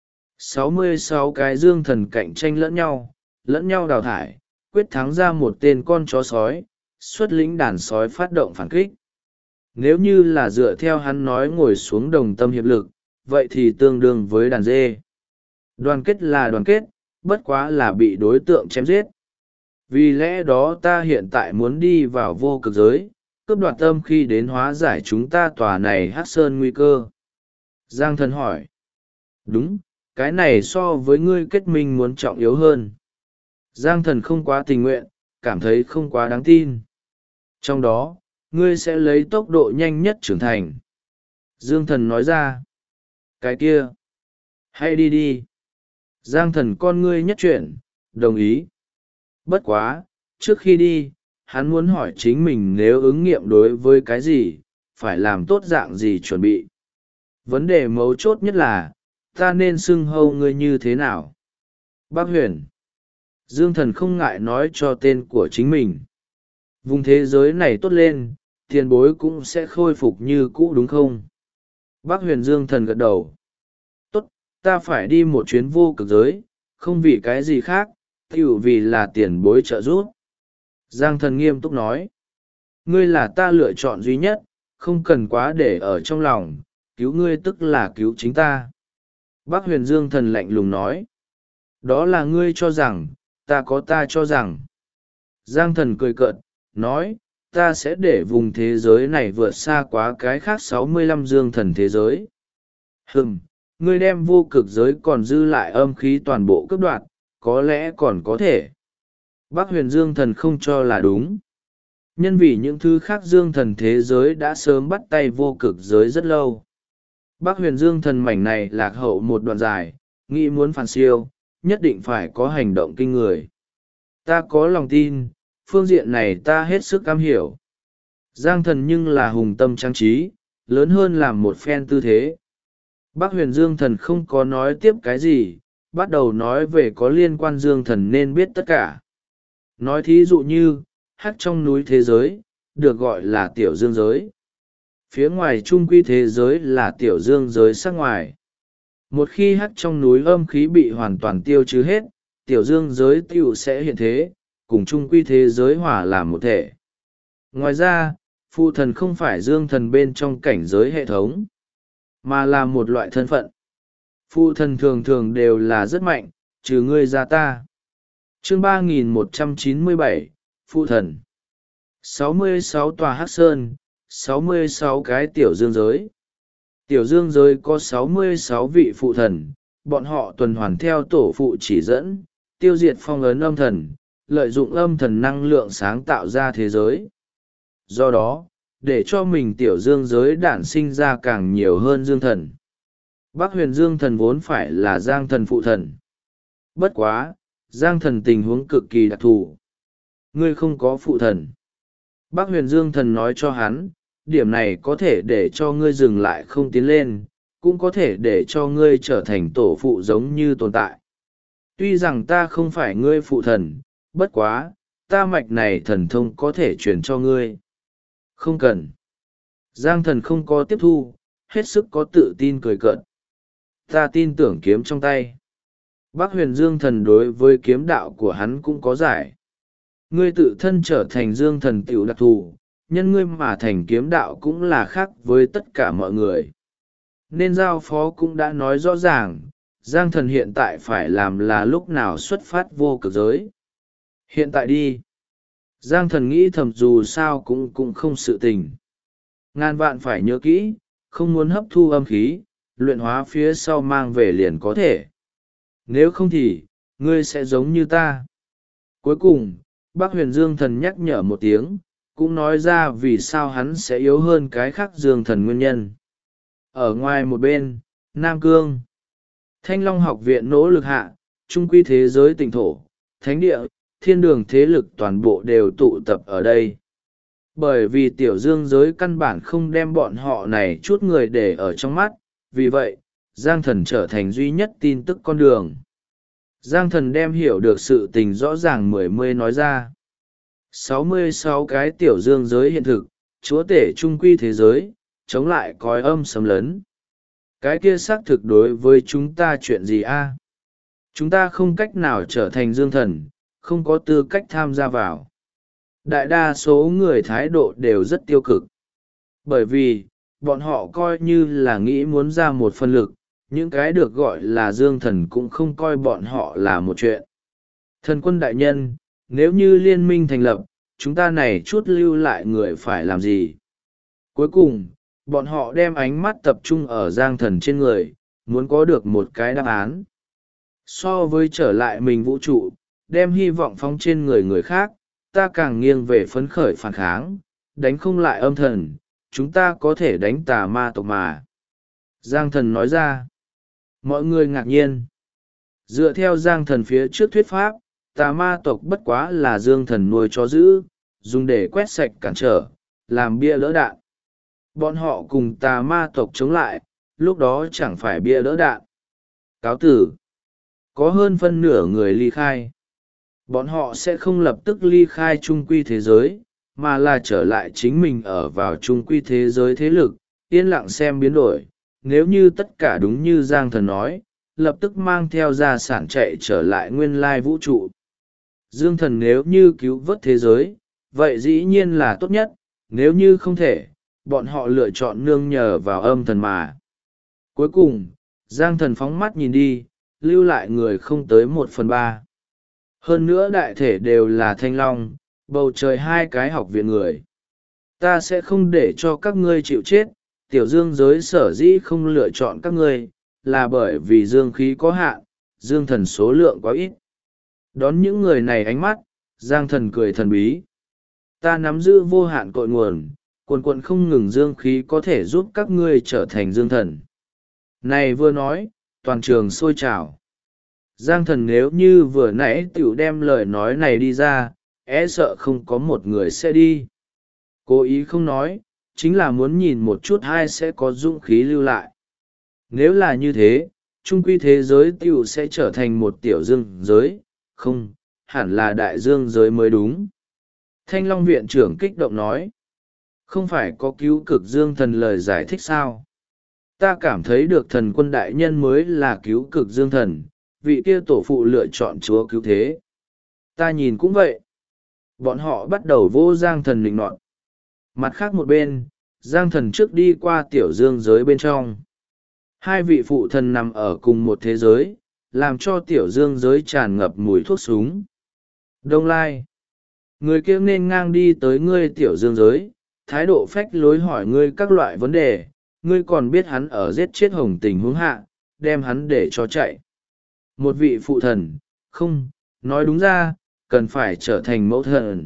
66 cái dương thần cạnh tranh lẫn nhau đào thải, quyết thắng ra một tên con chó sói, xuất lĩnh đàn sói phát động phản kích. Nếu như là dựa theo hắn nói ngồi xuống đồng tâm hiệp lực, vậy thì tương đương với đàn dê. Đoàn kết là đoàn kết, bất quá là bị đối tượng chém giết. Vì lẽ đó ta hiện tại muốn đi vào vô cực giới, cướp đoạt âm khi đến hóa giải chúng ta tòa này Hắc Sơn nguy cơ. Giang Thần hỏi. Đúng, cái này so với ngươi kết minh muốn trọng yếu hơn. Giang Thần không quá tình nguyện, cảm thấy không quá đáng tin. Trong đó, ngươi sẽ lấy tốc độ nhanh nhất trưởng thành. Dương Thần nói ra. Cái kia. Hãy đi đi. Giang Thần con ngươi nhất chuyển, đồng ý. Bất quá, trước khi đi, hắn muốn hỏi chính mình nếu ứng nghiệm đối với cái gì, phải làm tốt dạng gì chuẩn bị. Vấn đề mấu chốt nhất là, ta nên xưng hâu ngươi như thế nào? Bác Huyền. Dương Thần không ngại nói cho tên của chính mình. Vùng thế giới này tốt lên, tiền bối cũng sẽ khôi phục như cũ đúng không? Bác Huyền Dương Thần gật đầu. Tốt, ta phải đi một chuyến vô cực giới, không vì cái gì khác, tiểu vì là tiền bối trợ giúp. Giang Thần nghiêm túc nói. Ngươi là ta lựa chọn duy nhất, không cần quá để ở trong lòng, cứu ngươi tức là cứu chính ta. Bác Huyền Dương Thần lạnh lùng nói. Đó là ngươi cho rằng, ta có ta cho rằng. Giang Thần cười cợt, nói, ta sẽ để vùng thế giới này vượt xa quá cái khác 65 dương thần thế giới. Ngươi đem vô cực giới còn dư lại âm khí toàn bộ cướp đoạt, có lẽ còn có thể. Bác Huyền Dương Thần không cho là đúng. Nhân vì những thứ khác dương thần thế giới đã sớm bắt tay vô cực giới rất lâu. Bác Huyền Dương Thần mảnh này lạc hậu một đoạn dài, nghĩ muốn phản siêu, nhất định phải có hành động kinh người. Ta có lòng tin, phương diện này ta hết sức am hiểu. Giang Thần nhưng là hùng tâm trang trí, lớn hơn làm một phen tư thế. Bác Huyền Dương Thần không có nói tiếp cái gì, bắt đầu nói về có liên quan Dương Thần nên biết tất cả. Nói thí dụ như, hắc trong núi thế giới, được gọi là tiểu dương giới. Phía ngoài trung quy thế giới là tiểu dương giới sắc ngoài. Một khi hắc trong núi âm khí bị hoàn toàn tiêu trừ hết, tiểu dương giới tiểu sẽ hiện thế, cùng trung quy thế giới hòa làm một thể. Ngoài ra, phụ thần không phải dương thần bên trong cảnh giới hệ thống, mà là một loại thân phận. Phụ thần thường thường đều là rất mạnh, trừ ngươi ra ta. Chương 3197, Phụ thần. 66 tòa hắc sơn, 66 cái tiểu dương giới. Tiểu dương giới có 66 vị phụ thần, bọn họ tuần hoàn theo tổ phụ chỉ dẫn, tiêu diệt phong ấn âm thần, lợi dụng âm thần năng lượng sáng tạo ra thế giới. Do đó, để cho mình tiểu dương giới đản sinh ra càng nhiều hơn dương thần. Bác Huyền Dương Thần vốn phải là Giang Thần phụ thần. Bất quá, Giang Thần tình huống cực kỳ đặc thù. Ngươi không có phụ thần. Bác Huyền Dương Thần nói cho hắn, điểm này có thể để cho ngươi dừng lại không tiến lên, cũng có thể để cho ngươi trở thành tổ phụ giống như tồn tại. Tuy rằng ta không phải ngươi phụ thần, bất quá, ta mạch này thần thông có thể truyền cho ngươi. Không cần. Giang Thần không có tiếp thu, hết sức có tự tin cười cợt. Ta tin tưởng kiếm trong tay. Bác Huyền Dương Thần đối với kiếm đạo của hắn cũng có giải. Ngươi tự thân trở thành Dương Thần tiểu đặc thù, nhân ngươi mà thành kiếm đạo cũng là khác với tất cả mọi người. Nên giao phó cũng đã nói rõ ràng, Giang Thần hiện tại phải làm là lúc nào xuất phát vô cực giới. Hiện tại đi. Giang Thần nghĩ thầm dù sao cũng không sự tình. Ngàn vạn phải nhớ kỹ, không muốn hấp thu âm khí, luyện hóa phía sau mang về liền có thể. Nếu không thì, ngươi sẽ giống như ta. Cuối cùng, Bác Huyền Dương Thần nhắc nhở một tiếng, cũng nói ra vì sao hắn sẽ yếu hơn cái khác Dương Thần nguyên nhân. Ở ngoài một bên, Nam Cương, Thanh Long học viện nỗ lực hạ, trung quy thế giới tỉnh thổ, thánh địa, thiên đường thế lực toàn bộ đều tụ tập ở đây. Bởi vì tiểu dương giới căn bản không đem bọn họ này chút người để ở trong mắt, vì vậy, Giang Thần trở thành duy nhất tin tức con đường. Giang Thần đem hiểu được sự tình rõ ràng mươi nói ra. 66 cái tiểu dương giới hiện thực, chúa tể trung quy thế giới, chống lại cõi âm xâm lấn. Cái kia xác thực đối với chúng ta chuyện gì a? Chúng ta không cách nào trở thành dương thần, không có tư cách tham gia vào. Đại đa số người thái độ đều rất tiêu cực. Bởi vì, bọn họ coi như là nghĩ muốn ra một phần lực, những cái được gọi là dương thần cũng không coi bọn họ là một chuyện. Thần quân đại nhân, nếu như liên minh thành lập, chúng ta này chút lưu lại người phải làm gì? Cuối cùng, bọn họ đem ánh mắt tập trung ở Giang Thần trên người, muốn có được một cái đáp án. So với trở lại mình vũ trụ, đem hy vọng phóng trên người người khác, ta càng nghiêng về phấn khởi phản kháng, đánh không lại âm thần, chúng ta có thể đánh tà ma tộc mà. Giang Thần nói ra. Mọi người ngạc nhiên. Dựa theo Giang Thần phía trước thuyết pháp, tà ma tộc bất quá là dương thần nuôi chó giữ, dùng để quét sạch cản trở, làm bia lỡ đạn. Bọn họ cùng tà ma tộc chống lại, lúc đó chẳng phải bia lỡ đạn. Cáo tử. Có hơn phân nửa người ly khai. Bọn họ sẽ không lập tức ly khai trung quy thế giới, mà là trở lại chính mình ở vào trung quy thế giới thế lực, yên lặng xem biến đổi. Nếu như tất cả đúng như Giang Thần nói, lập tức mang theo gia sản chạy trở lại nguyên lai vũ trụ. Dương Thần nếu như cứu vớt thế giới, vậy dĩ nhiên là tốt nhất, nếu như không thể, bọn họ lựa chọn nương nhờ vào âm thần mà. Cuối cùng, Giang Thần phóng mắt nhìn đi, lưu lại người không tới 1/3. Hơn nữa đại thể đều là thanh long, bầu trời 2 cái học viện người. Ta sẽ không để cho các ngươi chịu chết, tiểu dương giới sở dĩ không lựa chọn các ngươi, là bởi vì dương khí có hạn, dương thần số lượng quá ít. Đón những người này ánh mắt, Giang Thần cười thần bí. Ta nắm giữ vô hạn cội nguồn, cuồn cuộn không ngừng dương khí có thể giúp các ngươi trở thành dương thần. Này vừa nói, toàn trường sôi trào. Giang Thần nếu như vừa nãy tiểu đem lời nói này đi ra, sợ không có một người sẽ đi. Cố ý không nói, chính là muốn nhìn một chút ai sẽ có dũng khí lưu lại. Nếu là như thế, trung quy thế giới tiểu sẽ trở thành một tiểu dương giới, không, hẳn là đại dương giới mới đúng. Thanh Long viện trưởng kích động nói. Không phải có cứu cực dương thần lời giải thích sao? Ta cảm thấy được thần quân đại nhân mới là cứu cực dương thần, vị kia tổ phụ lựa chọn chúa cứu thế. Ta nhìn cũng vậy. Bọn họ bắt đầu vô Giang Thần nịnh nọt. Mặt khác một bên, Giang Thần trước đi qua tiểu dương giới bên trong. 2 vị phụ thần nằm ở cùng một thế giới, làm cho tiểu dương giới tràn ngập mùi thuốc súng. Đông Lai. Người kia nên ngang đi tới ngươi tiểu dương giới, thái độ phách lối hỏi ngươi các loại vấn đề, ngươi còn biết hắn ở giết chết Hồng Tình hướng hạ, đem hắn để cho chạy. Một vị phụ thần, không, nói đúng ra, cần phải trở thành mẫu thần.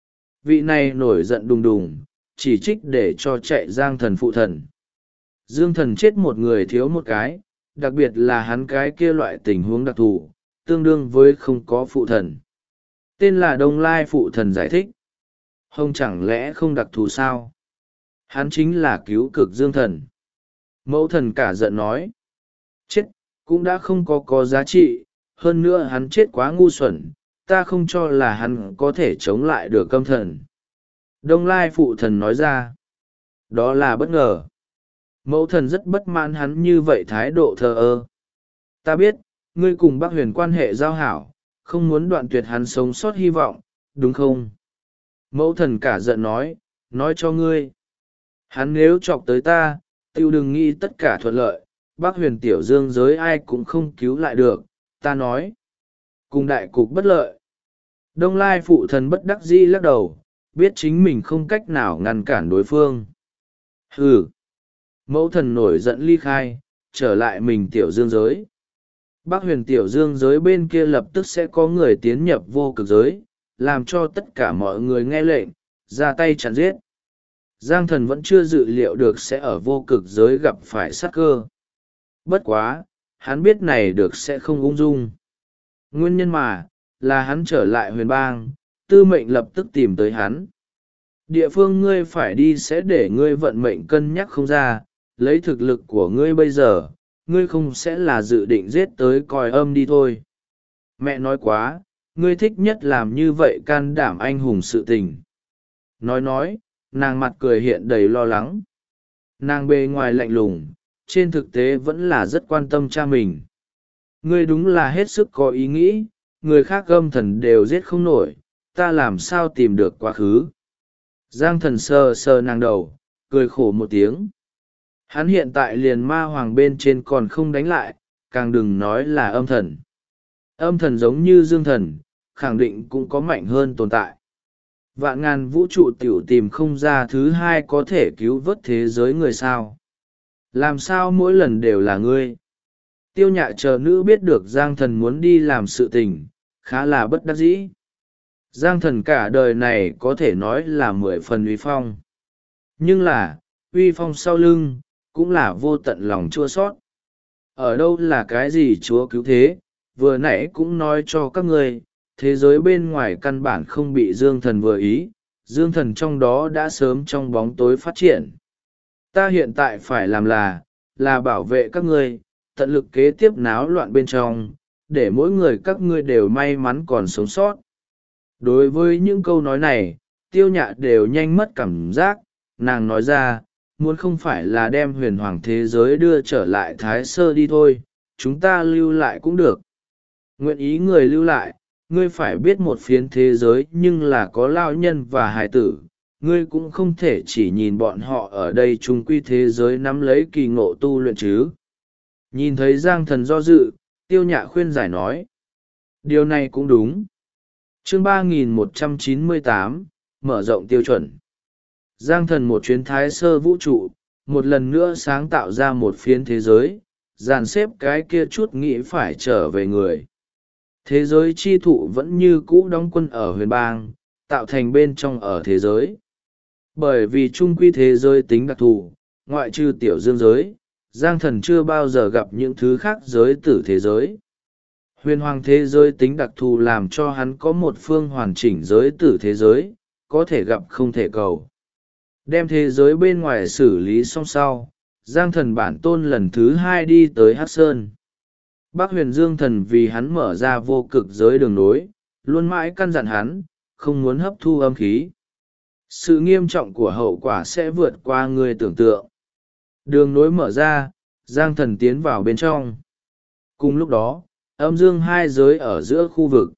Vị này nổi giận đùng đùng, chỉ trích để cho chạy Giang Thần phụ thần. Dương Thần chết một người thiếu một cái, đặc biệt là hắn cái kia loại tình huống đặc thù, tương đương với không có phụ thần. Tên là Đông Lai phụ thần giải thích. Hồng chẳng lẽ không đặc thù sao? Hắn chính là cứu cực Dương Thần. Mẫu thần cả giận nói. Chết, cũng đã không có giá trị, hơn nữa hắn chết quá ngu xuẩn, ta không cho là hắn có thể chống lại được âm thần. Đông Lai phụ thần nói ra. Đó là bất ngờ. Mẫu thần rất bất mãn hắn như vậy thái độ thờ ơ. Ta biết, ngươi cùng bác Huyền quan hệ giao hảo, không muốn đoạn tuyệt hắn sống sót hy vọng, đúng không? Mẫu thần cả giận nói cho ngươi. Hắn nếu chọc tới ta, tiêu đừng nghĩ tất cả thuận lợi, bác Huyền tiểu dương giới ai cũng không cứu lại được, ta nói. Cùng đại cục bất lợi. Đông Lai phụ thần bất đắc dĩ lắc đầu, biết chính mình không cách nào ngăn cản đối phương. Hừ. Mẫu thần nổi giận ly khai, trở lại mình tiểu dương giới. Bác Huyền tiểu dương giới bên kia lập tức sẽ có người tiến nhập vô cực giới, làm cho tất cả mọi người nghe lệnh, ra tay chặn giết. Giang Thần vẫn chưa dự liệu được sẽ ở vô cực giới gặp phải sát cơ. Bất quá, hắn biết này được sẽ không ung dung. Nguyên nhân mà, là hắn trở lại huyền bang, tư mệnh lập tức tìm tới hắn. Địa phương ngươi phải đi sẽ để ngươi vận mệnh cân nhắc không ra, lấy thực lực của ngươi bây giờ, ngươi không sẽ là dự định giết tới coi âm đi thôi. Mẹ nói quá, ngươi thích nhất làm như vậy can đảm anh hùng sự tình. Nói, nàng mặt cười hiện đầy lo lắng. Nàng bề ngoài lạnh lùng, trên thực tế vẫn là rất quan tâm cha mình. Ngươi đúng là hết sức có ý nghĩ, người khác âm thần đều giết không nổi, ta làm sao tìm được quá khứ. Giang Thần sờ sờ nàng đầu, cười khổ một tiếng. Hắn hiện tại liền ma hoàng bên trên còn không đánh lại, càng đừng nói là âm thần. Âm thần giống như dương thần, khẳng định cũng có mạnh hơn tồn tại. Vạn ngàn vũ trụ tiểu tìm không ra thứ hai có thể cứu vớt thế giới người sao. Làm sao mỗi lần đều là ngươi? Tiêu Nhạ chờ nữ biết được Giang Thần muốn đi làm sự tình, khá là bất đắc dĩ. Giang Thần cả đời này có thể nói là 10 phần uy phong. Nhưng là, uy phong sau lưng, cũng là vô tận lòng chua sót. Ở đâu là cái gì Chúa cứu thế, vừa nãy cũng nói cho các ngươi, thế giới bên ngoài căn bản không bị Dương Thần vừa ý, Dương Thần trong đó đã sớm trong bóng tối phát triển. Ta hiện tại phải làm là bảo vệ các ngươi, tận lực kế tiếp náo loạn bên trong, để mỗi người các ngươi đều may mắn còn sống sót. Đối với những câu nói này, Tiêu Nhạ đều nhanh mất cảm giác, nàng nói ra, muốn không phải là đem huyền hoàng thế giới đưa trở lại Thái Sơ đi thôi, chúng ta lưu lại cũng được. Nguyện ý người lưu lại, ngươi phải biết một phiến thế giới nhưng là có lao nhân và hài tử, ngươi cũng không thể chỉ nhìn bọn họ ở đây chung quy thế giới nắm lấy kỳ ngộ tu luyện chứ. Nhìn thấy Giang Thần do dự, Tiêu Nhạ khuyên giải nói. Điều này cũng đúng. Chương 3198, mở rộng tiêu chuẩn. Giang Thần một chuyến Thái Sơ vũ trụ, một lần nữa sáng tạo ra một phiến thế giới, dàn xếp cái kia chút nghĩ phải trở về người. Thế giới chi thụ vẫn như cũ đóng quân ở huyền bang, tạo thành bên trong ở thế giới. Bởi vì chung quy thế giới tính đặc thù, ngoại trừ tiểu dương giới, Giang Thần chưa bao giờ gặp những thứ khác giới tử thế giới. Huyền hoàng thế giới tính đặc thù làm cho hắn có một phương hoàn chỉnh giới tử thế giới, có thể gặp không thể cầu. Đem thế giới bên ngoài xử lý xong sau, Giang Thần bản tôn lần thứ hai đi tới Hắc Sơn. Bác Huyền Dương Thần vì hắn mở ra vô cực giới đường nối, luôn mãi căn dặn hắn, không muốn hấp thu âm khí. Sự nghiêm trọng của hậu quả sẽ vượt qua người tưởng tượng. Đường nối mở ra, Giang Thần tiến vào bên trong. Cùng lúc đó, âm dương hai giới ở giữa khu vực.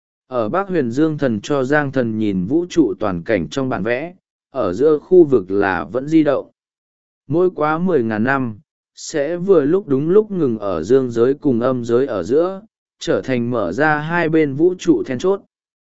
Ở Bắc Huyền Dương Thần cho Giang Thần nhìn vũ trụ toàn cảnh trong bản vẽ, ở giữa khu vực là vẫn di động. Mỗi quá 10.000 năm, sẽ vừa lúc đúng lúc ngừng ở dương giới cùng âm giới ở giữa, trở thành mở ra hai bên vũ trụ then chốt.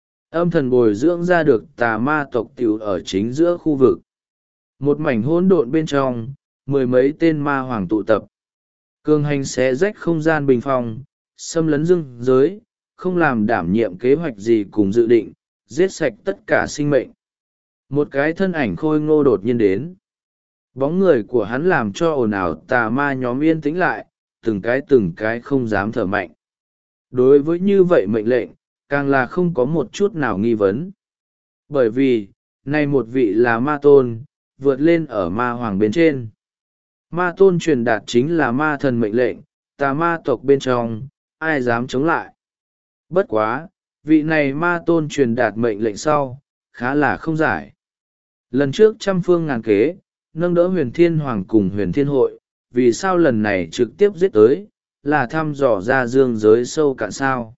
Âm thần bồi dưỡng ra được tà ma tộc tiểu ở chính giữa khu vực. Một mảnh hỗn độn bên trong, 10 mấy tên ma hoàng tụ tập. Cường hành xé rách không gian bình phong, xâm lấn dương giới, không làm đảm nhiệm kế hoạch gì cùng dự định, giết sạch tất cả sinh mệnh. Một cái thân ảnh khôi ngô đột nhiên đến. Bóng người của hắn làm cho ồn ào tà ma nhóm yên tĩnh lại, từng cái không dám thở mạnh. Đối với như vậy mệnh lệnh, càng là không có một chút nào nghi vấn. Bởi vì, này một vị là ma tôn, vượt lên ở ma hoàng bên trên. Ma tôn truyền đạt chính là ma thần mệnh lệnh, tà ma tộc bên trong, ai dám chống lại. Bất quá, vị này ma tôn truyền đạt mệnh lệnh sau, khá là không giải. Lần trước trăm phương ngàn kế, nâng đỡ huyền thiên hoàng cùng huyền thiên hội, vì sao lần này trực tiếp giết tới, là thăm dò ra dương giới sâu cạn sao.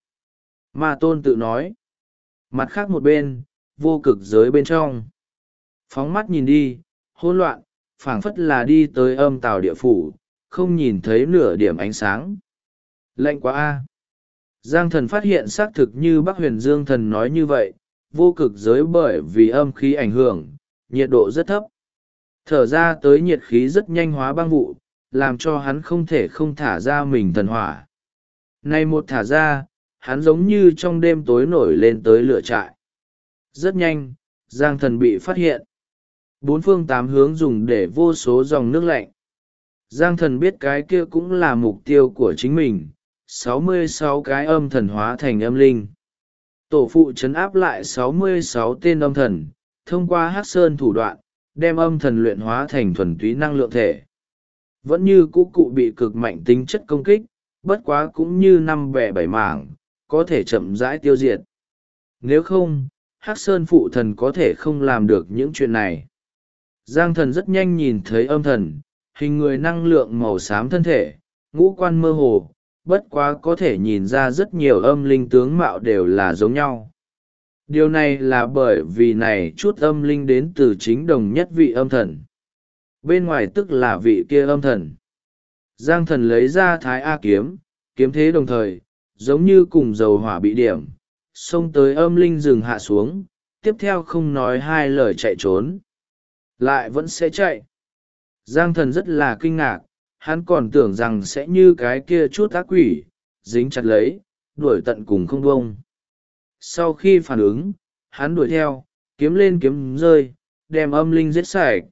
Ma tôn tự nói. Mặt khác một bên, vô cực giới bên trong. Phóng mắt nhìn đi, hỗn loạn, phảng phất là đi tới âm tào địa phủ, không nhìn thấy nửa điểm ánh sáng. Lạnh quá a. Giang Thần phát hiện xác thực như Bắc Huyền Dương Thần nói như vậy, vô cực giới bởi vì âm khí ảnh hưởng, nhiệt độ rất thấp. Thở ra tới nhiệt khí rất nhanh hóa băng vụ, làm cho hắn không thể không thả ra mình thần hỏa. Này một thả ra, hắn giống như trong đêm tối nổi lên tới lửa trại. Rất nhanh, Giang Thần bị phát hiện. Bốn phương tám hướng dùng để vô số dòng nước lạnh. Giang Thần biết cái kia cũng là mục tiêu của chính mình, 66 cái âm thần hóa thành âm linh. Tổ phụ trấn áp lại 66 tên âm thần, thông qua Hắc Sơn thủ đoạn, đem âm thần luyện hóa thành thuần túy năng lượng thể. Vẫn như cũ cụ bị cực mạnh tính chất công kích, bất quá cũng như năm bẻ bảy mảng, có thể chậm rãi tiêu diệt. Nếu không, Hắc Sơn phụ thần có thể không làm được những chuyện này. Giang Thần rất nhanh nhìn thấy âm thần, hình người năng lượng màu xám thân thể, ngũ quan mơ hồ, bất quá có thể nhìn ra rất nhiều âm linh tướng mạo đều là giống nhau. Điều này là bởi vì này chút âm linh đến từ chính đồng nhất vị âm thần. bên ngoài tức là vị kia âm thần. Giang thần lấy ra thái A kiếm, kiếm thế đồng thời, giống như cùng dầu hỏa bị điểm, xông tới âm linh rừng hạ xuống, tiếp theo không nói hai lời chạy trốn. Lại vẫn sẽ chạy. Giang thần rất là kinh ngạc, hắn còn tưởng rằng sẽ như cái kia chút ác quỷ, dính chặt lấy, đuổi tận cùng không bông. Sau khi phản ứng, hắn đuổi theo, kiếm lên kiếm rơi, đem âm linh giết sạch.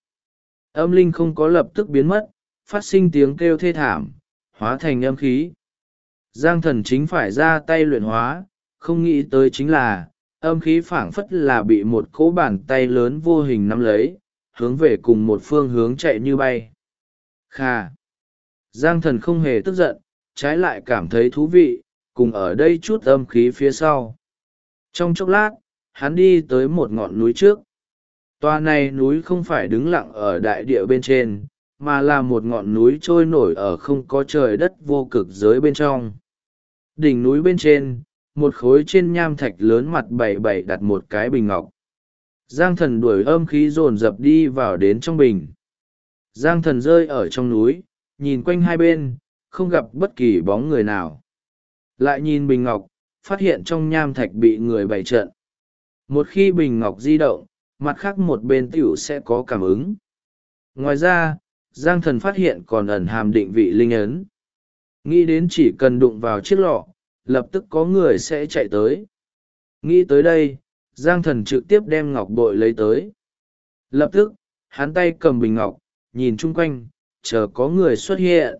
Âm linh không có lập tức biến mất, phát sinh tiếng kêu thê thảm, hóa thành âm khí. Giang thần chính phải ra tay luyện hóa, không nghĩ tới chính là, âm khí phảng phất là bị một cỗ bàn tay lớn vô hình nắm lấy, hướng về cùng một phương hướng chạy như bay. Kha! Giang thần không hề tức giận, trái lại cảm thấy thú vị, cùng ở đây chút âm khí phía sau. Trong chốc lát, hắn đi tới một ngọn núi trước. Tòa này núi không phải đứng lặng ở đại địa bên trên, mà là một ngọn núi trôi nổi ở không có trời đất vô cực giới bên trong. Đỉnh núi bên trên, một khối trên nham thạch lớn mặt bày bày đặt một cái bình ngọc. Giang thần đuổi âm khí dồn dập đi vào đến trong bình. Giang thần rơi ở trong núi, nhìn quanh hai bên, không gặp bất kỳ bóng người nào. Lại nhìn bình ngọc, phát hiện trong nham thạch bị người bày trận. Một khi bình ngọc di động, mặt khác một bên tiểu sẽ có cảm ứng. Ngoài ra, Giang thần phát hiện còn ẩn hàm định vị linh ấn. Nghĩ đến chỉ cần đụng vào chiếc lọ, lập tức có người sẽ chạy tới. Nghĩ tới đây, Giang thần trực tiếp đem ngọc bội lấy tới. Lập tức, hắn tay cầm bình ngọc, nhìn chung quanh, chờ có người xuất hiện.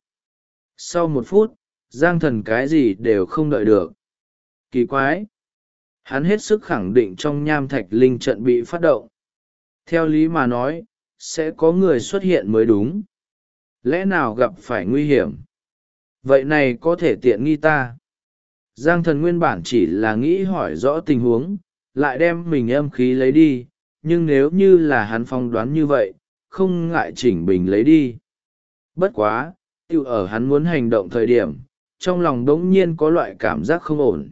Sau 1 phút, Giang thần cái gì đều không đợi được. Kỳ quái! Hắn hết sức khẳng định trong nham thạch linh trận bị phát động. Theo lý mà nói, sẽ có người xuất hiện mới đúng. Lẽ nào gặp phải nguy hiểm? Vậy này có thể tiện nghi ta. Giang thần nguyên bản chỉ là nghĩ hỏi rõ tình huống, lại đem mình âm khí lấy đi, nhưng nếu như là hắn phong đoán như vậy, không ngại chỉnh bình lấy đi. Bất quá, tiêu ở hắn muốn hành động thời điểm, trong lòng đống nhiên có loại cảm giác không ổn.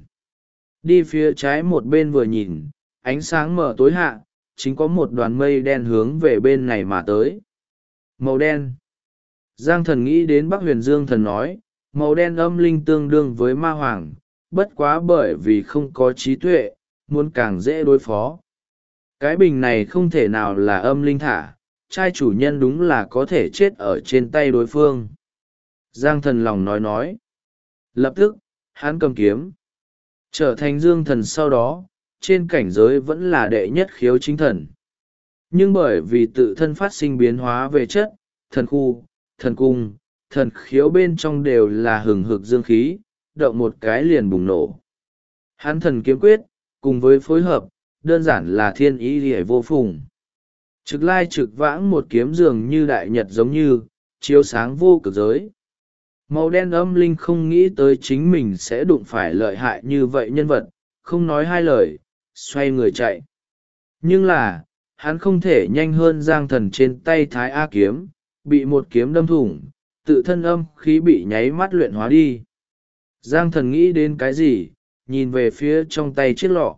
Đi phía trái một bên vừa nhìn, ánh sáng mở tối hạ, chính có một đoàn mây đen hướng về bên này mà tới. Màu đen. Giang thần nghĩ đến Bắc Huyền Dương thần nói, màu đen âm linh tương đương với ma hoàng, bất quá bởi vì không có trí tuệ, muốn càng dễ đối phó. Cái bình này không thể nào là âm linh thả, trai chủ nhân đúng là có thể chết ở trên tay đối phương. Giang thần lòng nói. Lập tức, hắn cầm kiếm. Trở thành dương thần sau đó, trên cảnh giới vẫn là đệ nhất khiếu chính thần. Nhưng bởi vì tự thân phát sinh biến hóa về chất, thần khu, thần cung, thần khiếu bên trong đều là hừng hực dương khí, động một cái liền bùng nổ. Hắn thần kiếm quyết, cùng với phối hợp, đơn giản là thiên ý liễu vô phùng. Trực lai trực vãng một kiếm dường như đại nhật giống như, chiếu sáng vô cực giới. Màu đen âm linh không nghĩ tới chính mình sẽ đụng phải lợi hại như vậy nhân vật, không nói hai lời, xoay người chạy. Nhưng là, hắn không thể nhanh hơn Giang thần trên tay thái A kiếm, bị một kiếm đâm thủng, tự thân âm khí bị nháy mắt luyện hóa đi. Giang thần nghĩ đến cái gì, nhìn về phía trong tay chiếc lọ.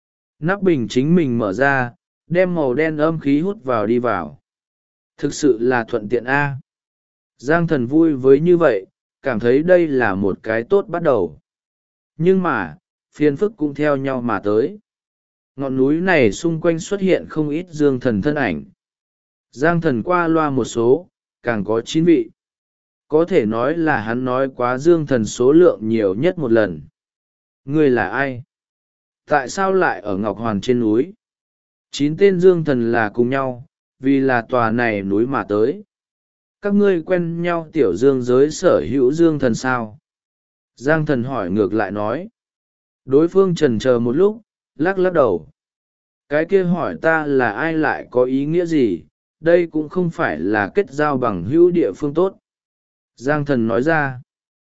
Nắp bình chính mình mở ra, đem màu đen âm khí hút vào đi vào. Thực sự là thuận tiện A. Giang thần vui với như vậy, cảm thấy đây là một cái tốt bắt đầu. Nhưng mà, phiền phức cũng theo nhau mà tới. Ngọn núi này xung quanh xuất hiện không ít dương thần thân ảnh. Giang thần qua loa một số, càng có 9 vị. Có thể nói là hắn nói quá dương thần số lượng nhiều nhất một lần. Ngươi là ai? Tại sao lại ở Ngọc Hoàn trên núi? 9 tên dương thần là cùng nhau, vì là tòa này núi mà tới. Các ngươi quen nhau tiểu dương giới sở hữu dương thần sao? Giang thần hỏi ngược lại nói. Đối phương chần chờ một lúc, lắc lắc đầu. Cái kia hỏi ta là ai lại có ý nghĩa gì, đây cũng không phải là kết giao bằng hữu địa phương tốt. Giang thần nói ra.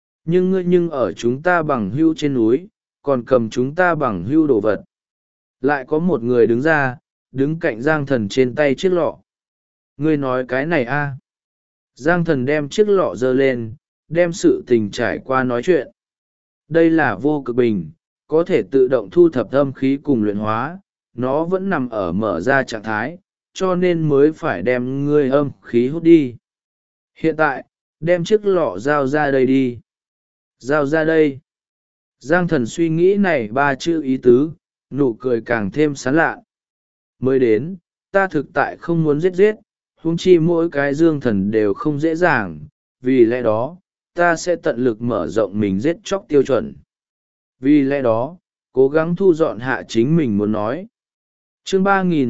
Nhưng ở chúng ta bằng hữu trên núi, còn cầm chúng ta bằng hữu đồ vật. Lại có một người đứng ra, đứng cạnh Giang thần trên tay chiếc lọ. Ngươi nói cái này a? Giang thần đem chiếc lọ giơ lên, đem sự tình trải qua nói chuyện. Đây là vô cực bình, có thể tự động thu thập âm khí cùng luyện hóa, nó vẫn nằm ở mở ra trạng thái, cho nên mới phải đem ngươi âm khí hút đi. Hiện tại đem chiếc lọ dao ra đây đi. Dao ra đây. Giang Thần suy nghĩ này ba chữ ý tứ, nụ cười càng thêm sán lạ. Mới đến, ta thực tại không muốn giết, huống chi mỗi cái Dương Thần đều không dễ dàng, vì lẽ đó ta sẽ tận lực mở rộng mình giết chóc tiêu chuẩn. Vì lẽ đó cố gắng thu dọn hạ chính mình muốn nói. Chương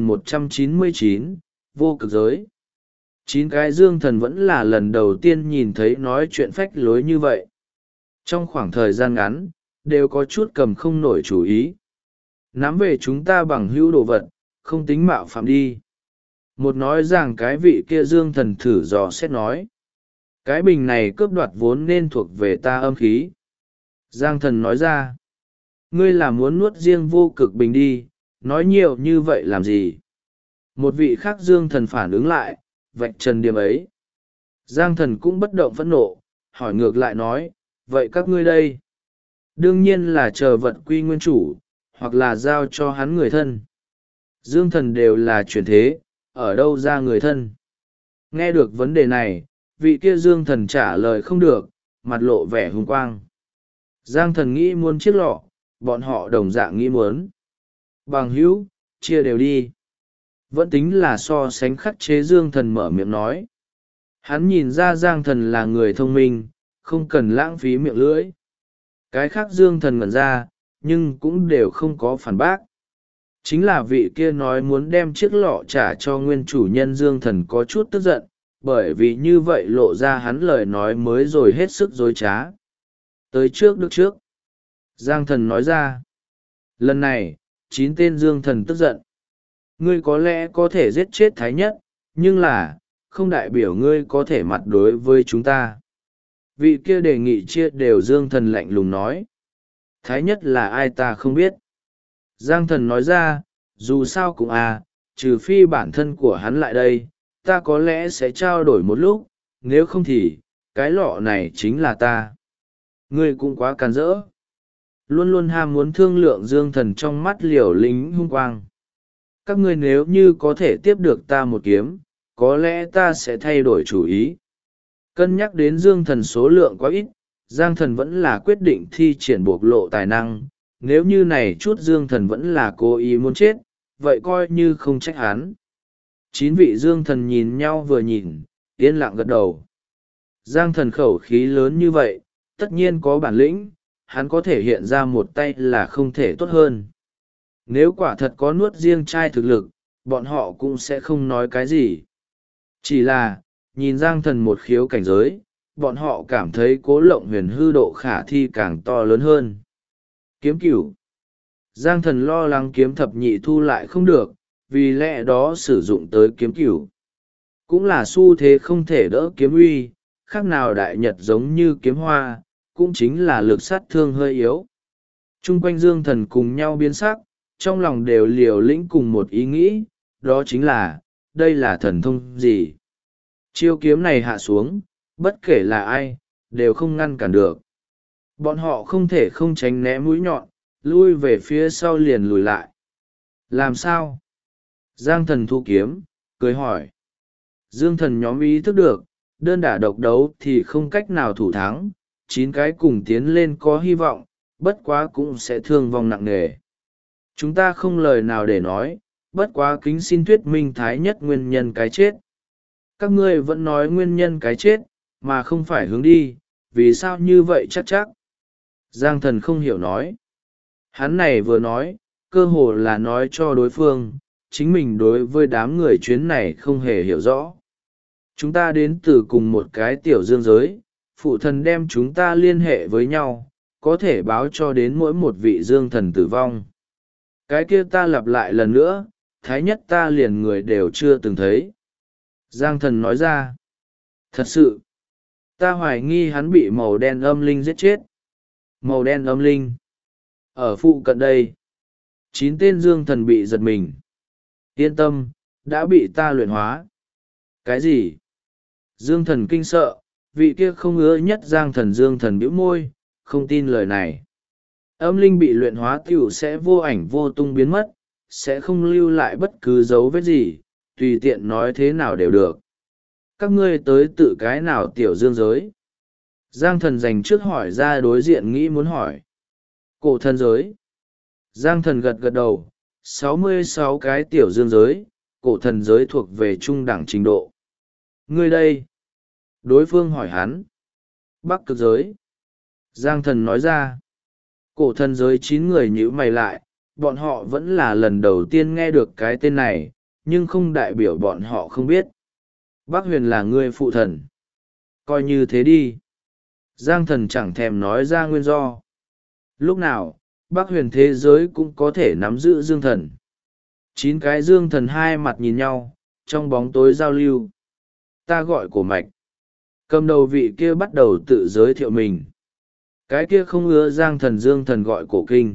3199, vô cực giới. 9 cái Dương Thần vẫn là lần đầu tiên nhìn thấy nói chuyện phách lối như vậy. Trong khoảng thời gian ngắn đều có chút cầm không nổi chủ ý. Nắm về chúng ta bằng hữu đồ vật, không tính mạo phạm đi. Một nói rằng cái vị kia Dương Thần thử dò xét nói. Cái bình này cướp đoạt vốn nên thuộc về ta âm khí. Giang Thần nói ra. Ngươi là muốn nuốt riêng vô cực bình đi, nói nhiều như vậy làm gì? Một vị khác Dương Thần phản ứng lại, vạch trần điểm ấy. Giang Thần cũng bất động phẫn nộ, hỏi ngược lại nói, vậy các ngươi đây? Đương nhiên là chờ vật quy nguyên chủ, hoặc là giao cho hắn người thân. Dương Thần đều là chuyển thế, ở đâu ra người thân? Nghe được vấn đề này, vị kia Dương Thần trả lời không được, mặt lộ vẻ hung quang. Giang Thần nghĩ muốn chiếc lọ, bọn họ đồng dạng nghĩ muốn. Bằng hữu, chia đều đi. Vẫn tính là so sánh khắc chế Dương Thần mở miệng nói. Hắn nhìn ra Giang Thần là người thông minh, không cần lãng phí miệng lưỡi. Cái khác Dương Thần ngẩn ra, nhưng cũng đều không có phản bác. Chính là vị kia nói muốn đem chiếc lọ trả cho nguyên chủ nhân Dương Thần có chút tức giận, bởi vì như vậy lộ ra hắn lời nói mới rồi hết sức dối trá. Tới trước được trước. Giang Thần nói ra. Lần này, 9 tên Dương Thần tức giận. Ngươi có lẽ có thể giết chết Thái Nhất, nhưng là, không đại biểu ngươi có thể mặt đối với chúng ta. Vị kia đề nghị chia đều Dương Thần lạnh lùng nói. Thái Nhất là ai ta không biết. Giang Thần nói ra, dù sao cũng trừ phi bản thân của hắn lại đây, ta có lẽ sẽ trao đổi một lúc, nếu không thì, cái lọ này chính là ta. Ngươi cũng quá càn rỡ. Luôn luôn ham muốn thương lượng Dương Thần trong mắt liều lính hung quang. Các ngươi nếu như có thể tiếp được ta một kiếm, có lẽ ta sẽ thay đổi chủ ý. Cân nhắc đến Dương Thần số lượng quá ít, Giang Thần vẫn là quyết định thi triển bộc lộ tài năng. Nếu như này chút Dương Thần vẫn là cố ý muốn chết, vậy coi như không trách hắn. 9 vị Dương Thần nhìn nhau vừa nhìn, yên lặng gật đầu. Giang Thần khẩu khí lớn như vậy, tất nhiên có bản lĩnh, hắn có thể hiện ra một tay là không thể tốt hơn. Nếu quả thật có nuốt riêng trai thực lực, bọn họ cũng sẽ không nói cái gì. Chỉ là, nhìn Giang Thần một khiếu cảnh giới, bọn họ cảm thấy Cố Lộng Huyền hư độ khả thi càng to lớn hơn. Kiếm cửu. Giang Thần lo lắng kiếm thập nhị thu lại không được, vì lẽ đó sử dụng tới kiếm cửu. Cũng là xu thế không thể đỡ kiếm uy, khác nào đại nhật giống như kiếm hoa, cũng chính là lực sát thương hơi yếu. Trung quanh Dương Thần cùng nhau biến sắc, trong lòng đều liều lĩnh cùng một ý nghĩ, đó chính là, đây là thần thông gì? Chiêu kiếm này hạ xuống, bất kể là ai, đều không ngăn cản được. Bọn họ không thể không tránh né mũi nhọn, lui về phía sau liền lùi lại. Làm sao? Giang Thần thu kiếm, cười hỏi. Dương Thần nhóm ý thức được, đơn đả độc đấu thì không cách nào thủ thắng, 9 cái cùng tiến lên có hy vọng, bất quá cũng sẽ thương vong nặng nề. Chúng ta không lời nào để nói, bất quá kính xin thuyết minh Thái Nhất nguyên nhân cái chết. Các ngươi vẫn nói nguyên nhân cái chết, mà không phải hướng đi, vì sao như vậy chắc. Giang Thần không hiểu nói. Hắn này vừa nói, cơ hồ là nói cho đối phương, chính mình đối với đám người chuyến này không hề hiểu rõ. Chúng ta đến từ cùng một cái tiểu dương giới, phụ thần đem chúng ta liên hệ với nhau, có thể báo cho đến mỗi một vị dương thần tử vong. Cái kia ta lặp lại lần nữa, Thái Nhất ta liền người đều chưa từng thấy. Giang Thần nói ra. Thật sự, ta hoài nghi hắn bị màu đen âm linh giết chết. Màu đen âm linh. Ở phụ cận đây, 9 tên Dương Thần bị giật mình. Yên tâm, đã bị ta luyện hóa. Cái gì? Dương Thần kinh sợ, vị kia không ưa nhất Giang Thần Dương Thần bĩu môi, không tin lời này. Âm linh bị luyện hóa tiểu sẽ vô ảnh vô tung biến mất, sẽ không lưu lại bất cứ dấu vết gì, tùy tiện nói thế nào đều được. Các ngươi tới tự cái nào tiểu dương giới? Giang thần dành trước hỏi ra đối diện nghĩ muốn hỏi. Cổ thần giới. Giang thần gật gật đầu, 66 cái tiểu dương giới, cổ thần giới thuộc về trung đẳng trình độ. Ngươi đây? Đối phương hỏi hắn. Bắc cực giới. Giang thần nói ra. Cổ thần giới 9 người nhíu mày lại, bọn họ vẫn là lần đầu tiên nghe được cái tên này, nhưng không đại biểu bọn họ không biết. Bác huyền là người phụ thần. Coi như thế đi. Giang thần chẳng thèm nói ra nguyên do. Lúc nào, bác huyền thế giới cũng có thể nắm giữ dương thần. 9 cái dương thần hai mặt nhìn nhau, trong bóng tối giao lưu. Ta gọi cổ mạch. Cầm đầu vị kia bắt đầu tự giới thiệu mình. Cái kia không ưa giang thần dương thần gọi cổ kinh.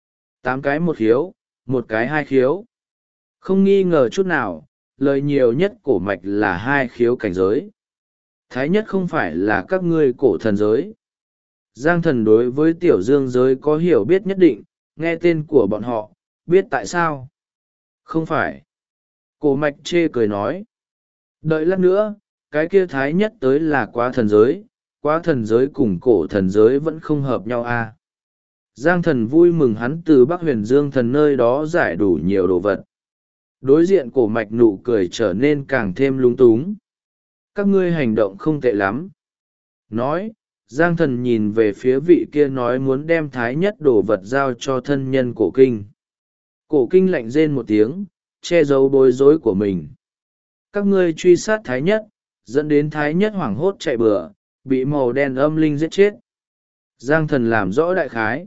8 cái một khiếu, một cái hai khiếu. Không nghi ngờ chút nào, lời nhiều nhất cổ mạch là 2 khiếu cảnh giới. Thái nhất không phải là các ngươi cổ thần giới. Giang thần đối với tiểu dương giới có hiểu biết nhất định, nghe tên của bọn họ, biết tại sao. Không phải. Cổ mạch chê cười nói. Đợi lát nữa, cái kia thái nhất tới là quá thần giới, quá thần giới cùng cổ thần giới vẫn không hợp nhau à. Giang thần vui mừng hắn từ Bắc huyền dương thần nơi đó giải đủ nhiều đồ vật. Đối diện cổ mạch nụ cười trở nên càng thêm lung túng. Các ngươi hành động không tệ lắm. Nói, Giang thần nhìn về phía vị kia nói muốn đem thái nhất đồ vật giao cho thân nhân cổ kinh. Cổ kinh lạnh rên một tiếng, che giấu bối rối của mình. Các ngươi truy sát thái nhất, dẫn đến thái nhất hoảng hốt chạy bừa, bị màu đen âm linh giết chết. Giang thần làm rõ đại khái.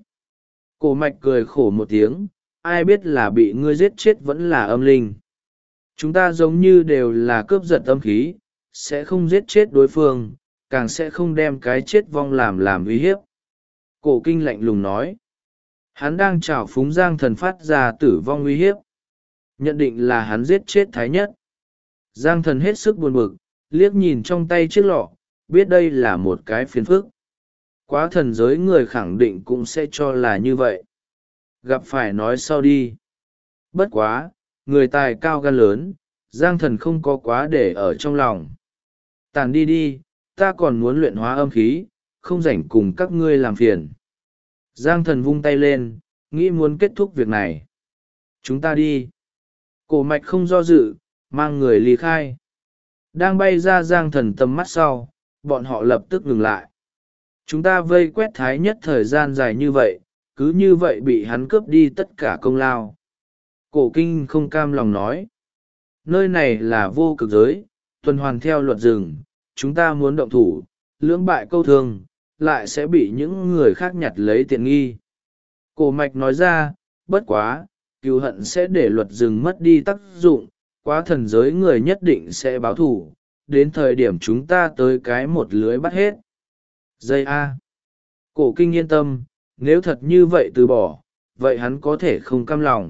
Cổ mạch cười khổ một tiếng, ai biết là bị ngươi giết chết vẫn là âm linh. Chúng ta giống như đều là cướp giật âm khí, sẽ không giết chết đối phương, càng sẽ không đem cái chết vong làm uy hiếp. Cổ kinh lạnh lùng nói. Hắn đang trào phúng Giang thần phát ra tử vong uy hiếp. Nhận định là hắn giết chết thái nhất. Giang thần hết sức buồn bực, liếc nhìn trong tay chiếc lọ, biết đây là một cái phiền phức. Quá thần giới người khẳng định cũng sẽ cho là như vậy. Gặp phải nói sau đi. Bất quá, người tài cao gan lớn, Giang thần không có quá để ở trong lòng. Tàn đi đi, ta còn muốn luyện hóa âm khí, không rảnh cùng các ngươi làm phiền. Giang thần vung tay lên, nghĩ muốn kết thúc việc này. Chúng ta đi. Cổ mạch không do dự, mang người ly khai. Đang bay ra Giang thần tầm mắt sau, bọn họ lập tức ngừng lại. Chúng ta vây quét thái nhất thời gian dài như vậy, cứ như vậy bị hắn cướp đi tất cả công lao. Cổ kinh không cam lòng nói. Nơi này là vô cực giới, tuần hoàn theo luật rừng, chúng ta muốn động thủ, lưỡng bại câu thương, lại sẽ bị những người khác nhặt lấy tiện nghi. Cổ mạch nói ra, bất quá, cừu hận sẽ để luật rừng mất đi tác dụng, quá thần giới người nhất định sẽ báo thù, đến thời điểm chúng ta tới cái một lưới bắt hết. Dây A. Cổ kinh yên tâm, nếu thật như vậy từ bỏ, vậy hắn có thể không cam lòng.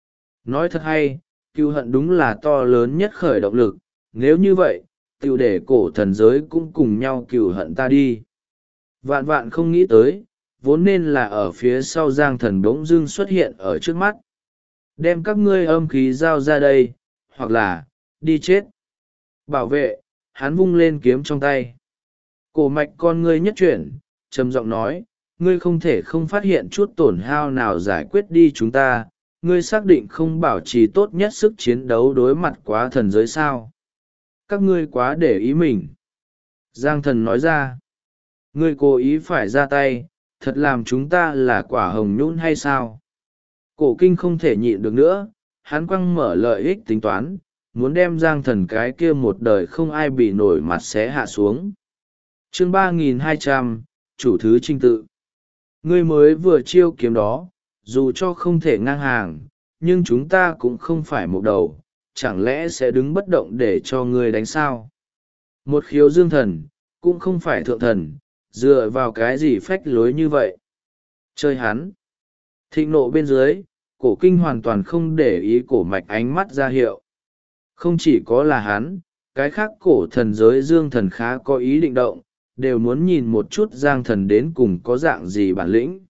Nói thật hay, cừu hận đúng là to lớn nhất khởi động lực, nếu như vậy, tiểu để cổ thần giới cũng cùng nhau cừu hận ta đi. Vạn vạn không nghĩ tới, vốn nên là ở phía sau Giang thần bỗng dưng xuất hiện ở trước mắt. Đem các ngươi âm khí giao ra đây, hoặc là, đi chết. Bảo vệ, hắn vung lên kiếm trong tay. Cổ mạch con ngươi nhất chuyển, trầm giọng nói, ngươi không thể không phát hiện chút tổn hao nào giải quyết đi chúng ta, ngươi xác định không bảo trì tốt nhất sức chiến đấu đối mặt quá thần giới sao. Các ngươi quá để ý mình. Giang thần nói ra, ngươi cố ý phải ra tay, thật làm chúng ta là quả hồng nhũn hay sao? Cổ kinh không thể nhịn được nữa, hắn quăng mở lợi ích tính toán, muốn đem Giang thần cái kia một đời không ai bị nổi mặt xé hạ xuống. Chương 3200, chủ thứ trinh tự. Ngươi mới vừa chiêu kiếm đó, dù cho không thể ngang hàng, nhưng chúng ta cũng không phải một đầu, chẳng lẽ sẽ đứng bất động để cho ngươi đánh sao? Một khiếu dương thần, cũng không phải thượng thần, dựa vào cái gì phách lối như vậy? Chơi hắn. Thịnh nộ bên dưới, cổ kinh hoàn toàn không để ý cổ mạch ánh mắt ra hiệu. Không chỉ có là hắn, cái khác cổ thần giới dương thần khá có ý định động, đều muốn nhìn một chút Giang thần đến cùng có dạng gì bản lĩnh.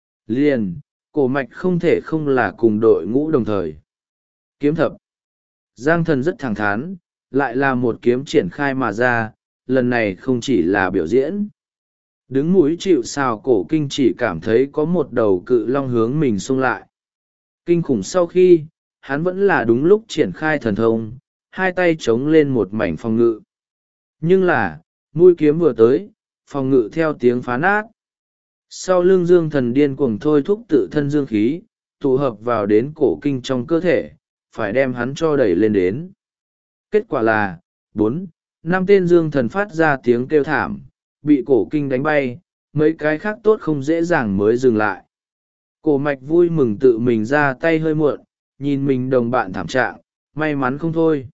Liền, cổ mạch không thể không là cùng đội ngũ đồng thời. Kiếm thập. Giang thần rất thẳng thắn, lại là một kiếm triển khai mà ra, lần này không chỉ là biểu diễn. Đứng mũi chịu sào, Cổ Kinh chỉ cảm thấy có một đầu cự long hướng mình xung lại. Kinh khủng sau khi, hắn vẫn là đúng lúc triển khai thần thông, hai tay chống lên một mảnh phòng ngự. Nhưng là, mũi kiếm vừa tới, phòng ngự theo tiếng phá nát. Sau lưng dương thần điên cuồng thôi thúc tự thân dương khí, tụ hợp vào đến Cổ Kinh trong cơ thể, phải đem hắn cho đẩy lên đến. Kết quả là, 4, 5 tên dương thần phát ra tiếng kêu thảm, bị Cổ Kinh đánh bay, mấy cái khác tốt không dễ dàng mới dừng lại. Cổ Mạch vui mừng tự mình ra tay hơi muộn, nhìn mình đồng bạn thảm trạng, may mắn không thôi.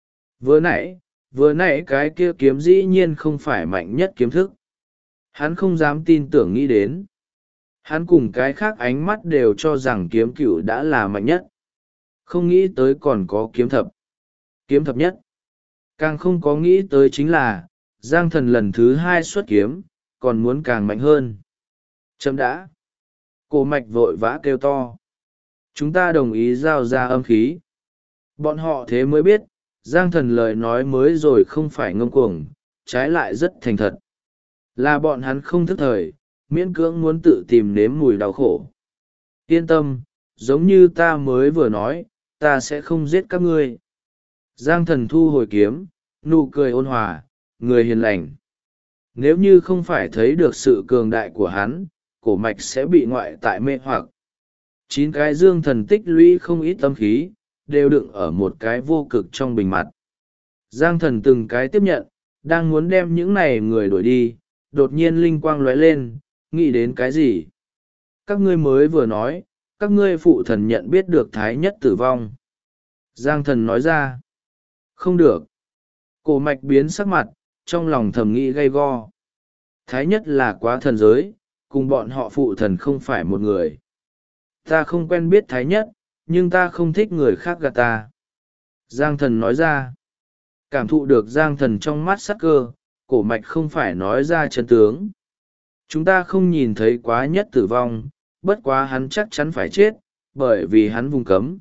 Vừa nãy cái kia kiếm dĩ nhiên không phải mạnh nhất kiếm thức. Hắn không dám tin tưởng nghĩ đến. Hắn cùng cái khác ánh mắt đều cho rằng kiếm cửu đã là mạnh nhất. Không nghĩ tới còn có kiếm thập. Kiếm thập nhất. Càng không có nghĩ tới chính là, Giang thần lần thứ 2 xuất kiếm, còn muốn càng mạnh hơn. Chấm đã. Cổ Mạch vội vã kêu to. Chúng ta đồng ý giao ra âm khí. Bọn họ thế mới biết, Giang thần lời nói mới rồi không phải ngông cuồng, trái lại rất thành thật. Là bọn hắn không thức thời, miễn cưỡng muốn tự tìm nếm mùi đau khổ. Yên tâm, giống như ta mới vừa nói, ta sẽ không giết các ngươi. Giang thần thu hồi kiếm, nụ cười ôn hòa, người hiền lành. Nếu như không phải thấy được sự cường đại của hắn, Cổ Mạch sẽ bị ngoại tại mê hoặc. 9 cái dương thần tích lũy không ít tâm khí, đều đựng ở một cái vô cực trong bình mặt. Giang thần từng cái tiếp nhận, đang muốn đem những này người đuổi đi, đột nhiên linh quang lóe lên, nghĩ đến cái gì? Các ngươi mới vừa nói, các ngươi phụ thần nhận biết được Thái Nhất tử vong. Giang thần nói ra. Không được. Cổ Mạch biến sắc mặt, trong lòng thầm nghĩ gay go. Thái Nhất là quá thần giới, cùng bọn họ phụ thần không phải một người. Ta không quen biết Thái Nhất, nhưng ta không thích người khác gạt ta. Giang thần nói ra. Cảm thụ được Giang thần trong mắt sắc cơ, Cổ Mạch không phải nói ra chân tướng. Chúng ta không nhìn thấy Quá Nhất tử vong, bất quá hắn chắc chắn phải chết, bởi vì hắn vùng cấm.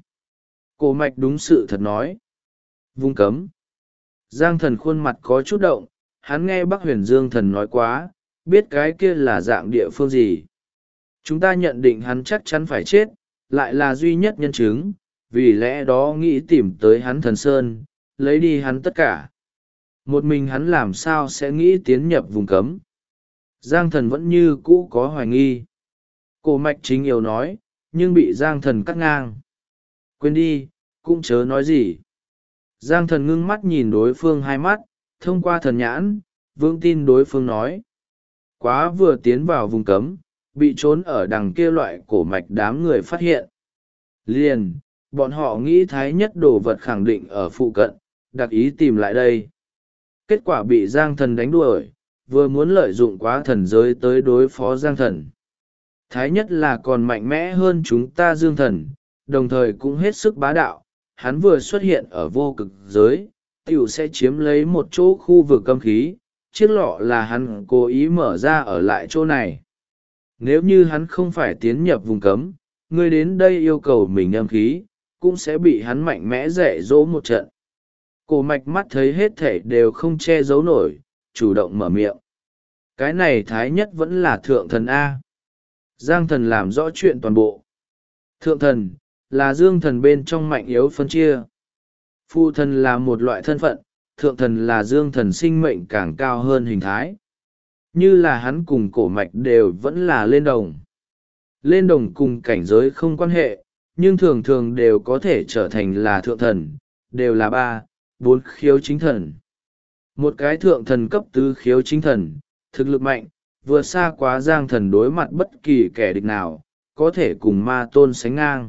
Cổ Mạch đúng sự thật nói. Vùng cấm. Giang thần khuôn mặt có chút động, hắn nghe Bắc Huyền Dương thần nói quá, biết cái kia là dạng địa phương gì. Chúng ta nhận định hắn chắc chắn phải chết, lại là duy nhất nhân chứng, vì lẽ đó nghĩ tìm tới hắn thần sơn, lấy đi hắn tất cả. Một mình hắn làm sao sẽ nghĩ tiến nhập vùng cấm. Giang thần vẫn như cũ có hoài nghi. Cổ Mạch chính yếu nói, nhưng bị Giang thần cắt ngang. Quên đi, cũng chớ nói gì. Giang thần ngưng mắt nhìn đối phương hai mắt, thông qua thần nhãn, vững tin đối phương nói. Quá vừa tiến vào vùng cấm, bị trốn ở đằng kia loại Cổ Mạch đám người phát hiện. Liền, bọn họ nghĩ Thái Nhất đồ vật khẳng định ở phụ cận, đặc ý tìm lại đây. Kết quả bị Giang thần đánh đuổi, vừa muốn lợi dụng Quá thần giới tới đối phó Giang thần. Thái Nhất là còn mạnh mẽ hơn chúng ta Dương thần, đồng thời cũng hết sức bá đạo. Hắn vừa xuất hiện ở vô cực giới, tiểu sẽ chiếm lấy một chỗ khu vực âm khí, chiếc lọ là hắn cố ý mở ra ở lại chỗ này. Nếu như hắn không phải tiến nhập vùng cấm, người đến đây yêu cầu mình âm khí, cũng sẽ bị hắn mạnh mẽ dạy dỗ một trận. Cổ Mạch mắt thấy hết thể đều không che giấu nổi, chủ động mở miệng. Cái này Thái Nhất vẫn là thượng thần A. Giang thần làm rõ chuyện toàn bộ. Thượng thần, là dương thần bên trong mạnh yếu phân chia. Phụ thần là một loại thân phận, thượng thần là dương thần sinh mệnh càng cao hơn hình thái. Như là hắn cùng Cổ Mạch đều vẫn là lên đồng. Lên đồng cùng cảnh giới không quan hệ, nhưng thường thường đều có thể trở thành là thượng thần, đều là 3, 4 khiếu chính thần. Một cái thượng thần cấp tứ khiếu chính thần, thực lực mạnh, vừa xa quá Giang thần đối mặt bất kỳ kẻ địch nào, có thể cùng ma tôn sánh ngang.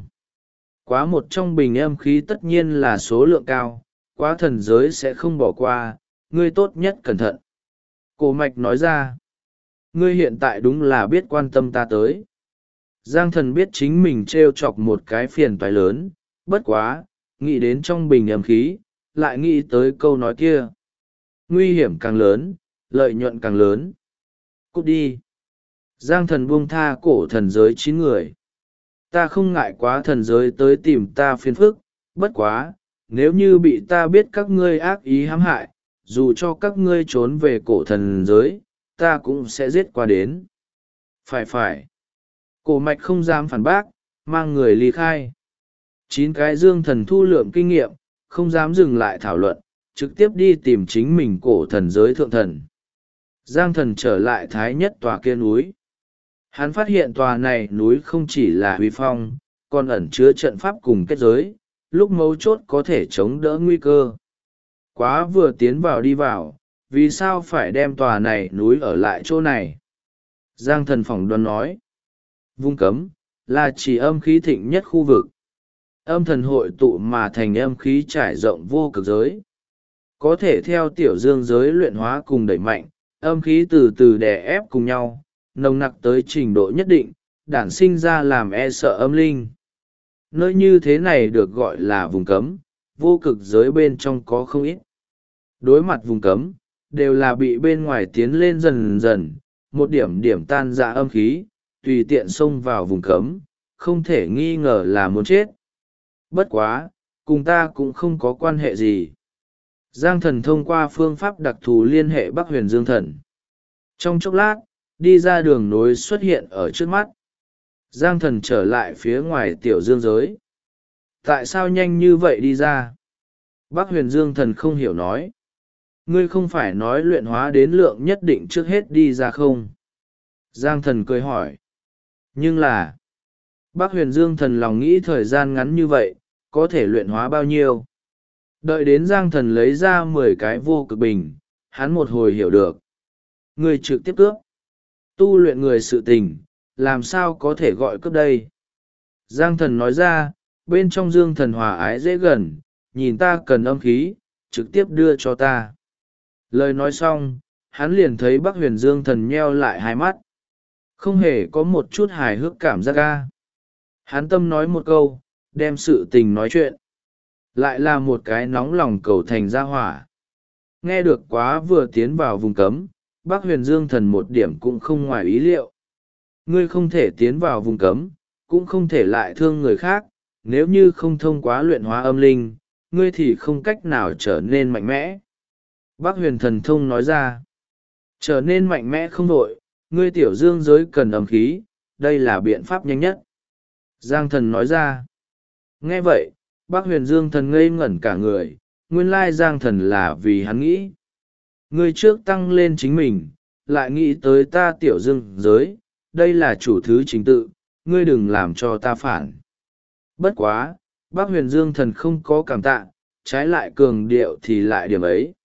Quá một trong bình âm khí tất nhiên là số lượng cao, quá thần giới sẽ không bỏ qua, ngươi tốt nhất cẩn thận. Cổ Mạch nói ra, ngươi hiện tại đúng là biết quan tâm ta tới. Giang thần biết chính mình trêu chọc một cái phiền toái lớn, bất quá, nghĩ đến trong bình âm khí, lại nghĩ tới câu nói kia. Nguy hiểm càng lớn, lợi nhuận càng lớn. Cút đi. Giang thần buông tha cổ thần giới 9 người. Ta không ngại quá thần giới tới tìm ta phiền phức, bất quá, nếu như bị ta biết các ngươi ác ý hãm hại, dù cho các ngươi trốn về cổ thần giới, ta cũng sẽ giết qua đến. Phải. Cổ mạch không dám phản bác, mang người ly khai. 9 cái dương thần thu lượm kinh nghiệm, không dám dừng lại thảo luận, trực tiếp đi tìm chính mình cổ thần giới thượng thần. Giang thần trở lại thái nhất tòa kia núi. Hắn phát hiện tòa này núi không chỉ là huy phong, còn ẩn chứa trận pháp cùng kết giới, lúc mấu chốt có thể chống đỡ nguy cơ. Quá vừa tiến vào đi vào, vì sao phải đem tòa này núi ở lại chỗ này? Giang thần phỏng đoán nói. Vùng cấm, là chỉ âm khí thịnh nhất khu vực. Âm thần hội tụ mà thành âm khí trải rộng vô cực giới. Có thể theo tiểu dương giới luyện hóa cùng đẩy mạnh, âm khí từ từ đè ép cùng nhau, nồng nặc tới trình độ nhất định, đản sinh ra làm e sợ âm linh. Nơi như thế này được gọi là vùng cấm, vô cực giới bên trong có không ít. Đối mặt vùng cấm, đều là bị bên ngoài tiến lên dần dần, một điểm điểm tan ra âm khí, tùy tiện xông vào vùng cấm, không thể nghi ngờ là muốn chết. Bất quá, cùng ta cũng không có quan hệ gì. Giang thần thông qua phương pháp đặc thù liên hệ Bắc Huyền Dương Thần. Trong chốc lát, đi ra đường nối xuất hiện ở trước mắt. Giang thần trở lại phía ngoài tiểu dương giới. Tại sao nhanh như vậy đi ra? Bắc Huyền Dương Thần không hiểu nói. Ngươi không phải nói luyện hóa đến lượng nhất định trước hết đi ra không? Giang thần cười hỏi. Nhưng là, Bắc Huyền Dương Thần lòng nghĩ thời gian ngắn như vậy, có thể luyện hóa bao nhiêu? Đợi đến Giang thần lấy ra 10 cái vô cực bình, hắn một hồi hiểu được. Ngươi trực tiếp cướp. Tu luyện người sự tình, làm sao có thể gọi cướp đây? Giang thần nói ra, bên trong Dương Thần hòa ái dễ gần, nhìn ta cần âm khí, trực tiếp đưa cho ta. Lời nói xong, hắn liền thấy Bắc Huyền Dương Thần nheo lại hai mắt. Không hề có một chút hài hước cảm giác ga. Hắn tâm nói một câu, đem sự tình nói chuyện. Lại là một cái nóng lòng cầu thành ra hỏa. Nghe được quá vừa tiến vào vùng cấm, Bắc Huyền Dương Thần một điểm cũng không ngoài ý liệu. Ngươi không thể tiến vào vùng cấm, cũng không thể lại thương người khác, nếu như không thông qua luyện hóa âm linh, ngươi thì không cách nào trở nên mạnh mẽ. Bắc Huyền Thần Thông nói ra, trở nên mạnh mẽ không đội, ngươi tiểu dương giới cần âm khí, đây là biện pháp nhanh nhất. Giang Thần nói ra, nghe vậy, Bắc Huyền Dương Thần ngây ngẩn cả người, nguyên lai Giang Thần là vì hắn nghĩ. Ngươi trước tăng lên chính mình, lại nghĩ tới ta tiểu dương giới, đây là chủ thứ chính tự, ngươi đừng làm cho ta phản. Bất quá, Bắc Huyền Dương Thần không có cảm tạ, trái lại cường điệu thì lại điểm ấy.